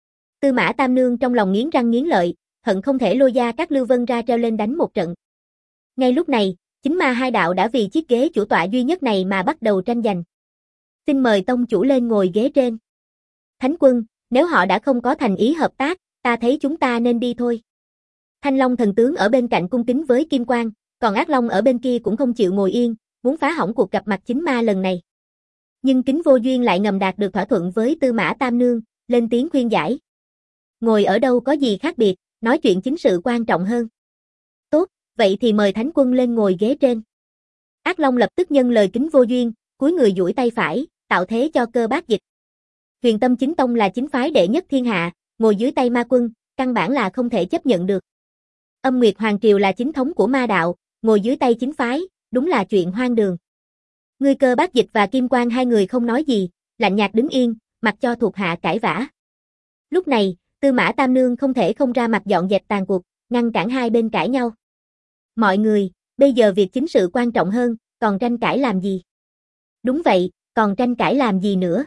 Tư Mã Tam Nương trong lòng nghiến răng nghiến lợi, hận không thể lôi Gia Cát Lưu Vân ra treo lên đánh một trận. Ngay lúc này, chính ma hai đạo đã vì chiếc ghế chủ tọa duy nhất này mà bắt đầu tranh giành. Xin mời tông chủ lên ngồi ghế trên. Thánh quân, nếu họ đã không có thành ý hợp tác, ta thấy chúng ta nên đi thôi. Thanh Long thần tướng ở bên cạnh cung kính với Kim Quang, còn Ác Long ở bên kia cũng không chịu ngồi yên, muốn phá hỏng cuộc gặp mặt chính ma lần này. Nhưng Kính Vô Duyên lại ngầm đạt được thỏa thuận với Tư Mã Tam Nương, lên tiếng khuyên giải. Ngồi ở đâu có gì khác biệt, nói chuyện chính sự quan trọng hơn. Tốt, vậy thì mời Thánh quân lên ngồi ghế trên. Ác Long lập tức nhân lời Kính Vô Duyên, cúi người duỗi tay phải, tạo thế cho Cơ Bác Dịch. Huyền Tâm Chính Tông là chính phái đệ nhất thiên hạ, ngồi dưới tay ma quân, căn bản là không thể chấp nhận được. Âm Nguyệt Hoàng Triều là chính thống của ma đạo, ngồi dưới tay chính phái, đúng là chuyện hoang đường. Ngươi Cơ Bác Dịch và Kim Quang hai người không nói gì, lạnh nhạt đứng yên, mặc cho thuộc hạ cãi vã. Lúc này, Tư Mã Tam Nương không thể không ra mặt dọn dẹp tàn cuộc, ngăn cản hai bên cãi nhau. Mọi người, bây giờ việc chính sự quan trọng hơn, còn tranh cãi làm gì? Đúng vậy, còn tranh cãi làm gì nữa?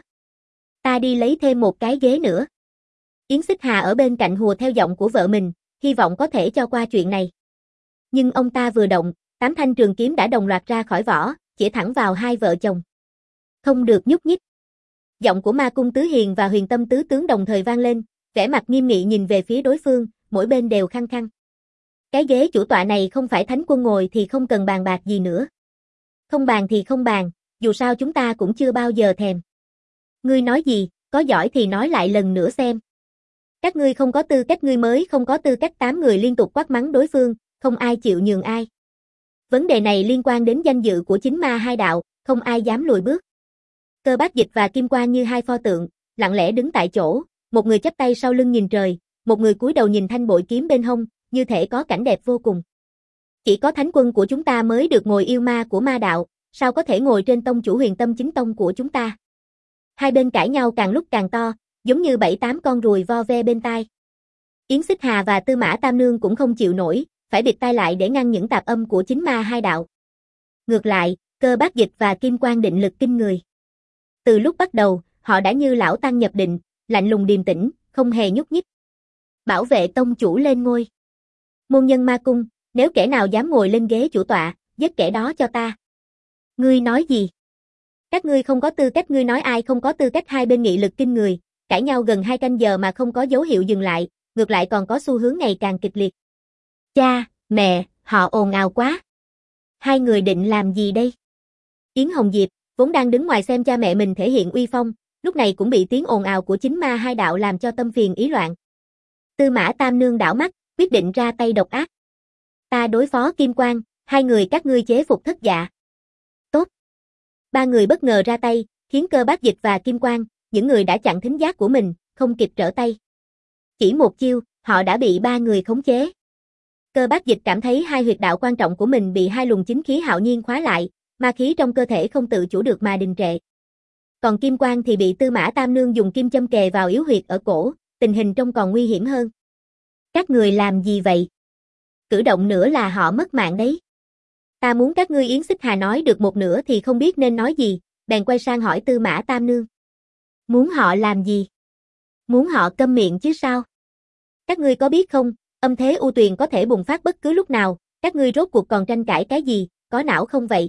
Ta đi lấy thêm một cái ghế nữa. Yến Xích Hà ở bên cạnh hùa theo giọng của vợ mình, hy vọng có thể cho qua chuyện này. Nhưng ông ta vừa động, tám thanh trường kiếm đã đồng loạt ra khỏi vỏ, chĩa thẳng vào hai vợ chồng. Không được nhúc nhích. Giọng của Ma Cung Tứ Hiền và Huyền Tâm Tứ Tướng đồng thời vang lên, vẻ mặt nghiêm nghị nhìn về phía đối phương, mỗi bên đều khăng khăng. Cái ghế chủ tọa này không phải Thánh quân ngồi thì không cần bàn bạc gì nữa. Không bàn thì không bàn, dù sao chúng ta cũng chưa bao giờ thèm. Ngươi nói gì, có giỏi thì nói lại lần nữa xem. Các ngươi không có tư cách, ngươi mới không có tư cách. Tám người liên tục quát mắng đối phương, không ai chịu nhường ai. Vấn đề này liên quan đến danh dự của chính ma hai đạo, không ai dám lùi bước. Cơ Bác Dịch và Kim Quang như hai pho tượng, lặng lẽ đứng tại chỗ, một người chắp tay sau lưng nhìn trời, một người cúi đầu nhìn thanh bội kiếm bên hông, như thể có cảnh đẹp vô cùng. Chỉ có Thánh quân của chúng ta mới được ngồi yêu ma của ma đạo, sao có thể ngồi trên tông chủ Huyền Tâm Chính Tông của chúng ta? Hai bên cãi nhau càng lúc càng to, giống như bảy tám con ruồi vo ve bên tai. Yến Xích Hà và Tư Mã Tam Nương cũng không chịu nổi, phải bịt tai lại để ngăn những tạp âm của chính ma hai đạo. Ngược lại, Cơ Bác Dịch và Kim Quang định lực kinh người. Từ lúc bắt đầu, họ đã như lão tăng nhập định, lạnh lùng điềm tĩnh, không hề nhúc nhích. Bảo vệ tông chủ lên ngôi. Môn nhân ma cung, nếu kẻ nào dám ngồi lên ghế chủ tọa, giết kẻ đó cho ta. Ngươi nói gì? Các ngươi không có tư cách, ngươi nói ai không có tư cách? Hai bên nghị lực kinh người, cãi nhau gần hai canh giờ mà không có dấu hiệu dừng lại, ngược lại còn có xu hướng ngày càng kịch liệt. Cha, mẹ, họ ồn ào quá. Hai người định làm gì đây? Yến Hồng Diệp, vốn đang đứng ngoài xem cha mẹ mình thể hiện uy phong, lúc này cũng bị tiếng ồn ào của chính ma hai đạo làm cho tâm phiền ý loạn. Tư Mã Tam Nương đảo mắt, quyết định ra tay độc ác. Ta đối phó Kim Quang, hai người các ngươi chế phục Thất Dạ. Tốt. Ba người bất ngờ ra tay, khiến Cơ Bác Dịch và Kim Quang, những người đã chặn thính giác của mình, không kịp trở tay. Chỉ một chiêu, họ đã bị ba người khống chế. Cơ Bác Dịch cảm thấy hai huyệt đạo quan trọng của mình bị hai luồng chính khí hạo nhiên khóa lại, ma khí trong cơ thể không tự chủ được mà đình trệ. Còn Kim Quang thì bị Tư Mã Tam Nương dùng kim châm kề vào yếu huyệt ở cổ, tình hình trông còn nguy hiểm hơn. Các người làm gì vậy? Cử động nữa là họ mất mạng đấy. Ta muốn các ngươi. Yến Xích Hà nói được một nửa thì không biết nên nói gì, bèn quay sang hỏi Tư Mã Tam Nương. Muốn họ làm gì? Muốn họ câm miệng chứ sao? Các ngươi có biết không, âm thế u tuyền có thể bùng phát bất cứ lúc nào, các ngươi rốt cuộc còn tranh cãi cái gì, có não không vậy?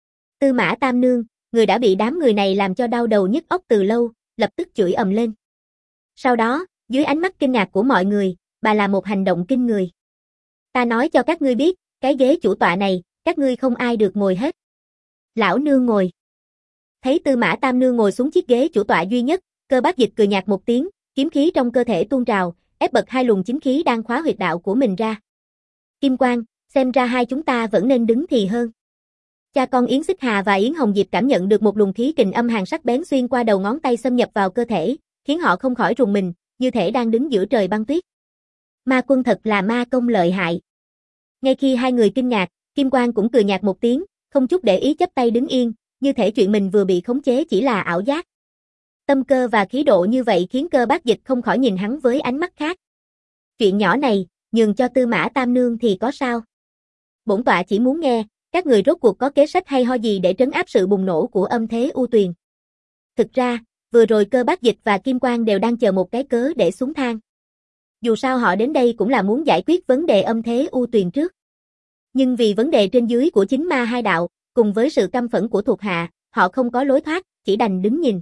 Tư Mã Tam Nương, người đã bị đám người này làm cho đau đầu nhức óc từ lâu, lập tức chửi ầm lên. Sau đó, dưới ánh mắt kinh ngạc của mọi người, bà làm một hành động kinh người. Ta nói cho các ngươi biết, cái ghế chủ tọa này, các ngươi không ai được ngồi hết. Lão nương ngồi. Thấy Tư Mã Tam Nương ngồi xuống chiếc ghế chủ tọa duy nhất, Cơ Bác Dịch cười nhạt một tiếng, kiếm khí trong cơ thể tuôn trào, ép bật hai luồng chính khí đang khóa huyệt đạo của mình ra. Kim Quang, xem ra hai chúng ta vẫn nên đứng thì hơn. Cha con Yến Xích Hà và Yến Hồng Diệp cảm nhận được một luồng khí kình âm hàn sắc bén xuyên qua đầu ngón tay xâm nhập vào cơ thể, khiến họ không khỏi rùng mình, như thể đang đứng giữa trời băng tuyết. Ma quân thật là ma công lợi hại. Ngay khi hai người kinh ngạc, Kim Quang cũng cười nhạt một tiếng, không chút để ý chắp tay đứng yên, như thể chuyện mình vừa bị khống chế chỉ là ảo giác. Tâm cơ và khí độ như vậy khiến Cơ Bác Dịch không khỏi nhìn hắn với ánh mắt khác. Chuyện nhỏ này, nhường cho Tư Mã Tam Nương thì có sao? Bổn tọa chỉ muốn nghe, các người rốt cuộc có kế sách hay ho gì để trấn áp sự bùng nổ của âm thế u tuyền. Thực ra, vừa rồi Cơ Bác Dịch và Kim Quang đều đang chờ một cái cớ để xuống thang. Dù sao họ đến đây cũng là muốn giải quyết vấn đề âm thế u tuyền trước. Nhưng vì vấn đề trên dưới của chính ma hai đạo, cùng với sự căm phẫn của thuộc hạ, họ không có lối thoát, chỉ đành đứng nhìn.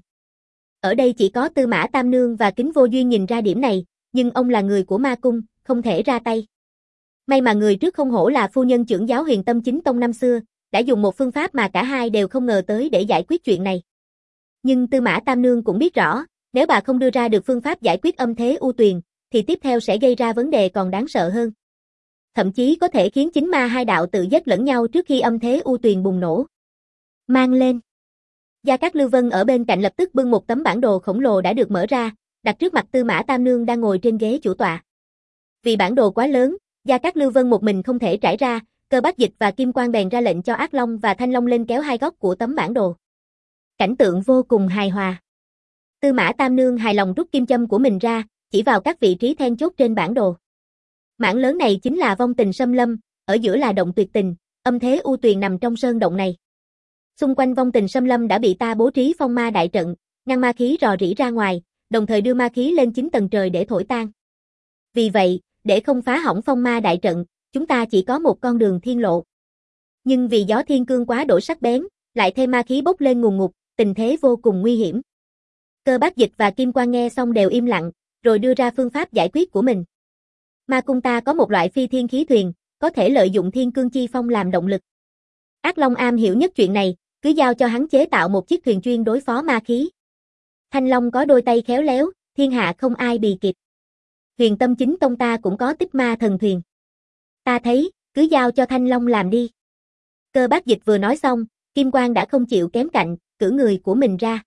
Ở đây chỉ có Tư Mã Tam Nương và Kính Vô Duyên nhìn ra điểm này, nhưng ông là người của ma cung, không thể ra tay. May mà người trước không hổ là phu nhân trưởng giáo Huyền Tâm Chính Tông năm xưa, đã dùng một phương pháp mà cả hai đều không ngờ tới để giải quyết chuyện này. Nhưng Tư Mã Tam Nương cũng biết rõ, nếu bà không đưa ra được phương pháp giải quyết âm thế u tuyền, thì tiếp theo sẽ gây ra vấn đề còn đáng sợ hơn. Thậm chí có thể khiến chính ma hai đạo tự giết lẫn nhau trước khi âm thế u tuyền bùng nổ. Mang lên. Gia Cát Lưu Vân ở bên cạnh lập tức bưng một tấm bản đồ khổng lồ đã được mở ra, đặt trước mặt Tư Mã Tam Nương đang ngồi trên ghế chủ tọa. Vì bản đồ quá lớn, Gia Cát Lưu Vân một mình không thể trải ra, Cơ Bác Dịch và Kim Quang bèn ra lệnh cho Ác Long và Thanh Long lên kéo hai góc của tấm bản đồ. Cảnh tượng vô cùng hài hòa. Tư Mã Tam Nương hài lòng rút kim châm của mình ra, chỉ vào các vị trí then chốt trên bản đồ. Mảng lớn này chính là vong tình xâm lâm, ở giữa là động tuyệt tình, âm thế u tuyền nằm trong sơn động này. Xung quanh vong tình xâm lâm đã bị ta bố trí phong ma đại trận, ngăn ma khí rò rỉ ra ngoài, đồng thời đưa ma khí lên chín tầng trời để thổi tan. Vì vậy, để không phá hỏng phong ma đại trận, chúng ta chỉ có một con đường thiên lộ. Nhưng vì gió thiên cương quá độ sắc bén, lại thêm ma khí bốc lên ngùn ngụt, tình thế vô cùng nguy hiểm. Cơ Bác Dịch và Kim Quang nghe xong đều im lặng, rồi đưa ra phương pháp giải quyết của mình. Ma cung ta có một loại phi thiên khí thuyền, có thể lợi dụng thiên cương chi phong làm động lực. Ác Long am hiểu nhất chuyện này, cứ giao cho hắn chế tạo một chiếc thuyền chuyên đối phó ma khí. Thanh Long có đôi tay khéo léo, thiên hạ không ai bì kịp. Huyền Tâm Chính Tông ta cũng có tích ma thần thuyền. Ta thấy, cứ giao cho Thanh Long làm đi. Cơ Bác Dịch vừa nói xong, Kim Quang đã không chịu kém cạnh, cử người của mình ra.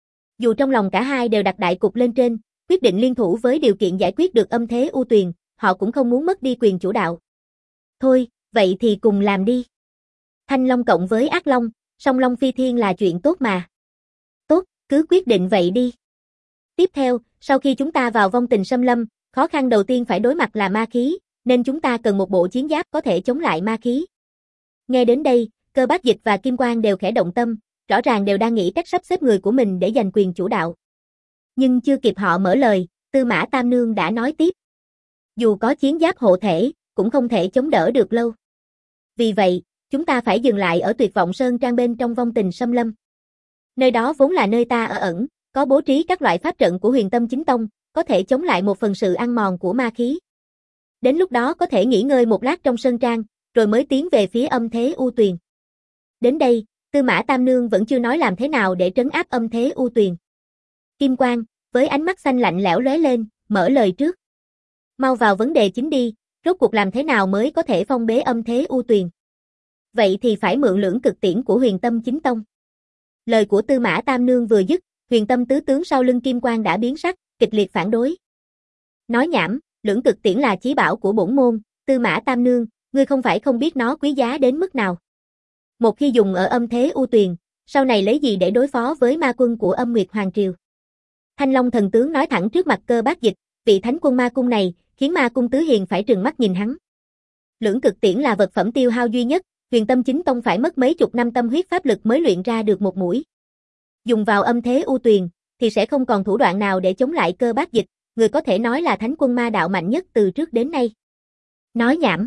Dù trong lòng cả hai đều đặt đại cục lên trên, quyết định liên thủ với điều kiện giải quyết được âm thế u tuyền, họ cũng không muốn mất đi quyền chủ đạo. Thôi, vậy thì cùng làm đi. Thanh Long cộng với Ác Long, song Long phi thiên là chuyện tốt mà. Tốt, cứ quyết định vậy đi. Tiếp theo, sau khi chúng ta vào vong tình xâm lâm, khó khăn đầu tiên phải đối mặt là ma khí, nên chúng ta cần một bộ chiến giáp có thể chống lại ma khí. Nghe đến đây, Cơ Bác Dịch và Kim Quang đều khẽ động tâm, rõ ràng đều đang nghĩ cách sắp xếp người của mình để giành quyền chủ đạo. Nhưng chưa kịp họ mở lời, Tư Mã Tam Nương đã nói tiếp. Dù có chiến giáp hộ thể, cũng không thể chống đỡ được lâu. Vì vậy, chúng ta phải dừng lại ở Tuyệt Vọng Sơn Trang bên trong vong tình xâm lâm. Nơi đó vốn là nơi ta ở ẩn, có bố trí các loại pháp trận của Huyền Tâm Chính Tông, có thể chống lại một phần sự ăn mòn của ma khí. Đến lúc đó có thể nghỉ ngơi một lát trong sơn trang, rồi mới tiến về phía âm thế u tuyền. Đến đây, Tư Mã Tam Nương vẫn chưa nói làm thế nào để trấn áp âm thế u tuyền. Kim Quang, với ánh mắt xanh lạnh lẽo lóe lên, mở lời trước. Mau vào vấn đề chính đi, rốt cuộc làm thế nào mới có thể phong bế âm thế u tuyền? Vậy thì phải mượn lưỡng cực tiễn của Huyền Tâm Chính Tông. Lời của Tư Mã Tam Nương vừa dứt, Huyền Tâm tứ tướng sau lưng Kim Quang đã biến sắc, kịch liệt phản đối. Nói nhảm, lưỡng cực tiễn là chí bảo của bổn môn, Tư Mã Tam Nương, ngươi không phải không biết nó quý giá đến mức nào. Một khi dùng ở âm thế u tuyền, sau này lấy gì để đối phó với ma quân của Âm Nguyệt Hoàng Triều? Thanh Long thần tướng nói thẳng trước mặt Cơ Bác Dịch, vị thánh quân ma cung này, khiến ma cung tứ hiền phải trừng mắt nhìn hắn. Lưỡng cực tiễn là vật phẩm tiêu hao duy nhất, Huyền Tâm Chính Tông phải mất mấy chục năm tâm huyết pháp lực mới luyện ra được một mũi. Dùng vào âm thế u tuyền, thì sẽ không còn thủ đoạn nào để chống lại Cơ Bác Dịch, người có thể nói là thánh quân ma đạo mạnh nhất từ trước đến nay. Nói nhảm.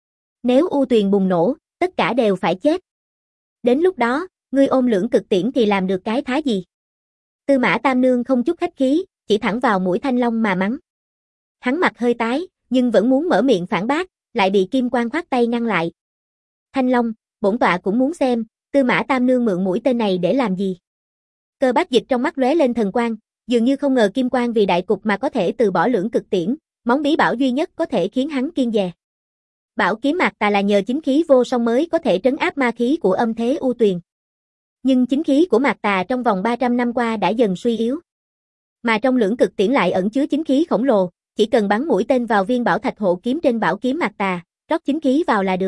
Nếu u tuyền bùng nổ, tất cả đều phải chết. Đến lúc đó, ngươi ôm lưỡng cực tiễn thì làm được cái thá gì? Tư Mã Tam Nương không chút khách khí, chỉ thẳng vào mũi Thanh Long mà mắng. Hắn mặt hơi tái, nhưng vẫn muốn mở miệng phản bác, lại bị Kim Quang khoát tay ngăn lại. Thanh Long, bổn tọa cũng muốn xem, Tư Mã Tam Nương mượn mũi tên này để làm gì? Cơ Bác Dịch trong mắt lóe lên thần quang, dường như không ngờ Kim Quang vì đại cục mà có thể từ bỏ lưỡng cực tiễn, món bí bảo duy nhất có thể khiến hắn kiêng dè. Bảo kiếm mạc tà là nhờ chính khí vô song mới có thể trấn áp ma khí của âm thế u tuyền. Nhưng chính khí của mạc tà trong vòng ba trăm năm qua đã dần suy yếu. Mà trong lưỡng cực tiễn lại ẩn chứa chính khí khổng lồ, chỉ cần bắn mũi tên vào viên bảo thạch hộ kiếm trên bảo kiếm mạc tà, rót chính khí vào là được.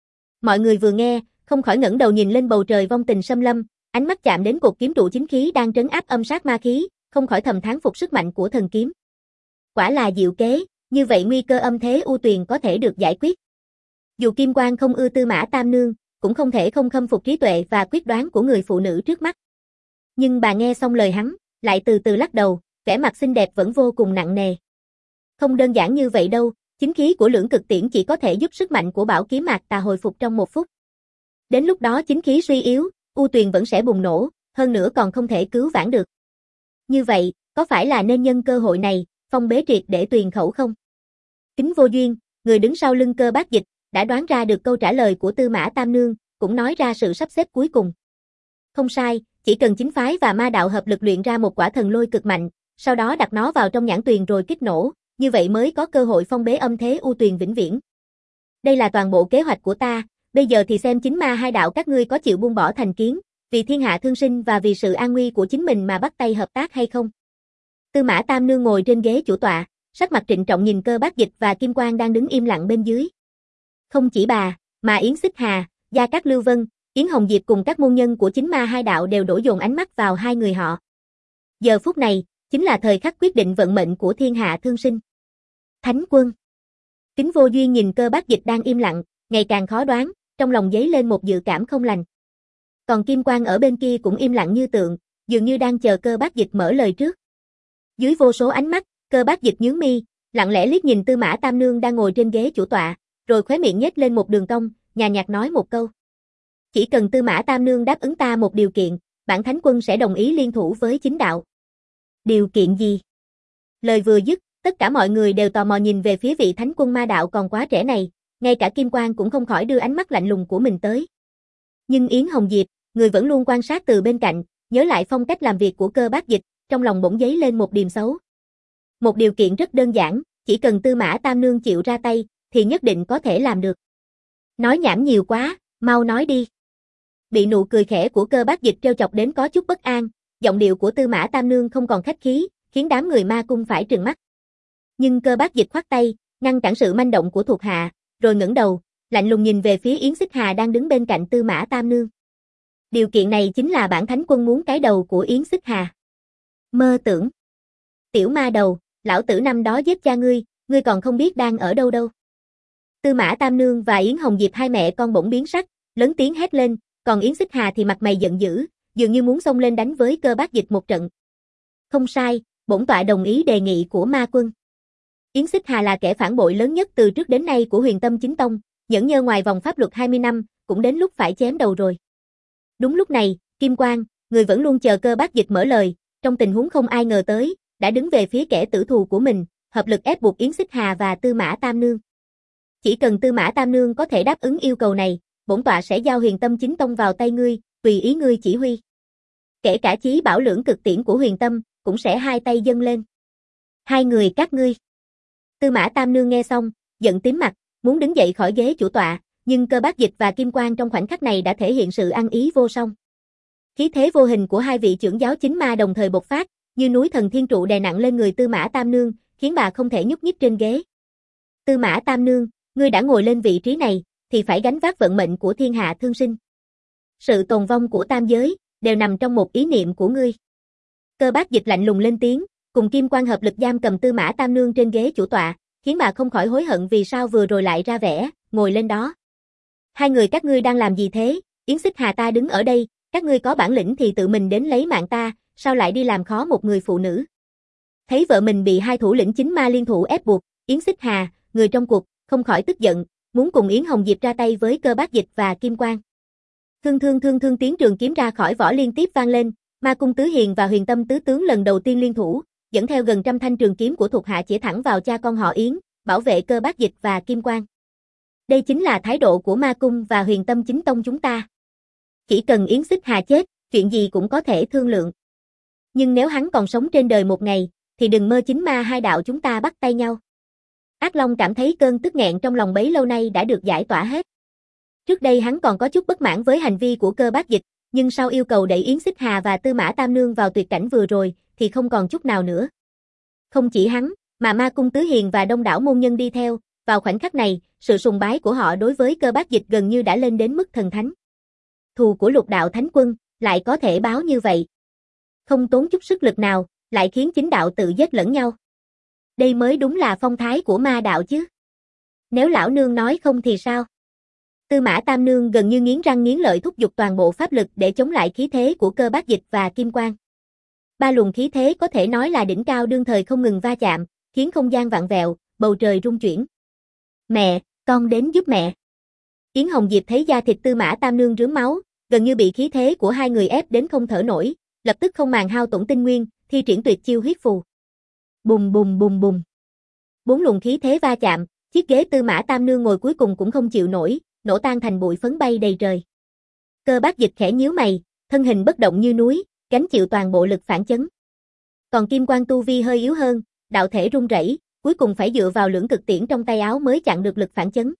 Mọi người vừa nghe, không khỏi ngẩng đầu nhìn lên bầu trời vong tình xâm lâm, ánh mắt chạm đến cột kiếm trụ chính khí đang trấn áp âm sát ma khí, không khỏi thầm thán phục sức mạnh của thần kiếm. Quả là diệu kế, như vậy nguy cơ âm thế u tuyền có thể được giải quyết. Dù Kim Quang không ưa Tư Mã Tam Nương, cũng không thể không khâm phục trí tuệ và quyết đoán của người phụ nữ trước mắt. Nhưng bà nghe xong lời hắn, lại từ từ lắc đầu, vẻ mặt xinh đẹp vẫn vô cùng nặng nề. Không đơn giản như vậy đâu, chính khí của lưỡng cực tiễn chỉ có thể giúp sức mạnh của bảo kiếm mạc tà hồi phục trong một phút. Đến lúc đó chính khí suy yếu, u tuyền vẫn sẽ bùng nổ, hơn nữa còn không thể cứu vãn được. Như vậy, có phải là nên nhân cơ hội này, phong bế triệt để tuyền khẩu không? Kính Vô Duyên, người đứng sau lưng Cơ Bác Dịch, đã đoán ra được câu trả lời của Tư Mã Tam Nương, cũng nói ra sự sắp xếp cuối cùng. Không sai, chỉ cần chính phái và ma đạo hợp lực luyện ra một quả thần lôi cực mạnh, sau đó đặt nó vào trong nhãn tuyền rồi kích nổ, như vậy mới có cơ hội phong bế âm thế u tuyền vĩnh viễn. Đây là toàn bộ kế hoạch của ta, bây giờ thì xem chính ma hai đạo các ngươi có chịu buông bỏ thành kiến, vì thiên hạ thương sinh và vì sự an nguy của chính mình mà bắt tay hợp tác hay không. Tư Mã Tam Nương ngồi trên ghế chủ tọa, sắc mặt trịnh trọng nhìn Cơ Bác Dịch và Kim Quang đang đứng im lặng bên dưới. Không chỉ bà, mà Yến Xích Hà, Gia Cát Lưu Vân, Yến Hồng Diệp cùng các môn nhân của chính ma hai đạo đều đổ dồn ánh mắt vào hai người họ. Giờ phút này, chính là thời khắc quyết định vận mệnh của thiên hạ thương sinh. Thánh quân. Kính Vô Duyên nhìn Cơ Bác Dịch đang im lặng, ngày càng khó đoán, trong lòng dấy lên một dự cảm không lành. Còn Kim Quang ở bên kia cũng im lặng như tượng, dường như đang chờ Cơ Bác Dịch mở lời trước. Dưới vô số ánh mắt, Cơ Bác Dịch nhướng mi, lặng lẽ liếc nhìn Tư Mã Tam Nương đang ngồi trên ghế chủ tọa, rồi khóe miệng nhếch lên một đường cong, nhàn nhạt nói một câu. Chỉ cần Tư Mã Tam Nương đáp ứng ta một điều kiện, bản thánh quân sẽ đồng ý liên thủ với chính đạo. Điều kiện gì? Lời vừa dứt, tất cả mọi người đều tò mò nhìn về phía vị thánh quân ma đạo còn quá trẻ này, ngay cả Kim Quang cũng không khỏi đưa ánh mắt lạnh lùng của mình tới. Nhưng Yến Hồng Diệp, người vẫn luôn quan sát từ bên cạnh, nhớ lại phong cách làm việc của Cơ Bác Dịch, trong lòng bỗng dấy lên một điềm xấu. Một điều kiện rất đơn giản, chỉ cần Tư Mã Tam Nương chịu ra tay, thì nhất định có thể làm được. Nói nhảm nhiều quá, mau nói đi. Bị nụ cười khẽ của Cơ Bác Dịch trêu chọc đến có chút bất an, giọng điệu của Tư Mã Tam Nương không còn khách khí, khiến đám người ma cung phải trừng mắt. Nhưng Cơ Bác Dịch khoát tay, ngăn cản sự manh động của thuộc hạ, rồi ngẩng đầu, lạnh lùng nhìn về phía Yến Xích Hà đang đứng bên cạnh Tư Mã Tam Nương. Điều kiện này chính là bản thánh quân muốn cái đầu của Yến Xích Hà. Mơ tưởng. Tiểu ma đầu, lão tử năm đó giết cha ngươi, ngươi còn không biết đang ở đâu đâu. Tư Mã Tam Nương và Yến Hồng Diệp hai mẹ con bỗng biến sắc, lớn tiếng hét lên, còn Yến Xích Hà thì mặt mày giận dữ, dường như muốn xông lên đánh với Cơ Bác Dịch một trận. Không sai, bổn tọa đồng ý đề nghị của ma quân. Yến Xích Hà là kẻ phản bội lớn nhất từ trước đến nay của Huyền Tâm Chính Tông, nhẫn nhơ ngoài vòng pháp luật hai mươi năm, cũng đến lúc phải chém đầu rồi. Đúng lúc này, Kim Quang, người vẫn luôn chờ Cơ Bác Dịch mở lời, trong tình huống không ai ngờ tới, đã đứng về phía kẻ tử thù của mình, hợp lực ép buộc Yến Xích Hà và Tư Mã Tam Nương. Chỉ cần Tư Mã Tam Nương có thể đáp ứng yêu cầu này, bổn tọa sẽ giao Huyền Tâm Chính Tông vào tay ngươi, tùy ý ngươi chỉ huy. Kể cả chí bảo lưỡng cực tiễn của Huyền Tâm, cũng sẽ hai tay dâng lên. Hai người các ngươi. Tư Mã Tam Nương nghe xong, giận tím mặt, muốn đứng dậy khỏi ghế chủ tọa, nhưng Cơ Bác Dịch và Kim Quang trong khoảnh khắc này đã thể hiện sự ăn ý vô song. Khí thế vô hình của hai vị trưởng giáo chính ma đồng thời bộc phát, như núi thần thiên trụ đè nặng lên người Tư Mã Tam Nương, khiến bà không thể nhúc nhích trên ghế. Tư Mã Tam Nương, ngươi đã ngồi lên vị trí này, thì phải gánh vác vận mệnh của thiên hạ thương sinh. Sự tồn vong của tam giới, đều nằm trong một ý niệm của ngươi. Cơ Bác Dịch lạnh lùng lên tiếng, cùng Kim Quang hợp lực giam cầm Tư Mã Tam Nương trên ghế chủ tọa, khiến bà không khỏi hối hận vì sao vừa rồi lại ra vẻ, ngồi lên đó. Hai người các ngươi đang làm gì thế? Yến Xích Hà ta đứng ở đây, các ngươi có bản lĩnh thì tự mình đến lấy mạng ta, sao lại đi làm khó một người phụ nữ? Thấy vợ mình bị hai thủ lĩnh chính ma liên thủ ép buộc, Yến Xích Hà, người trong cuộc, không khỏi tức giận, muốn cùng Yến Hồng Diệp ra tay với Cơ Bác Dịch và Kim Quang. Thương thương thương thương tiếng trường kiếm ra khỏi vỏ liên tiếp vang lên, Ma Cung Tứ Hiền và Huyền Tâm Tứ Tướng lần đầu tiên liên thủ, dẫn theo gần trăm thanh trường kiếm của thuộc hạ chĩa thẳng vào cha con họ Yến, bảo vệ Cơ Bác Dịch và Kim Quang. Đây chính là thái độ của Ma Cung và Huyền Tâm chính tông chúng ta. Chỉ cần Yến Xích Hà chết, chuyện gì cũng có thể thương lượng. Nhưng nếu hắn còn sống trên đời một ngày, thì đừng mơ chính ma hai đạo chúng ta bắt tay nhau. Ác Long cảm thấy cơn tức nghẹn trong lòng bấy lâu nay đã được giải tỏa hết. Trước đây hắn còn có chút bất mãn với hành vi của Cơ Bác Dịch, nhưng sau yêu cầu đẩy Yến Xích Hà và Tư Mã Tam Nương vào tuyệt cảnh vừa rồi, thì không còn chút nào nữa. Không chỉ hắn, mà Ma Cung Tứ Hiền và đông đảo môn nhân đi theo, vào khoảnh khắc này, sự sùng bái của họ đối với Cơ Bác Dịch gần như đã lên đến mức thần thánh. Thù của Lục Đạo Thánh Quân, lại có thể báo như vậy. Không tốn chút sức lực nào, lại khiến chính đạo tự giết lẫn nhau. Đây mới đúng là phong thái của ma đạo chứ. Nếu lão nương nói không thì sao? Tư Mã Tam Nương gần như nghiến răng nghiến lợi thúc giục toàn bộ pháp lực để chống lại khí thế của Cơ Bác Dịch và Kim Quang. Ba luồng khí thế có thể nói là đỉnh cao đương thời không ngừng va chạm, khiến không gian vặn vẹo, bầu trời rung chuyển. Mẹ, con đến giúp mẹ. Yến Hồng Diệp thấy da thịt Tư Mã Tam Nương rướm máu, gần như bị khí thế của hai người ép đến không thở nổi, lập tức không màng hao tổn tinh nguyên, thi triển tuyệt chiêu huyết phù. Bùng bùng bùng bùng. Bốn luồng khí thế va chạm, chiếc ghế Tư Mã Tam Nương ngồi cuối cùng cũng không chịu nổi, nổ tan thành bụi phấn bay đầy trời. Cơ Bác Dịch khẽ nhíu mày, thân hình bất động như núi, gánh chịu toàn bộ lực phản chấn. Còn Kim Quang tu vi hơi yếu hơn, đạo thể run rẩy, cuối cùng phải dựa vào lưỡng cực tiễn trong tay áo mới chặn được lực phản chấn.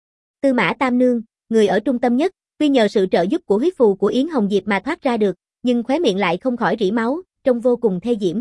Tư Mã Tam Nương, người ở trung tâm nhất, tuy nhờ sự trợ giúp của huyết phù của Yến Hồng Diệp mà thoát ra được, nhưng khóe miệng lại không khỏi rỉ máu, trông vô cùng thê diễm.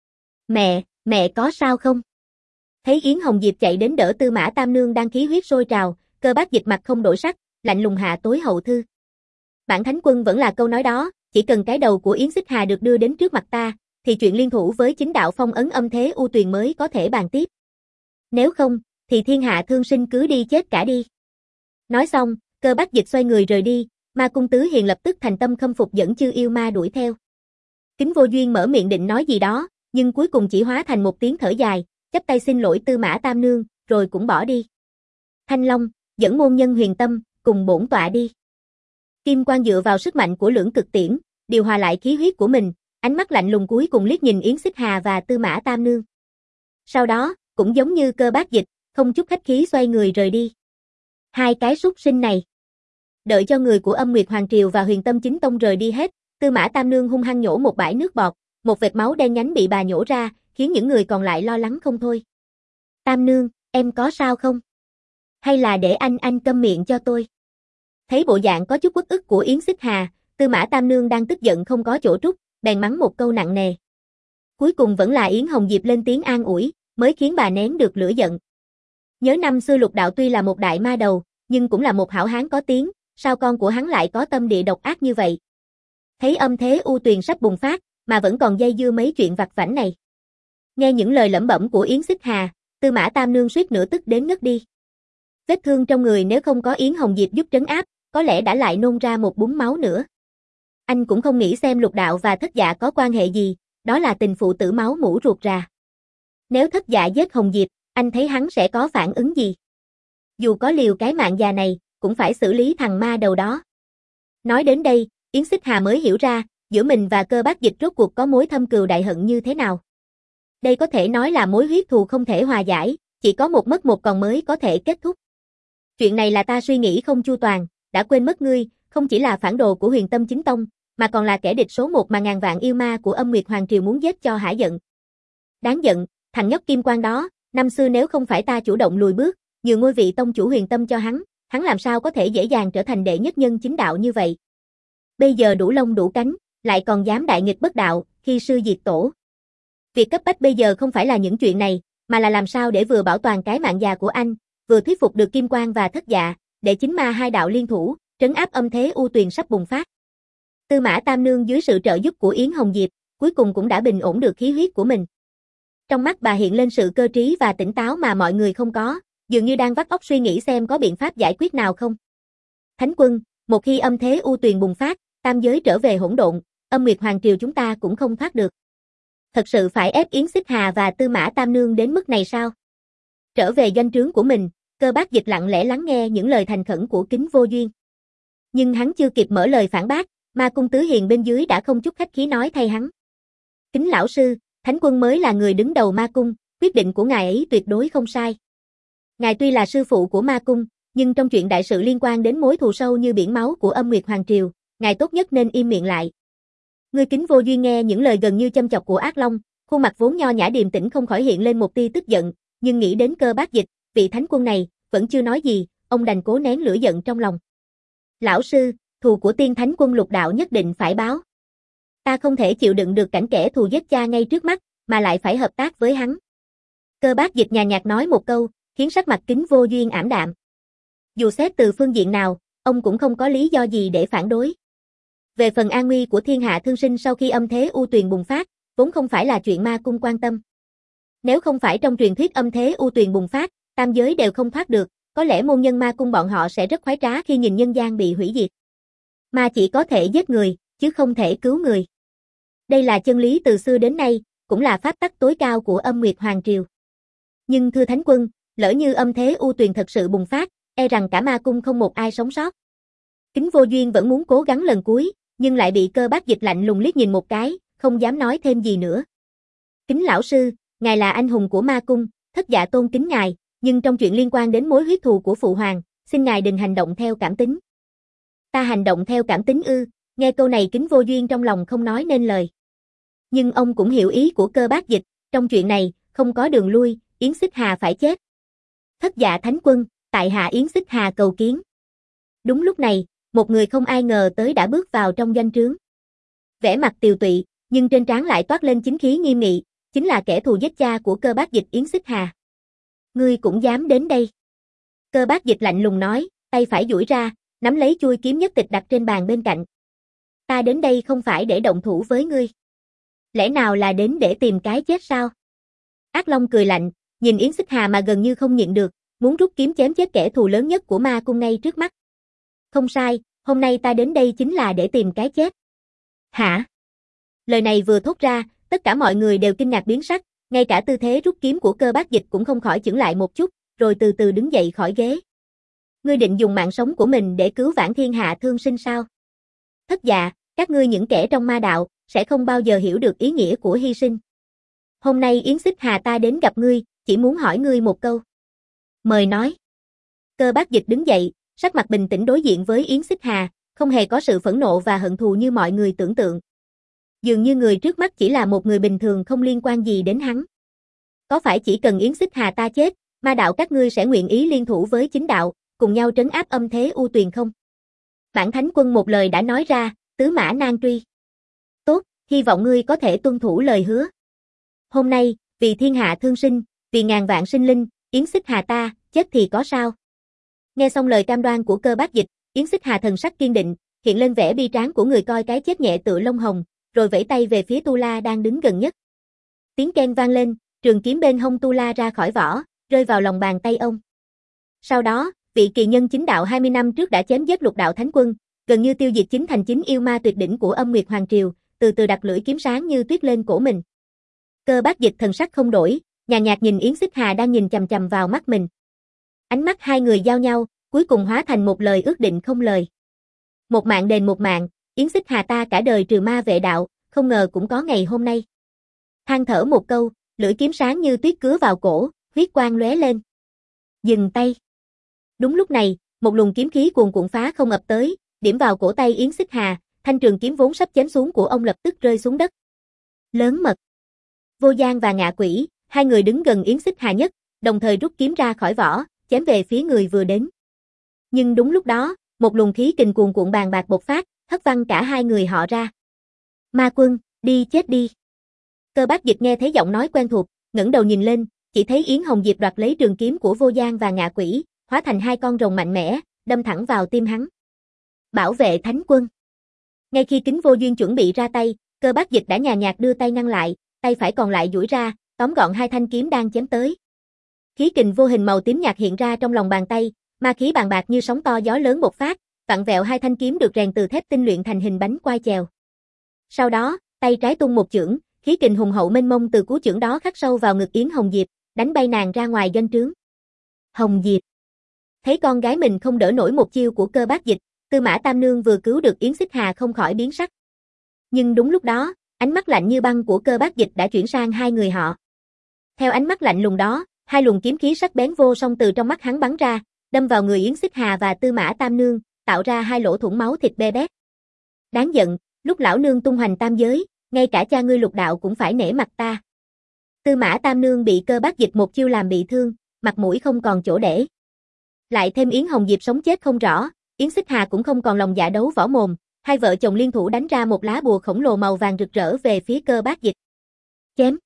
Mẹ, mẹ có sao không? Thấy Yến Hồng Diệp chạy đến đỡ Tư Mã Tam Nương đang khí huyết sôi trào, Cơ Bác Dịch mặt không đổi sắc, lạnh lùng hạ tối hậu thư. Bản thánh quân vẫn là câu nói đó, chỉ cần cái đầu của Yến Xích Hà được đưa đến trước mặt ta, thì chuyện liên thủ với chính đạo phong ấn âm thế u tuyền mới có thể bàn tiếp. Nếu không, thì thiên hạ thương sinh cứ đi chết cả đi. Nói xong, Cơ Bác Dịch xoay người rời đi, Ma Cung Tứ Hiền lập tức thành tâm khâm phục dẫn chư yêu ma đuổi theo. Kính Vô Duyên mở miệng định nói gì đó, nhưng cuối cùng chỉ hóa thành một tiếng thở dài, chắp tay xin lỗi Tư Mã Tam Nương, rồi cũng bỏ đi. Thanh Long, dẫn môn nhân Huyền Tâm, cùng bổn tọa đi. Kim Quang dựa vào sức mạnh của lưỡng cực tiễn, điều hòa lại khí huyết của mình, ánh mắt lạnh lùng cuối cùng liếc nhìn Yến Xích Hà và Tư Mã Tam Nương. Sau đó, cũng giống như Cơ Bác Dịch, không chút khách khí xoay người rời đi. Hai cái súc sinh này. Đợi cho người của Âm Nguyệt Hoàng Triều và Huyền Tâm Chính Tông rời đi hết, Tư Mã Tam Nương hung hăng nhổ một bãi nước bọt, một vệt máu đen nhánh bị bà nhổ ra, khiến những người còn lại lo lắng không thôi. Tam Nương, em có sao không? Hay là để anh anh câm miệng cho tôi? Thấy bộ dạng có chút uất ức của Yến Xích Hà, Tư Mã Tam Nương đang tức giận không có chỗ trút, bèn mắng một câu nặng nề. Cuối cùng vẫn là Yến Hồng Diệp lên tiếng an ủi, mới khiến bà nén được lửa giận. Nhớ năm xưa Lục Đạo tuy là một đại ma đầu, nhưng cũng là một hảo hán có tiếng, sao con của hắn lại có tâm địa độc ác như vậy? Thấy âm thế u tuyền sắp bùng phát, mà vẫn còn dây dưa mấy chuyện vặt vãnh này. Nghe những lời lẩm bẩm của Yến Xích Hà, Tư Mã Tam Nương suýt nữa tức đến ngất đi. Vết thương trong người nếu không có Yến Hồng Diệp giúp trấn áp, có lẽ đã lại nôn ra một búng máu nữa. Anh cũng không nghĩ xem Lục Đạo và Thất Dạ có quan hệ gì, đó là tình phụ tử máu mủ ruột rà. Nếu Thất Dạ giết Hồng Diệp, anh thấy hắn sẽ có phản ứng gì? Dù có liều cái mạng già này, cũng phải xử lý thằng ma đầu đó. Nói đến đây, Yến Xích Hà mới hiểu ra, giữa mình và Cơ Bác Dịch rốt cuộc có mối thâm cừu đại hận như thế nào. Đây có thể nói là mối huyết thù không thể hòa giải, chỉ có một mất một còn mới có thể kết thúc. Chuyện này là ta suy nghĩ không chu toàn, đã quên mất ngươi, không chỉ là phản đồ của Huyền Tâm Chính Tông, mà còn là kẻ địch số một mà ngàn vạn yêu ma của Âm Nguyệt Hoàng Triều muốn giết cho hả giận. Đáng giận, thằng nhóc kim quan đó, năm xưa nếu không phải ta chủ động lùi bước, nhường ngôi vị tông chủ Huyền Tâm cho hắn, hắn làm sao có thể dễ dàng trở thành đệ nhất nhân chính đạo như vậy. Bây giờ đủ lông đủ cánh, lại còn dám đại nghịch bất đạo, khi sư diệt tổ. Việc cấp bách bây giờ không phải là những chuyện này, mà là làm sao để vừa bảo toàn cái mạng già của anh, vừa thuyết phục được Kim Quang và Thất Dạ, để chính ma hai đạo liên thủ, trấn áp âm thế u tuyền sắp bùng phát. Tư Mã Tam Nương dưới sự trợ giúp của Yến Hồng Diệp, cuối cùng cũng đã bình ổn được khí huyết của mình. Trong mắt bà hiện lên sự cơ trí và tỉnh táo mà mọi người không có, dường như đang vắt óc suy nghĩ xem có biện pháp giải quyết nào không. Thánh Quân, một khi âm thế u tuyền bùng phát, tam giới trở về hỗn độn, Âm Nguyệt Hoàng Triều chúng ta cũng không thoát được. Thật sự phải ép Yến Xích Hà và Tư Mã Tam Nương đến mức này sao? Trở về doanh trướng của mình, Cơ Bác Dịch lặng lẽ lắng nghe những lời thành khẩn của Kính Vô Duyên. Nhưng hắn chưa kịp mở lời phản bác, Ma Cung Tứ Hiền bên dưới đã không chút khách khí nói thay hắn. Kính lão sư, Thánh Quân mới là người đứng đầu Ma Cung, quyết định của ngài ấy tuyệt đối không sai. Ngài tuy là sư phụ của Ma Cung, nhưng trong chuyện đại sự liên quan đến mối thù sâu như biển máu của Âm Nguyệt Hoàng Triều, ngài tốt nhất nên im miệng lại. Ngươi Kính Vô Duyên nghe những lời gần như châm chọc của Ác Long, khuôn mặt vốn nho nhã điềm tĩnh không khỏi hiện lên một tia tức giận, nhưng nghĩ đến Cơ Bác Dịch, vị Thánh Quân này, vẫn chưa nói gì, ông đành cố nén lửa giận trong lòng. Lão sư, thù của Tiên Thánh Quân Lục Đạo nhất định phải báo. Ta không thể chịu đựng được cảnh kẻ thù giết cha ngay trước mắt, mà lại phải hợp tác với hắn. Cơ Bác Dịch nhàn nhạt nói một câu, khiến sắc mặt Kính Vô Duyên ảm đạm. Dù xét từ phương diện nào, ông cũng không có lý do gì để phản đối. Về phần an nguy của thiên hạ thương sinh sau khi âm thế u tuyền bùng phát, vốn không phải là chuyện Ma Cung quan tâm. Nếu không phải trong truyền thuyết âm thế u tuyền bùng phát, tam giới đều không thoát được, có lẽ môn nhân Ma Cung bọn họ sẽ rất khoái trá khi nhìn nhân gian bị hủy diệt. Ma chỉ có thể giết người, chứ không thể cứu người. Đây là chân lý từ xưa đến nay, cũng là pháp tắc tối cao của Âm Nguyệt Hoàng Triều. Nhưng thưa Thánh Quân, lỡ như âm thế u tuyền thật sự bùng phát, e rằng cả Ma Cung không một ai sống sót. Kính Vô Duyên vẫn muốn cố gắng lần cuối, nhưng lại bị Cơ Bác Dịch lạnh lùng liếc nhìn một cái, không dám nói thêm gì nữa. Kính lão sư, ngài là anh hùng của Ma Cung, Thất Dạ tôn kính ngài, nhưng trong chuyện liên quan đến mối huyết thù của phụ hoàng, xin ngài đừng hành động theo cảm tính. Ta hành động theo cảm tính ư? Nghe câu này Kính Vô Duyên trong lòng không nói nên lời. Nhưng ông cũng hiểu ý của Cơ Bác Dịch, trong chuyện này, không có đường lui, Yến Xích Hà phải chết. Thất Dạ Thánh Quân, tại hạ Yến Xích Hà cầu kiến. Đúng lúc này, một người không ai ngờ tới đã bước vào trong doanh trướng. Vẻ mặt tiều tụy, nhưng trên trán lại toát lên chính khí nghiêm nghị, chính là kẻ thù giết cha của Cơ Bác Dịch Yến Xích Hà. Ngươi cũng dám đến đây? Cơ Bác Dịch lạnh lùng nói, tay phải duỗi ra, nắm lấy chuôi kiếm nhất tịch đặt trên bàn bên cạnh. Ta đến đây không phải để động thủ với ngươi. Lẽ nào là đến để tìm cái chết sao? Ác Long cười lạnh, nhìn Yến Xích Hà mà gần như không nhịn được, muốn rút kiếm chém chết kẻ thù lớn nhất của Ma Cung ngay trước mắt. Không sai, hôm nay ta đến đây chính là để tìm cái chết. Hả? Lời này vừa thốt ra, tất cả mọi người đều kinh ngạc biến sắc, ngay cả tư thế rút kiếm của Cơ Bác Dịch cũng không khỏi chững lại một chút, rồi từ từ đứng dậy khỏi ghế. Ngươi định dùng mạng sống của mình để cứu vãn thiên hạ thương sinh sao? Thất Dạ, các ngươi những kẻ trong ma đạo, sẽ không bao giờ hiểu được ý nghĩa của hy sinh. Hôm nay Yến Xích Hà ta đến gặp ngươi, chỉ muốn hỏi ngươi một câu. Mời nói. Cơ Bác Dịch đứng dậy, sắc mặt bình tĩnh đối diện với Yến Xích Hà, không hề có sự phẫn nộ và hận thù như mọi người tưởng tượng. Dường như người trước mắt chỉ là một người bình thường không liên quan gì đến hắn. Có phải chỉ cần Yến Xích Hà ta chết, ma đạo các ngươi sẽ nguyện ý liên thủ với chính đạo, cùng nhau trấn áp âm thế u tuyền không? Bản Thánh Quân một lời đã nói ra, tứ mã nan truy. Tốt, hy vọng ngươi có thể tuân thủ lời hứa. Hôm nay, vì thiên hạ thương sinh, vì ngàn vạn sinh linh, Yến Xích Hà ta, chết thì có sao? Nghe xong lời cam đoan của Cơ Bác Dịch, Yến Xích Hà thần sắc kiên định, hiện lên vẻ bi tráng của người coi cái chết nhẹ tựa lông hồng, rồi vẫy tay về phía Tu La đang đứng gần nhất. Tiếng keng vang lên, trường kiếm bên hông Tu La ra khỏi vỏ, rơi vào lòng bàn tay ông. Sau đó, vị kỳ nhân chính đạo hai mươi năm trước đã chém giết Lục Đạo Thánh Quân, gần như tiêu diệt chính thành chính yêu ma tuyệt đỉnh của Âm Nguyệt Hoàng Triều, từ từ đặt lưỡi kiếm sáng như tuyết lên cổ mình. Cơ Bác Dịch thần sắc không đổi, nhàn nhạt nhìn Yến Xích Hà đang nhìn chằm chằm vào mắt mình. Ánh mắt hai người giao nhau, cuối cùng hóa thành một lời ước định không lời. Một mạng đền một mạng, Yến Xích Hà ta cả đời trừ ma vệ đạo, không ngờ cũng có ngày hôm nay. Than thở một câu, lưỡi kiếm sáng như tuyết cứa vào cổ, huyết quang lóe lên. Dừng tay. Đúng lúc này, một luồng kiếm khí cuồn cuộn phá không ập tới, điểm vào cổ tay Yến Xích Hà, thanh trường kiếm vốn sắp chém xuống của ông lập tức rơi xuống đất. Lớn mật. Vô Giang và Ngạ Quỷ, hai người đứng gần Yến Xích Hà nhất, đồng thời rút kiếm ra khỏi vỏ, chém về phía người vừa đến. Nhưng đúng lúc đó, một luồng khí kình cuồn cuộn bàn bạc bộc phát, hất văng cả hai người họ ra. Ma Quân, đi chết đi. Cơ Bác Dịch nghe thấy giọng nói quen thuộc, ngẩng đầu nhìn lên, chỉ thấy Yến Hồng Diệp đoạt lấy trường kiếm của Vô Giang và Ngạ Quỷ, hóa thành hai con rồng mạnh mẽ, đâm thẳng vào tim hắn. Bảo vệ Thánh Quân. Ngay khi Kính Vô Duyên chuẩn bị ra tay, Cơ Bác Dịch đã nhàn nhạt đưa tay ngăn lại, tay phải còn lại duỗi ra, tóm gọn hai thanh kiếm đang chém tới. Khí kình vô hình màu tím nhạt hiện ra trong lòng bàn tay, ma khí bàn bạc như sóng to gió lớn bộc phát, vặn vẹo hai thanh kiếm được rèn từ thép tinh luyện thành hình bánh quai chèo. Sau đó, tay trái tung một chưởng, khí kình hùng hậu mênh mông từ cú chưởng đó khắc sâu vào ngực Yến Hồng Diệp, đánh bay nàng ra ngoài doanh trướng. Hồng Diệp. Thấy con gái mình không đỡ nổi một chiêu của Cơ Bác Dịch, Tư Mã Tam Nương vừa cứu được Yến Xích Hà không khỏi biến sắc. Nhưng đúng lúc đó, ánh mắt lạnh như băng của Cơ Bác Dịch đã chuyển sang hai người họ. Theo ánh mắt lạnh lùng đó, hai luồng kiếm khí sắc bén vô song từ trong mắt hắn bắn ra, đâm vào người Yến Xích Hà và Tư Mã Tam Nương, tạo ra hai lỗ thủng máu thịt be bét. Đáng giận, lúc lão nương tung hoành tam giới, ngay cả cha ngươi Lục Đạo cũng phải nể mặt ta. Tư Mã Tam Nương bị Cơ Bác Dịch một chiêu làm bị thương, mặt mũi không còn chỗ để. Lại thêm Yến Hồng Diệp sống chết không rõ, Yến Xích Hà cũng không còn lòng dạ đấu võ mồm, hai vợ chồng liên thủ đánh ra một lá bùa khổng lồ màu vàng rực rỡ về phía Cơ Bác Dịch. Chém.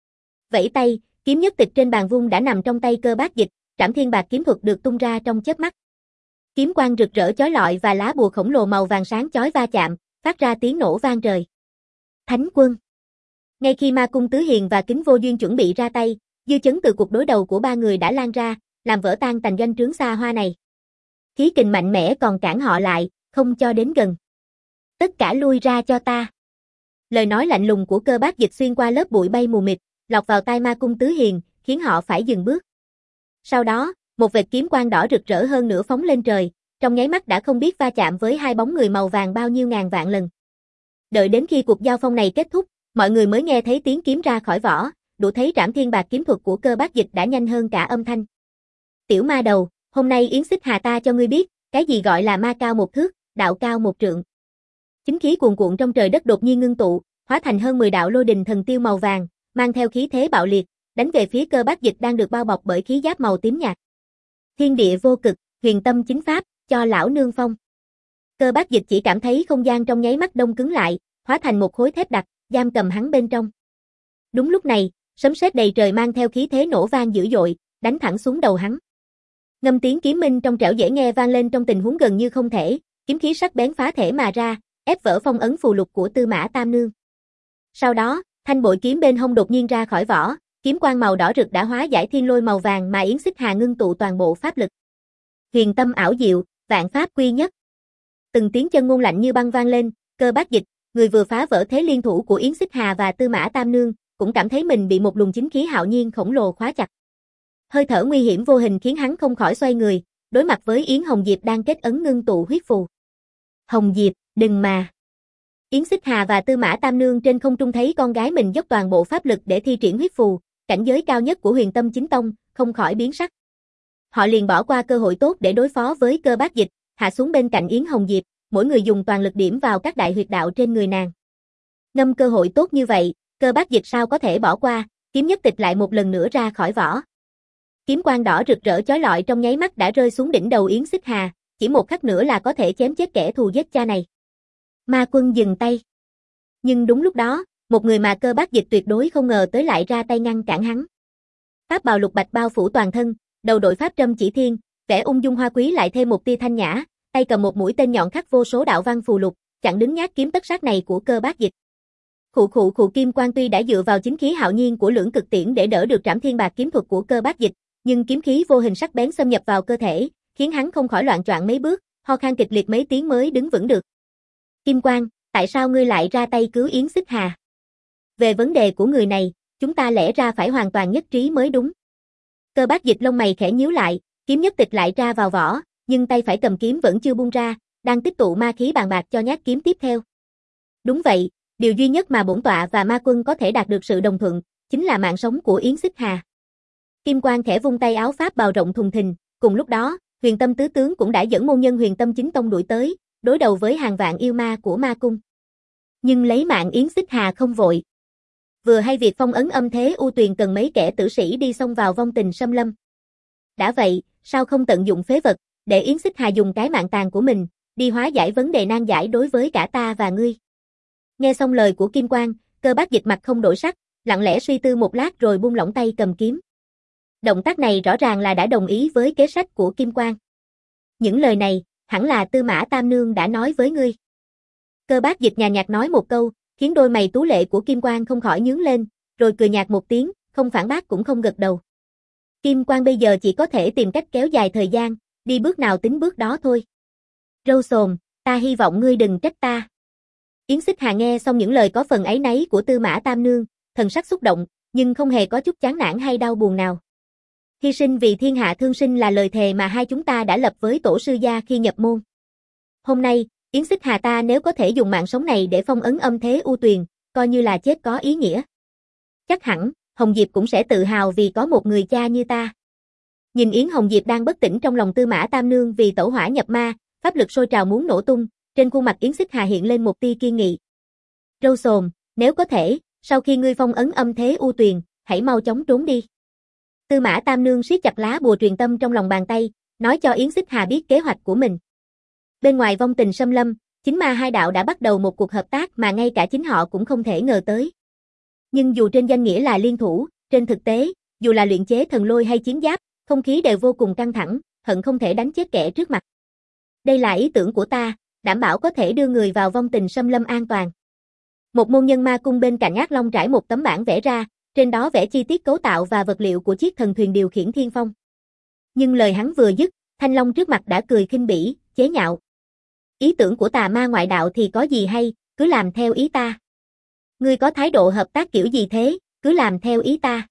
Vẫy tay, kiếm nhất tịch trên bàn vung đã nằm trong tay Cơ Bác Dịch, Trảm Thiên Bạc kiếm thuật được tung ra trong chớp mắt. Kiếm quang rực rỡ chói lọi và lá bùa khổng lồ màu vàng sáng chói va chạm, phát ra tiếng nổ vang trời. Thánh Quân. Ngay khi Ma Cung Tứ Hiền và Kính Vô Duyên chuẩn bị ra tay, dư chấn từ cuộc đối đầu của ba người đã lan ra, làm vỡ tan tành doanh trướng xa hoa này. Khí kình mạnh mẽ còn cản họ lại, không cho đến gần. Tất cả lui ra cho ta. Lời nói lạnh lùng của Cơ Bác Dịch xuyên qua lớp bụi bay mù mịt, lọt vào tai Ma Cung Tứ Hiền, khiến họ phải dừng bước. Sau đó, một vệt kiếm quang đỏ rực rỡ hơn nữa phóng lên trời, trong nháy mắt đã không biết va chạm với hai bóng người màu vàng bao nhiêu ngàn vạn lần. Đợi đến khi cuộc giao phong này kết thúc, mọi người mới nghe thấy tiếng kiếm ra khỏi vỏ, đủ thấy Trảm Thiên Bạc kiếm thuật của Cơ Bác Dịch đã nhanh hơn cả âm thanh. Tiểu ma đầu, hôm nay Yến Xích Hà ta cho ngươi biết, cái gì gọi là ma cao một thước, đạo cao một trượng. Chính khí cuồn cuộn trong trời đất đột nhiên ngưng tụ, hóa thành hơn mười đạo lôi đình thần tiêu màu vàng, mang theo khí thế bạo liệt, đánh về phía Cơ Bác Dịch đang được bao bọc bởi khí giáp màu tím nhạt. Thiên địa vô cực, huyền tâm chính pháp, cho lão nương phong. Cơ Bác Dịch chỉ cảm thấy không gian trong nháy mắt đông cứng lại, hóa thành một khối thép đặc, giam cầm hắn bên trong. Đúng lúc này, sấm sét đầy trời mang theo khí thế nổ vang dữ dội, đánh thẳng xuống đầu hắn. Ngâm tiếng kiếm minh trong trẻo dễ nghe vang lên trong tình huống gần như không thể, kiếm khí sắc bén phá thể mà ra, ép vỡ phong ấn phù lục của Tư Mã Tam Nương. Sau đó, thanh bội kiếm bên hông đột nhiên ra khỏi vỏ, kiếm quang màu đỏ rực đã hóa giải thiên lôi màu vàng mà Yến Xích Hà ngưng tụ toàn bộ pháp lực. Huyền tâm ảo diệu, vạn pháp quy nhất. Từng tiếng chân ngôn lạnh như băng vang lên, Cơ Bác Dịch, người vừa phá vỡ thế liên thủ của Yến Xích Hà và Tư Mã Tam Nương, cũng cảm thấy mình bị một luồng chính khí hạo nhiên khổng lồ khóa chặt. Hơi thở nguy hiểm vô hình khiến hắn không khỏi xoay người, đối mặt với Yến Hồng Diệp đang kết ấn ngưng tụ huyết phù. Hồng Diệp, đừng mà. Yến Xích Hà và Tư Mã Tam Nương trên không trung thấy con gái mình dốc toàn bộ pháp lực để thi triển huyết phù, cảnh giới cao nhất của Huyền Tâm Chính Tông, không khỏi biến sắc. Họ liền bỏ qua cơ hội tốt để đối phó với Cơ Bác Dịch, hạ xuống bên cạnh Yến Hồng Diệp, mỗi người dùng toàn lực điểm vào các đại huyệt đạo trên người nàng. Ngâm cơ hội tốt như vậy, Cơ Bác Dịch sao có thể bỏ qua, kiếm nhất tịch lại một lần nữa ra khỏi vỏ. Kiếm quang đỏ rực rỡ chói lọi trong nháy mắt đã rơi xuống đỉnh đầu Yến Xích Hà, chỉ một khắc nữa là có thể chém chết kẻ thù giết cha này. Ma Quân dừng tay. Nhưng đúng lúc đó, một người mà Cơ Bác Dịch tuyệt đối không ngờ tới lại ra tay ngăn cản hắn. Pháp bào lục bạch bao phủ toàn thân, đầu đội pháp trâm chỉ thiên, vẻ ung dung hoa quý lại thêm một tia thanh nhã, tay cầm một mũi tên nhọn khắc vô số đạo văn phù lục, chặn đứng nhát kiếm tất sát này của Cơ Bác Dịch. Khụ khụ khụ kim quang tuy đã dựa vào chính khí hạo nhiên của lưỡng cực tiễn để đỡ được Trảm Thiên Bạc kiếm thuật của Cơ Bác Dịch, nhưng kiếm khí vô hình sắc bén xâm nhập vào cơ thể, khiến hắn không khỏi loạn choạng mấy bước, ho khan kịch liệt mấy tiếng mới đứng vững được. Kim Quang, tại sao ngươi lại ra tay cứu Yến Xích Hà? Về vấn đề của người này, chúng ta lẽ ra phải hoàn toàn nhất trí mới đúng. Cơ Bác Dịch lông mày khẽ nhíu lại, kiếm nhất tịch lại ra vào vỏ, nhưng tay phải cầm kiếm vẫn chưa buông ra, đang tích tụ ma khí bàn bạc cho nhát kiếm tiếp theo. Đúng vậy, điều duy nhất mà bổn tọa và Ma Quân có thể đạt được sự đồng thuận, chính là mạng sống của Yến Xích Hà. Kim Quang khẽ vung tay áo pháp bào rộng thùng thình, cùng lúc đó, Huyền Tâm tứ tướng cũng đã dẫn môn nhân Huyền Tâm Chính Tông đuổi tới, đối đầu với hàng vạn yêu ma của ma cung. Nhưng lấy mạng Yến Xích Hà không vội. Vừa hay việc phong ấn âm thế u tuyền cần mấy kẻ tử sĩ đi xông vào vong tình xâm lâm. Đã vậy, sao không tận dụng phế vật, để Yến Xích Hà dùng cái mạng tàn của mình, đi hóa giải vấn đề nan giải đối với cả ta và ngươi. Nghe xong lời của Kim Quang, Cơ Bác Dịch mặt không đổi sắc, lặng lẽ suy tư một lát rồi buông lỏng tay cầm kiếm. Động tác này rõ ràng là đã đồng ý với kế sách của Kim Quang. Những lời này, hẳn là Tư Mã Tam Nương đã nói với ngươi. Cơ Bác Dịch nhàn nhạt nói một câu, khiến đôi mày tú lệ của Kim Quang không khỏi nhướng lên, rồi cười nhạt một tiếng, không phản bác cũng không gật đầu. Kim Quang bây giờ chỉ có thể tìm cách kéo dài thời gian, đi bước nào tính bước đó thôi. Râu xồm, ta hy vọng ngươi đừng trách ta. Yến Xích Hà nghe xong những lời có phần áy náy của Tư Mã Tam Nương, thần sắc xúc động, nhưng không hề có chút chán nản hay đau buồn nào. Hy sinh vì thiên hạ thương sinh là lời thề mà hai chúng ta đã lập với tổ sư gia khi nhập môn. Hôm nay, Yến Xích Hà ta nếu có thể dùng mạng sống này để phong ấn âm thế u tuyền, coi như là chết có ý nghĩa. Chắc hẳn, Hồng Diệp cũng sẽ tự hào vì có một người cha như ta. Nhìn Yến Hồng Diệp đang bất tỉnh trong lòng Tư Mã Tam Nương vì tẩu hỏa nhập ma, pháp lực sôi trào muốn nổ tung, trên khuôn mặt Yến Xích Hà hiện lên một tia kiên nghị. Râu xồm, nếu có thể, sau khi ngươi phong ấn âm thế u tuyền, hãy mau chóng trốn đi. Tư Mã Tam Nương siết chặt lá bùa truyền tâm trong lòng bàn tay, nói cho Yến Xích Hà biết kế hoạch của mình. Bên ngoài vong tình xâm lâm, chính ma hai đạo đã bắt đầu một cuộc hợp tác mà ngay cả chính họ cũng không thể ngờ tới. Nhưng dù trên danh nghĩa là liên thủ, trên thực tế, dù là luyện chế thần lôi hay chiến giáp, không khí đều vô cùng căng thẳng, hận không thể đánh chết kẻ trước mặt. Đây là ý tưởng của ta, đảm bảo có thể đưa người vào vong tình xâm lâm an toàn. Một môn nhân ma cung bên cạnh Ác Long trải một tấm bảng vẽ ra, trên đó vẽ chi tiết cấu tạo và vật liệu của chiếc thần thuyền điều khiển thiên phong. Nhưng lời hắn vừa dứt, Thanh Long trước mặt đã cười khinh bỉ, chế nhạo. Ý tưởng của tà ma ngoại đạo thì có gì hay, cứ làm theo ý ta. Ngươi có thái độ hợp tác kiểu gì thế, cứ làm theo ý ta.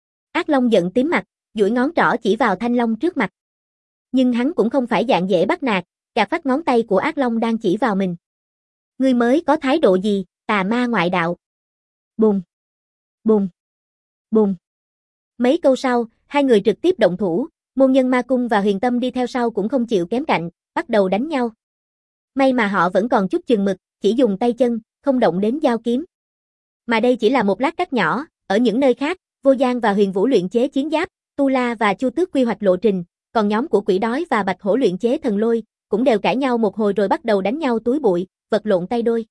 Ác Long giận tím mặt, duỗi ngón trỏ chỉ vào Thanh Long trước mặt. Nhưng hắn cũng không phải dạng dễ bắt nạt, gạt phách ngón tay của Ác Long đang chỉ vào mình. Ngươi mới có thái độ gì, tà ma ngoại đạo. Bùng, bùng, bùng. Mấy câu sau, hai người trực tiếp động thủ, môn nhân ma cung và Huyền Tâm đi theo sau cũng không chịu kém cạnh, bắt đầu đánh nhau. May mà họ vẫn còn chút chừng mực, chỉ dùng tay chân, không động đến dao kiếm. Mà đây chỉ là một lát cắt nhỏ, ở những nơi khác, Vô Giang và Huyền Vũ luyện chế chiến giáp, Tu La và Chu Tước quy hoạch lộ trình, còn nhóm của Quỷ Đói và Bạch Hổ luyện chế thần lôi, cũng đều cãi nhau một hồi rồi bắt đầu đánh nhau túi bụi, vật lộn tay đôi.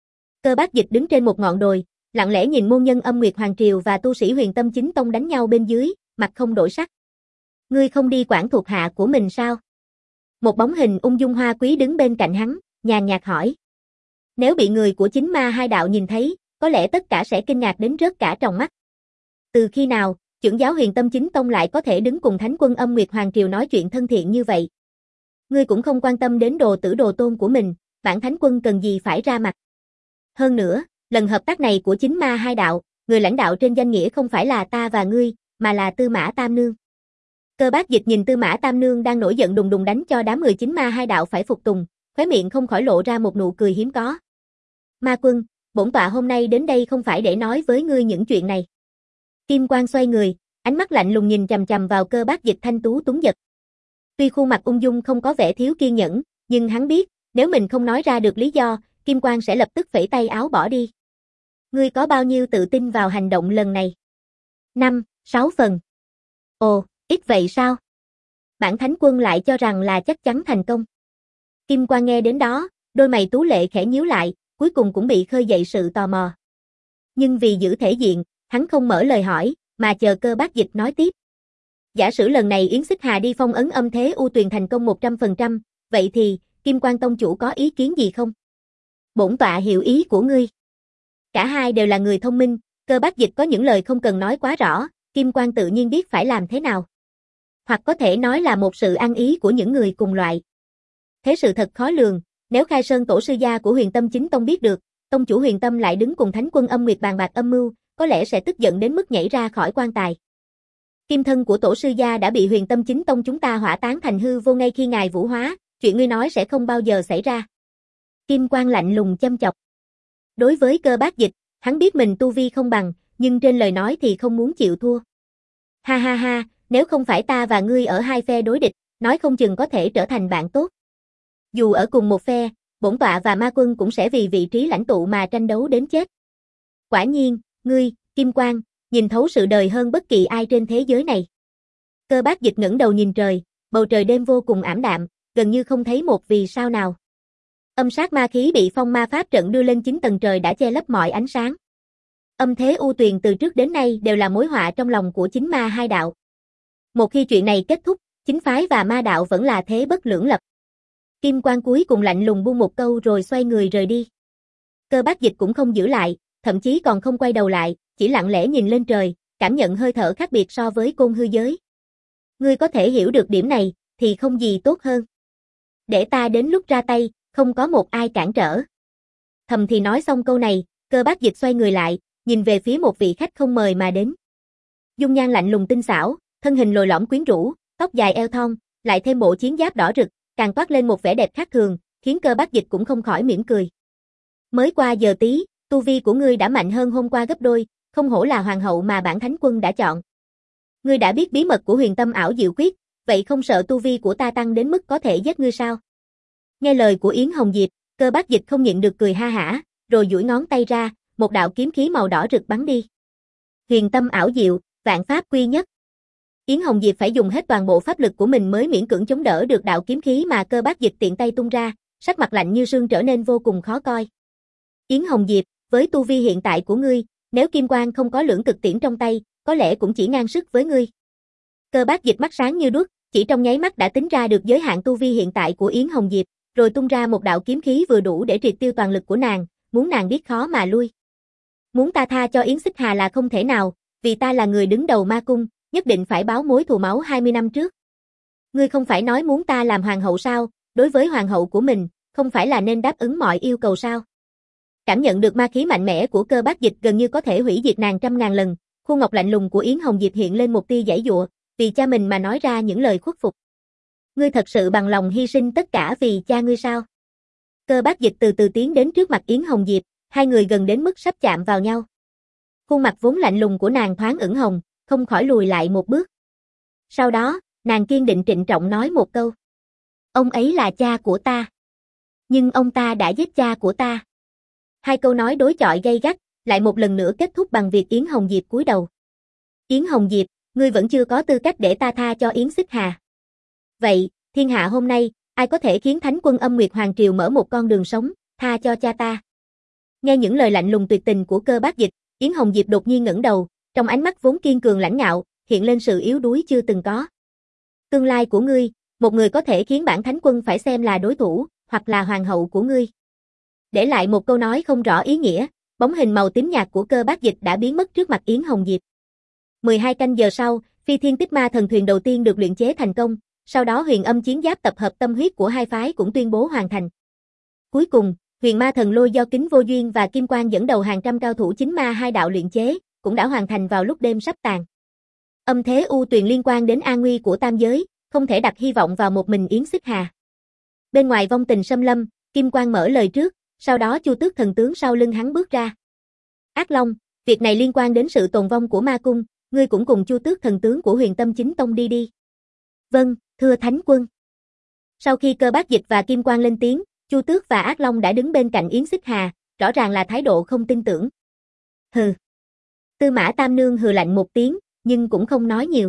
Cơ Bác Dịch đứng trên một ngọn đồi, lặng lẽ nhìn môn nhân Âm Nguyệt Hoàng Triều và tu sĩ Huyền Tâm Chính Tông đánh nhau bên dưới, mặt không đổi sắc. Ngươi không đi quản thuộc hạ của mình sao? Một bóng hình ung dung hoa quý đứng bên cạnh hắn, nhàn nhạt hỏi. Nếu bị người của chính ma hai đạo nhìn thấy, có lẽ tất cả sẽ kinh ngạc đến rớt cả tròng mắt. Từ khi nào, trưởng giáo Huyền Tâm Chính Tông lại có thể đứng cùng Thánh quân Âm Nguyệt Hoàng Triều nói chuyện thân thiện như vậy? Ngươi cũng không quan tâm đến đồ tử đồ tôn của mình, bản Thánh quân cần gì phải ra mặt. Hơn nữa, lần hợp tác này của chính ma hai đạo, người lãnh đạo trên danh nghĩa không phải là ta và ngươi, mà là Tư Mã Tam Nương. Cơ Bác Dịch nhìn Tư Mã Tam Nương đang nổi giận đùng đùng đánh cho đám người chính ma hai đạo phải phục tùng, khóe miệng không khỏi lộ ra một nụ cười hiếm có. Ma quân, bổn tọa hôm nay đến đây không phải để nói với ngươi những chuyện này. Kim Quang xoay người, ánh mắt lạnh lùng nhìn chằm chằm vào Cơ Bác Dịch thanh tú túng giật. Tuy khuôn mặt ung dung không có vẻ thiếu kiên nhẫn, nhưng hắn biết, nếu mình không nói ra được lý do, Kim Quang sẽ lập tức phẩy tay áo bỏ đi. Ngươi có bao nhiêu tự tin vào hành động lần này? Năm, sáu phần. Ồ, ít vậy sao? Bản Thánh quân lại cho rằng là chắc chắn thành công. Kim Quang nghe đến đó, đôi mày tú lệ khẽ nhíu lại, cuối cùng cũng bị khơi dậy sự tò mò. Nhưng vì giữ thể diện, hắn không mở lời hỏi, mà chờ Cơ Bác Dịch nói tiếp. Giả sử lần này Yến Xích Hà đi phong ấn âm thế u tuyền thành công một trăm phần trăm, vậy thì, Kim Quang tông chủ có ý kiến gì không? Bổn tọa hiểu ý của ngươi. Cả hai đều là người thông minh, Cơ Bác Dịch có những lời không cần nói quá rõ, Kim Quang tự nhiên biết phải làm thế nào. Hoặc có thể nói là một sự ăn ý của những người cùng loại. Thế sự thật khó lường, nếu Khai Sơn tổ sư gia của Huyền Tâm Chính Tông biết được, tông chủ Huyền Tâm lại đứng cùng Thánh quân Âm Nguyệt bàn bạc âm mưu, có lẽ sẽ tức giận đến mức nhảy ra khỏi quan tài. Kim thân của tổ sư gia đã bị Huyền Tâm Chính Tông chúng ta hỏa táng thành hư vô ngay khi ngài vũ hóa, chuyện ngươi nói sẽ không bao giờ xảy ra. Kim Quang lạnh lùng châm chọc. Đối với Cơ Bác Dịch, hắn biết mình tu vi không bằng, nhưng trên lời nói thì không muốn chịu thua. Ha ha ha, nếu không phải ta và ngươi ở hai phe đối địch, nói không chừng có thể trở thành bạn tốt. Dù ở cùng một phe, bổn tọa và ma quân cũng sẽ vì vị trí lãnh tụ mà tranh đấu đến chết. Quả nhiên, ngươi, Kim Quang, nhìn thấu sự đời hơn bất kỳ ai trên thế giới này. Cơ Bác Dịch ngẩng đầu nhìn trời, bầu trời đêm vô cùng ảm đạm, gần như không thấy một vì sao nào. Âm sát ma khí bị phong ma pháp trận đưa lên chín tầng trời đã che lấp mọi ánh sáng. Âm thế u tuyền từ trước đến nay đều là mối họa trong lòng của chính ma hai đạo. Một khi chuyện này kết thúc, chính phái và ma đạo vẫn là thế bất lưỡng lập. Kim Quang cuối cùng lạnh lùng buông một câu rồi xoay người rời đi. Cơ Bác Dịch cũng không giữ lại, thậm chí còn không quay đầu lại, chỉ lặng lẽ nhìn lên trời, cảm nhận hơi thở khác biệt so với côn hư giới. Ngươi có thể hiểu được điểm này, thì không gì tốt hơn. Để ta đến lúc ra tay, không có một ai cản trở. Thầm thì nói xong câu này, Cơ Bác Dịch xoay người lại, nhìn về phía một vị khách không mời mà đến. Dung nhan lạnh lùng tinh xảo, thân hình lồi lõm quyến rũ, tóc dài eo thon, lại thêm bộ chiến giáp đỏ rực, càng toát lên một vẻ đẹp khác thường, khiến Cơ Bác Dịch cũng không khỏi mỉm cười. Mới qua giờ tí, tu vi của ngươi đã mạnh hơn hôm qua gấp đôi, không hổ là hoàng hậu mà bản thánh quân đã chọn. Ngươi đã biết bí mật của huyền tâm ảo diệu quyết, vậy không sợ tu vi của ta tăng đến mức có thể giết ngươi sao? Nghe lời của Yến Hồng Diệp, Cơ Bác Dịch không nhịn được cười ha hả, rồi duỗi ngón tay ra, một đạo kiếm khí màu đỏ rực bắn đi. Huyền tâm ảo diệu, vạn pháp quy nhất. Yến Hồng Diệp phải dùng hết toàn bộ pháp lực của mình mới miễn cưỡng chống đỡ được đạo kiếm khí mà Cơ Bác Dịch tiện tay tung ra, sắc mặt lạnh như sương trở nên vô cùng khó coi. Yến Hồng Diệp, với tu vi hiện tại của ngươi, nếu Kim Quang không có lưỡng cực tiễn trong tay, có lẽ cũng chỉ ngang sức với ngươi. Cơ Bác Dịch mắt sáng như đuốc, chỉ trong nháy mắt đã tính ra được giới hạn tu vi hiện tại của Yến Hồng Diệp, rồi tung ra một đạo kiếm khí vừa đủ để triệt tiêu toàn lực của nàng, muốn nàng biết khó mà lui. Muốn ta tha cho Yến Xích Hà là không thể nào, vì ta là người đứng đầu ma cung, nhất định phải báo mối thù máu hai mươi năm trước. Ngươi không phải nói muốn ta làm hoàng hậu sao, đối với hoàng hậu của mình, không phải là nên đáp ứng mọi yêu cầu sao? Cảm nhận được ma khí mạnh mẽ của Cơ Bác Dịch gần như có thể hủy diệt nàng trăm ngàn lần, khuôn ngọc lạnh lùng của Yến Hồng Diệp hiện lên một tia giãy giụa, vì cha mình mà nói ra những lời khuất phục. Ngươi thật sự bằng lòng hy sinh tất cả vì cha ngươi sao? Cơ Bác Dịch từ từ tiến đến trước mặt Yến Hồng Diệp, hai người gần đến mức sắp chạm vào nhau. Khuôn mặt vốn lạnh lùng của nàng thoáng ửng hồng, không khỏi lùi lại một bước. Sau đó, nàng kiên định trịnh trọng nói một câu. Ông ấy là cha của ta. Nhưng ông ta đã giết cha của ta. Hai câu nói đối chọi gay gắt, lại một lần nữa kết thúc bằng việc Yến Hồng Diệp cúi đầu. Yến Hồng Diệp, ngươi vẫn chưa có tư cách để ta tha cho Yến Xích Hà. Vậy, thiên hạ hôm nay, ai có thể khiến Thánh quân Âm Nguyệt Hoàng Triều mở một con đường sống, tha cho cha ta? Nghe những lời lạnh lùng tuyệt tình của Cơ Bác Dịch, Yến Hồng Diệp đột nhiên ngẩng đầu, trong ánh mắt vốn kiên cường lãnh ngạo, hiện lên sự yếu đuối chưa từng có. Tương lai của ngươi, một người có thể khiến bản thánh quân phải xem là đối thủ, hoặc là hoàng hậu của ngươi. Để lại một câu nói không rõ ý nghĩa, bóng hình màu tím nhạt của Cơ Bác Dịch đã biến mất trước mặt Yến Hồng Diệp. mười hai canh giờ sau, Phi Thiên Tích Ma thần thuyền đầu tiên được luyện chế thành công, sau đó Huyền Âm chiến giáp tập hợp tâm huyết của hai phái cũng tuyên bố hoàn thành. Cuối cùng, Huyền Ma thần lôi do Kính Vô Duyên và Kim Quang dẫn đầu hàng trăm cao thủ chính ma hai đạo luyện chế, cũng đã hoàn thành vào lúc đêm sắp tàn. Âm thế u tuyền liên quan đến an nguy của tam giới, không thể đặt hy vọng vào một mình Yến Xích Hà. Bên ngoài vong tình xâm lâm, Kim Quang mở lời trước, sau đó Chu Tước thần tướng sau lưng hắn bước ra. Ác Long, việc này liên quan đến sự tồn vong của ma cung, ngươi cũng cùng Chu Tước thần tướng của Huyền Tâm Chính Tông đi đi. Vâng, thưa Thánh quân. Sau khi Cơ Bác Dịch và Kim Quang lên tiếng, Chu Tước và Ác Long đã đứng bên cạnh Yến Xích Hà, rõ ràng là thái độ không tin tưởng. Hừ. Tư Mã Tam Nương hừ lạnh một tiếng, nhưng cũng không nói nhiều.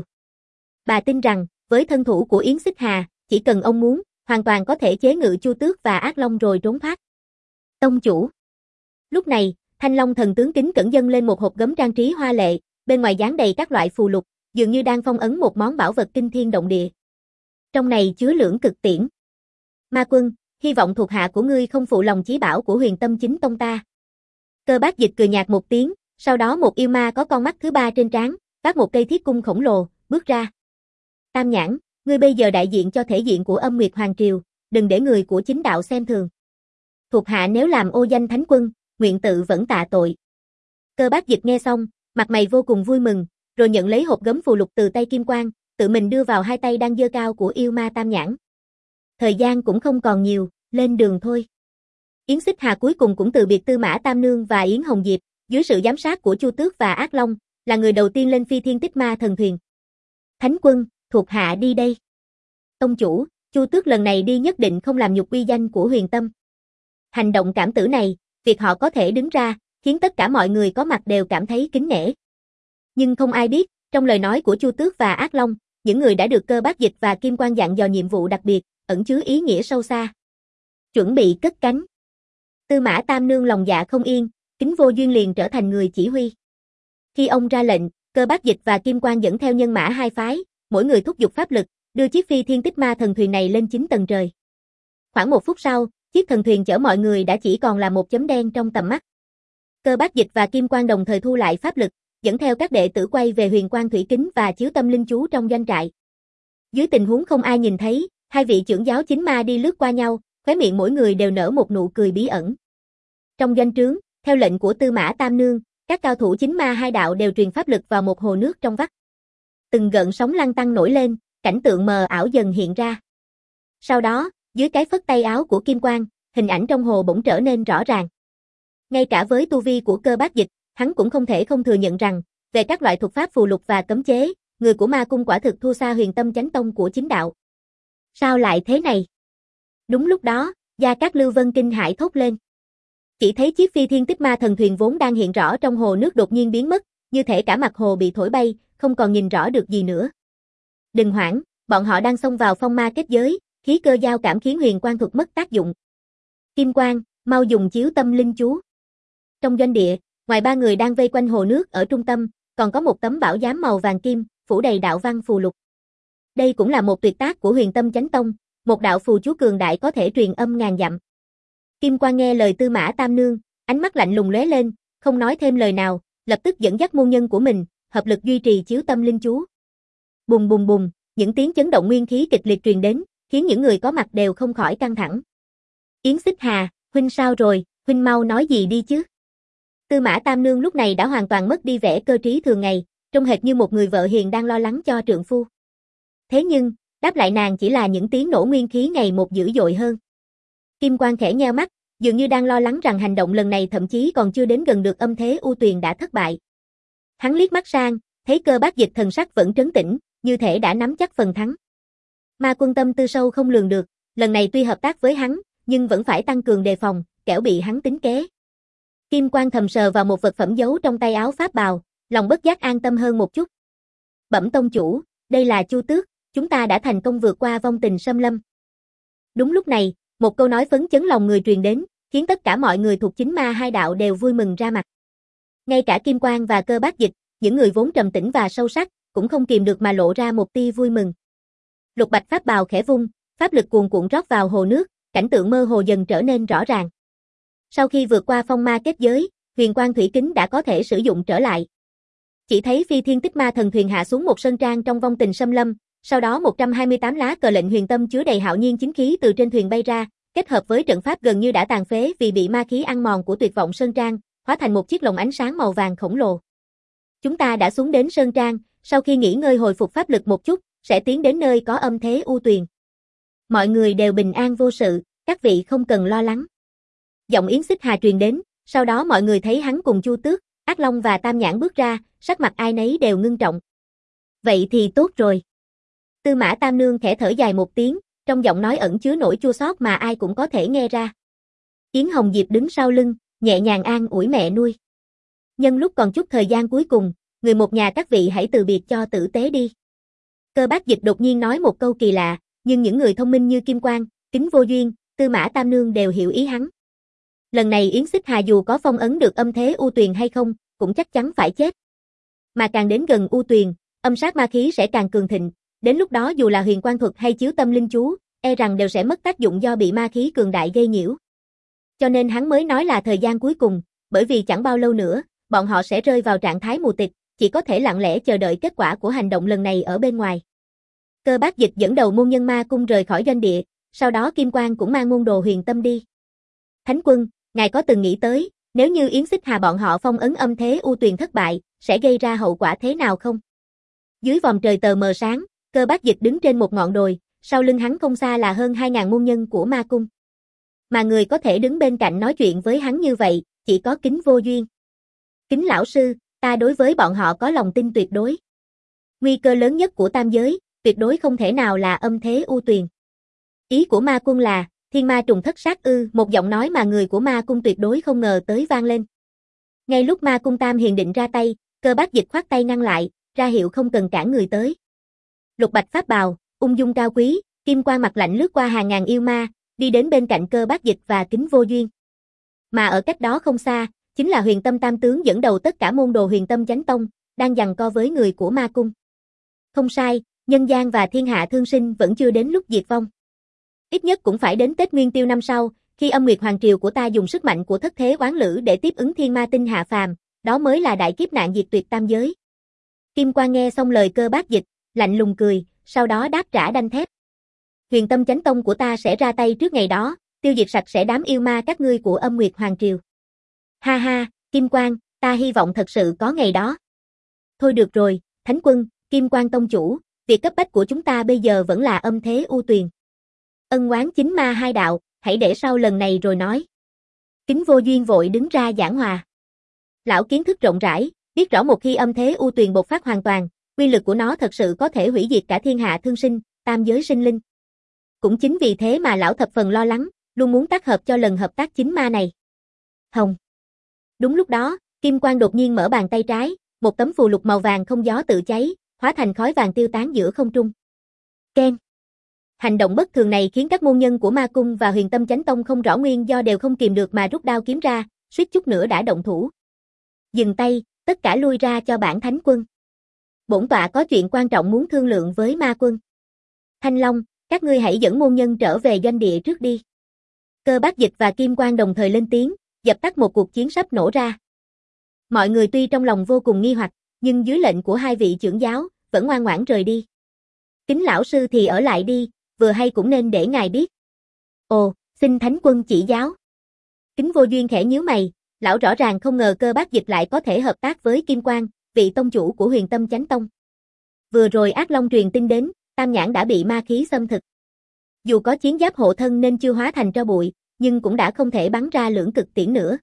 Bà tin rằng, với thân thủ của Yến Xích Hà, chỉ cần ông muốn, hoàn toàn có thể chế ngự Chu Tước và Ác Long rồi trốn thoát. Tông chủ. Lúc này, Thanh Long thần tướng kính cẩn dâng lên một hộp gấm trang trí hoa lệ, bên ngoài dán đầy các loại phù lục, dường như đang phong ấn một món bảo vật kinh thiên động địa. Trong này chứa lưỡng cực tiễn. Ma quân, hy vọng thuộc hạ của ngươi không phụ lòng chí bảo của Huyền Tâm Chính Tông ta. Cơ Bác Dịch cười nhạt một tiếng, sau đó một yêu ma có con mắt thứ ba trên trán, vác một cây thiết cung khổng lồ, bước ra. Tam Nhãn, ngươi bây giờ đại diện cho thể diện của Âm Nguyệt Hoàng Triều, đừng để người của chính đạo xem thường. Thuộc hạ nếu làm ô danh thánh quân, nguyện tự vẫn tạ tội. Cơ Bác Dịch nghe xong, mặt mày vô cùng vui mừng, rồi nhận lấy hộp gấm phù lục từ tay Kim Quang, tự mình đưa vào hai tay đang giơ cao của yêu ma Tam Nhãn. Thời gian cũng không còn nhiều, lên đường thôi. Yến Xích Hà cuối cùng cũng từ biệt Tư Mã Tam Nương và Yến Hồng Diệp, dưới sự giám sát của Chu Tước và Ác Long, là người đầu tiên lên Phi Thiên Tích Ma thần thuyền. Thánh quân, thuộc hạ đi đây. Tông chủ, Chu Tước lần này đi nhất định không làm nhục uy danh của Huyền Tâm. Hành động cảm tử này, việc họ có thể đứng ra, khiến tất cả mọi người có mặt đều cảm thấy kính nể. Nhưng không ai biết, trong lời nói của Chu Tước và Ác Long, những người đã được Cơ Bác Dịch và Kim Quang dặn dò nhiệm vụ đặc biệt, ẩn chứa ý nghĩa sâu xa. Chuẩn bị cất cánh. Tư Mã Tam Nương lòng dạ không yên, Kính Vô Duyên liền trở thành người chỉ huy. Khi ông ra lệnh, Cơ Bác Dịch và Kim Quang dẫn theo nhân mã hai phái, mỗi người thúc giục pháp lực, đưa chiếc Phi Thiên Tích Ma thần thuyền này lên chín tầng trời. Khoảng một phút sau, chiếc thần thuyền chở mọi người đã chỉ còn là một chấm đen trong tầm mắt. Cơ Bác Dịch và Kim Quang đồng thời thu lại pháp lực, dẫn theo các đệ tử quay về Huyền Quang Thủy Kính và chiếu tâm linh chú trong doanh trại. Dưới tình huống không ai nhìn thấy, hai vị trưởng giáo chính ma đi lướt qua nhau, khóe miệng mỗi người đều nở một nụ cười bí ẩn. Trong doanh trướng, theo lệnh của Tư Mã Tam Nương, các cao thủ chính ma hai đạo đều truyền pháp lực vào một hồ nước trong vắt. Từng gợn sóng lăn tăn nổi lên, cảnh tượng mờ ảo dần hiện ra. Sau đó, dưới cái phất tay áo của Kim Quang, hình ảnh trong hồ bỗng trở nên rõ ràng. Ngay cả với tu vi của Cơ Bác Dịch, hắn cũng không thể không thừa nhận rằng, về các loại thuật pháp phù lục và cấm chế, người của ma cung quả thực thua xa Huyền Tâm Chánh Tông của chính đạo. Sao lại thế này? Đúng lúc đó, Gia Cát Lưu Vân kinh hãi thốt lên. Chỉ thấy chiếc Phi Thiên Tích Ma thần thuyền vốn đang hiện rõ trong hồ nước đột nhiên biến mất, như thể cả mặt hồ bị thổi bay, không còn nhìn rõ được gì nữa. Đừng hoảng, bọn họ đang xông vào phong ma kết giới, khí cơ giao cảm khiến huyền quang thuật mất tác dụng. Kim Quang, mau dùng chiếu tâm linh chú. Trong doanh địa, ngoài ba người đang vây quanh hồ nước ở trung tâm, còn có một tấm bảo giám màu vàng kim, phủ đầy đạo văn phù lục. Đây cũng là một tuyệt tác của Huyền Tâm Chánh Tông, một đạo phù chú cường đại có thể truyền âm ngàn dặm. Kim Quang nghe lời Tư Mã Tam Nương, ánh mắt lạnh lùng lóe lên, không nói thêm lời nào, lập tức dẫn dắt môn nhân của mình, hợp lực duy trì chiếu tâm linh chú. Bùng bùng bùng, những tiếng chấn động nguyên khí kịch liệt truyền đến, khiến những người có mặt đều không khỏi căng thẳng. Yến Xích Hà, huynh sao rồi, huynh mau nói gì đi chứ? Tư Mã Tam Nương lúc này đã hoàn toàn mất đi vẻ cơ trí thường ngày, trông hệt như một người vợ hiền đang lo lắng cho trượng phu. Thế nhưng, đáp lại nàng chỉ là những tiếng nổ nguyên khí ngày một dữ dội hơn. Kim Quang khẽ nheo mắt, dường như đang lo lắng rằng hành động lần này thậm chí còn chưa đến gần được âm thế U Tuyền đã thất bại. Hắn liếc mắt sang, thấy Cơ Bác Dịch thần sắc vẫn trấn tĩnh, như thể đã nắm chắc phần thắng. Ma Quân tâm tư sâu không lường được, lần này tuy hợp tác với hắn, nhưng vẫn phải tăng cường đề phòng, kẻo bị hắn tính kế. Kim Quang thầm sờ vào một vật phẩm giấu trong tay áo pháp bào, lòng bất giác an tâm hơn một chút. Bẩm tông chủ, đây là Chu Tước, chúng ta đã thành công vượt qua vong tình xâm lâm. Đúng lúc này, một câu nói phấn chấn lòng người truyền đến, khiến tất cả mọi người thuộc chính ma hai đạo đều vui mừng ra mặt. Ngay cả Kim Quang và Cơ Bác Dịch, những người vốn trầm tĩnh và sâu sắc, cũng không kìm được mà lộ ra một tia vui mừng. Lục bạch pháp bào khẽ vung, pháp lực cuồn cuộn rót vào hồ nước, cảnh tượng mơ hồ dần trở nên rõ ràng. Sau khi vượt qua phong ma kết giới, Huyền Quang Thủy Kính đã có thể sử dụng trở lại. Chỉ thấy Phi Thiên Tích Ma thần thuyền hạ xuống một sơn trang trong vong tình xâm lâm, sau đó một trăm hai mươi tám lá cờ lệnh huyền tâm chứa đầy hạo nhiên chính khí từ trên thuyền bay ra, kết hợp với trận pháp gần như đã tàn phế vì bị ma khí ăn mòn của tuyệt vọng sơn trang, hóa thành một chiếc lồng ánh sáng màu vàng khổng lồ. Chúng ta đã xuống đến sơn trang, sau khi nghỉ ngơi hồi phục pháp lực một chút, sẽ tiến đến nơi có âm thế U Tuyền. Mọi người đều bình an vô sự, các vị không cần lo lắng. Giọng Yến Xích Hà truyền đến, sau đó mọi người thấy hắn cùng Chu Tước, Ác Long và Tam Nhãn bước ra, sắc mặt ai nấy đều ngưng trọng. Vậy thì tốt rồi. Tư Mã Tam Nương khẽ thở dài một tiếng, trong giọng nói ẩn chứa nỗi chua xót mà ai cũng có thể nghe ra. Yến Hồng Diệp đứng sau lưng, nhẹ nhàng an ủi mẹ nuôi. Nhân lúc còn chút thời gian cuối cùng, người một nhà các vị hãy từ biệt cho tử tế đi. Cơ Bác Dịch đột nhiên nói một câu kỳ lạ, nhưng những người thông minh như Kim Quang, Kính Vô Duyên, Tư Mã Tam Nương đều hiểu ý hắn. Lần này Yến Xích Hà dù có phong ấn được âm thế U Tuyền hay không, cũng chắc chắn phải chết. Mà càng đến gần U Tuyền, âm sát ma khí sẽ càng cường thịnh, đến lúc đó dù là huyền quang thuật hay chiếu tâm linh chú, e rằng đều sẽ mất tác dụng do bị ma khí cường đại gây nhiễu. Cho nên hắn mới nói là thời gian cuối cùng, bởi vì chẳng bao lâu nữa, bọn họ sẽ rơi vào trạng thái mù tịt, chỉ có thể lặng lẽ chờ đợi kết quả của hành động lần này ở bên ngoài. Cơ Bác Dịch dẫn đầu môn nhân ma cung rời khỏi doanh địa, sau đó Kim Quang cũng mang môn đồ huyền tâm đi. Thánh quân, ngài có từng nghĩ tới, nếu như Yến Xích Hà bọn họ phong ấn âm thế U Tuyền thất bại, sẽ gây ra hậu quả thế nào không? Dưới vòm trời tờ mờ sáng, Cơ Bác Dịch đứng trên một ngọn đồi, sau lưng hắn không xa là hơn hai ngàn môn nhân của ma cung. Mà người có thể đứng bên cạnh nói chuyện với hắn như vậy, chỉ có Kính Vô Duyên. Kính lão sư, ta đối với bọn họ có lòng tin tuyệt đối. Nguy cơ lớn nhất của tam giới, tuyệt đối không thể nào là âm thế U Tuyền. Ý của ma quân là, Thiên ma trùng thất sát ư, một giọng nói mà người của ma cung tuyệt đối không ngờ tới vang lên. Ngay lúc ma cung Tam Hiền định ra tay, Cơ Bác Dịch khoát tay ngăn lại, ra hiệu không cần cản người tới. Lục bạch pháp bào, ung dung cao quý, kim quang mặt lạnh lướt qua hàng ngàn yêu ma, đi đến bên cạnh Cơ Bác Dịch và Kính Vô Duyên. Mà ở cách đó không xa, chính là Huyền Tâm Tam tướng dẫn đầu tất cả môn đồ Huyền Tâm Chánh Tông, đang giằng co với người của ma cung. Không sai, nhân gian và thiên hạ thương sinh vẫn chưa đến lúc diệt vong. Ít nhất cũng phải đến Tết Nguyên Tiêu năm sau, khi Âm Nguyệt Hoàng Triều của ta dùng sức mạnh của thất thế oán lữ để tiếp ứng thiên ma tinh hạ phàm, đó mới là đại kiếp nạn diệt tuyệt tam giới. Kim Quang nghe xong lời Cơ Bác Dịch, lạnh lùng cười, sau đó đáp trả đanh thép. Huyền Tâm Chánh Tông của ta sẽ ra tay trước ngày đó, tiêu diệt sạch sẽ đám yêu ma các ngươi của Âm Nguyệt Hoàng Triều. Ha ha, Kim Quang, ta hy vọng thật sự có ngày đó. Thôi được rồi, Thánh Quân, Kim Quang Tông Chủ, việc cấp bách của chúng ta bây giờ vẫn là âm thế u tuyền. Ân oán chính ma hai đạo, hãy để sau lần này rồi nói. Kính Vô Duyên vội đứng ra giảng hòa. Lão kiến thức rộng rãi, biết rõ một khi âm thế u tuyền bộc phát hoàn toàn, uy lực của nó thật sự có thể hủy diệt cả thiên hạ thương sinh, tam giới sinh linh. Cũng chính vì thế mà lão thập phần lo lắng, luôn muốn tác hợp cho lần hợp tác chính ma này. Hồng. Đúng lúc đó, Kim Quang đột nhiên mở bàn tay trái, một tấm phù lục màu vàng không gió tự cháy, hóa thành khói vàng tiêu tán giữa không trung. Keng. Hành động bất thường này khiến các môn nhân của Ma Cung và Huyền Tâm Chánh Tông không rõ nguyên do đều không kìm được mà rút đao kiếm ra, suýt chút nữa đã động thủ. Dừng tay, tất cả lui ra cho bản Thánh Quân. Bổn tọa có chuyện quan trọng muốn thương lượng với Ma Quân. Thanh Long, các ngươi hãy dẫn môn nhân trở về doanh địa trước đi. Cơ Bác Dịch và Kim Quang đồng thời lên tiếng, dập tắt một cuộc chiến sắp nổ ra. Mọi người tuy trong lòng vô cùng nghi hoặc, nhưng dưới lệnh của hai vị trưởng giáo, vẫn ngoan ngoãn rời đi. Kính lão sư thì ở lại đi, vừa hay cũng nên để ngài biết. Ồ, xin Thánh Quân chỉ giáo. Kính Vô Duyên khẽ nhíu mày, lão rõ ràng không ngờ Cơ Bác Dịch lại có thể hợp tác với Kim Quang, vị tông chủ của Huyền Tâm Chánh Tông. Vừa rồi Ác Long truyền tin đến, Tam Nhãn đã bị ma khí xâm thực. Dù có chiến giáp hộ thân nên chưa hóa thành tro bụi, nhưng cũng đã không thể bắn ra lưỡng cực tiễn nữa.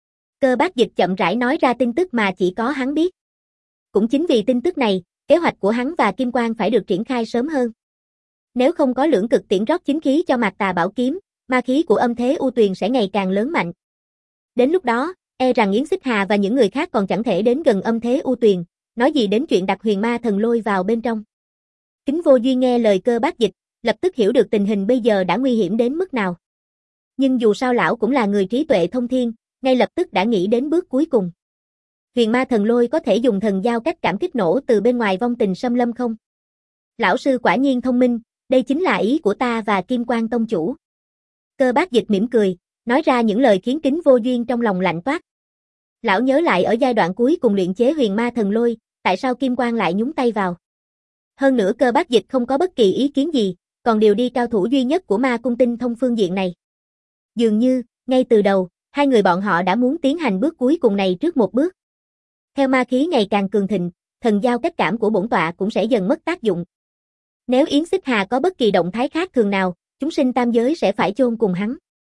Cơ Bác Dịch chậm rãi nói ra tin tức mà chỉ có hắn biết. Cũng chính vì tin tức này, kế hoạch của hắn và Kim Quang phải được triển khai sớm hơn. Nếu không có lưỡng cực tiễn rót chính khí cho Mạc Tà Bảo Kiếm, ma khí của âm thế u tuyền sẽ ngày càng lớn mạnh. Đến lúc đó, e rằng Yến Xích Hà và những người khác còn chẳng thể đến gần âm thế u tuyền, nói gì đến chuyện đặt huyền ma thần lôi vào bên trong. Kính Vô Duyên nghe lời Cơ Bác Dịch, lập tức hiểu được tình hình bây giờ đã nguy hiểm đến mức nào. Nhưng dù sao lão cũng là người trí tuệ thông thiên, ngay lập tức đã nghĩ đến bước cuối cùng. Huyền ma thần lôi có thể dùng thần giao cách cảm kích nổ từ bên ngoài vong tình xâm lâm không? Lão sư quả nhiên thông minh, đây chính là ý của ta và Kim Quang Tông Chủ. Cơ Bác Dịch mỉm cười, nói ra những lời khiến Kính Vô Duyên trong lòng lạnh toát. Lão nhớ lại ở giai đoạn cuối cùng luyện chế huyền ma thần lôi, tại sao Kim Quang lại nhúng tay vào. Hơn nữa Cơ Bác Dịch không có bất kỳ ý kiến gì, còn điều đi cao thủ duy nhất của ma cung tinh thông phương diện này. Dường như, ngay từ đầu, hai người bọn họ đã muốn tiến hành bước cuối cùng này trước một bước. Theo ma khí ngày càng cường thịnh, thần giao cách cảm của bổn tọa cũng sẽ dần mất tác dụng. Nếu Yến Xích Hà có bất kỳ động thái khác thường nào, chúng sinh tam giới sẽ phải chôn cùng hắn.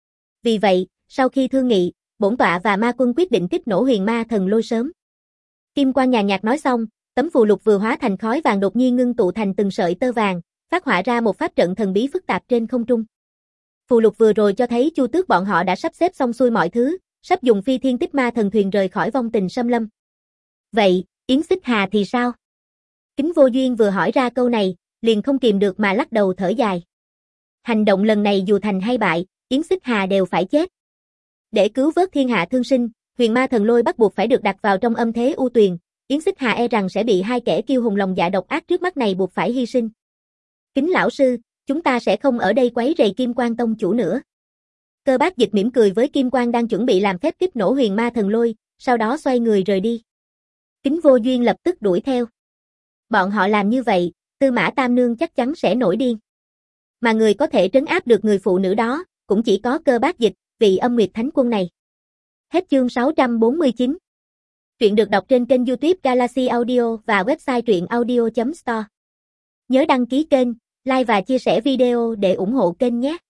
Vì vậy, sau khi thương nghị, bổn tọa và ma quân quyết định kích nổ huyền ma thần lôi sớm. Kim Quang nhàn nhạt nói xong, tấm phù lục vừa hóa thành khói vàng đột nhiên ngưng tụ thành từng sợi tơ vàng, phát họa ra một pháp trận thần bí phức tạp trên không trung. Phù lục vừa rồi cho thấy Chu Tước bọn họ đã sắp xếp xong xuôi mọi thứ, sắp dùng phi thiên tích ma thần thuyền rời khỏi vong tình xâm lâm. Vậy, Yến Xích Hà thì sao? Kính Vô Duyên vừa hỏi ra câu này, liền không kìm được mà lắc đầu thở dài. Hành động lần này dù thành hay bại, Yến Xích Hà đều phải chết. Để cứu vớt thiên hạ thương sinh, huyền ma thần lôi bắt buộc phải được đặt vào trong âm thế u tuyền, Yến Xích Hà e rằng sẽ bị hai kẻ kiêu hùng lòng dạ độc ác trước mắt này buộc phải hy sinh. Kính lão sư, chúng ta sẽ không ở đây quấy rầy Kim Quang Tông Chủ nữa. Cơ Bác Dịch mỉm cười với Kim Quang đang chuẩn bị làm phép kích nổ huyền ma thần lôi, sau đó xoay người rời đi. Kính Vô Duyên lập tức đuổi theo. Bọn họ làm như vậy, Tư Mã Tam Nương chắc chắn sẽ nổi điên. Mà người có thể trấn áp được người phụ nữ đó, cũng chỉ có Cơ Bác Dịch, vị Âm Nguyệt Thánh Quân này. Hết chương sáu trăm bốn mươi chín. Truyện được đọc trên kênh YouTube Galaxy Audio và website truyện audio chấm store. Nhớ đăng ký kênh, like và chia sẻ video để ủng hộ kênh nhé.